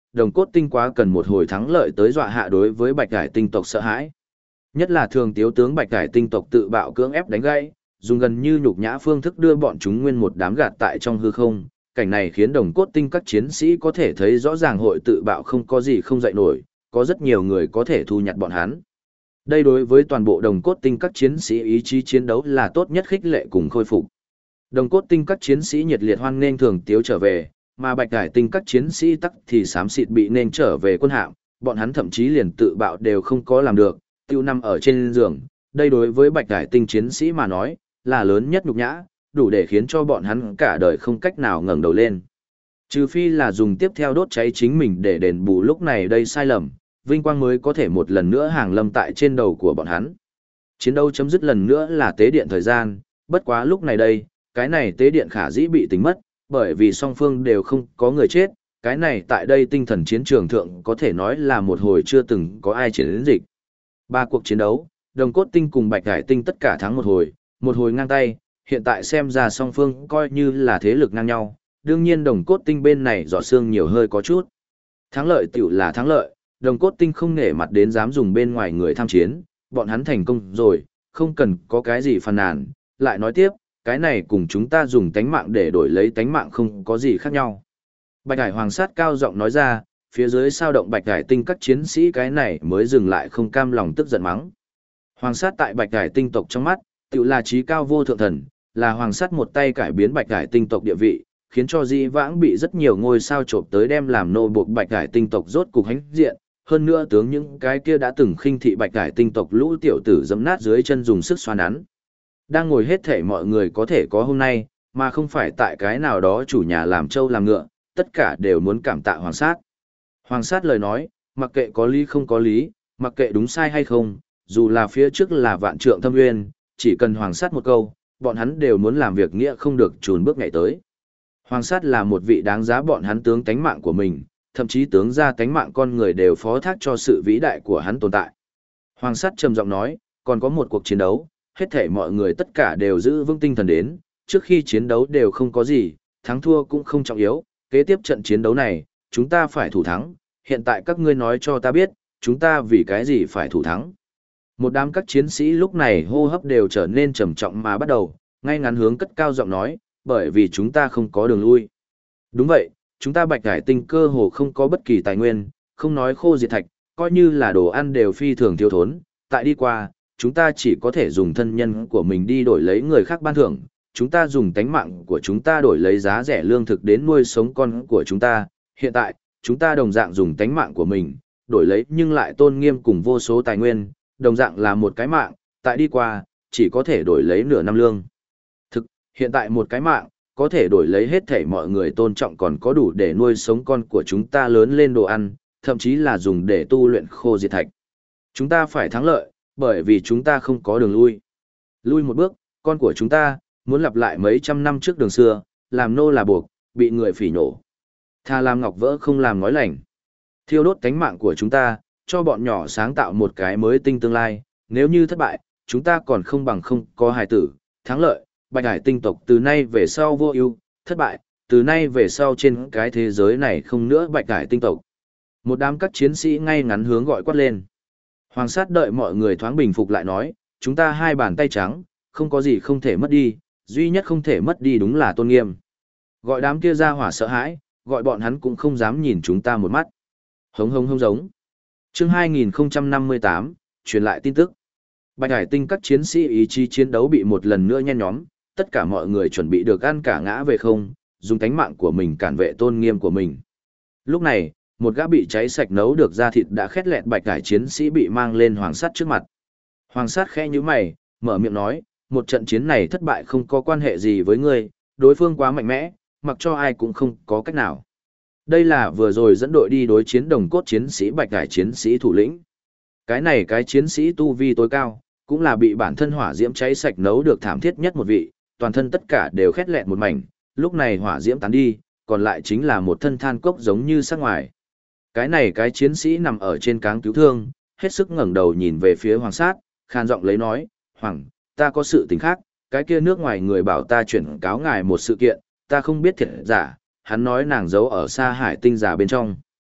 đồng cốt tinh quá cần một hồi thắng lợi tới dọa hạ đối với bạch cải tinh tộc sợ hãi. Nhất là thường tiếu tướng bạch cải tinh tộc tự bạo cưỡng ép đánh gãy, dùng gần như nhục nhã phương thức đưa bọn chúng nguyên một đám gạt tại trong hư không. Cảnh này khiến đồng cốt tinh các chiến sĩ có thể thấy rõ ràng hội tự bạo không có gì không dậy nổi, có rất nhiều người có thể thu nhặt bọn hắn. Đây đối với toàn bộ đồng cốt tinh các chiến sĩ ý chí chiến đấu là tốt nhất khích lệ cùng khôi phục. Đồng cốt tinh các chiến sĩ nhiệt liệt hoan nghênh thường tiếu trở về, mà bạch cải tinh các chiến sĩ tắc thì xám xịt bị nên trở về quân hạm, bọn hắn thậm chí liền tự bạo đều không có làm được, tiêu nằm ở trên giường. Đây đối với bạch cải tinh chiến sĩ mà nói, là lớn nhất nhục nhã, đủ để khiến cho bọn hắn cả đời không cách nào ngẩng đầu lên. Trừ phi là dùng tiếp theo đốt cháy chính mình để đền bù lúc này đây sai lầm, vinh quang mới có thể một lần nữa hàng lâm tại trên đầu của bọn hắn. Chiến đấu chấm dứt lần nữa là tế điện thời gian, bất quá lúc này đây, cái này tế điện khả dĩ bị tính mất, bởi vì song phương đều không có người chết, cái này tại đây tinh thần chiến trường thượng có thể nói là một hồi chưa từng có ai chiến dịch. 3 cuộc chiến đấu, đồng cốt tinh cùng bạch cải tinh tất cả thắng một hồi ngang tay, hiện tại xem ra song phương coi như là thế lực ngang nhau, đương nhiên đồng cốt tinh bên này giọt xương nhiều hơi có chút. Thắng lợi tiểu là thắng lợi, đồng cốt tinh không nể mặt đến dám dùng bên ngoài người tham chiến, bọn hắn thành công rồi, không cần có cái gì phàn nàn, lại nói tiếp, cái này cùng chúng ta dùng tánh mạng để đổi lấy tánh mạng không có gì khác nhau. Bạch Hải Hoàng sát cao giọng nói ra, phía dưới sao động Bạch Hải tinh các chiến sĩ cái này mới dừng lại không cam lòng tức giận mắng. Hoàng sát tại Bạch Hải tinh tộc trong mắt, tự là trí cao vô thượng thần, là hoàng sát một tay cải biến Bạch Hải tinh tộc địa vị, khiến cho dĩ vãng bị rất nhiều ngôi sao trộm tới đem làm nô buộc Bạch Hải tinh tộc rốt cục hãnh diện. Hơn nữa tướng những cái kia đã từng khinh thị Bạch Hải tinh tộc lũ tiểu tử giẫm nát dưới chân dùng sức xoa nắn. Đang ngồi hết thể mọi người có thể có hôm nay, mà không phải tại cái nào đó chủ nhà làm trâu làm ngựa, tất cả đều muốn cảm tạ hoàng sát. Hoàng sát lời nói, mặc kệ có lý không có lý, mặc kệ đúng sai hay không, dù là phía trước là vạn trượng thâm nguyên, chỉ cần hoàng sát một câu, bọn hắn đều muốn làm việc nghĩa không được chùn bước ngày tới. Hoàng sát là một vị đáng giá bọn hắn tướng tánh mạng của mình, thậm chí tướng ra tánh mạng con người đều phó thác cho sự vĩ đại của hắn tồn tại. Hoàng sát trầm giọng nói, còn có một cuộc chiến đấu, hết thể mọi người tất cả đều giữ vững tinh thần đến, trước khi chiến đấu đều không có gì, thắng thua cũng không trọng yếu, kế tiếp trận chiến đấu này, chúng ta phải thủ thắng, hiện tại các ngươi nói cho ta biết, chúng ta vì cái gì phải thủ thắng. Một đám các chiến sĩ lúc này hô hấp đều trở nên trầm trọng mà bắt đầu, ngay ngắn hướng cất cao giọng nói, bởi vì chúng ta không có đường lui. Đúng vậy, chúng ta Bạch Hải tinh cơ hồ không có bất kỳ tài nguyên, không nói khô diệt thạch, coi như là đồ ăn đều phi thường thiếu thốn, tại đi qua, chúng ta chỉ có thể dùng thân nhân của mình đi đổi lấy người khác ban thưởng, chúng ta dùng tánh mạng của chúng ta đổi lấy giá rẻ lương thực đến nuôi sống con của chúng ta, hiện tại, chúng ta đồng dạng dùng tánh mạng của mình, đổi lấy nhưng lại tôn nghiêm cùng vô số tài nguyên, đồng dạng là một cái mạng, tại đi qua, chỉ có thể đổi lấy nửa năm lương. Thực, hiện tại một cái mạng, có thể đổi lấy hết thảy mọi người tôn trọng còn có đủ để nuôi sống con của chúng ta lớn lên đồ ăn, thậm chí là dùng để tu luyện khô diệt thạch. Chúng ta phải thắng lợi, bởi vì chúng ta không có đường lui. Lui một bước, con của chúng ta, muốn lặp lại mấy trăm năm trước đường xưa, làm nô là buộc, bị người phỉ nổ. Tha làm ngọc vỡ không làm ngói lành. Thiêu đốt cánh mạng của chúng ta, cho bọn nhỏ sáng tạo một cái mới tinh tương lai, nếu như thất bại, chúng ta còn không bằng không có hài tử, thắng lợi, Bạch Hải tinh tộc từ nay về sau vô ưu, thất bại, từ nay về sau trên cái thế giới này không nữa Bạch Hải tinh tộc. Một đám các chiến sĩ ngay ngắn hướng gọi quát lên. Hoàng sát đợi mọi người thoáng bình phục lại nói, chúng ta hai bàn tay trắng, không có gì không thể mất đi, duy nhất không thể mất đi đúng là tôn nghiêm. Gọi đám kia ra hỏa sợ hãi, gọi bọn hắn cũng không dám nhìn chúng ta một mắt. Hống hống hống giống. Chương 2058, truyền lại tin tức. Bạch Hải tinh các chiến sĩ ý chí chiến đấu bị một lần nữa nhen nhóm, tất cả mọi người chuẩn bị được ăn cả ngã về không, dùng tánh mạng của mình cản vệ tôn nghiêm của mình. Lúc này, một gã bị cháy sạch nấu được da thịt đã khét lẹt Bạch Hải chiến sĩ bị mang lên hoàng sát trước mặt. Hoàng sát khẽ nhíu mày, mở miệng nói, một trận chiến này thất bại không có quan hệ gì với ngươi, đối phương quá mạnh mẽ, mặc cho ai cũng không có cách nào. Đây là vừa rồi dẫn đội đi đối chiến đồng cốt chiến sĩ Bạch Hải chiến sĩ thủ lĩnh. Cái này cái chiến sĩ tu vi tối cao, cũng là bị bản thân hỏa diễm cháy sạch nấu được thảm thiết nhất một vị, toàn thân tất cả đều khét lẹt một mảnh, lúc này hỏa diễm tán đi, còn lại chính là một thân than cốc giống như sắc ngoài. Cái này cái chiến sĩ nằm ở trên cáng cứu thương, hết sức ngẩng đầu nhìn về phía hoàng sát, khan giọng lấy nói, Hoàng, ta có sự tình khác, cái kia nước ngoài người bảo ta chuyển cáo ngài một sự kiện, ta không biết thiệt giả, hắn nói nàng giấu ở xa hải tinh giả bên trong.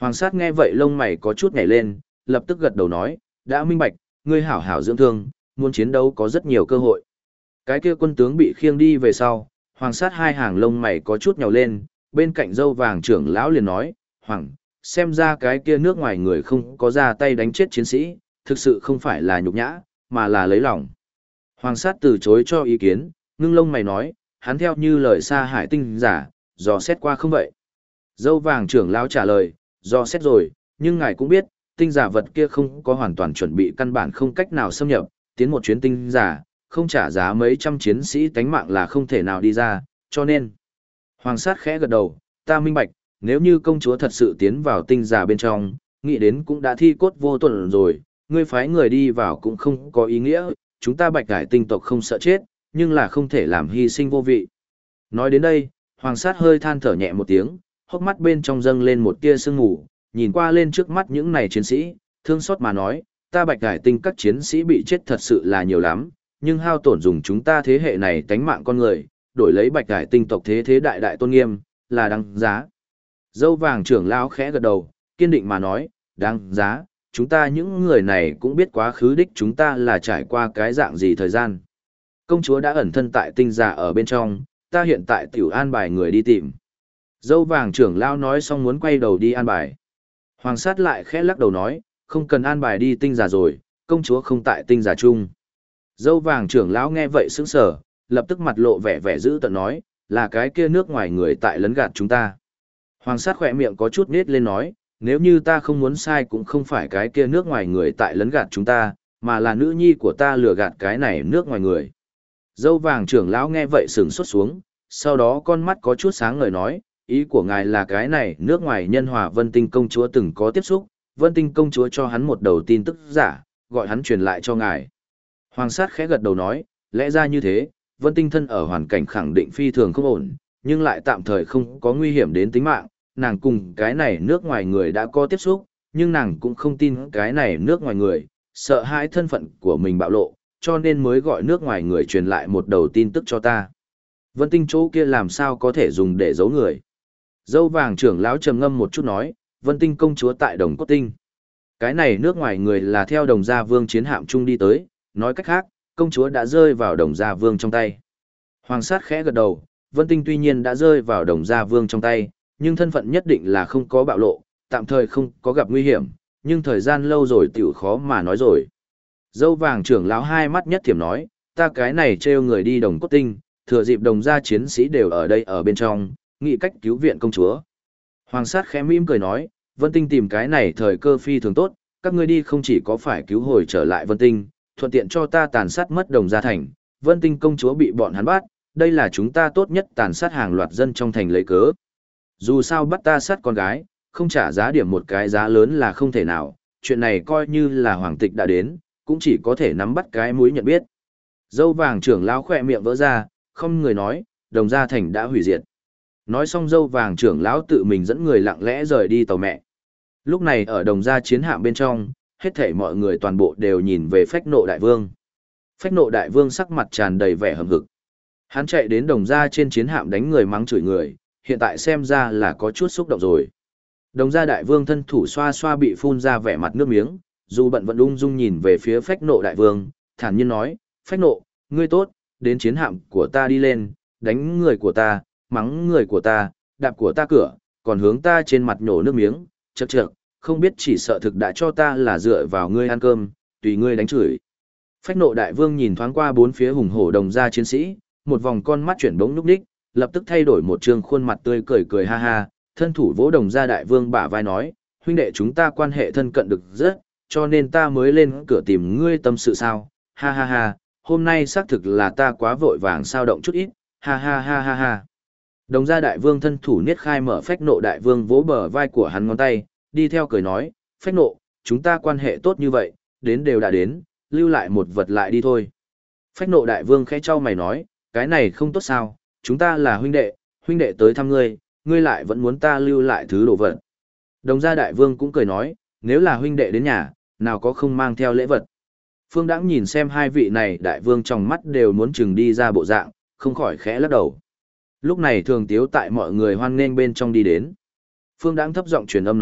Hoàng sát nghe vậy lông mày có chút nhảy lên, lập tức gật đầu nói, đã minh bạch, ngươi hảo hảo dưỡng thương, muốn chiến đấu có rất nhiều cơ hội. Cái kia quân tướng bị khiêng đi về sau, hoàng sát hai hàng lông mày có chút nhào lên, bên cạnh dâu vàng trưởng lão liền nói, Hoàng, xem ra cái kia nước ngoài người không có ra tay đánh chết chiến sĩ, thực sự không phải là nhục nhã, mà là lấy lòng. Hoàng sát từ chối cho ý kiến, ngưng lông mày nói, hắn theo như lời Sa Hải tinh giả, dò xét qua không vậy. Dâu vàng trưởng lão trả lời, dò xét rồi, nhưng ngài cũng biết, tinh giả vật kia không có hoàn toàn chuẩn bị căn bản không cách nào xâm nhập, tiến một chuyến tinh giả, không trả giá mấy trăm chiến sĩ tánh mạng là không thể nào đi ra, cho nên. Hoàng sát khẽ gật đầu, ta minh bạch, nếu như công chúa thật sự tiến vào tinh giả bên trong, nghĩ đến cũng đã thi cốt vô tuần rồi, ngươi phái người đi vào cũng không có ý nghĩa, chúng ta Bạch Hải tinh tộc không sợ chết, nhưng là không thể làm hy sinh vô vị. Nói đến đây, Hoàng sát hơi than thở nhẹ một tiếng, hốc mắt bên trong dâng lên một tia sương mù, nhìn qua lên trước mắt những này chiến sĩ, thương xót mà nói, ta Bạch Hải tinh các chiến sĩ bị chết thật sự là nhiều lắm, nhưng hao tổn dùng chúng ta thế hệ này tánh mạng con người, đổi lấy Bạch Hải tinh tộc thế thế đại đại tôn nghiêm, là đáng giá. Dâu vàng trưởng lão khẽ gật đầu, kiên định mà nói, đáng giá, chúng ta những người này cũng biết quá khứ đích chúng ta là trải qua cái dạng gì thời gian. Công chúa đã ẩn thân tại tinh giả ở bên trong, ta hiện tại tiểu an bài người đi tìm. Dâu vàng trưởng lão nói xong muốn quay đầu đi an bài. Hoàng sát lại khẽ lắc đầu nói, không cần an bài đi tinh giả rồi, công chúa không tại tinh giả chung. Dâu vàng trưởng lão nghe vậy sững sờ, lập tức mặt lộ vẻ vẻ dữ tợn nói, là cái kia nước ngoài người tại lấn gạt chúng ta. Hoàng sát khỏe miệng có chút nết lên nói, nếu như ta không muốn sai cũng không phải cái kia nước ngoài người tại lấn gạt chúng ta, mà là nữ nhi của ta lừa gạt cái này nước ngoài người. Dâu vàng trưởng lão nghe vậy sửng sốt xuống, sau đó con mắt có chút sáng ngời nói, ý của ngài là cái này nước ngoài nhân hòa Vân Tinh công chúa từng có tiếp xúc, Vân Tinh công chúa cho hắn một đầu tin tức giả, gọi hắn truyền lại cho ngài. Hoàng sát khẽ gật đầu nói, lẽ ra như thế, Vân Tinh thân ở hoàn cảnh khẳng định phi thường không ổn, nhưng lại tạm thời không có nguy hiểm đến tính mạng, nàng cùng cái này nước ngoài người đã có tiếp xúc, nhưng nàng cũng không tin cái này nước ngoài người, sợ hãi thân phận của mình bạo lộ, cho nên mới gọi nước ngoài người truyền lại một đầu tin tức cho ta. Vân Tinh chỗ kia làm sao có thể dùng để giấu người. Dâu vàng trưởng lão trầm ngâm một chút nói, Vân Tinh công chúa tại Đồng Cốt Tinh. Cái này nước ngoài người là theo Đồng Gia Vương chiến hạm chung đi tới, nói cách khác, công chúa đã rơi vào Đồng Gia Vương trong tay. Hoàng sát khẽ gật đầu, Vân Tinh tuy nhiên đã rơi vào Đồng Gia Vương trong tay, nhưng thân phận nhất định là không có bạo lộ, tạm thời không có gặp nguy hiểm, nhưng thời gian lâu rồi tiểu khó mà nói rồi. Dâu vàng trưởng lão hai mắt nhất thiểm nói, ta cái này trêu người đi Đồng Cốt Tinh, thừa dịp Đồng Gia chiến sĩ đều ở đây ở bên trong, nghĩ cách cứu viện công chúa. Hoàng sát khẽ mỉm cười nói, Vân Tinh tìm cái này thời cơ phi thường tốt, các ngươi đi không chỉ có phải cứu hồi trở lại Vân Tinh, thuận tiện cho ta tàn sát mất Đồng Gia thành, Vân Tinh công chúa bị bọn hắn bắt, đây là chúng ta tốt nhất tàn sát hàng loạt dân trong thành lấy cớ. Dù sao bắt ta sát con gái, không trả giá điểm một cái giá lớn là không thể nào, chuyện này coi như là hoàng tịch đã đến, cũng chỉ có thể nắm bắt cái mũi nhận biết. Dâu vàng trưởng lão khỏe miệng vỡ ra, không người nói, Đồng Gia thành đã hủy diệt. Nói xong dâu vàng trưởng lão tự mình dẫn người lặng lẽ rời đi tàu mẹ. Lúc này ở Đồng Gia chiến hạm bên trong, hết thảy mọi người toàn bộ đều nhìn về Phách Nộ đại vương. Phách Nộ đại vương sắc mặt tràn đầy vẻ hầm hực. Hắn chạy đến Đồng Gia trên chiến hạm đánh người mắng chửi người, hiện tại xem ra là có chút xúc động rồi. Đồng Gia đại vương thân thủ xoa xoa bị phun ra vẻ mặt nước miếng, dù bận vẫn ung dung nhìn về phía Phách Nộ đại vương, thản nhiên nói, Phách Nộ, ngươi tốt, đến chiến hạm của ta đi lên, đánh người của ta, mắng người của ta, đạp của ta cửa, còn hướng ta trên mặt nhổ nước miếng, chậc chậc, không biết chỉ sợ thực đã cho ta là dựa vào ngươi ăn cơm, tùy ngươi đánh chửi. Phách Nộ đại vương nhìn thoáng qua bốn phía hùng hổ Đồng Gia chiến sĩ, một vòng con mắt chuyển bỗng nhúc nhích, lập tức thay đổi một trương khuôn mặt tươi cười cười ha ha, thân thủ vỗ Đồng Gia đại vương bả vai nói, huynh đệ chúng ta quan hệ thân cận được rất, cho nên ta mới lên cửa tìm ngươi tâm sự sao, ha ha ha, hôm nay xác thực là ta quá vội vàng sao động chút ít, ha ha ha ha ha. Đồng Gia đại vương thân thủ niết khai mở Phách Nộ đại vương vỗ bờ vai của hắn ngón tay, đi theo cười nói, Phách Nộ, chúng ta quan hệ tốt như vậy, đến đều đã đến, lưu lại một vật lại đi thôi. Phách Nộ đại vương khẽ trao mày nói, cái này không tốt sao, chúng ta là huynh đệ tới thăm ngươi, ngươi lại vẫn muốn ta lưu lại thứ đồ vật. Đồng Gia đại vương cũng cười nói, nếu là huynh đệ đến nhà, nào có không mang theo lễ vật. Phương Đãng nhìn xem hai vị này đại vương trong mắt đều muốn chừng đi ra bộ dạng, không khỏi khẽ lắc đầu. Lúc này Thường Tiếu tại mọi người hoan nghênh bên trong đi đến. Phương Đãng thấp giọng truyền âm nói,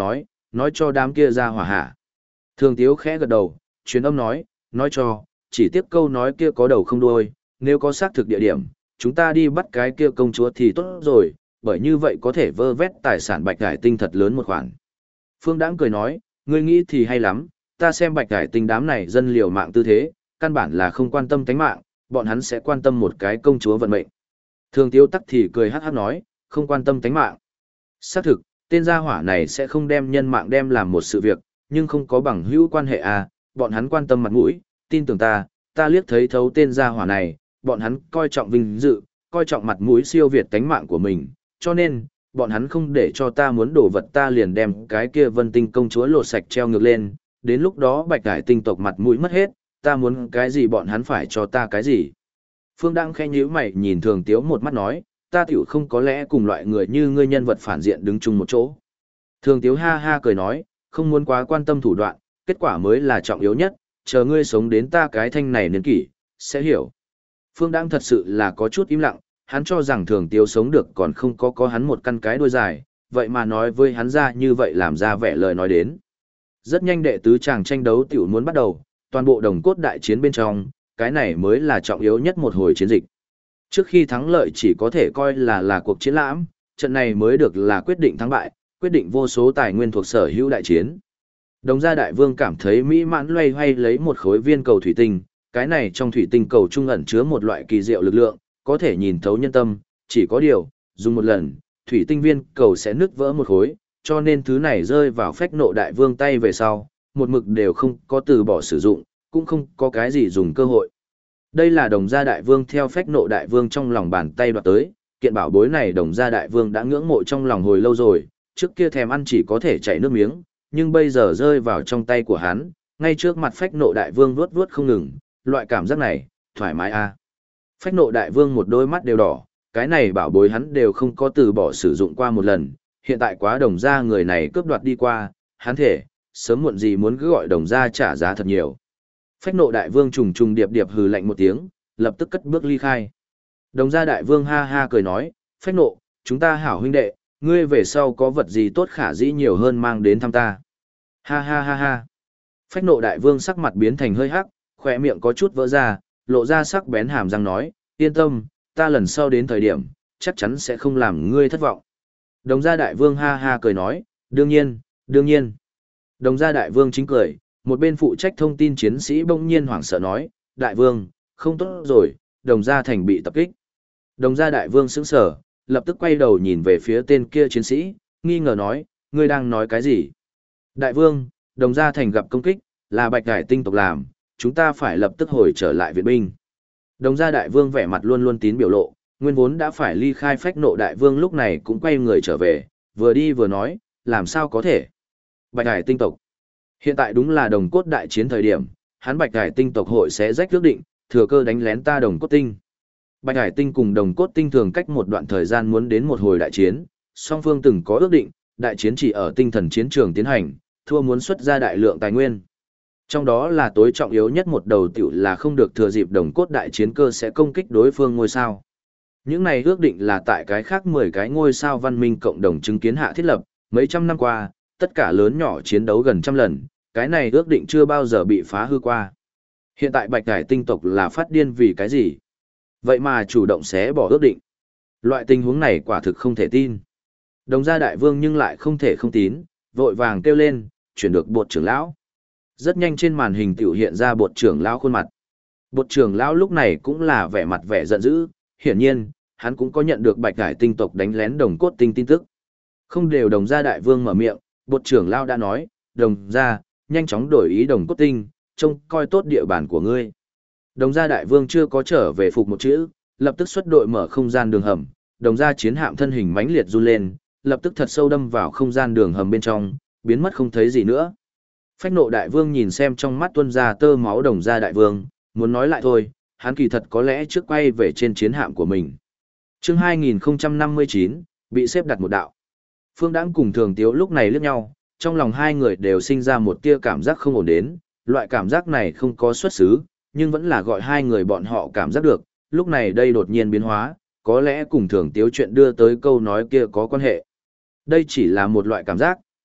nói cho đám kia ra hỏa hạ. Thường Tiếu khẽ gật đầu, truyền âm nói cho, chỉ tiếp câu nói kia có đầu không đuôi, nếu có xác thực địa điểm, chúng ta đi bắt cái kia công chúa thì tốt rồi, bởi như vậy có thể vơ vét tài sản Bạch Hải Tinh thật lớn một khoản. Phương Đãng cười nói, ngươi nghĩ thì hay lắm, ta xem Bạch Hải Tinh đám này dân liều mạng tư thế, căn bản là không quan tâm tánh mạng, bọn hắn sẽ quan tâm một cái công chúa vận mệnh. Thường Tiếu tắc thì cười hắc hắc nói, không quan tâm tánh mạng. Xác thực, tên gia hỏa này sẽ không đem nhân mạng đem làm một sự việc, nhưng không có bằng hữu quan hệ à, bọn hắn quan tâm mặt mũi, tin tưởng ta liếc thấy thấu tên gia hỏa này, bọn hắn coi trọng vinh dự, coi trọng mặt mũi siêu việt tánh mạng của mình, cho nên, bọn hắn không để cho ta muốn đổ vật ta liền đem cái kia Vân Tinh công chúa lột sạch treo ngược lên, đến lúc đó Bạch Hải Tinh tộc mặt mũi mất hết, ta muốn cái gì bọn hắn phải cho ta cái gì. Phương Đăng khẽ nhíu mày nhìn Thường Tiếu một mắt nói, ta tiểu không có lẽ cùng loại người như ngươi nhân vật phản diện đứng chung một chỗ. Thường Tiếu ha ha cười nói, không muốn quá quan tâm thủ đoạn, kết quả mới là trọng yếu nhất, chờ ngươi sống đến ta cái thanh này niên kỷ, sẽ hiểu. Phương Đăng thật sự là có chút im lặng, hắn cho rằng Thường Tiếu sống được còn không có hắn một căn cái đuôi dài, vậy mà nói với hắn ra như vậy làm ra vẻ lời nói đến. Rất nhanh đệ tứ chàng tranh đấu tiểu muốn bắt đầu, toàn bộ đồng cốt đại chiến bên trong, cái này mới là trọng yếu nhất một hồi chiến dịch. Trước khi thắng lợi chỉ có thể coi là cuộc chiến lãm, trận này mới được là quyết định thắng bại, quyết định vô số tài nguyên thuộc sở hữu đại chiến. Đồng gia đại vương cảm thấy mỹ mãn loay hoay lấy một khối viên cầu thủy tinh, cái này trong thủy tinh cầu trung ẩn chứa một loại kỳ diệu lực lượng, có thể nhìn thấu nhân tâm, chỉ có điều, dùng một lần, thủy tinh viên cầu sẽ nứt vỡ một khối, cho nên thứ này rơi vào phách nộ đại vương tay về sau, một mực đều không có từ bỏ sử dụng, cũng không có cái gì dùng cơ hội. Đây là đồng gia đại vương theo phách nộ đại vương trong lòng bàn tay đoạt tới, kiện bảo bối này đồng gia đại vương đã ngưỡng mộ trong lòng hồi lâu rồi, trước kia thèm ăn chỉ có thể chảy nước miếng, nhưng bây giờ rơi vào trong tay của hắn, ngay trước mặt phách nộ đại vương vuốt vuốt không ngừng, loại cảm giác này, thoải mái a. Phách nộ đại vương một đôi mắt đều đỏ, cái này bảo bối hắn đều không có từ bỏ sử dụng qua một lần, hiện tại quá đồng gia người này cướp đoạt đi qua, hắn thể, sớm muộn gì muốn cứ gọi đồng gia trả giá thật nhiều. Phách nộ đại vương trùng trùng điệp điệp hừ lạnh một tiếng, lập tức cất bước ly khai. Đồng gia đại vương ha ha cười nói, phách nộ, chúng ta hảo huynh đệ, ngươi về sau có vật gì tốt khả dĩ nhiều hơn mang đến thăm ta. Ha ha ha ha. Phách nộ đại vương sắc mặt biến thành hơi hắc, khỏe miệng có chút vỡ ra, lộ ra sắc bén hàm răng nói, yên tâm, ta lần sau đến thời điểm, chắc chắn sẽ không làm ngươi thất vọng. Đồng gia đại vương ha ha cười nói, đương nhiên, đương nhiên. Đồng gia đại vương chính cười, một bên phụ trách thông tin chiến sĩ bỗng nhiên hoảng sợ nói, đại vương, không tốt rồi, đồng gia thành bị tập kích. Đồng gia đại vương sững sờ, lập tức quay đầu nhìn về phía tên kia chiến sĩ, nghi ngờ nói, ngươi đang nói cái gì? Đại vương, đồng gia thành gặp công kích, là Bạch Hải Tinh tộc làm, chúng ta phải lập tức hồi trở lại viện binh. Đồng gia đại vương vẻ mặt luôn luôn tín biểu lộ, nguyên vốn đã phải ly khai phách nộ đại vương lúc này cũng quay người trở về, vừa đi vừa nói, làm sao có thể? Bạch Hải Tinh tộc. Hiện tại đúng là đồng cốt đại chiến thời điểm, hắn Bạch Hải Tinh tộc hội sẽ rách ước định, thừa cơ đánh lén ta đồng cốt tinh. Bạch Hải Tinh cùng đồng cốt tinh thường cách một đoạn thời gian muốn đến một hồi đại chiến, song phương từng có ước định, đại chiến chỉ ở tinh thần chiến trường tiến hành, thua muốn xuất ra đại lượng tài nguyên. Trong đó là tối trọng yếu nhất một đầu tiểu là không được thừa dịp đồng cốt đại chiến cơ sẽ công kích đối phương ngôi sao. Những này ước định là tại cái khác 10 cái ngôi sao văn minh cộng đồng chứng kiến hạ thiết lập, mấy trăm năm qua, tất cả lớn nhỏ chiến đấu gần trăm lần, cái này ước định chưa bao giờ bị phá hư qua. Hiện tại Bạch Hải Tinh tộc là phát điên vì cái gì? Vậy mà chủ động xé bỏ ước định. Loại tình huống này quả thực không thể tin. Đồng gia đại vương nhưng lại không thể không tín, vội vàng kêu lên, chuyển được bột trưởng lão. Rất nhanh trên màn hình tiểu hiện ra bột trưởng lão khuôn mặt. Bột trưởng lão lúc này cũng là vẻ mặt vẻ giận dữ, hiển nhiên, hắn cũng có nhận được Bạch Hải Tinh tộc đánh lén đồng cốt tinh tin tức. Không đều đồng gia đại vương mở miệng, bột trưởng lão đã nói, đồng gia, nhanh chóng đổi ý đồng cốt tinh, trông coi tốt địa bàn của ngươi. Đồng gia đại vương chưa có trở về phục một chữ, lập tức xuất đội mở không gian đường hầm, đồng gia chiến hạm thân hình mãnh liệt run lên, lập tức thật sâu đâm vào không gian đường hầm bên trong, biến mất không thấy gì nữa. Phách nộ đại vương nhìn xem trong mắt tuôn ra tơ máu đồng gia đại vương, muốn nói lại thôi, hắn kỳ thật có lẽ trước quay về trên chiến hạm của mình. Chương 2059, bị xếp đặt một đạo. Phương Đãng cùng Thường Tiếu lúc này liếc nhau, trong lòng hai người đều sinh ra một tia cảm giác không ổn đến, loại cảm giác này không có xuất xứ, nhưng vẫn là gọi hai người bọn họ cảm giác được, lúc này đây đột nhiên biến hóa, có lẽ cùng Thường Tiếu chuyện đưa tới câu nói kia có quan hệ. Đây chỉ là một loại cảm giác,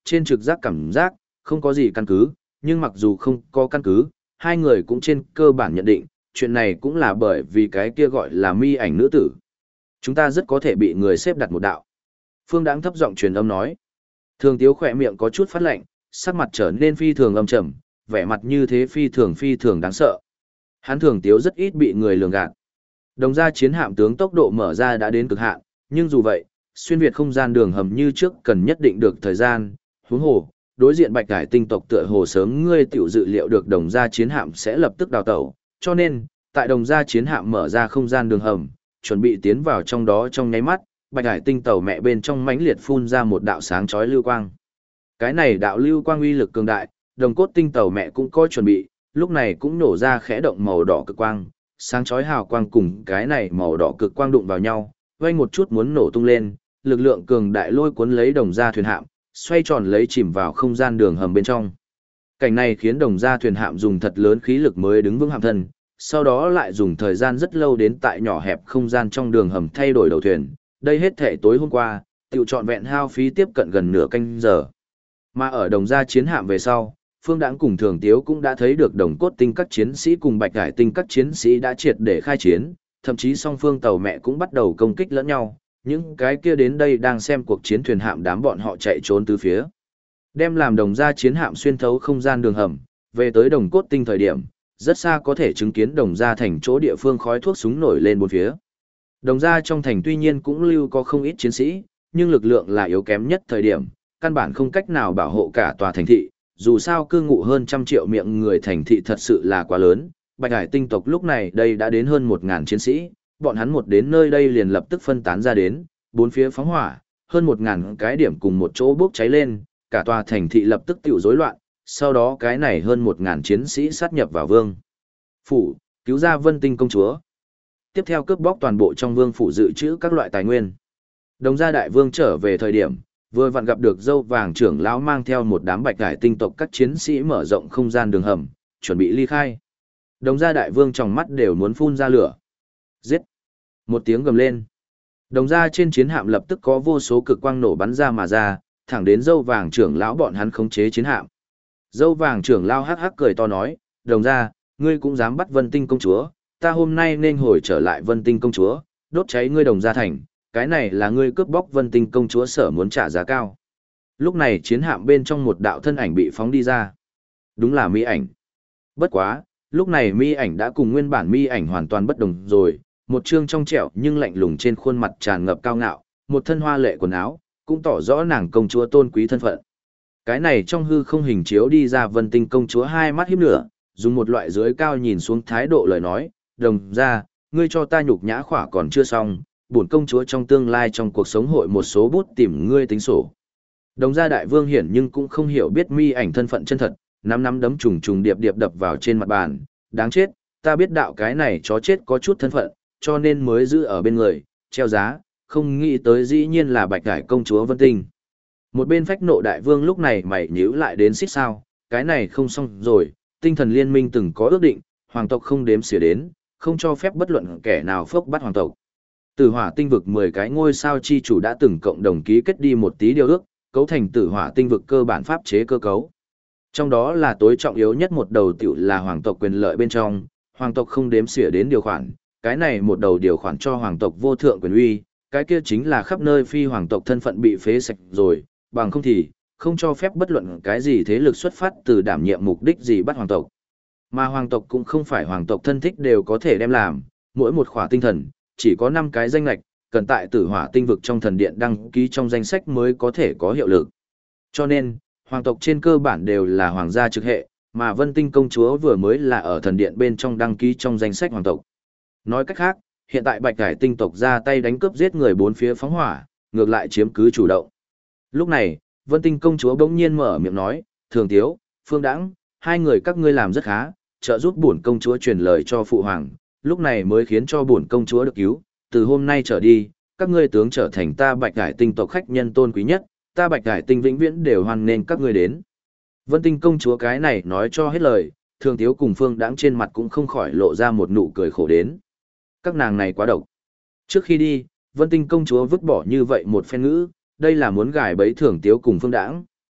trên trực giác cảm giác, không có gì căn cứ, nhưng mặc dù không có căn cứ, hai người cũng trên cơ bản nhận định, chuyện này cũng là bởi vì cái kia gọi là mi ảnh nữ tử. Chúng ta rất có thể bị người xếp đặt một đạo. Phương Đãng thấp giọng truyền âm nói. Thường Tiếu khỏe miệng có chút phát lạnh, sắc mặt trở nên phi thường âm trầm, vẻ mặt như thế phi thường đáng sợ. Hắn Thường Tiếu rất ít bị người lường gạt. Đồng gia chiến hạm tướng tốc độ mở ra đã đến cực hạn, nhưng dù vậy, xuyên việt không gian đường hầm như trước cần nhất định được thời gian, huống hồ, đối diện Bạch Hải tinh tộc tựa hồ sớm ngươi tiểu dự liệu được đồng gia chiến hạm sẽ lập tức đào tẩu, cho nên, tại đồng gia chiến hạm mở ra không gian đường hầm, chuẩn bị tiến vào trong đó trong nháy mắt, Bạch Hải tinh tàu mẹ bên trong mãnh liệt phun ra một đạo sáng chói lưu quang. Cái này đạo lưu quang uy lực cường đại, đồng cốt tinh tàu mẹ cũng có chuẩn bị, lúc này cũng nổ ra khẽ động màu đỏ cực quang, sáng chói hào quang cùng cái này màu đỏ cực quang đụng vào nhau, vang một chút muốn nổ tung lên, lực lượng cường đại lôi cuốn lấy đồng gia thuyền hạm, xoay tròn lấy chìm vào không gian đường hầm bên trong. Cảnh này khiến đồng gia thuyền hạm dùng thật lớn khí lực mới đứng vững hạm thân, sau đó lại dùng thời gian rất lâu đến tại nhỏ hẹp không gian trong đường hầm thay đổi đầu thuyền. Đây hết thể tối hôm qua, tiểu trọn vẹn hao phí tiếp cận gần nửa canh giờ. Mà ở đồng gia chiến hạm về sau, Phương Đãng cùng Thường Tiếu cũng đã thấy được đồng cốt tinh các chiến sĩ cùng Bạch Hải tinh các chiến sĩ đã triệt để khai chiến, thậm chí song phương tàu mẹ cũng bắt đầu công kích lẫn nhau, những cái kia đến đây đang xem cuộc chiến thuyền hạm đám bọn họ chạy trốn tứ phía. Đem làm đồng gia chiến hạm xuyên thấu không gian đường hầm, về tới đồng cốt tinh thời điểm, rất xa có thể chứng kiến đồng gia thành chỗ địa phương khói thuốc súng nổi lên bốn phía. Đồng gia trong thành tuy nhiên cũng lưu có không ít chiến sĩ, nhưng lực lượng là yếu kém nhất thời điểm, căn bản không cách nào bảo hộ cả tòa thành thị, dù sao cư ngụ hơn 100 triệu miệng người thành thị thật sự là quá lớn. Bạch Hải tinh tộc lúc này đây đã đến hơn 1000 chiến sĩ, bọn hắn một đến nơi đây liền lập tức phân tán ra đến, bốn phía phóng hỏa, hơn 1000 cái điểm cùng một chỗ bốc cháy lên, cả tòa thành thị lập tức tiểu rối loạn, sau đó cái này hơn 1000 chiến sĩ sát nhập vào vương phủ, cứu ra Vân Tinh công chúa. Tiếp theo cướp bóc toàn bộ trong vương phủ dự trữ các loại tài nguyên. Đồng gia đại vương trở về thời điểm, vừa vặn gặp được dâu vàng trưởng lão mang theo một đám Bạch Hải tinh tộc các chiến sĩ mở rộng không gian đường hầm, chuẩn bị ly khai. Đồng gia đại vương trong mắt đều muốn phun ra lửa. Giết! Một tiếng gầm lên. Đồng gia trên chiến hạm lập tức có vô số cực quang nổ bắn ra mà ra, thẳng đến dâu vàng trưởng lão bọn hắn khống chế chiến hạm. Dâu vàng trưởng lão hắc hắc cười to nói, đồng gia, ngươi cũng dám bắt Vân Tinh công chúa, ta hôm nay nên hồi trở lại Vân Tinh công chúa, đốt cháy ngươi đồng gia thành, cái này là ngươi cướp bóc Vân Tinh công chúa sở muốn trả giá cao. Lúc này chiến hạm bên trong một đạo thân ảnh bị phóng đi ra. Đúng là mi ảnh. Bất quá, lúc này mi ảnh đã cùng nguyên bản mi ảnh hoàn toàn bất đồng rồi, một trương trong trẻo nhưng lạnh lùng trên khuôn mặt tràn ngập cao ngạo, một thân hoa lệ quần áo, cũng tỏ rõ nàng công chúa tôn quý thân phận. Cái này trong hư không hình chiếu đi ra Vân Tinh công chúa hai mắt híp lửa, dùng một loại dưới cao nhìn xuống thái độ lời nói, đồng ra, ngươi cho ta nhục nhã khỏa còn chưa xong, bổn công chúa trong tương lai trong cuộc sống hội một số bút tìm ngươi tính sổ. Đồng gia đại vương hiển nhưng cũng không hiểu biết mi ảnh thân phận chân thật, nắm đấm trùng trùng điệp điệp đập vào trên mặt bàn, đáng chết, ta biết đạo cái này chó chết có chút thân phận, cho nên mới giữ ở bên người, treo giá, không nghĩ tới dĩ nhiên là Bạch Hải công chúa Vân Tinh. Một bên phách nộ đại vương lúc này mày nhíu lại đến xích sao, cái này không xong rồi, tinh thần liên minh từng có ước định, hoàng tộc không đếm xỉa đến, không cho phép bất luận kẻ nào phốc bắt hoàng tộc. Tử hỏa tinh vực 10 cái ngôi sao chi chủ đã từng cộng đồng ký kết đi một tí điều ước, cấu thành tử hỏa tinh vực cơ bản pháp chế cơ cấu. Trong đó là tối trọng yếu nhất một đầu tiểu là hoàng tộc quyền lợi bên trong, hoàng tộc không đếm xỉa đến điều khoản, cái này một đầu điều khoản cho hoàng tộc vô thượng quyền uy, cái kia chính là khắp nơi phi hoàng tộc thân phận bị phế sạch rồi, bằng không thì, không cho phép bất luận cái gì thế lực xuất phát từ đảm nhiệm mục đích gì bắt hoàng tộc. Mà hoàng tộc cũng không phải hoàng tộc thân thích đều có thể đem làm, mỗi một khỏa tinh thần, chỉ có 5 cái danh lạch, cần tại tử hỏa tinh vực trong thần điện đăng ký trong danh sách mới có thể có hiệu lực. Cho nên, hoàng tộc trên cơ bản đều là hoàng gia trực hệ, mà Vân Tinh công chúa vừa mới là ở thần điện bên trong đăng ký trong danh sách hoàng tộc. Nói cách khác, hiện tại Bạch Hải tinh tộc ra tay đánh cướp giết người bốn phía phóng hỏa, ngược lại chiếm cứ chủ động. Lúc này, Vân Tinh công chúa bỗng nhiên mở miệng nói, Thường Tiếu, Phương Đãng, hai người các ngươi làm rất khá, trợ giúp bổn công chúa truyền lời cho phụ hoàng, lúc này mới khiến cho bổn công chúa được cứu, từ hôm nay trở đi, các ngươi tướng trở thành ta Bạch Hải tinh tộc khách nhân tôn quý nhất, ta Bạch Hải tinh vĩnh viễn đều hoan nghênh các ngươi đến. Vân Tinh công chúa cái này nói cho hết lời, Thường Tiếu cùng Phương Đãng trên mặt cũng không khỏi lộ ra một nụ cười khổ đến. Các nàng này quá độc. Trước khi đi, Vân Tinh công chúa vứt bỏ như vậy một phen ngữ, đây là muốn gài bẫy Thường Tiếu cùng Phương Đãng.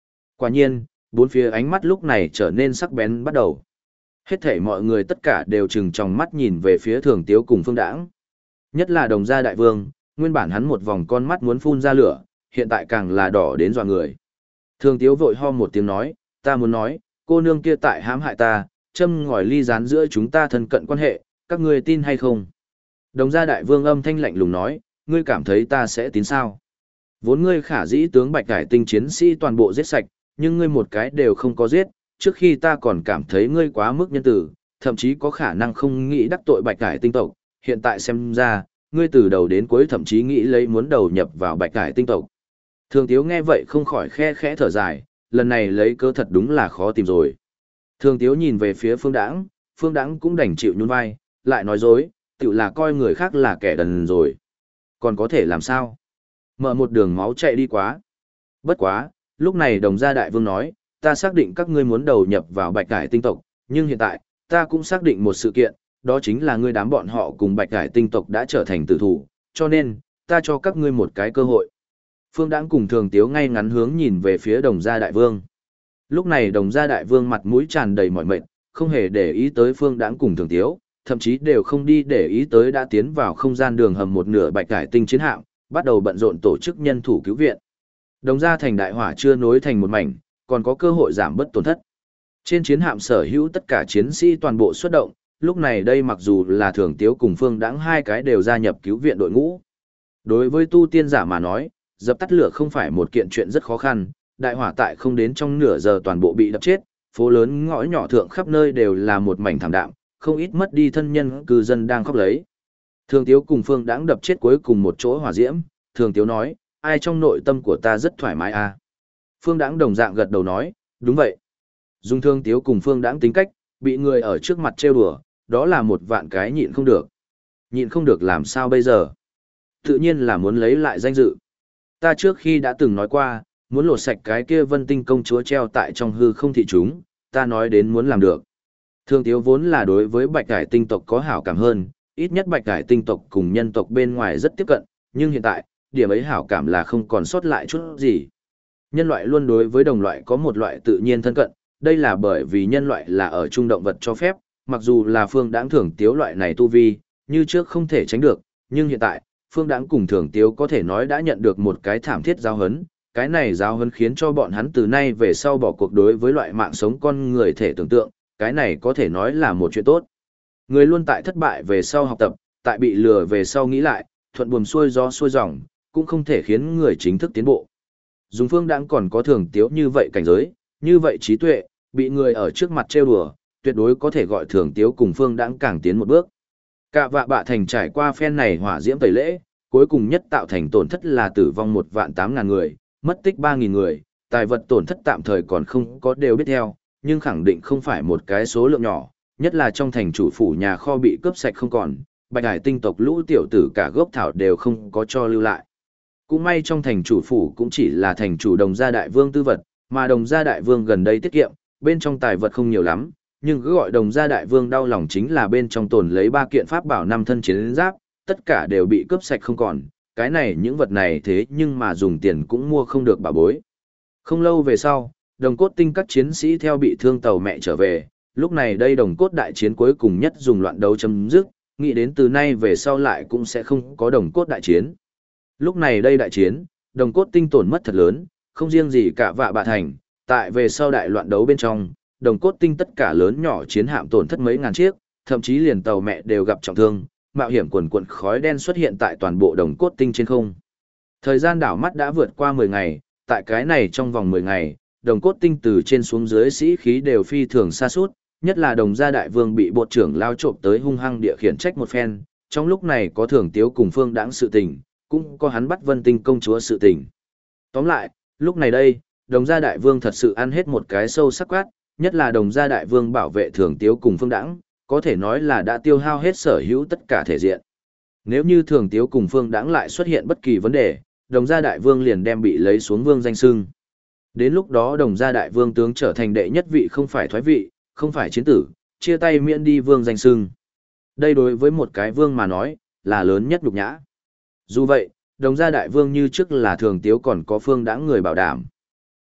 Quả nhiên, bốn phía ánh mắt lúc này trở nên sắc bén bắt đầu. Hết thảy mọi người tất cả đều trừng tròng mắt nhìn về phía Thường Tiếu cùng Phương Đãng. Nhất là Đồng gia đại vương, nguyên bản hắn một vòng con mắt muốn phun ra lửa, hiện tại càng là đỏ đến dọa người. Thường Tiếu vội ho một tiếng nói, ta muốn nói, cô nương kia tại hãm hại ta, châm ngòi ly gián giữa chúng ta thân cận quan hệ, các ngươi tin hay không? Đồng gia đại vương âm thanh lạnh lùng nói, ngươi cảm thấy ta sẽ tín sao? Vốn ngươi khả dĩ tướng Bạch Cải Tinh chiến sĩ toàn bộ giết sạch, nhưng ngươi một cái đều không có giết, trước khi ta còn cảm thấy ngươi quá mức nhân tử, thậm chí có khả năng không nghĩ đắc tội Bạch Cải Tinh tộc, hiện tại xem ra, ngươi từ đầu đến cuối thậm chí nghĩ lấy muốn đầu nhập vào Bạch Cải Tinh tộc. Thường Tiếu nghe vậy không khỏi khe khẽ thở dài, lần này lấy cớ thật đúng là khó tìm rồi. Thường Tiếu nhìn về phía Phương Đãng cũng đành chịu nhún vai, lại nói dối, tự là coi người khác là kẻ đần rồi. Còn có thể làm sao? Mở một đường máu chạy đi quá. Bất quá, lúc này Đồng gia đại vương nói, ta xác định các ngươi muốn đầu nhập vào Bạch Cải Tinh tộc, nhưng hiện tại, ta cũng xác định một sự kiện, đó chính là ngươi đám bọn họ cùng Bạch Cải Tinh tộc đã trở thành tử thủ, cho nên, ta cho các ngươi một cái cơ hội. Phương Đãng cùng Thường Tiếu ngay ngắn hướng nhìn về phía Đồng gia đại vương. Lúc này Đồng gia đại vương mặt mũi tràn đầy mỏi mệt, không hề để ý tới Phương Đãng cùng Thường Tiếu, thậm chí đều không đi để ý tới đã tiến vào không gian đường hầm một nửa Bạch Cải Tinh chiến hạm, bắt đầu bận rộn tổ chức nhân thủ cứu viện. Đồng gia thành đại hỏa chưa nối thành một mảnh, còn có cơ hội giảm bớt tổn thất. Trên chiến hạm sở hữu tất cả chiến sĩ toàn bộ xuất động, lúc này đây mặc dù là Thường Tiếu cùng Phương Đãng hai cái đều gia nhập cứu viện đội ngũ. Đối với tu tiên giả mà nói, dập tắt lửa không phải một kiện chuyện rất khó khăn, đại hỏa tại không đến trong nửa giờ toàn bộ bị đập chết, phố lớn ngõ nhỏ thượng khắp nơi đều là một mảnh thảm đạm, không ít mất đi thân nhân cư dân đang khóc lấy. Thường Tiếu cùng Phương Đãng đập chết cuối cùng một chỗ hỏa diễm, Thường Tiếu nói, ai trong nội tâm của ta rất thoải mái à. Phương Đãng đồng dạng gật đầu nói, đúng vậy. Dùng Thường Tiếu cùng Phương Đãng tính cách, bị người ở trước mặt trêu đùa, đó là một vạn cái nhịn không được. Nhịn không được làm sao bây giờ? Tự nhiên là muốn lấy lại danh dự. Ta trước khi đã từng nói qua, muốn lột sạch cái kia Vân Tinh công chúa treo tại trong hư không thị chúng, ta nói đến muốn làm được. Thường Tiếu vốn là đối với Bạch Cải Tinh tộc có hảo cảm hơn, ít nhất Bạch Cải Tinh tộc cùng nhân tộc bên ngoài rất tiếp cận, nhưng hiện tại, điểm ấy hảo cảm là không còn sót lại chút gì. Nhân loại luôn đối với đồng loại có một loại tự nhiên thân cận, đây là bởi vì nhân loại là ở trung động vật cho phép, mặc dù là Phương Đãng Thường Tiếu loại này tu vi, như trước không thể tránh được, nhưng hiện tại, Phương Đãng cùng Thường Tiếu có thể nói đã nhận được một cái thảm thiết giáo huấn, cái này giáo huấn khiến cho bọn hắn từ nay về sau bỏ cuộc đối với loại mạng sống con người thể tưởng tượng, cái này có thể nói là một chuyện tốt. Người luôn tại thất bại về sau học tập, tại bị lừa về sau nghĩ lại, thuận buồm xuôi gió xuôi dòng, cũng không thể khiến người chính thức tiến bộ. Dùng Phương Đãng còn có Thường Tiếu như vậy cảnh giới, như vậy trí tuệ, bị người ở trước mặt trêu đùa, tuyệt đối có thể gọi Thường Tiếu cùng Phương Đãng càng tiến một bước. Cả vạ bạ thành trải qua phen này hỏa diễm tẩy lễ, cuối cùng nhất tạo thành tổn thất là tử vong 1.800.000 người, mất tích 3.000 người, tài vật tổn thất tạm thời còn không có đều biết theo, nhưng khẳng định không phải một cái số lượng nhỏ, nhất là trong thành chủ phủ nhà kho bị cướp sạch không còn, Bạch Hải Tinh tộc lũ tiểu tử cả gốc thảo đều không có cho lưu lại. Cũng may trong thành chủ phủ cũng chỉ là thành chủ Đồng gia đại vương tư vật, mà Đồng gia đại vương gần đây tiết kiệm, bên trong tài vật không nhiều lắm, nhưng cứ gọi Đồng gia đại vương đau lòng chính là bên trong tồn lấy 3 kiện pháp bảo 5 thân chiến giáp, tất cả đều bị cướp sạch không còn, cái này những vật này thế nhưng mà dùng tiền cũng mua không được bảo bối. Không lâu về sau, Đồng Cốt Tinh các chiến sĩ theo bị thương tàu mẹ trở về, lúc này đây Đồng Cốt đại chiến cuối cùng nhất dùng loạn đấu chấm dứt, nghĩ đến từ nay về sau lại cũng sẽ không có Đồng Cốt đại chiến. Lúc này đây đại chiến, Đồng Cốt Tinh tổn mất thật lớn, không riêng gì cả vạ bạ thành, tại về sau đại loạn đấu bên trong, Đồng Cốt Tinh tất cả lớn nhỏ chiến hạm tổn thất mấy ngàn chiếc, thậm chí liền tàu mẹ đều gặp trọng thương, mạo hiểm quần quần khói đen xuất hiện tại toàn bộ Đồng Cốt Tinh trên không. Thời gian đảo mắt đã vượt qua 10 ngày, tại cái này trong vòng 10 ngày, Đồng Cốt Tinh từ trên xuống dưới sĩ khí đều phi thường xa suốt, nhất là Đồng gia đại vương bị bộ trưởng lao trộm tới hung hăng địa khiển trách một phen, trong lúc này có Thường Tiếu cùng Phương Đãng sự tình, cũng có hắn bắt Vân Tinh công chúa sự tình. Tóm lại, lúc này đây, Đồng gia đại vương thật sự ăn hết một cái sâu sắc quát, nhất là Đồng gia đại vương bảo vệ Thường Tiếu cùng Phương Đãng, có thể nói là đã tiêu hao hết sở hữu tất cả thể diện. Nếu như Thường Tiếu cùng Phương Đãng lại xuất hiện bất kỳ vấn đề, Đồng gia đại vương liền đem bị lấy xuống vương danh xưng. Đến lúc đó Đồng gia đại vương tướng trở thành đệ nhất vị không phải thoái vị, không phải chiến tử, chia tay miễn đi vương danh xưng. Đây đối với một cái vương mà nói, là lớn nhất nhục nhã. Dù vậy, Đồng gia đại vương như trước là Thường Tiếu còn có Phương Đãng người bảo đảm.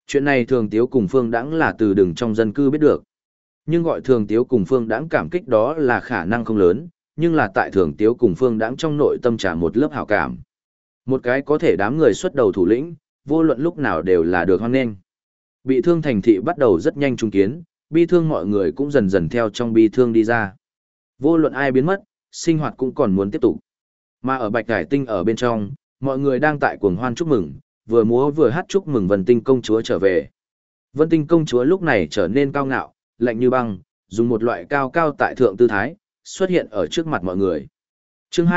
Chuyện này Thường Tiếu cùng Phương Đãng là từ đường trong dân cư biết được. Nhưng gọi Thường Tiếu cùng Phương Đãng cảm kích đó là khả năng không lớn, nhưng là tại Thường Tiếu cùng Phương Đãng trong nội tâm trả một lớp hảo cảm. Một cái có thể đám người xuất đầu thủ lĩnh, vô luận lúc nào đều là được hoan nghênh. Bị thương thành thị bắt đầu rất nhanh trung kiến, bi thương mọi người cũng dần dần theo trong bi thương đi ra. Vô luận ai biến mất, sinh hoạt cũng còn muốn tiếp tục. Mà ở Bạch Hải Tinh ở bên trong, mọi người đang tại cuồng hoan chúc mừng, vừa múa vừa hát chúc mừng Vân Tinh công chúa trở về. Vân Tinh công chúa lúc này trở nên cao ngạo, lạnh như băng, dùng một loại cao cao tại thượng tư thái, xuất hiện ở trước mặt mọi người. Chương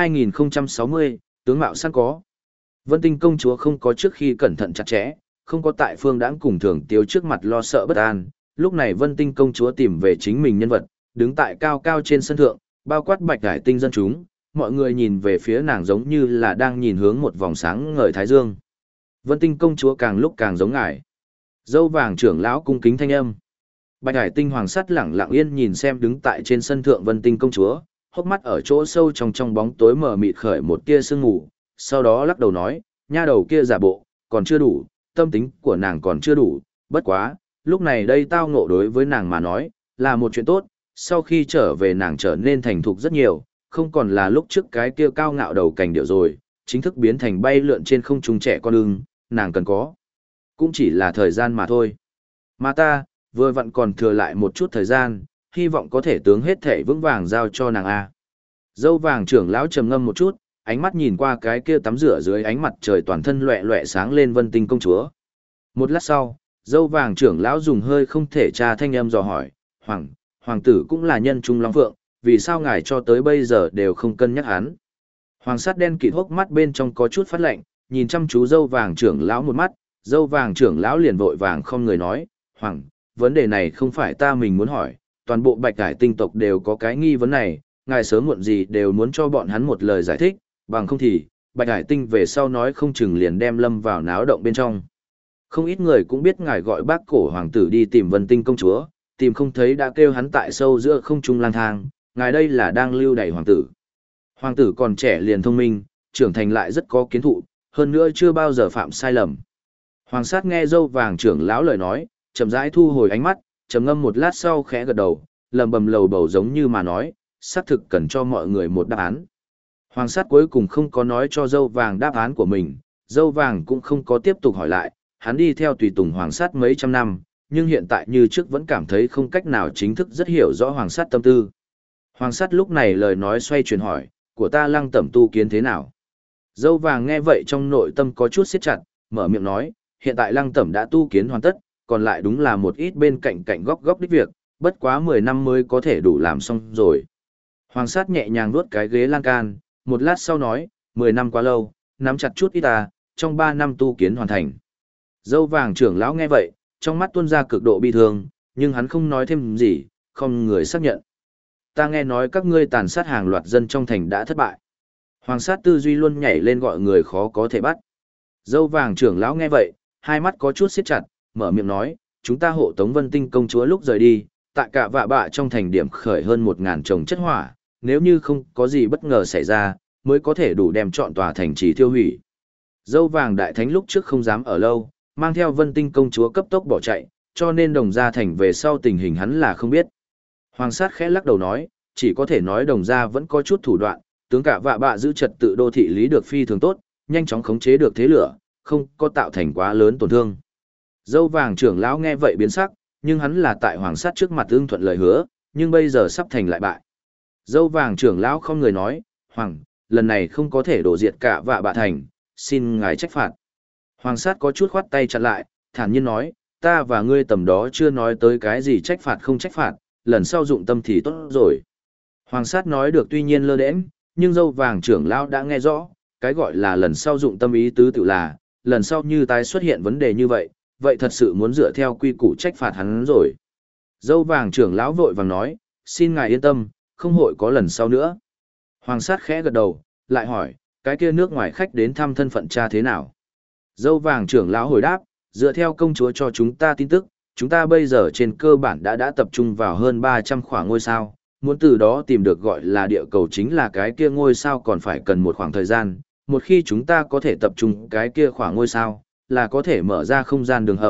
2060, tướng mạo sẵn có. Vân Tinh công chúa không có trước khi cẩn thận chặt chẽ, không có tại Phương Đãng cùng Thường Tiếu trước mặt lo sợ bất an, lúc này Vân Tinh công chúa tìm về chính mình nhân vật, đứng tại cao cao trên sân thượng, bao quát Bạch Hải Tinh dân chúng, mọi người nhìn về phía nàng giống như là đang nhìn hướng một vòng sáng ngời thái dương. Vân Tinh công chúa càng lúc càng giống ngài. Dâu vàng trưởng lão cung kính thanh âm. Bạch Hải Tinh hoàng sắt lẳng lặng yên nhìn xem đứng tại trên sân thượng Vân Tinh công chúa, hốc mắt ở chỗ sâu trong bóng tối mờ mịt khởi một tia sương mù, sau đó lắc đầu nói, nha đầu kia giả bộ, còn chưa đủ, tâm tính của nàng còn chưa đủ, bất quá, lúc này đây tao ngộ đối với nàng mà nói, là một chuyện tốt, sau khi trở về nàng trở nên thành thục rất nhiều, không còn là lúc trước cái kia cao ngạo đầu cành điệu rồi, chính thức biến thành bay lượn trên không trung trẻ con ưng, nàng cần có. Cũng chỉ là thời gian mà thôi. Mà ta, vừa vặn còn thừa lại một chút thời gian, hy vọng có thể tướng hết thể vững vàng giao cho nàng A. Dâu vàng trưởng lão trầm ngâm một chút, ánh mắt nhìn qua cái kia tắm rửa dưới ánh mặt trời toàn thân loẹ loẹ sáng lên Vân Tinh công chúa. Một lát sau, dâu vàng trưởng lão dùng hơi không thể tra thanh âm dò hỏi, hoàng tử cũng là nhân trung long phượng, vì sao ngài cho tới bây giờ đều không cân nhắc hắn? Hoàng sắt đen kịt hốc mắt bên trong có chút phát lạnh, nhìn chăm chú dâu vàng trưởng lão một mắt, dâu vàng trưởng lão liền vội vàng không người nói, vấn đề này không phải ta mình muốn hỏi, toàn bộ Bạch Hải Tinh tộc đều có cái nghi vấn này, ngài sớm muộn gì đều muốn cho bọn hắn một lời giải thích, bằng không thì, Bạch Hải Tinh về sau nói không chừng liền đem lâm vào náo động bên trong. Không ít người cũng biết ngài gọi bác cổ hoàng tử đi tìm Vân Tinh công chúa, tìm không thấy đã kêu hắn tại sâu giữa không trung lang thang, ngài đây là đang lưu đày hoàng tử. Hoàng tử còn trẻ liền thông minh, trưởng thành lại rất có kiến thụ, hơn nữa chưa bao giờ phạm sai lầm. Hoàng sát nghe dâu vàng trưởng lão lời nói, chậm rãi thu hồi ánh mắt, trầm ngâm một lát sau khẽ gật đầu, lầm bầm lầu bầu giống như mà nói, xác thực cần cho mọi người một đáp án. Hoàng sát cuối cùng không có nói cho dâu vàng đáp án của mình, dâu vàng cũng không có tiếp tục hỏi lại, hắn đi theo tùy tùng hoàng sát mấy trăm năm, nhưng hiện tại như trước vẫn cảm thấy không cách nào chính thức rất hiểu rõ hoàng sát tâm tư. Hoàng sát lúc này lời nói xoay chuyển hỏi, của ta Lăng Tẩm tu kiến thế nào? Dâu vàng nghe vậy trong nội tâm có chút siết chặt, mở miệng nói, hiện tại Lăng Tẩm đã tu kiến hoàn tất, còn lại đúng là một ít bên cạnh góc đích việc, bất quá 10 năm mới có thể đủ làm xong rồi. Hoàng sát nhẹ nhàng vuốt cái ghế lan can, một lát sau nói, 10 năm quá lâu, nắm chặt chút ít ta, trong 3 năm tu kiến hoàn thành. Dâu vàng trưởng lão nghe vậy, trong mắt tuôn ra cực độ bi thương, nhưng hắn không nói thêm gì, không người xác nhận. Ta nghe nói các ngươi tàn sát hàng loạt dân trong thành đã thất bại. Hoàng sát tư duy luôn nhảy lên gọi người khó có thể bắt. Dâu vàng trưởng lão nghe vậy, hai mắt có chút siết chặt, mở miệng nói, chúng ta hộ tống Vân Tinh công chúa lúc rời đi, tại cả vạ bạ trong thành điểm khởi hơn 1000 chồng chất hỏa, nếu như không có gì bất ngờ xảy ra, mới có thể đủ đem trọn tòa thành trì tiêu hủy. Dâu vàng đại thánh lúc trước không dám ở lâu, mang theo Vân Tinh công chúa cấp tốc bỏ chạy, cho nên Đồng Gia thành về sau tình hình hắn là không biết. Hoàng sát khẽ lắc đầu nói, chỉ có thể nói Đồng Gia vẫn có chút thủ đoạn, tướng cả vạ bạ giữ trật tự đô thị lý được phi thường tốt, nhanh chóng khống chế được thế lửa, không có tạo thành quá lớn tổn thương. Dâu vàng trưởng lão nghe vậy biến sắc, nhưng hắn là tại hoàng sát trước mặt ưng thuận lời hứa, nhưng bây giờ sắp thành lại bại. Dâu vàng trưởng lão không người nói, lần này không có thể đổ diệt cả vạ bạ thành, xin ngài trách phạt. Hoàng sát có chút khoát tay chặn lại, thản nhiên nói, ta và ngươi tầm đó chưa nói tới cái gì trách phạt không trách phạt, lần sau dụng tâm thì tốt rồi. Hoàng sát nói được tuy nhiên lơ đễnh, nhưng dâu vàng trưởng lão đã nghe rõ, cái gọi là lần sau dụng tâm ý tứ tự là, lần sau như tái xuất hiện vấn đề như vậy, vậy thật sự muốn dựa theo quy củ trách phạt hắn rồi. Dâu vàng trưởng lão vội vàng nói, xin ngài yên tâm, không hội có lần sau nữa. Hoàng sát khẽ gật đầu, lại hỏi, cái kia nước ngoài khách đến thăm thân phận cha thế nào? Dâu vàng trưởng lão hồi đáp, dựa theo công chúa cho chúng ta tin tức, chúng ta bây giờ trên cơ bản đã tập trung vào hơn 300 khoảng ngôi sao, muốn từ đó tìm được gọi là địa cầu chính là cái kia ngôi sao còn phải cần một khoảng thời gian, một khi chúng ta có thể tập trung cái kia khoảng ngôi sao, là có thể mở ra không gian đường hầm,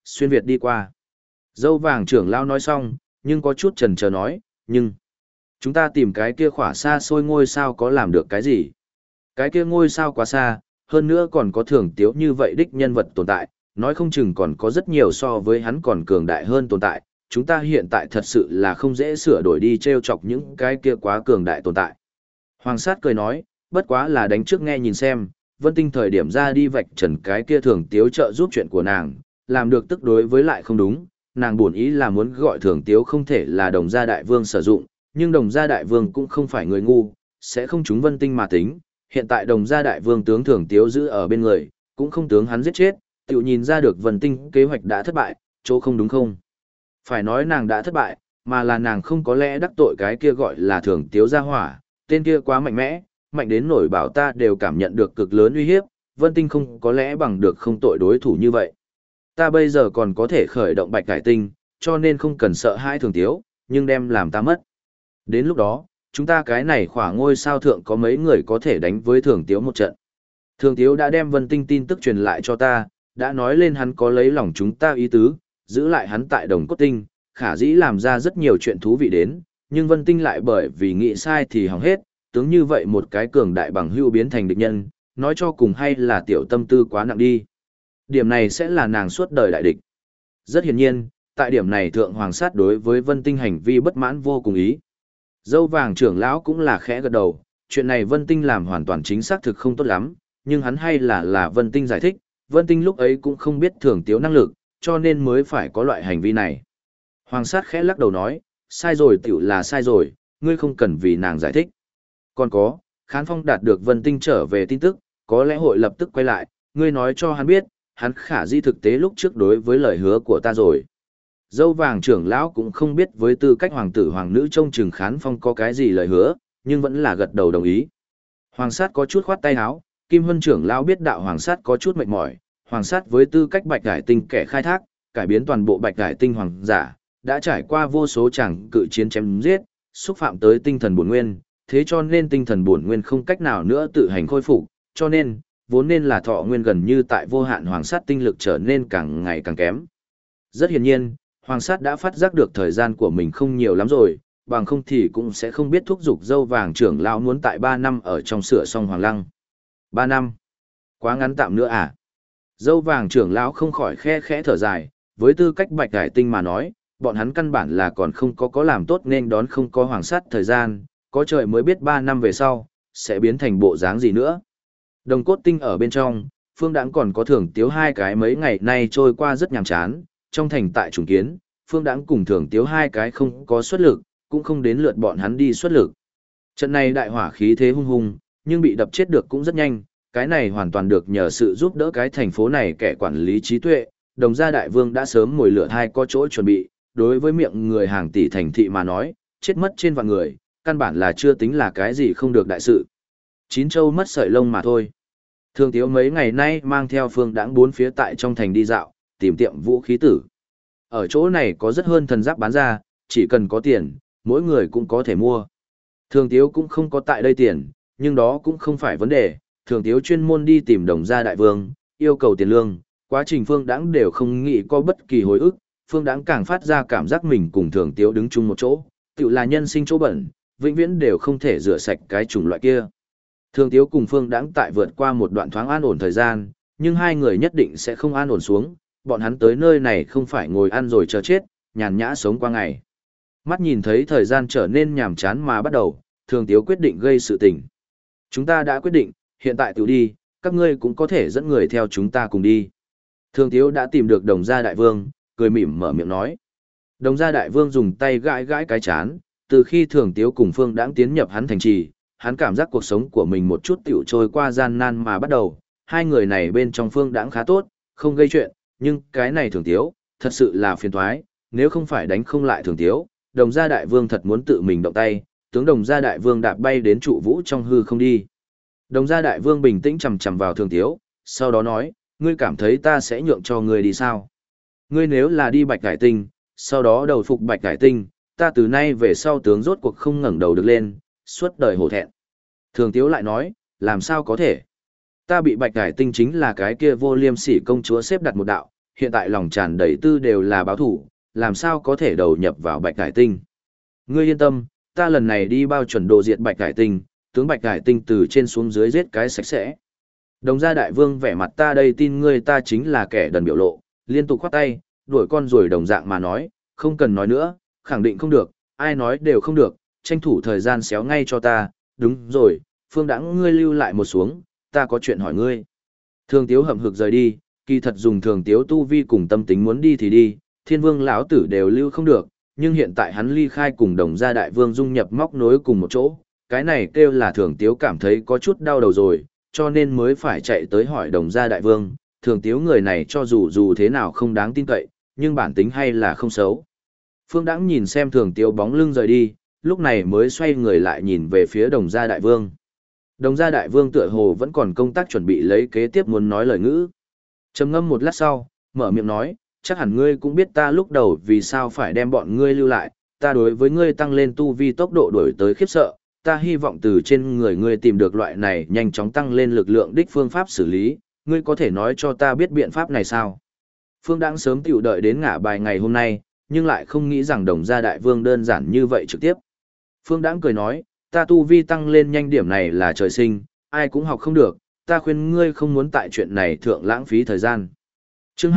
xuyên Việt đi qua. Dâu vàng trưởng lão nói xong, nhưng có chút chần chờ nói, nhưng chúng ta tìm cái kia khỏa xa xôi ngôi sao có làm được cái gì? Cái kia ngôi sao quá xa, hơn nữa còn có Thường Tiếu như vậy đích nhân vật tồn tại, nói không chừng còn có rất nhiều so với hắn còn cường đại hơn tồn tại, chúng ta hiện tại thật sự là không dễ sửa đổi đi treo chọc những cái kia quá cường đại tồn tại. Hoàng sát cười nói, bất quá là đánh trước nghe nhìn xem, Vân Tinh thời điểm ra đi vạch trần cái kia Thường Tiếu trợ giúp chuyện của nàng, làm được tức đối với lại không đúng, nàng buồn ý là muốn gọi Thường Tiếu không thể là Đồng Gia Đại Vương sử dụng, nhưng Đồng Gia Đại Vương cũng không phải người ngu, sẽ không trúng Vân Tinh mà tính, hiện tại Đồng Gia Đại Vương tướng Thường Tiếu giữ ở bên người, cũng không tướng hắn giết chết, tự nhìn ra được Vân Tinh kế hoạch đã thất bại, chỗ không đúng không? Phải nói nàng đã thất bại, mà là nàng không có lẽ đắc tội cái kia gọi là Thường Tiếu gia hỏa, tên kia quá mạnh mẽ, mạnh đến nổi bảo ta đều cảm nhận được cực lớn uy hiếp, Vân Tinh không có lẽ bằng được không tội đối thủ như vậy. Ta bây giờ còn có thể khởi động Bạch Cải Tinh, cho nên không cần sợ hãi Thường Tiếu, nhưng đem làm ta mất. Đến lúc đó, chúng ta cái này khỏa ngôi sao thượng có mấy người có thể đánh với Thường Tiếu một trận. Thường Tiếu đã đem Vân Tinh tin tức truyền lại cho ta, đã nói lên hắn có lấy lòng chúng ta ý tứ, giữ lại hắn tại Đồng Cốt Tinh, khả dĩ làm ra rất nhiều chuyện thú vị đến, nhưng Vân Tinh lại bởi vì nghĩ sai thì hỏng hết, tướng như vậy một cái cường đại bằng hữu biến thành địch nhân, nói cho cùng hay là tiểu tâm tư quá nặng đi. Điểm này sẽ là nàng suốt đời đại địch. Rất hiển nhiên, tại điểm này Thượng Hoàng sát đối với Vân Tinh hành vi bất mãn vô cùng ý. Dâu vàng trưởng lão cũng là khẽ gật đầu, chuyện này Vân Tinh làm hoàn toàn chính xác thực không tốt lắm, nhưng hắn hay là Vân Tinh giải thích, Vân Tinh lúc ấy cũng không biết Thường Tiếu năng lực, cho nên mới phải có loại hành vi này. Hoàng sát khẽ lắc đầu nói, sai rồi tiểu là sai rồi, ngươi không cần vì nàng giải thích. Còn có, Khán Phong đạt được Vân Tinh trở về tin tức, có lẽ hội lập tức quay lại, ngươi nói cho hắn biết, hắn khả di thực tế lúc trước đối với lời hứa của ta rồi. Dâu vàng trưởng lão cũng không biết với tư cách hoàng tử hoàng nữ trông chừng Khán Phong có cái gì lời hứa, nhưng vẫn là gật đầu đồng ý. Hoàng sát có chút khoát tay áo, Kim Huân trưởng lão biết đạo hoàng sát có chút mệt mỏi, hoàng sát với tư cách Bạch Cải Tinh kẻ khai thác, cải biến toàn bộ Bạch Cải Tinh hoàng giả, đã trải qua vô số tràng cự chiến chém giết, xúc phạm tới tinh thần bổn nguyên, thế cho nên tinh thần bổn nguyên không cách nào nữa tự hành khôi phục, cho nên vốn nên là thọ nguyên gần như tại vô hạn hoàng sát tinh lực trở nên càng ngày càng kém. Rất hiển nhiên, hoàng sát đã phát giác được thời gian của mình không nhiều lắm rồi, bằng không thì cũng sẽ không biết thúc giục dâu vàng trưởng lão muốn tại 3 năm ở trong sửa xong hoàng lăng. 3 năm? Quá ngắn tạm nữa à? Dâu vàng trưởng lão không khỏi khe khẽ thở dài, với tư cách Bạch Cải Tinh mà nói, bọn hắn căn bản là còn không có làm tốt nên đón không có hoàng sát thời gian, có trời mới biết 3 năm về sau, sẽ biến thành bộ dáng gì nữa. Đồng Cốt Tinh ở bên trong, Phương Đãng còn có Thường Tiếu hai cái mấy ngày nay trôi qua rất nhàm chán, trong thành tại trùng kiến, Phương Đãng cùng Thường Tiếu hai cái không có xuất lực, cũng không đến lượt bọn hắn đi xuất lực. Trận này đại hỏa khí thế hung hung, nhưng bị đập chết được cũng rất nhanh, cái này hoàn toàn được nhờ sự giúp đỡ cái thành phố này kẻ quản lý trí tuệ, Đồng Gia Đại Vương đã sớm mồi lửa thai có chỗ chuẩn bị, đối với miệng người hàng tỷ thành thị mà nói, chết mất trên vạn người, căn bản là chưa tính là cái gì không được đại sự. Chín châu mất sợi lông mà thôi. Thường Tiếu mấy ngày nay mang theo Phương Đãng bốn phía tại trong thành đi dạo, tìm tiệm vũ khí tử. Ở chỗ này có rất hơn thần giáp bán ra, chỉ cần có tiền, mỗi người cũng có thể mua. Thường Tiếu cũng không có tại đây tiền, nhưng đó cũng không phải vấn đề. Thường Tiếu chuyên môn đi tìm Đồng Gia Đại Vương, yêu cầu tiền lương, quá trình Phương Đãng đều không nghĩ có bất kỳ hồi ức. Phương Đãng càng phát ra cảm giác mình cùng Thường Tiếu đứng chung một chỗ, tự là nhân sinh chỗ bẩn, vĩnh viễn đều không thể rửa sạch cái chủng loại kia. Thường Tiếu cùng Phương Đãng tại vượt qua một đoạn thoáng an ổn thời gian, nhưng hai người nhất định sẽ không an ổn xuống, bọn hắn tới nơi này không phải ngồi ăn rồi chờ chết, nhàn nhã sống qua ngày. Mắt nhìn thấy thời gian trở nên nhàm chán mà bắt đầu, Thường Tiếu quyết định gây sự tình. Chúng ta đã quyết định, hiện tại tự đi, các ngươi cũng có thể dẫn người theo chúng ta cùng đi. Thường Tiếu đã tìm được Đồng Gia Đại Vương, cười mỉm mở miệng nói. Đồng Gia Đại Vương dùng tay gãi gãi cái chán, từ khi Thường Tiếu cùng Phương Đãng tiến nhập hắn thành trì, hắn cảm giác cuộc sống của mình một chút tiểu trôi qua gian nan mà bắt đầu. Hai người này bên trong Phương Đãng khá tốt, không gây chuyện, nhưng cái này Thường Tiếu, thật sự là phiền toái, nếu không phải đánh không lại Thường Tiếu, Đồng Gia Đại Vương thật muốn tự mình động tay, tướng Đồng Gia Đại Vương đạp bay đến trụ vũ trong hư không đi. Đồng Gia Đại Vương bình tĩnh chằm chằm vào Thường Tiếu, sau đó nói, ngươi cảm thấy ta sẽ nhượng cho ngươi đi sao? Ngươi nếu là đi Bạch Cải Tinh, sau đó đầu phục Bạch Cải Tinh, ta từ nay về sau tướng rốt cuộc không ngẩng đầu được lên, suốt đời hổ thẹn. Thường Tiếu lại nói, làm sao có thể? Ta bị Bạch Cải Tinh chính là cái kia vô liêm sỉ công chúa xếp đặt một đạo, hiện tại lòng tràn đầy tư đều là báo thủ, làm sao có thể đầu nhập vào Bạch Cải Tinh. Ngươi yên tâm, ta lần này đi bao chuẩn độ diệt Bạch Cải Tinh, tướng Bạch Cải Tinh từ trên xuống dưới giết cái sạch sẽ. Đồng gia đại vương vẻ mặt ta đây tin ngươi ta chính là kẻ đần biểu lộ, liên tục khoát tay, đuổi con rồi đồng dạng mà nói, không cần nói nữa, khẳng định không được, ai nói đều không được, tranh thủ thời gian xéo ngay cho ta, đúng rồi, Phương Đãng ngươi lưu lại một xuống, ta có chuyện hỏi ngươi. Thường Tiếu hậm hực rời đi, kỳ thật dùng Thường Tiếu tu vi cùng tâm tính muốn đi thì đi, Thiên Vương lão tử đều lưu không được, nhưng hiện tại hắn ly khai cùng đồng gia đại vương dung nhập móc nối cùng một chỗ, cái này kêu là Thường Tiếu cảm thấy có chút đau đầu rồi, cho nên mới phải chạy tới hỏi đồng gia đại vương, Thường Tiếu người này cho dù thế nào không đáng tin cậy, nhưng bản tính hay là không xấu. Phương Đãng nhìn xem Thường Tiếu bóng lưng rời đi, lúc này mới xoay người lại nhìn về phía đồng gia đại vương. Đồng gia đại vương tựa hồ vẫn còn công tác chuẩn bị lấy kế tiếp muốn nói lời ngữ. Trầm ngâm một lát sau, mở miệng nói, chắc hẳn ngươi cũng biết ta lúc đầu vì sao phải đem bọn ngươi lưu lại, ta đối với ngươi tăng lên tu vi tốc độ đổi tới khiếp sợ, ta hy vọng từ trên người ngươi tìm được loại này nhanh chóng tăng lên lực lượng đích phương pháp xử lý, ngươi có thể nói cho ta biết biện pháp này sao? Phương Đãng sớm tiểu đợi đến ngả bài ngày hôm nay, nhưng lại không nghĩ rằng đồng gia đại vương đơn giản như vậy trực tiếp. Phương Đãng cười nói, ta tu vi tăng lên nhanh điểm này là trời sinh, ai cũng học không được, ta khuyên ngươi không muốn tại chuyện này thượng lãng phí thời gian. Chương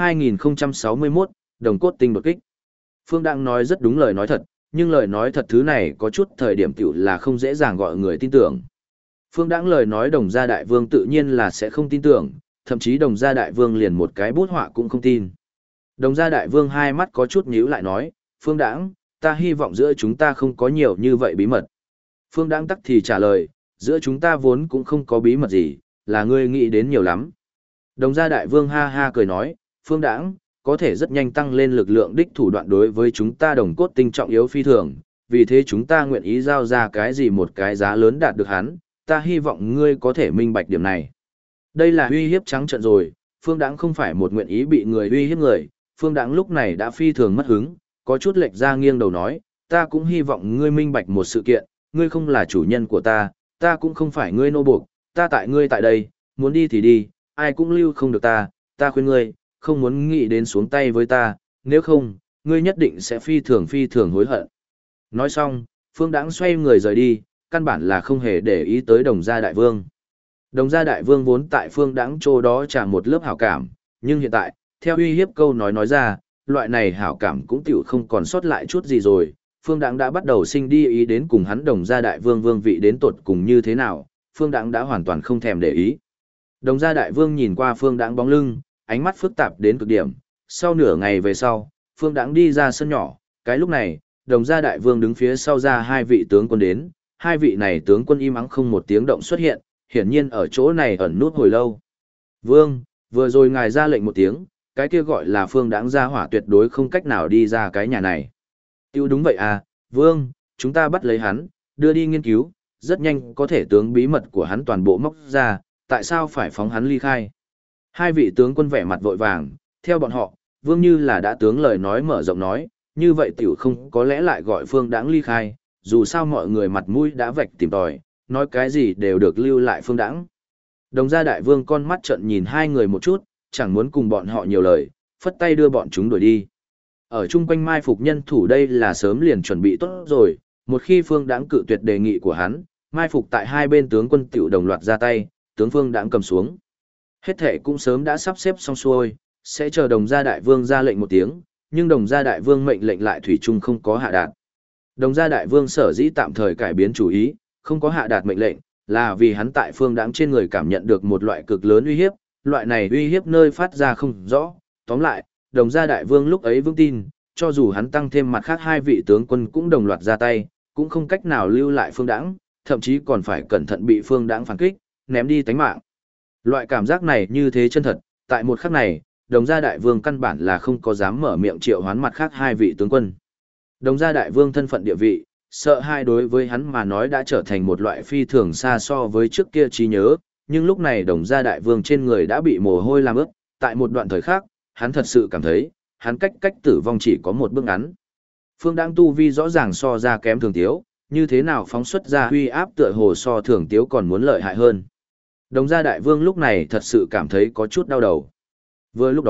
2061, Đồng cốt tinh đột kích. Phương Đãng nói rất đúng lời nói thật, nhưng lời nói thật thứ này có chút thời điểm tiểu là không dễ dàng gọi người tin tưởng. Phương Đãng lời nói đồng gia đại vương tự nhiên là sẽ không tin tưởng, thậm chí đồng gia đại vương liền một cái bút họa cũng không tin. Đồng gia đại vương hai mắt có chút nhíu lại nói, Phương Đãng, ta hy vọng giữa chúng ta không có nhiều như vậy bí mật. Phương Đãng tắc thì trả lời, giữa chúng ta vốn cũng không có bí mật gì, là ngươi nghĩ đến nhiều lắm. Đồng gia đại vương ha ha cười nói, Phương Đãng, có thể rất nhanh tăng lên lực lượng đích thủ đoạn đối với chúng ta đồng cốt tinh trọng yếu phi thường, vì thế chúng ta nguyện ý giao ra cái gì một cái giá lớn đạt được hắn, ta hy vọng ngươi có thể minh bạch điểm này. Đây là uy hiếp trắng trợn rồi, Phương Đãng không phải một nguyện ý bị người uy hiếp người, Phương Đãng lúc này đã phi thường mất hứng, có chút lệch ra nghiêng đầu nói, ta cũng hy vọng ngươi minh bạch một sự kiện, ngươi không là chủ nhân của ta cũng không phải ngươi nô buộc, ta tại ngươi tại đây, muốn đi thì đi, ai cũng lưu không được ta khuyên ngươi, không muốn nghĩ đến xuống tay với ta, nếu không, ngươi nhất định sẽ phi thường hối hận. Nói xong, Phương Đãng xoay người rời đi, căn bản là không hề để ý tới đồng gia đại vương. Đồng gia đại vương vốn tại Phương Đãng chỗ đó trả một lớp hảo cảm, nhưng hiện tại, theo uy hiếp câu nói ra, loại này hảo cảm cũng tiểu không còn sót lại chút gì rồi. Phương Đãng đã bắt đầu sinh đi ý đến cùng hắn đồng gia đại vương vương vị đến tột cùng như thế nào, Phương Đãng đã hoàn toàn không thèm để ý. Đồng gia đại vương nhìn qua Phương Đãng bóng lưng, ánh mắt phức tạp đến cực điểm. Sau nửa ngày về sau, Phương Đãng đi ra sân nhỏ, cái lúc này, đồng gia đại vương đứng phía sau ra hai vị tướng quân đến, hai vị này tướng quân im ắng không một tiếng động xuất hiện, hiển nhiên ở chỗ này ẩn nút hồi lâu. Vương, vừa rồi ngài ra lệnh một tiếng, cái kia gọi là Phương Đãng gia hỏa tuyệt đối không cách nào đi ra cái nhà này. Tiêu đúng vậy à, Vương, chúng ta bắt lấy hắn, đưa đi nghiên cứu, rất nhanh có thể tướng bí mật của hắn toàn bộ móc ra, tại sao phải phóng hắn ly khai. Hai vị tướng quân vẻ mặt vội vàng, theo bọn họ, Vương như là đã tướng lời nói mở rộng nói, như vậy tiểu không có lẽ lại gọi Phương Đãng ly khai, dù sao mọi người mặt mũi đã vạch tìm tòi, nói cái gì đều được lưu lại Phương Đãng. Đồng gia đại vương con mắt trợn nhìn hai người một chút, chẳng muốn cùng bọn họ nhiều lời, phất tay đưa bọn chúng đuổi đi. Ở chung quanh mai phục nhân thủ đây là sớm liền chuẩn bị tốt rồi, một khi Phương Đãng cự tuyệt đề nghị của hắn, mai phục tại hai bên tướng quân tiểu đồng loạt ra tay, tướng Phương Đãng cầm xuống. Hết thệ cũng sớm đã sắp xếp xong xuôi, sẽ chờ đồng gia đại vương ra lệnh một tiếng, nhưng đồng gia đại vương mệnh lệnh lại thủy chung không có hạ đạt. Đồng gia đại vương sở dĩ tạm thời cải biến chủ ý, không có hạ đạt mệnh lệnh, là vì hắn tại Phương Đãng trên người cảm nhận được một loại cực lớn uy hiếp, loại này uy hiếp nơi phát ra không rõ. Tóm lại, đồng gia đại vương lúc ấy vững tin, cho dù hắn tăng thêm mặt khác hai vị tướng quân cũng đồng loạt ra tay, cũng không cách nào lưu lại Phương Đãng, thậm chí còn phải cẩn thận bị Phương Đãng phản kích, ném đi tánh mạng. Loại cảm giác này như thế chân thật, tại một khắc này, đồng gia đại vương căn bản là không có dám mở miệng triệu hoán mặt khác hai vị tướng quân. Đồng gia đại vương thân phận địa vị, sợ hai đối với hắn mà nói đã trở thành một loại phi thường xa so với trước kia trí nhớ, nhưng lúc này đồng gia đại vương trên người đã bị mồ hôi làm ướt, tại một đoạn thời khác, hắn thật sự cảm thấy, hắn cách tử vong chỉ có một bước ngắn. Phương Đãng tu vi rõ ràng so ra kém Thường Tiếu, như thế nào phóng xuất ra huy áp tựa hồ so Thường Tiếu còn muốn lợi hại hơn. Đồng gia đại vương lúc này thật sự cảm thấy có chút đau đầu. Vừa lúc đó,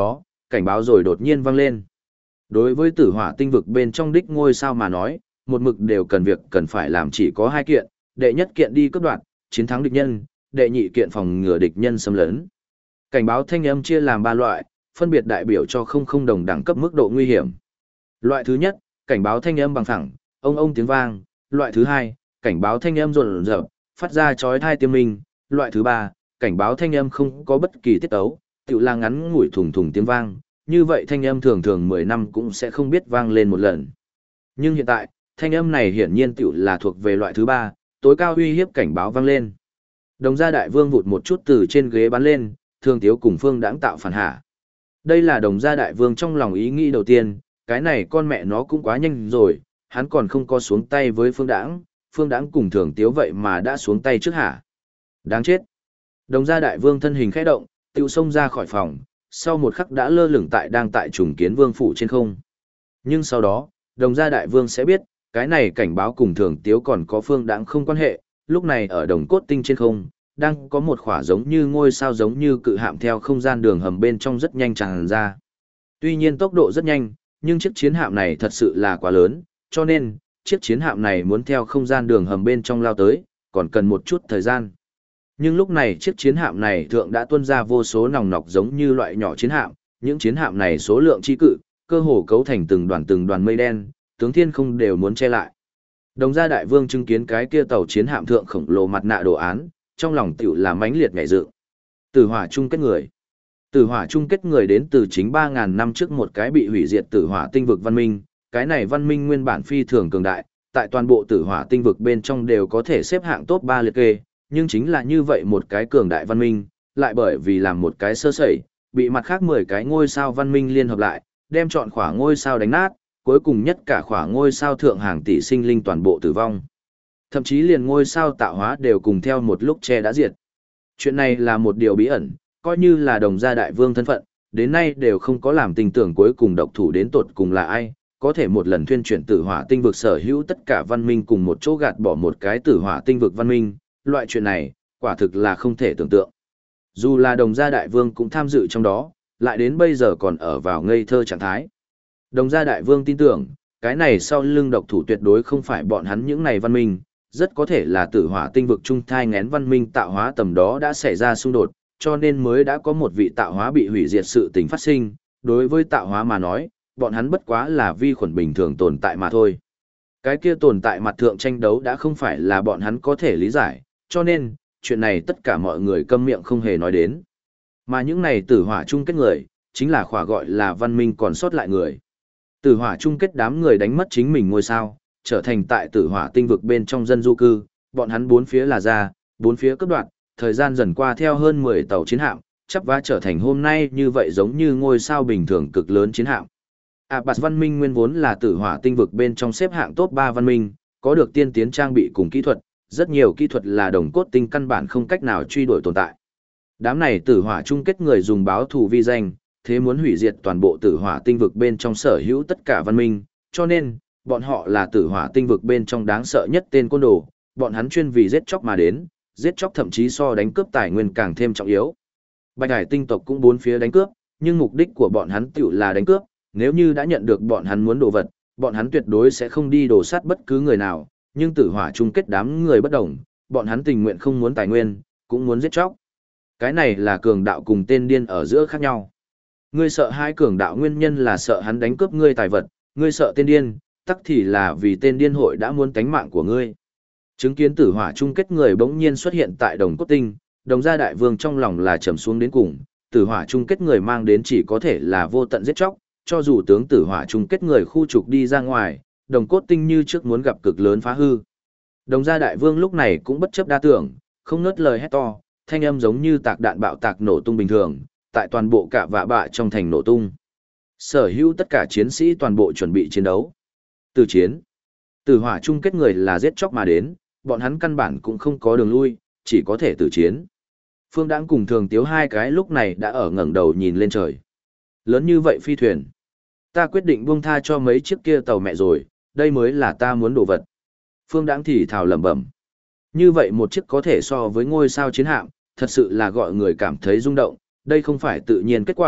cảnh báo rồi đột nhiên vang lên. Đối với tử hỏa tinh vực bên trong đích ngôi sao mà nói, một mực đều cần việc cần phải làm chỉ có hai kiện, đệ nhất kiện đi cướp đoạt, chiến thắng địch nhân, đệ nhị kiện phòng ngừa địch nhân xâm lấn. Cảnh báo thanh âm chia làm ba loại, phân biệt đại biểu cho không đồng đẳng cấp mức độ nguy hiểm. Loại thứ nhất, cảnh báo thanh âm bằng phẳng, ông tiếng vang. Loại thứ hai, cảnh báo thanh âm rồn rợp, phát ra chói tai tiếng minh. Loại thứ ba, cảnh báo thanh âm không có bất kỳ tiết tấu, tự là ngắn ngủi thùng thùng tiếng vang. Như vậy thanh âm thường thường 10 năm cũng sẽ không biết vang lên một lần. Nhưng hiện tại, thanh âm này hiển nhiên tự là thuộc về loại thứ ba, tối cao uy hiếp cảnh báo vang lên. Đồng gia đại vương vụt một chút từ trên ghế bắn lên, Thường Tiếu cùng Phương Đãng tạo phản hạ. Đây là đồng gia đại vương trong lòng ý nghĩ đầu tiên, cái này con mẹ nó cũng quá nhanh rồi, hắn còn không có xuống tay với Phương Đãng cùng Thường Tiếu vậy mà đã xuống tay trước hả. Đáng chết. Đồng gia đại vương thân hình khẽ động, tiêu xông ra khỏi phòng, sau một khắc đã lơ lửng đang tại trùng kiến vương phủ trên không. Nhưng sau đó, đồng gia đại vương sẽ biết, cái này cảnh báo cùng Thường Tiếu còn có Phương Đãng không quan hệ, lúc này ở đồng cốt tinh trên không, đang có một khỏa giống như ngôi sao giống như cự hạm theo không gian đường hầm bên trong rất nhanh tràn ra. Tuy nhiên tốc độ rất nhanh, nhưng chiếc chiến hạm này thật sự là quá lớn, cho nên, chiếc chiến hạm này muốn theo không gian đường hầm bên trong lao tới, còn cần một chút thời gian. Nhưng lúc này chiếc chiến hạm này thượng đã tuôn ra vô số nòng nọc giống như loại nhỏ chiến hạm, những chiến hạm này số lượng chi cự, cơ hồ cấu thành từng đoàn mây đen, tướng thiên không đều muốn che lại. Đồng gia đại vương chứng kiến cái kia tàu chiến hạm thượng khổng lồ mặt nạ đồ án, trong lòng tiểu là mãnh liệt ngảy dựng. Tử hỏa chung kết người. Tử hỏa chung kết người đến từ chính 3.000 năm trước một cái bị hủy diệt tử hỏa tinh vực văn minh, cái này văn minh nguyên bản phi thường cường đại, tại toàn bộ tử hỏa tinh vực bên trong đều có thể xếp hạng top 3 liệt kê, nhưng chính là như vậy một cái cường đại văn minh, lại bởi vì làm một cái sơ sẩy, bị mặt khác 10 cái ngôi sao văn minh liên hợp lại, đem chọn khỏa ngôi sao đánh nát, cuối cùng nhất cả khỏa ngôi sao thượng hàng tỷ sinh linh toàn bộ tử vong. Thậm chí liền ngôi sao tạo hóa đều cùng theo một lúc che đã diệt. Chuyện này là một điều bí ẩn, coi như là đồng gia đại vương thân phận, đến nay đều không có làm tình tưởng cuối cùng độc thủ đến tột cùng là ai, có thể một lần thuyên chuyển tử hỏa tinh vực sở hữu tất cả văn minh cùng một chỗ gạt bỏ một cái tử hỏa tinh vực văn minh, loại chuyện này, quả thực là không thể tưởng tượng. Dù là đồng gia đại vương cũng tham dự trong đó, lại đến bây giờ còn ở vào ngây thơ trạng thái. Đồng gia đại vương tin tưởng, cái này sau lưng độc thủ tuyệt đối không phải bọn hắn những này văn minh, rất có thể là tử hỏa tinh vực trung thai ngén văn minh tạo hóa tầm đó đã xảy ra xung đột, cho nên mới đã có một vị tạo hóa bị hủy diệt sự tình phát sinh. Đối với tạo hóa mà nói, bọn hắn bất quá là vi khuẩn bình thường tồn tại mà thôi. Cái kia tồn tại mặt thượng tranh đấu đã không phải là bọn hắn có thể lý giải, cho nên, chuyện này tất cả mọi người câm miệng không hề nói đến. Mà những này tử hỏa chung kết người, chính là khỏa gọi là văn minh còn sót lại người. Tử hỏa chung kết đám người đánh mất chính mình ngôi sao, trở thành tại tử hỏa tinh vực bên trong dân du cư, bọn hắn bốn phía là ra, bốn phía cấp đoạn, thời gian dần qua theo hơn 10 tàu chiến hạm, chắp vá trở thành hôm nay như vậy giống như ngôi sao bình thường cực lớn chiến hạm. Abbas văn minh nguyên vốn là tử hỏa tinh vực bên trong xếp hạng top 3 văn minh, có được tiên tiến trang bị cùng kỹ thuật, rất nhiều kỹ thuật là đồng cốt tinh căn bản không cách nào truy đuổi tồn tại. Đám này tử hỏa chung kết người dùng báo thù vi danh, thế muốn hủy diệt toàn bộ tử hỏa tinh vực bên trong sở hữu tất cả văn minh, cho nên, bọn họ là tử hỏa tinh vực bên trong đáng sợ nhất tên côn đồ, bọn hắn chuyên vì giết chóc mà đến, giết chóc thậm chí so đánh cướp tài nguyên càng thêm trọng yếu. Bạch Hải tinh tộc cũng bốn phía đánh cướp, nhưng mục đích của bọn hắn tiểu là đánh cướp, nếu như đã nhận được bọn hắn muốn đồ vật, bọn hắn tuyệt đối sẽ không đi đổ sát bất cứ người nào, nhưng tử hỏa chung kết đám người bất đồng, bọn hắn tình nguyện không muốn tài nguyên, cũng muốn giết chóc. Cái này là cường đạo cùng tên điên ở giữa khác nhau. Ngươi sợ hai cường đạo nguyên nhân là sợ hắn đánh cướp ngươi tài vật, ngươi sợ tên điên, tắc thì là vì tên điên hội đã muốn tánh mạng của ngươi. Chứng kiến tử hỏa chung kết người bỗng nhiên xuất hiện tại đồng cốt tinh, đồng gia đại vương trong lòng là trầm xuống đến cùng, tử hỏa chung kết người mang đến chỉ có thể là vô tận giết chóc, cho dù tướng tử hỏa chung kết người khu trục đi ra ngoài, đồng cốt tinh như trước muốn gặp cực lớn phá hư. Đồng gia đại vương lúc này cũng bất chấp đa tưởng, không ngớt lời hét to, thanh âm giống như tạc đạn bạo tạc nổ tung bình thường, tại toàn bộ cả vạ bạ trong thành nổ tung. Sở hữu tất cả chiến sĩ toàn bộ chuẩn bị chiến đấu. Từ chiến, tử hỏa chung kết người là giết chóc mà đến, bọn hắn căn bản cũng không có đường lui, chỉ có thể tử chiến. Phương Đãng cùng Thường Tiếu hai cái lúc này đã ở ngẩng đầu nhìn lên trời. Lớn như vậy phi thuyền. Ta quyết định buông tha cho mấy chiếc kia tàu mẹ rồi, đây mới là ta muốn đồ vật. Phương Đãng thì thào lẩm bẩm. Như vậy một chiếc có thể so với ngôi sao chiến hạm, thật sự là gọi người cảm thấy rung động, đây không phải tự nhiên kết quả,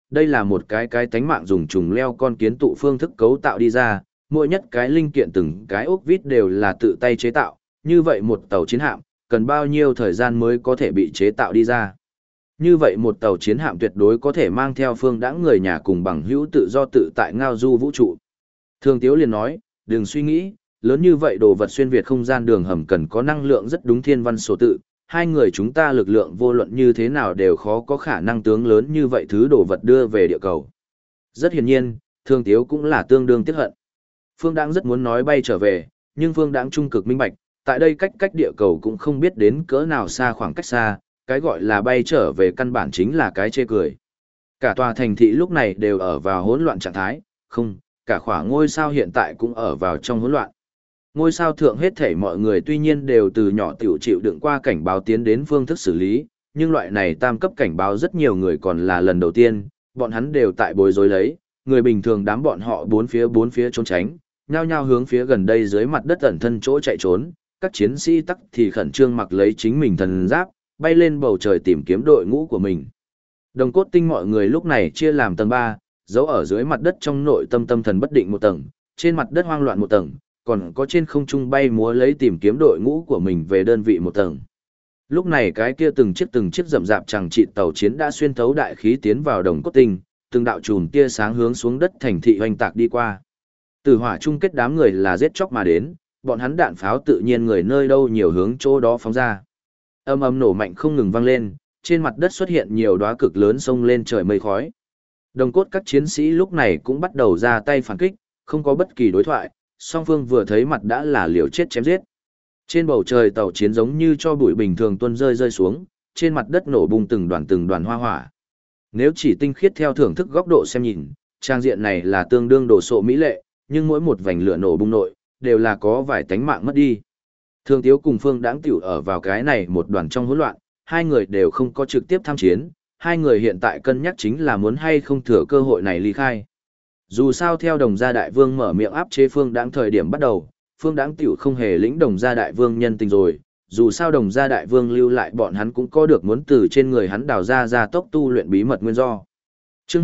đây là một cái tánh mạng dùng trùng leo con kiến tụ phương thức cấu tạo đi ra, mỗi nhất cái linh kiện từng cái ốc vít đều là tự tay chế tạo, như vậy một tàu chiến hạm, cần bao nhiêu thời gian mới có thể bị chế tạo đi ra. Như vậy một tàu chiến hạm tuyệt đối có thể mang theo Phương Đãng người nhà cùng bằng hữu tự do tự tại ngao du vũ trụ. Thường Tiếu liền nói, đừng suy nghĩ, lớn như vậy đồ vật xuyên việt không gian đường hầm cần có năng lượng rất đúng thiên văn số tự, hai người chúng ta lực lượng vô luận như thế nào đều khó có khả năng tướng lớn như vậy thứ đồ vật đưa về địa cầu. Rất hiển nhiên, Thường Tiếu cũng là tương đương tiếc hận. Phương Đãng rất muốn nói bay trở về, nhưng Phương Đãng trung cực minh bạch, tại đây cách địa cầu cũng không biết đến cỡ nào xa khoảng cách xa, cái gọi là bay trở về căn bản chính là cái chê cười. Cả tòa thành thị lúc này đều ở vào hỗn loạn trạng thái, không, cả khỏa ngôi sao hiện tại cũng ở vào trong hỗn loạn. Ngôi sao thượng hết thảy mọi người tuy nhiên đều từ nhỏ tiểu chịu đựng qua cảnh báo tiến đến phương thức xử lý, nhưng loại này tam cấp cảnh báo rất nhiều người còn là lần đầu tiên, bọn hắn đều tại bối rối lấy, người bình thường đám bọn họ bốn phía trốn tránh, nhao nhao hướng phía gần đây dưới mặt đất ẩn thân chỗ chạy trốn, các chiến sĩ tắc thì khẩn trương mặc lấy chính mình thần giáp, bay lên bầu trời tìm kiếm đội ngũ của mình. Đồng cốt tinh mọi người lúc này chia làm tầng 3, giấu ở dưới mặt đất trong nội tâm tâm thần bất định một tầng, trên mặt đất hoang loạn một tầng, còn có trên không trung bay múa lấy tìm kiếm đội ngũ của mình về đơn vị một tầng. Lúc này cái kia từng chiếc rậm rạp chẳng trị tàu chiến đã xuyên thấu đại khí tiến vào đồng cốt tinh, từng đạo chùm tia sáng hướng xuống đất thành thị hoành tạc đi qua. Tử hỏa chung kết đám người là giết chóc mà đến, bọn hắn đạn pháo tự nhiên người nơi đâu nhiều hướng chỗ đó phóng ra. Âm ầm nổ mạnh không ngừng vang lên, trên mặt đất xuất hiện nhiều đóa cực lớn xông lên trời mây khói. Đồng cốt các chiến sĩ lúc này cũng bắt đầu ra tay phản kích, không có bất kỳ đối thoại, song phương vừa thấy mặt đã là liều chết chém giết. Trên bầu trời tàu chiến giống như cho bụi bình thường tuôn rơi xuống, trên mặt đất nổ bung từng đoàn hoa hỏa. Nếu chỉ tinh khiết theo thưởng thức góc độ xem nhìn, trang diện này là tương đương đồ sộ mỹ lệ, nhưng mỗi một vành lửa nổ bung nội, đều là có vài tánh mạng mất đi. Thường Tiếu cùng Phương Đãng tiểu ở vào cái này một đoàn trong hỗn loạn, hai người đều không có trực tiếp tham chiến, hai người hiện tại cân nhắc chính là muốn hay không thừa cơ hội này ly khai. Dù sao theo Đồng Gia Đại Vương mở miệng áp chế Phương Đãng thời điểm bắt đầu, Phương Đãng tiểu không hề lĩnh Đồng Gia Đại Vương nhân tình rồi, dù sao Đồng Gia Đại Vương lưu lại bọn hắn cũng có được muốn từ trên người hắn đào ra gia tốc tu luyện bí mật nguyên do. Chương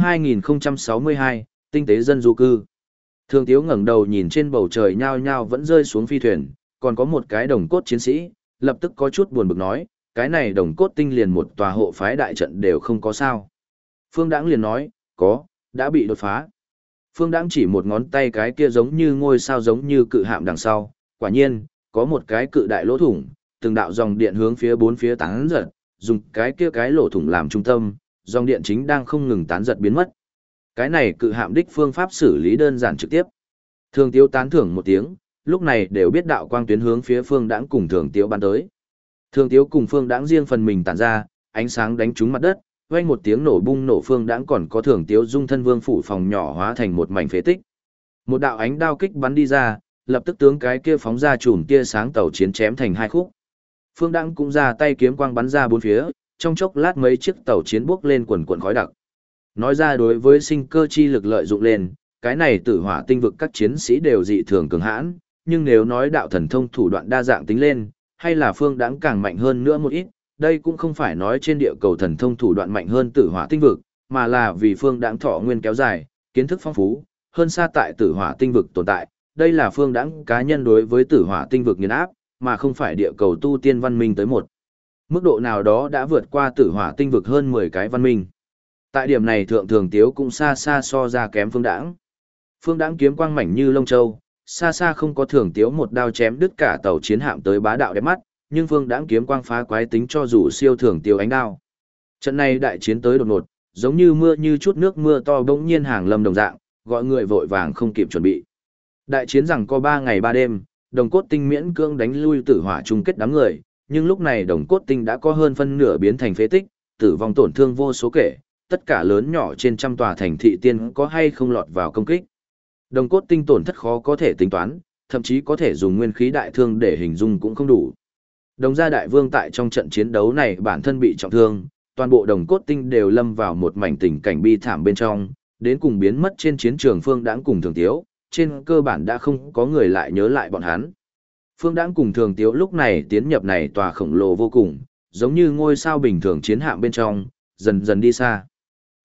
2062, Tinh tế dân du cư. Thường Tiếu ngẩng đầu nhìn trên bầu trời nhao nhao vẫn rơi xuống phi thuyền, còn có một cái đồng cốt chiến sĩ, lập tức có chút buồn bực nói, cái này đồng cốt tinh liền một tòa hộ phái đại trận đều không có sao. Phương Đãng liền nói, có, đã bị đột phá. Phương Đãng chỉ một ngón tay cái kia giống như ngôi sao giống như cự hạm đằng sau, quả nhiên, có một cái cự đại lỗ thủng, từng đạo dòng điện hướng phía bốn phía tán giật, dùng cái kia cái lỗ thủng làm trung tâm, dòng điện chính đang không ngừng tán giật biến mất. Cái này cự hạm đích phương pháp xử lý đơn giản trực tiếp. Thường Tiếu tán thưởng một tiếng, lúc này đều biết đạo quang tuyến hướng phía Phương Đãng cùng Thường Tiếu bắn tới. Thường Tiếu cùng Phương Đãng riêng phần mình tản ra, ánh sáng đánh trúng mặt đất, vang một tiếng nổ bung nổ. Phương Đãng còn có Thường Tiếu dung thân vương phủ phòng nhỏ hóa thành một mảnh phế tích. Một đạo ánh đao kích bắn đi ra, lập tức tướng cái kia phóng ra chùm tia sáng tàu chiến chém thành hai khúc. Phương Đãng cũng ra tay kiếm quang bắn ra bốn phía, trong chốc lát mấy chiếc tàu chiến bốc lên quần quần khói đặc. Nói ra đối với sinh cơ chi lực lợi dụng lên, cái này Tử Hỏa tinh vực các chiến sĩ đều dị thường cường hãn, nhưng nếu nói đạo thần thông thủ đoạn đa dạng tính lên, hay là Phương Đãng càng mạnh hơn nữa một ít, đây cũng không phải nói trên địa cầu thần thông thủ đoạn mạnh hơn Tử Hỏa tinh vực, mà là vì Phương Đãng thọ nguyên kéo dài, kiến thức phong phú, hơn xa tại Tử Hỏa tinh vực tồn tại, đây là Phương Đãng cá nhân đối với Tử Hỏa tinh vực nghiền áp, mà không phải địa cầu tu tiên văn minh tới một mức độ nào đó đã vượt qua Tử Hỏa tinh vực hơn 10 cái văn minh. Tại điểm này thượng Thường Tiếu cũng xa xa so ra kém Phương Đãng. Phương Đãng kiếm quang mảnh như lông châu, xa xa không có Thường Tiếu một đao chém đứt cả tàu chiến hạm tới bá đạo đẹp mắt, nhưng Phương Đãng kiếm quang phá quái tính cho dù siêu Thường Tiếu ánh đao. Trận này đại chiến tới đột ngột, giống như mưa như chút nước mưa to bỗng nhiên hàng lâm đồng dạng, gọi người vội vàng không kịp chuẩn bị. Đại chiến rằng có 3 ngày 3 đêm, đồng cốt tinh miễn cưỡng đánh lui Tử Hỏa chung kết đám người, nhưng lúc này đồng cốt tinh đã có hơn phân nửa biến thành phế tích, tử vong tổn thương vô số kể, tất cả lớn nhỏ trên trăm tòa thành thị tiên có hay không lọt vào công kích. Đồng cốt tinh tổn thất khó có thể tính toán, thậm chí có thể dùng nguyên khí đại thương để hình dung cũng không đủ. Đồng gia đại vương tại trong trận chiến đấu này bản thân bị trọng thương, toàn bộ đồng cốt tinh đều lâm vào một mảnh tình cảnh bi thảm bên trong, đến cùng biến mất trên chiến trường Phương Đãng cùng Thường Tiếu, trên cơ bản đã không có người lại nhớ lại bọn hắn. Phương Đãng cùng Thường Tiếu lúc này tiến nhập này tòa khổng lồ vô cùng, giống như ngôi sao bình thường chiến hạm bên trong, dần dần đi xa.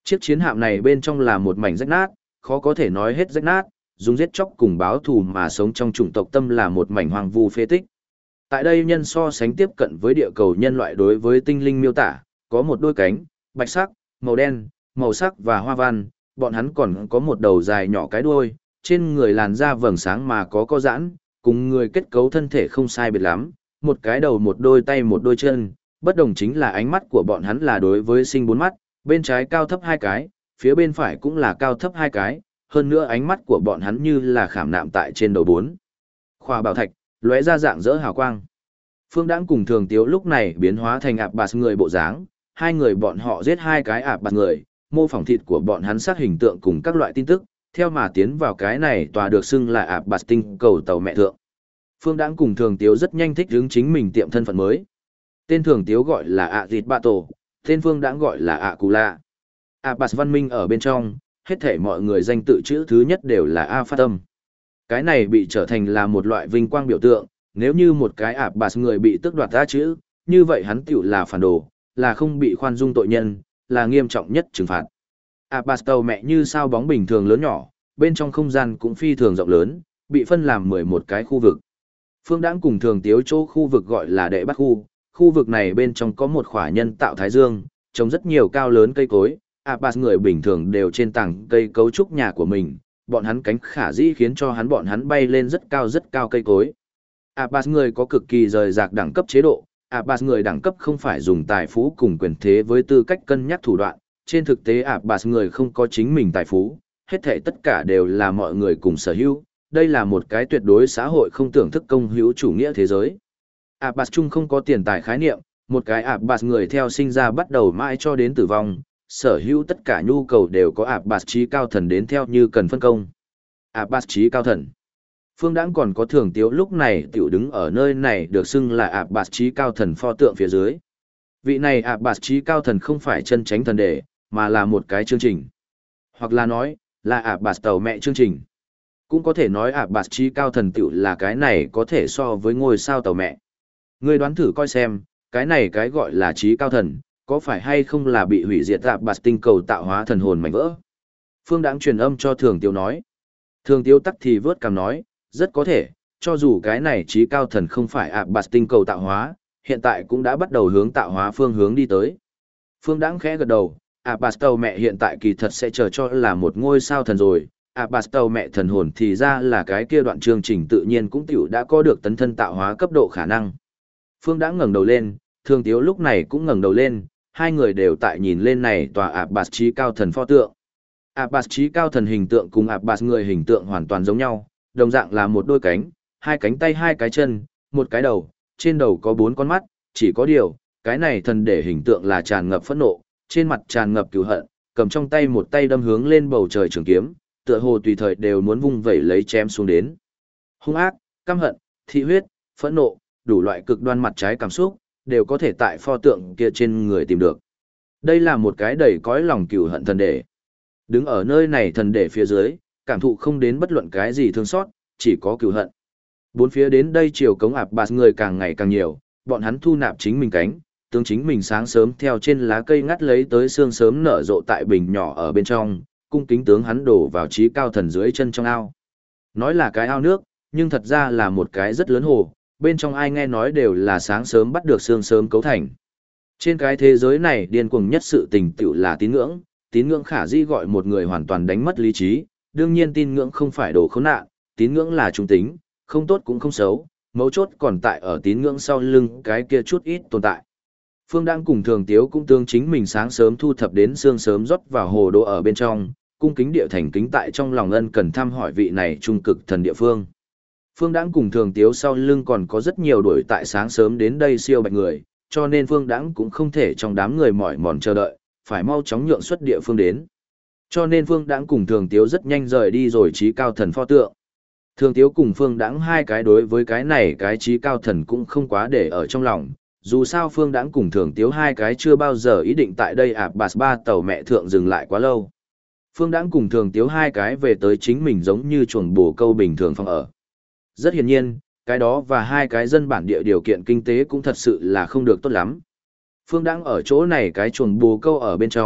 Chiếc chiến hạm này bên trong là một mảnh rách nát, khó có thể nói hết rách nát, dùng giết chóc cùng báo thù mà sống trong chủng tộc tâm là một mảnh hoang vu phế tích. Tại đây nhân so sánh tiếp cận với địa cầu nhân loại đối với tinh linh miêu tả, có một đôi cánh, bạch sắc, màu đen, màu sắc và hoa văn, bọn hắn còn có một đầu dài nhỏ cái đuôi, trên người làn da vầng sáng mà có giãn, cùng người kết cấu thân thể không sai biệt lắm, một cái đầu một đôi tay một đôi chân, bất đồng chính là ánh mắt của bọn hắn là đối với sinh bốn mắt, bên trái cao thấp hai cái, phía bên phải cũng là cao thấp hai cái, hơn nữa ánh mắt của bọn hắn như là khảm nạm tại trên đầu bốn khỏa bảo thạch, lóe ra dạng dỡ hào quang. Phương Đãng cùng Thường Tiếu lúc này biến hóa thành ạp bạt người bộ dáng, hai người bọn họ giết hai cái ạp bạt người, mô phỏng thịt của bọn hắn xác hình tượng cùng các loại tin tức, theo mà tiến vào cái này tòa được xưng là ạp bạt tinh cầu tàu mẹ thượng. Phương Đãng cùng Thường Tiếu rất nhanh thích hướng chính mình tiệm thân phận mới. Tên Thường Tiếu gọi là ạ dịt bạ tổ, tên Phương Đãng gọi là ạ cù lạ. Ạp bạt văn minh ở bên trong, hết thể mọi người danh tự chữ thứ nhất đều là A phát âm. Cái này bị trở thành là một loại vinh quang biểu tượng, nếu như một cái ạp bạt người bị tước đoạt ra chữ, như vậy hắn tiểu là phản đồ, là không bị khoan dung tội nhân, là nghiêm trọng nhất trừng phạt. Ạp bạt tàu mẹ như sao bóng bình thường lớn nhỏ, bên trong không gian cũng phi thường rộng lớn, bị phân làm 11 cái khu vực. Phương Đãng cùng Thường Tiếu chỗ khu vực gọi là đệ bắt khu vực này bên trong có một khỏa nhân tạo thái dương, trồng rất nhiều cao lớn cây cối, ạp bạt người bình thường đều trên tảng cây cấu trúc nhà của mình, bọn hắn cánh khả dĩ khiến cho bọn hắn bay lên rất cao cây cối. Abbas người có cực kỳ rời rạc đẳng cấp chế độ, Abbas người đẳng cấp không phải dùng tài phú cùng quyền thế với tư cách cân nhắc thủ đoạn, trên thực tế Abbas người không có chính mình tài phú, hết thảy tất cả đều là mọi người cùng sở hữu, đây là một cái tuyệt đối xã hội không tưởng thức công hữu chủ nghĩa thế giới. Abbas chung không có tiền tài khái niệm, một cái Abbas người theo sinh ra bắt đầu mãi cho đến tử vong, sở hữu tất cả nhu cầu đều có Abbas trí cao thần đến theo như cần phân công. Abbas trí cao thần. Phương Đãng còn có Thường Tiếu lúc này tiểu đứng ở nơi này được xưng là Abbas trí cao thần pho tượng phía dưới. Vị này Abbas trí cao thần không phải chân chánh thần đề, mà là một cái chương trình. Hoặc là nói, là Abbas tàu mẹ chương trình. Cũng có thể nói Abbas trí cao thần tiểu là cái này có thể so với ngôi sao tàu mẹ. Ngươi đoán thử coi xem, cái này cái gọi là trí cao thần, có phải hay không là bị hủy diệt Abbas tinh cầu tạo hóa thần hồn mảnh vỡ? Phương Đãng truyền âm cho Thường Tiếu nói. Thường Tiếu tắc thì vớt cằm nói, rất có thể, cho dù cái này trí cao thần không phải Abbas tinh cầu tạo hóa, hiện tại cũng đã bắt đầu hướng tạo hóa phương hướng đi tới. Phương Đãng khẽ gật đầu, Abbas tàu mẹ hiện tại kỳ thật sẽ chờ cho là một ngôi sao thần rồi, Abbas tàu mẹ thần hồn thì ra là cái kia đoạn chương trình tự nhiên cũng tiểu đã có được tấn thân tạo hóa cấp độ khả năng. Phương Đãng ngẩng đầu lên, Thường Tiếu lúc này cũng ngẩng đầu lên, hai người đều tại nhìn lên này tòa Abbas trí cao thần pho tượng. Abbas trí cao thần hình tượng cùng Abbas người hình tượng hoàn toàn giống nhau, đồng dạng là một đôi cánh, hai cánh tay hai cái chân, một cái đầu, trên đầu có 4 con mắt, chỉ có điều, cái này thần để hình tượng là tràn ngập phẫn nộ, trên mặt tràn ngập cừu hận, cầm trong tay một tay đâm hướng lên bầu trời trường kiếm, tựa hồ tùy thời đều muốn vung vẩy lấy chém xuống đến. Hung ác, căm hận, thị huyết, phẫn nộ, đủ loại cực đoan mặt trái cảm xúc, đều có thể tại pho tượng kia trên người tìm được. Đây là một cái đầy cõi lòng cừu hận thần để. Đứng ở nơi này thần để phía dưới, cảm thụ không đến bất luận cái gì thương xót, chỉ có cừu hận. Bốn phía đến đây chiều cống Abbas người càng ngày càng nhiều, bọn hắn thu nạp chính mình cánh, tướng chính mình sáng sớm theo trên lá cây ngắt lấy tới xương sớm nở rộ tại bình nhỏ ở bên trong, cung kính tướng hắn đổ vào trí cao thần dưới chân trong ao. Nói là cái ao nước, nhưng thật ra là một cái rất lớn hồ, bên trong ai nghe nói đều là sáng sớm bắt được xương sớm cấu thành. Trên cái thế giới này điên cuồng nhất sự tình tựu là tín ngưỡng khả dĩ gọi một người hoàn toàn đánh mất lý trí, đương nhiên tín ngưỡng không phải đồ khốn nạn, tín ngưỡng là trung tính, không tốt cũng không xấu, mấu chốt còn tại ở tín ngưỡng sau lưng cái kia chút ít tồn tại. Phương Đãng cùng Thường Tiếu cũng tương chính mình sáng sớm thu thập đến sương sớm rót vào hồ đồ ở bên trong, cung kính địa thành kính tại trong lòng ân cần thăm hỏi vị này trung cực thần địa phương. Phương Đãng cùng Thường Tiếu sau lưng còn có rất nhiều đuổi tại sáng sớm đến đây siêu bạch người, cho nên Phương Đãng cũng không thể trong đám người mỏi mòn chờ đợi, phải mau chóng nhượng xuất địa phương đến. Cho nên Phương Đãng cùng Thường Tiếu rất nhanh rời đi rồi trí cao thần pho tượng. Thường Tiếu cùng Phương Đãng hai cái đối với cái này cái trí cao thần cũng không quá để ở trong lòng, dù sao Phương Đãng cùng Thường Tiếu hai cái chưa bao giờ ý định tại đây Abbas ba tàu mẹ thượng dừng lại quá lâu. Phương Đãng cùng Thường Tiếu hai cái về tới chính mình giống như chuồng bồ câu bình thường phòng ở. Rất hiển nhiên, cái đó và hai cái dân bản địa điều kiện kinh tế cũng thật sự là không được tốt lắm. Phương Đãng ở chỗ này cái chuồng bồ câu ở bên trong,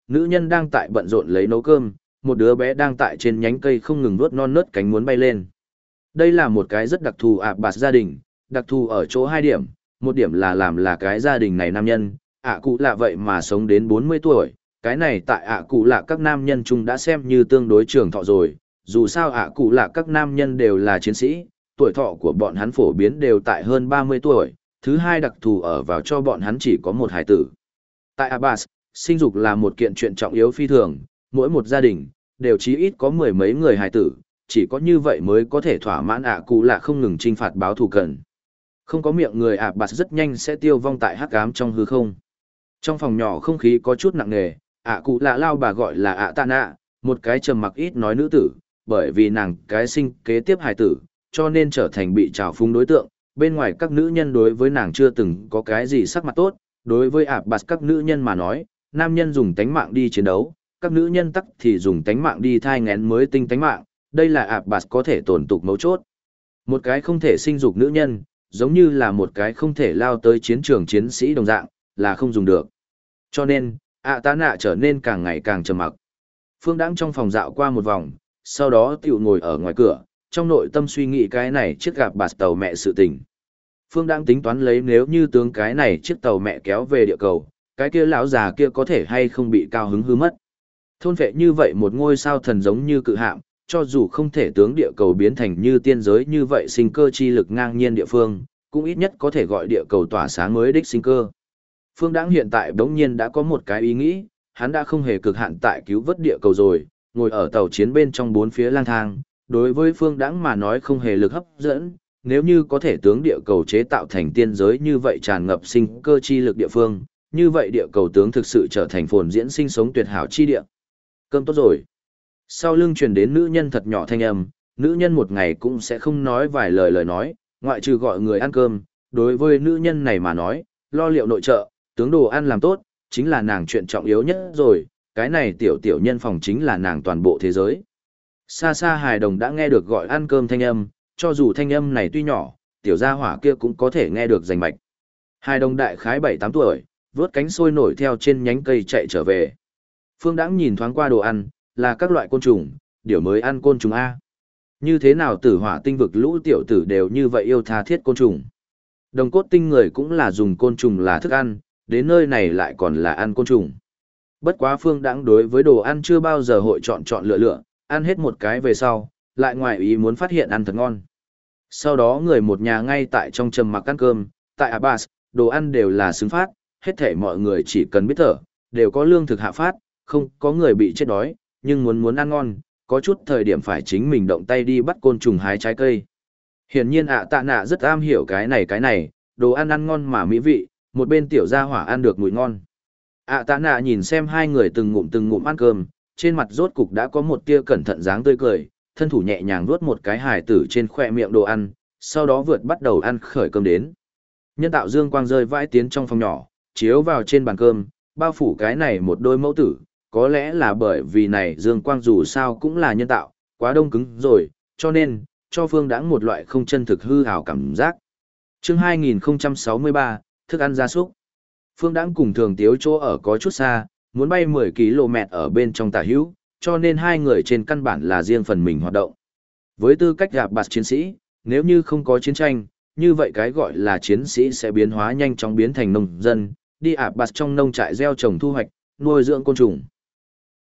nữ nhân đang tại bận rộn lấy nấu cơm, một đứa bé đang tại trên nhánh cây không ngừng nuốt non nớt cánh muốn bay lên. Đây là một cái rất đặc thù Abbas gia đình, đặc thù ở chỗ hai điểm, một điểm là làm là cái gia đình này nam nhân, cụ lạ vậy mà sống đến 40 tuổi, cái này tại cụ lạ các nam nhân chung đã xem như tương đối trường thọ rồi, dù sao cụ lạ các nam nhân đều là chiến sĩ, tuổi thọ của bọn hắn phổ biến đều tại hơn 30 tuổi, thứ hai đặc thù ở vào cho bọn hắn chỉ có một hài tử. Tại Abbas, sinh dục là một kiện chuyện trọng yếu phi thường, mỗi một gia đình đều chí ít có mười mấy người hài tử, chỉ có như vậy mới có thể thỏa mãn cụ lạ không ngừng trinh phạt báo thù cần. Không có miệng người Abbas rất nhanh sẽ tiêu vong tại hắc ám trong hư không. Trong phòng nhỏ không khí có chút nặng nề, cụ lạ lao bà gọi là tạ nạ, một cái trầm mặc ít nói nữ tử, bởi vì nàng cái sinh kế tiếp hài tử, cho nên trở thành bị trào phúng đối tượng. Bên ngoài các nữ nhân đối với nàng chưa từng có cái gì sắc mặt tốt, đối với Abbas các nữ nhân mà nói, nam nhân dùng tánh mạng đi chiến đấu, các nữ nhân tắc thì dùng tánh mạng đi thai nghén mới tinh tánh mạng, đây là Abbas có thể tồn tục mấu chốt. Một cái không thể sinh dục nữ nhân, giống như là một cái không thể lao tới chiến trường chiến sĩ đồng dạng, là không dùng được. Cho nên, tá nạ trở nên càng ngày càng trầm mặc. Phương Đãng trong phòng dạo qua một vòng, sau đó tiểu ngồi ở ngoài cửa, trong nội tâm suy nghĩ cái này chiếc gặp bạt tàu mẹ sự tình. Phương Đãng tính toán lấy nếu như tướng cái này chiếc tàu mẹ kéo về địa cầu, cái kia lão già kia có thể hay không bị cao hứng hư mất. Thôn vệ như vậy một ngôi sao thần giống như cự hạm, cho dù không thể tướng địa cầu biến thành như tiên giới như vậy sinh cơ chi lực ngang nhiên địa phương, cũng ít nhất có thể gọi địa cầu tỏa sáng mới đích sinh cơ. Phương Đãng hiện tại đống nhiên đã có một cái ý nghĩ, hắn đã không hề cực hạn tại cứu vớt địa cầu rồi, ngồi ở tàu chiến bên trong bốn phía lang thang, đối với Phương Đãng mà nói không hề lực hấp dẫn, nếu như có thể tướng địa cầu chế tạo thành tiên giới như vậy tràn ngập sinh cơ chi lực địa phương, như vậy địa cầu tướng thực sự trở thành phồn diễn sinh sống tuyệt hảo chi địa. Cơm tốt rồi. Sau lưng truyền đến nữ nhân thật nhỏ thanh âm, nữ nhân một ngày cũng sẽ không nói vài lời nói, ngoại trừ gọi người ăn cơm, đối với nữ nhân này mà nói, lo liệu nội trợ, tướng đồ ăn làm tốt, chính là nàng chuyện trọng yếu nhất rồi, cái này tiểu nhân phòng chính là nàng toàn bộ thế giới. Xa xa hài đồng đã nghe được gọi ăn cơm thanh âm, cho dù thanh âm này tuy nhỏ, tiểu gia hỏa kia cũng có thể nghe được rành mạch. Hài đồng đại khái 7-8 tuổi, vớt cánh sôi nổi theo trên nhánh cây chạy trở về. Phương Đãng nhìn thoáng qua đồ ăn, là các loại côn trùng, điều mới ăn côn trùng A. Như thế nào Tử Hỏa tinh vực lũ tiểu tử đều như vậy yêu tha thiết côn trùng. Đồng cốt tinh người cũng là dùng côn trùng là thức ăn, đến nơi này lại còn là ăn côn trùng. Bất quá Phương Đãng đối với đồ ăn chưa bao giờ hội chọn lựa, ăn hết một cái về sau, lại ngoài ý muốn phát hiện ăn thật ngon. Sau đó người một nhà ngay tại trong trầm mặc ăn cơm, tại Abbas, đồ ăn đều là xứng phát, hết thể mọi người chỉ cần biết thở, đều có lương thực hạ phát, không có người bị chết đói, nhưng muốn ăn ngon, có chút thời điểm phải chính mình động tay đi bắt côn trùng hái trái cây. Hiển nhiên tạ nạ rất am hiểu cái này, đồ ăn ngon mà mỹ vị, một bên tiểu gia hỏa ăn được mùi ngon. Tạ nạ nhìn xem hai người từng ngụm ăn cơm, trên mặt rốt cục đã có một tia cẩn thận dáng tươi cười, thân thủ nhẹ nhàng vuốt một cái hài tử trên khoe miệng đồ ăn, sau đó bắt đầu ăn khởi cơm đến. Nhân tạo dương quang rơi vãi tiến trong phòng nhỏ, chiếu vào trên bàn cơm, bao phủ cái này một đôi mẫu tử, có lẽ là bởi vì này dương quang dù sao cũng là nhân tạo, quá đông cứng rồi, cho nên, cho Phương Đãng một loại không chân thực hư ảo cảm giác. Chương 2063, thức ăn gia súc. Phương Đãng cùng Thường Tiếu chỗ ở có chút xa, muốn bay 10 km ở bên trong tả hữu, cho nên hai người trên căn bản là riêng phần mình hoạt động. Với tư cách gặp bạt chiến sĩ, nếu như không có chiến tranh, như vậy cái gọi là chiến sĩ sẽ biến hóa nhanh chóng biến thành nông dân, đi ạp bạt trong nông trại gieo trồng thu hoạch, nuôi dưỡng côn trùng.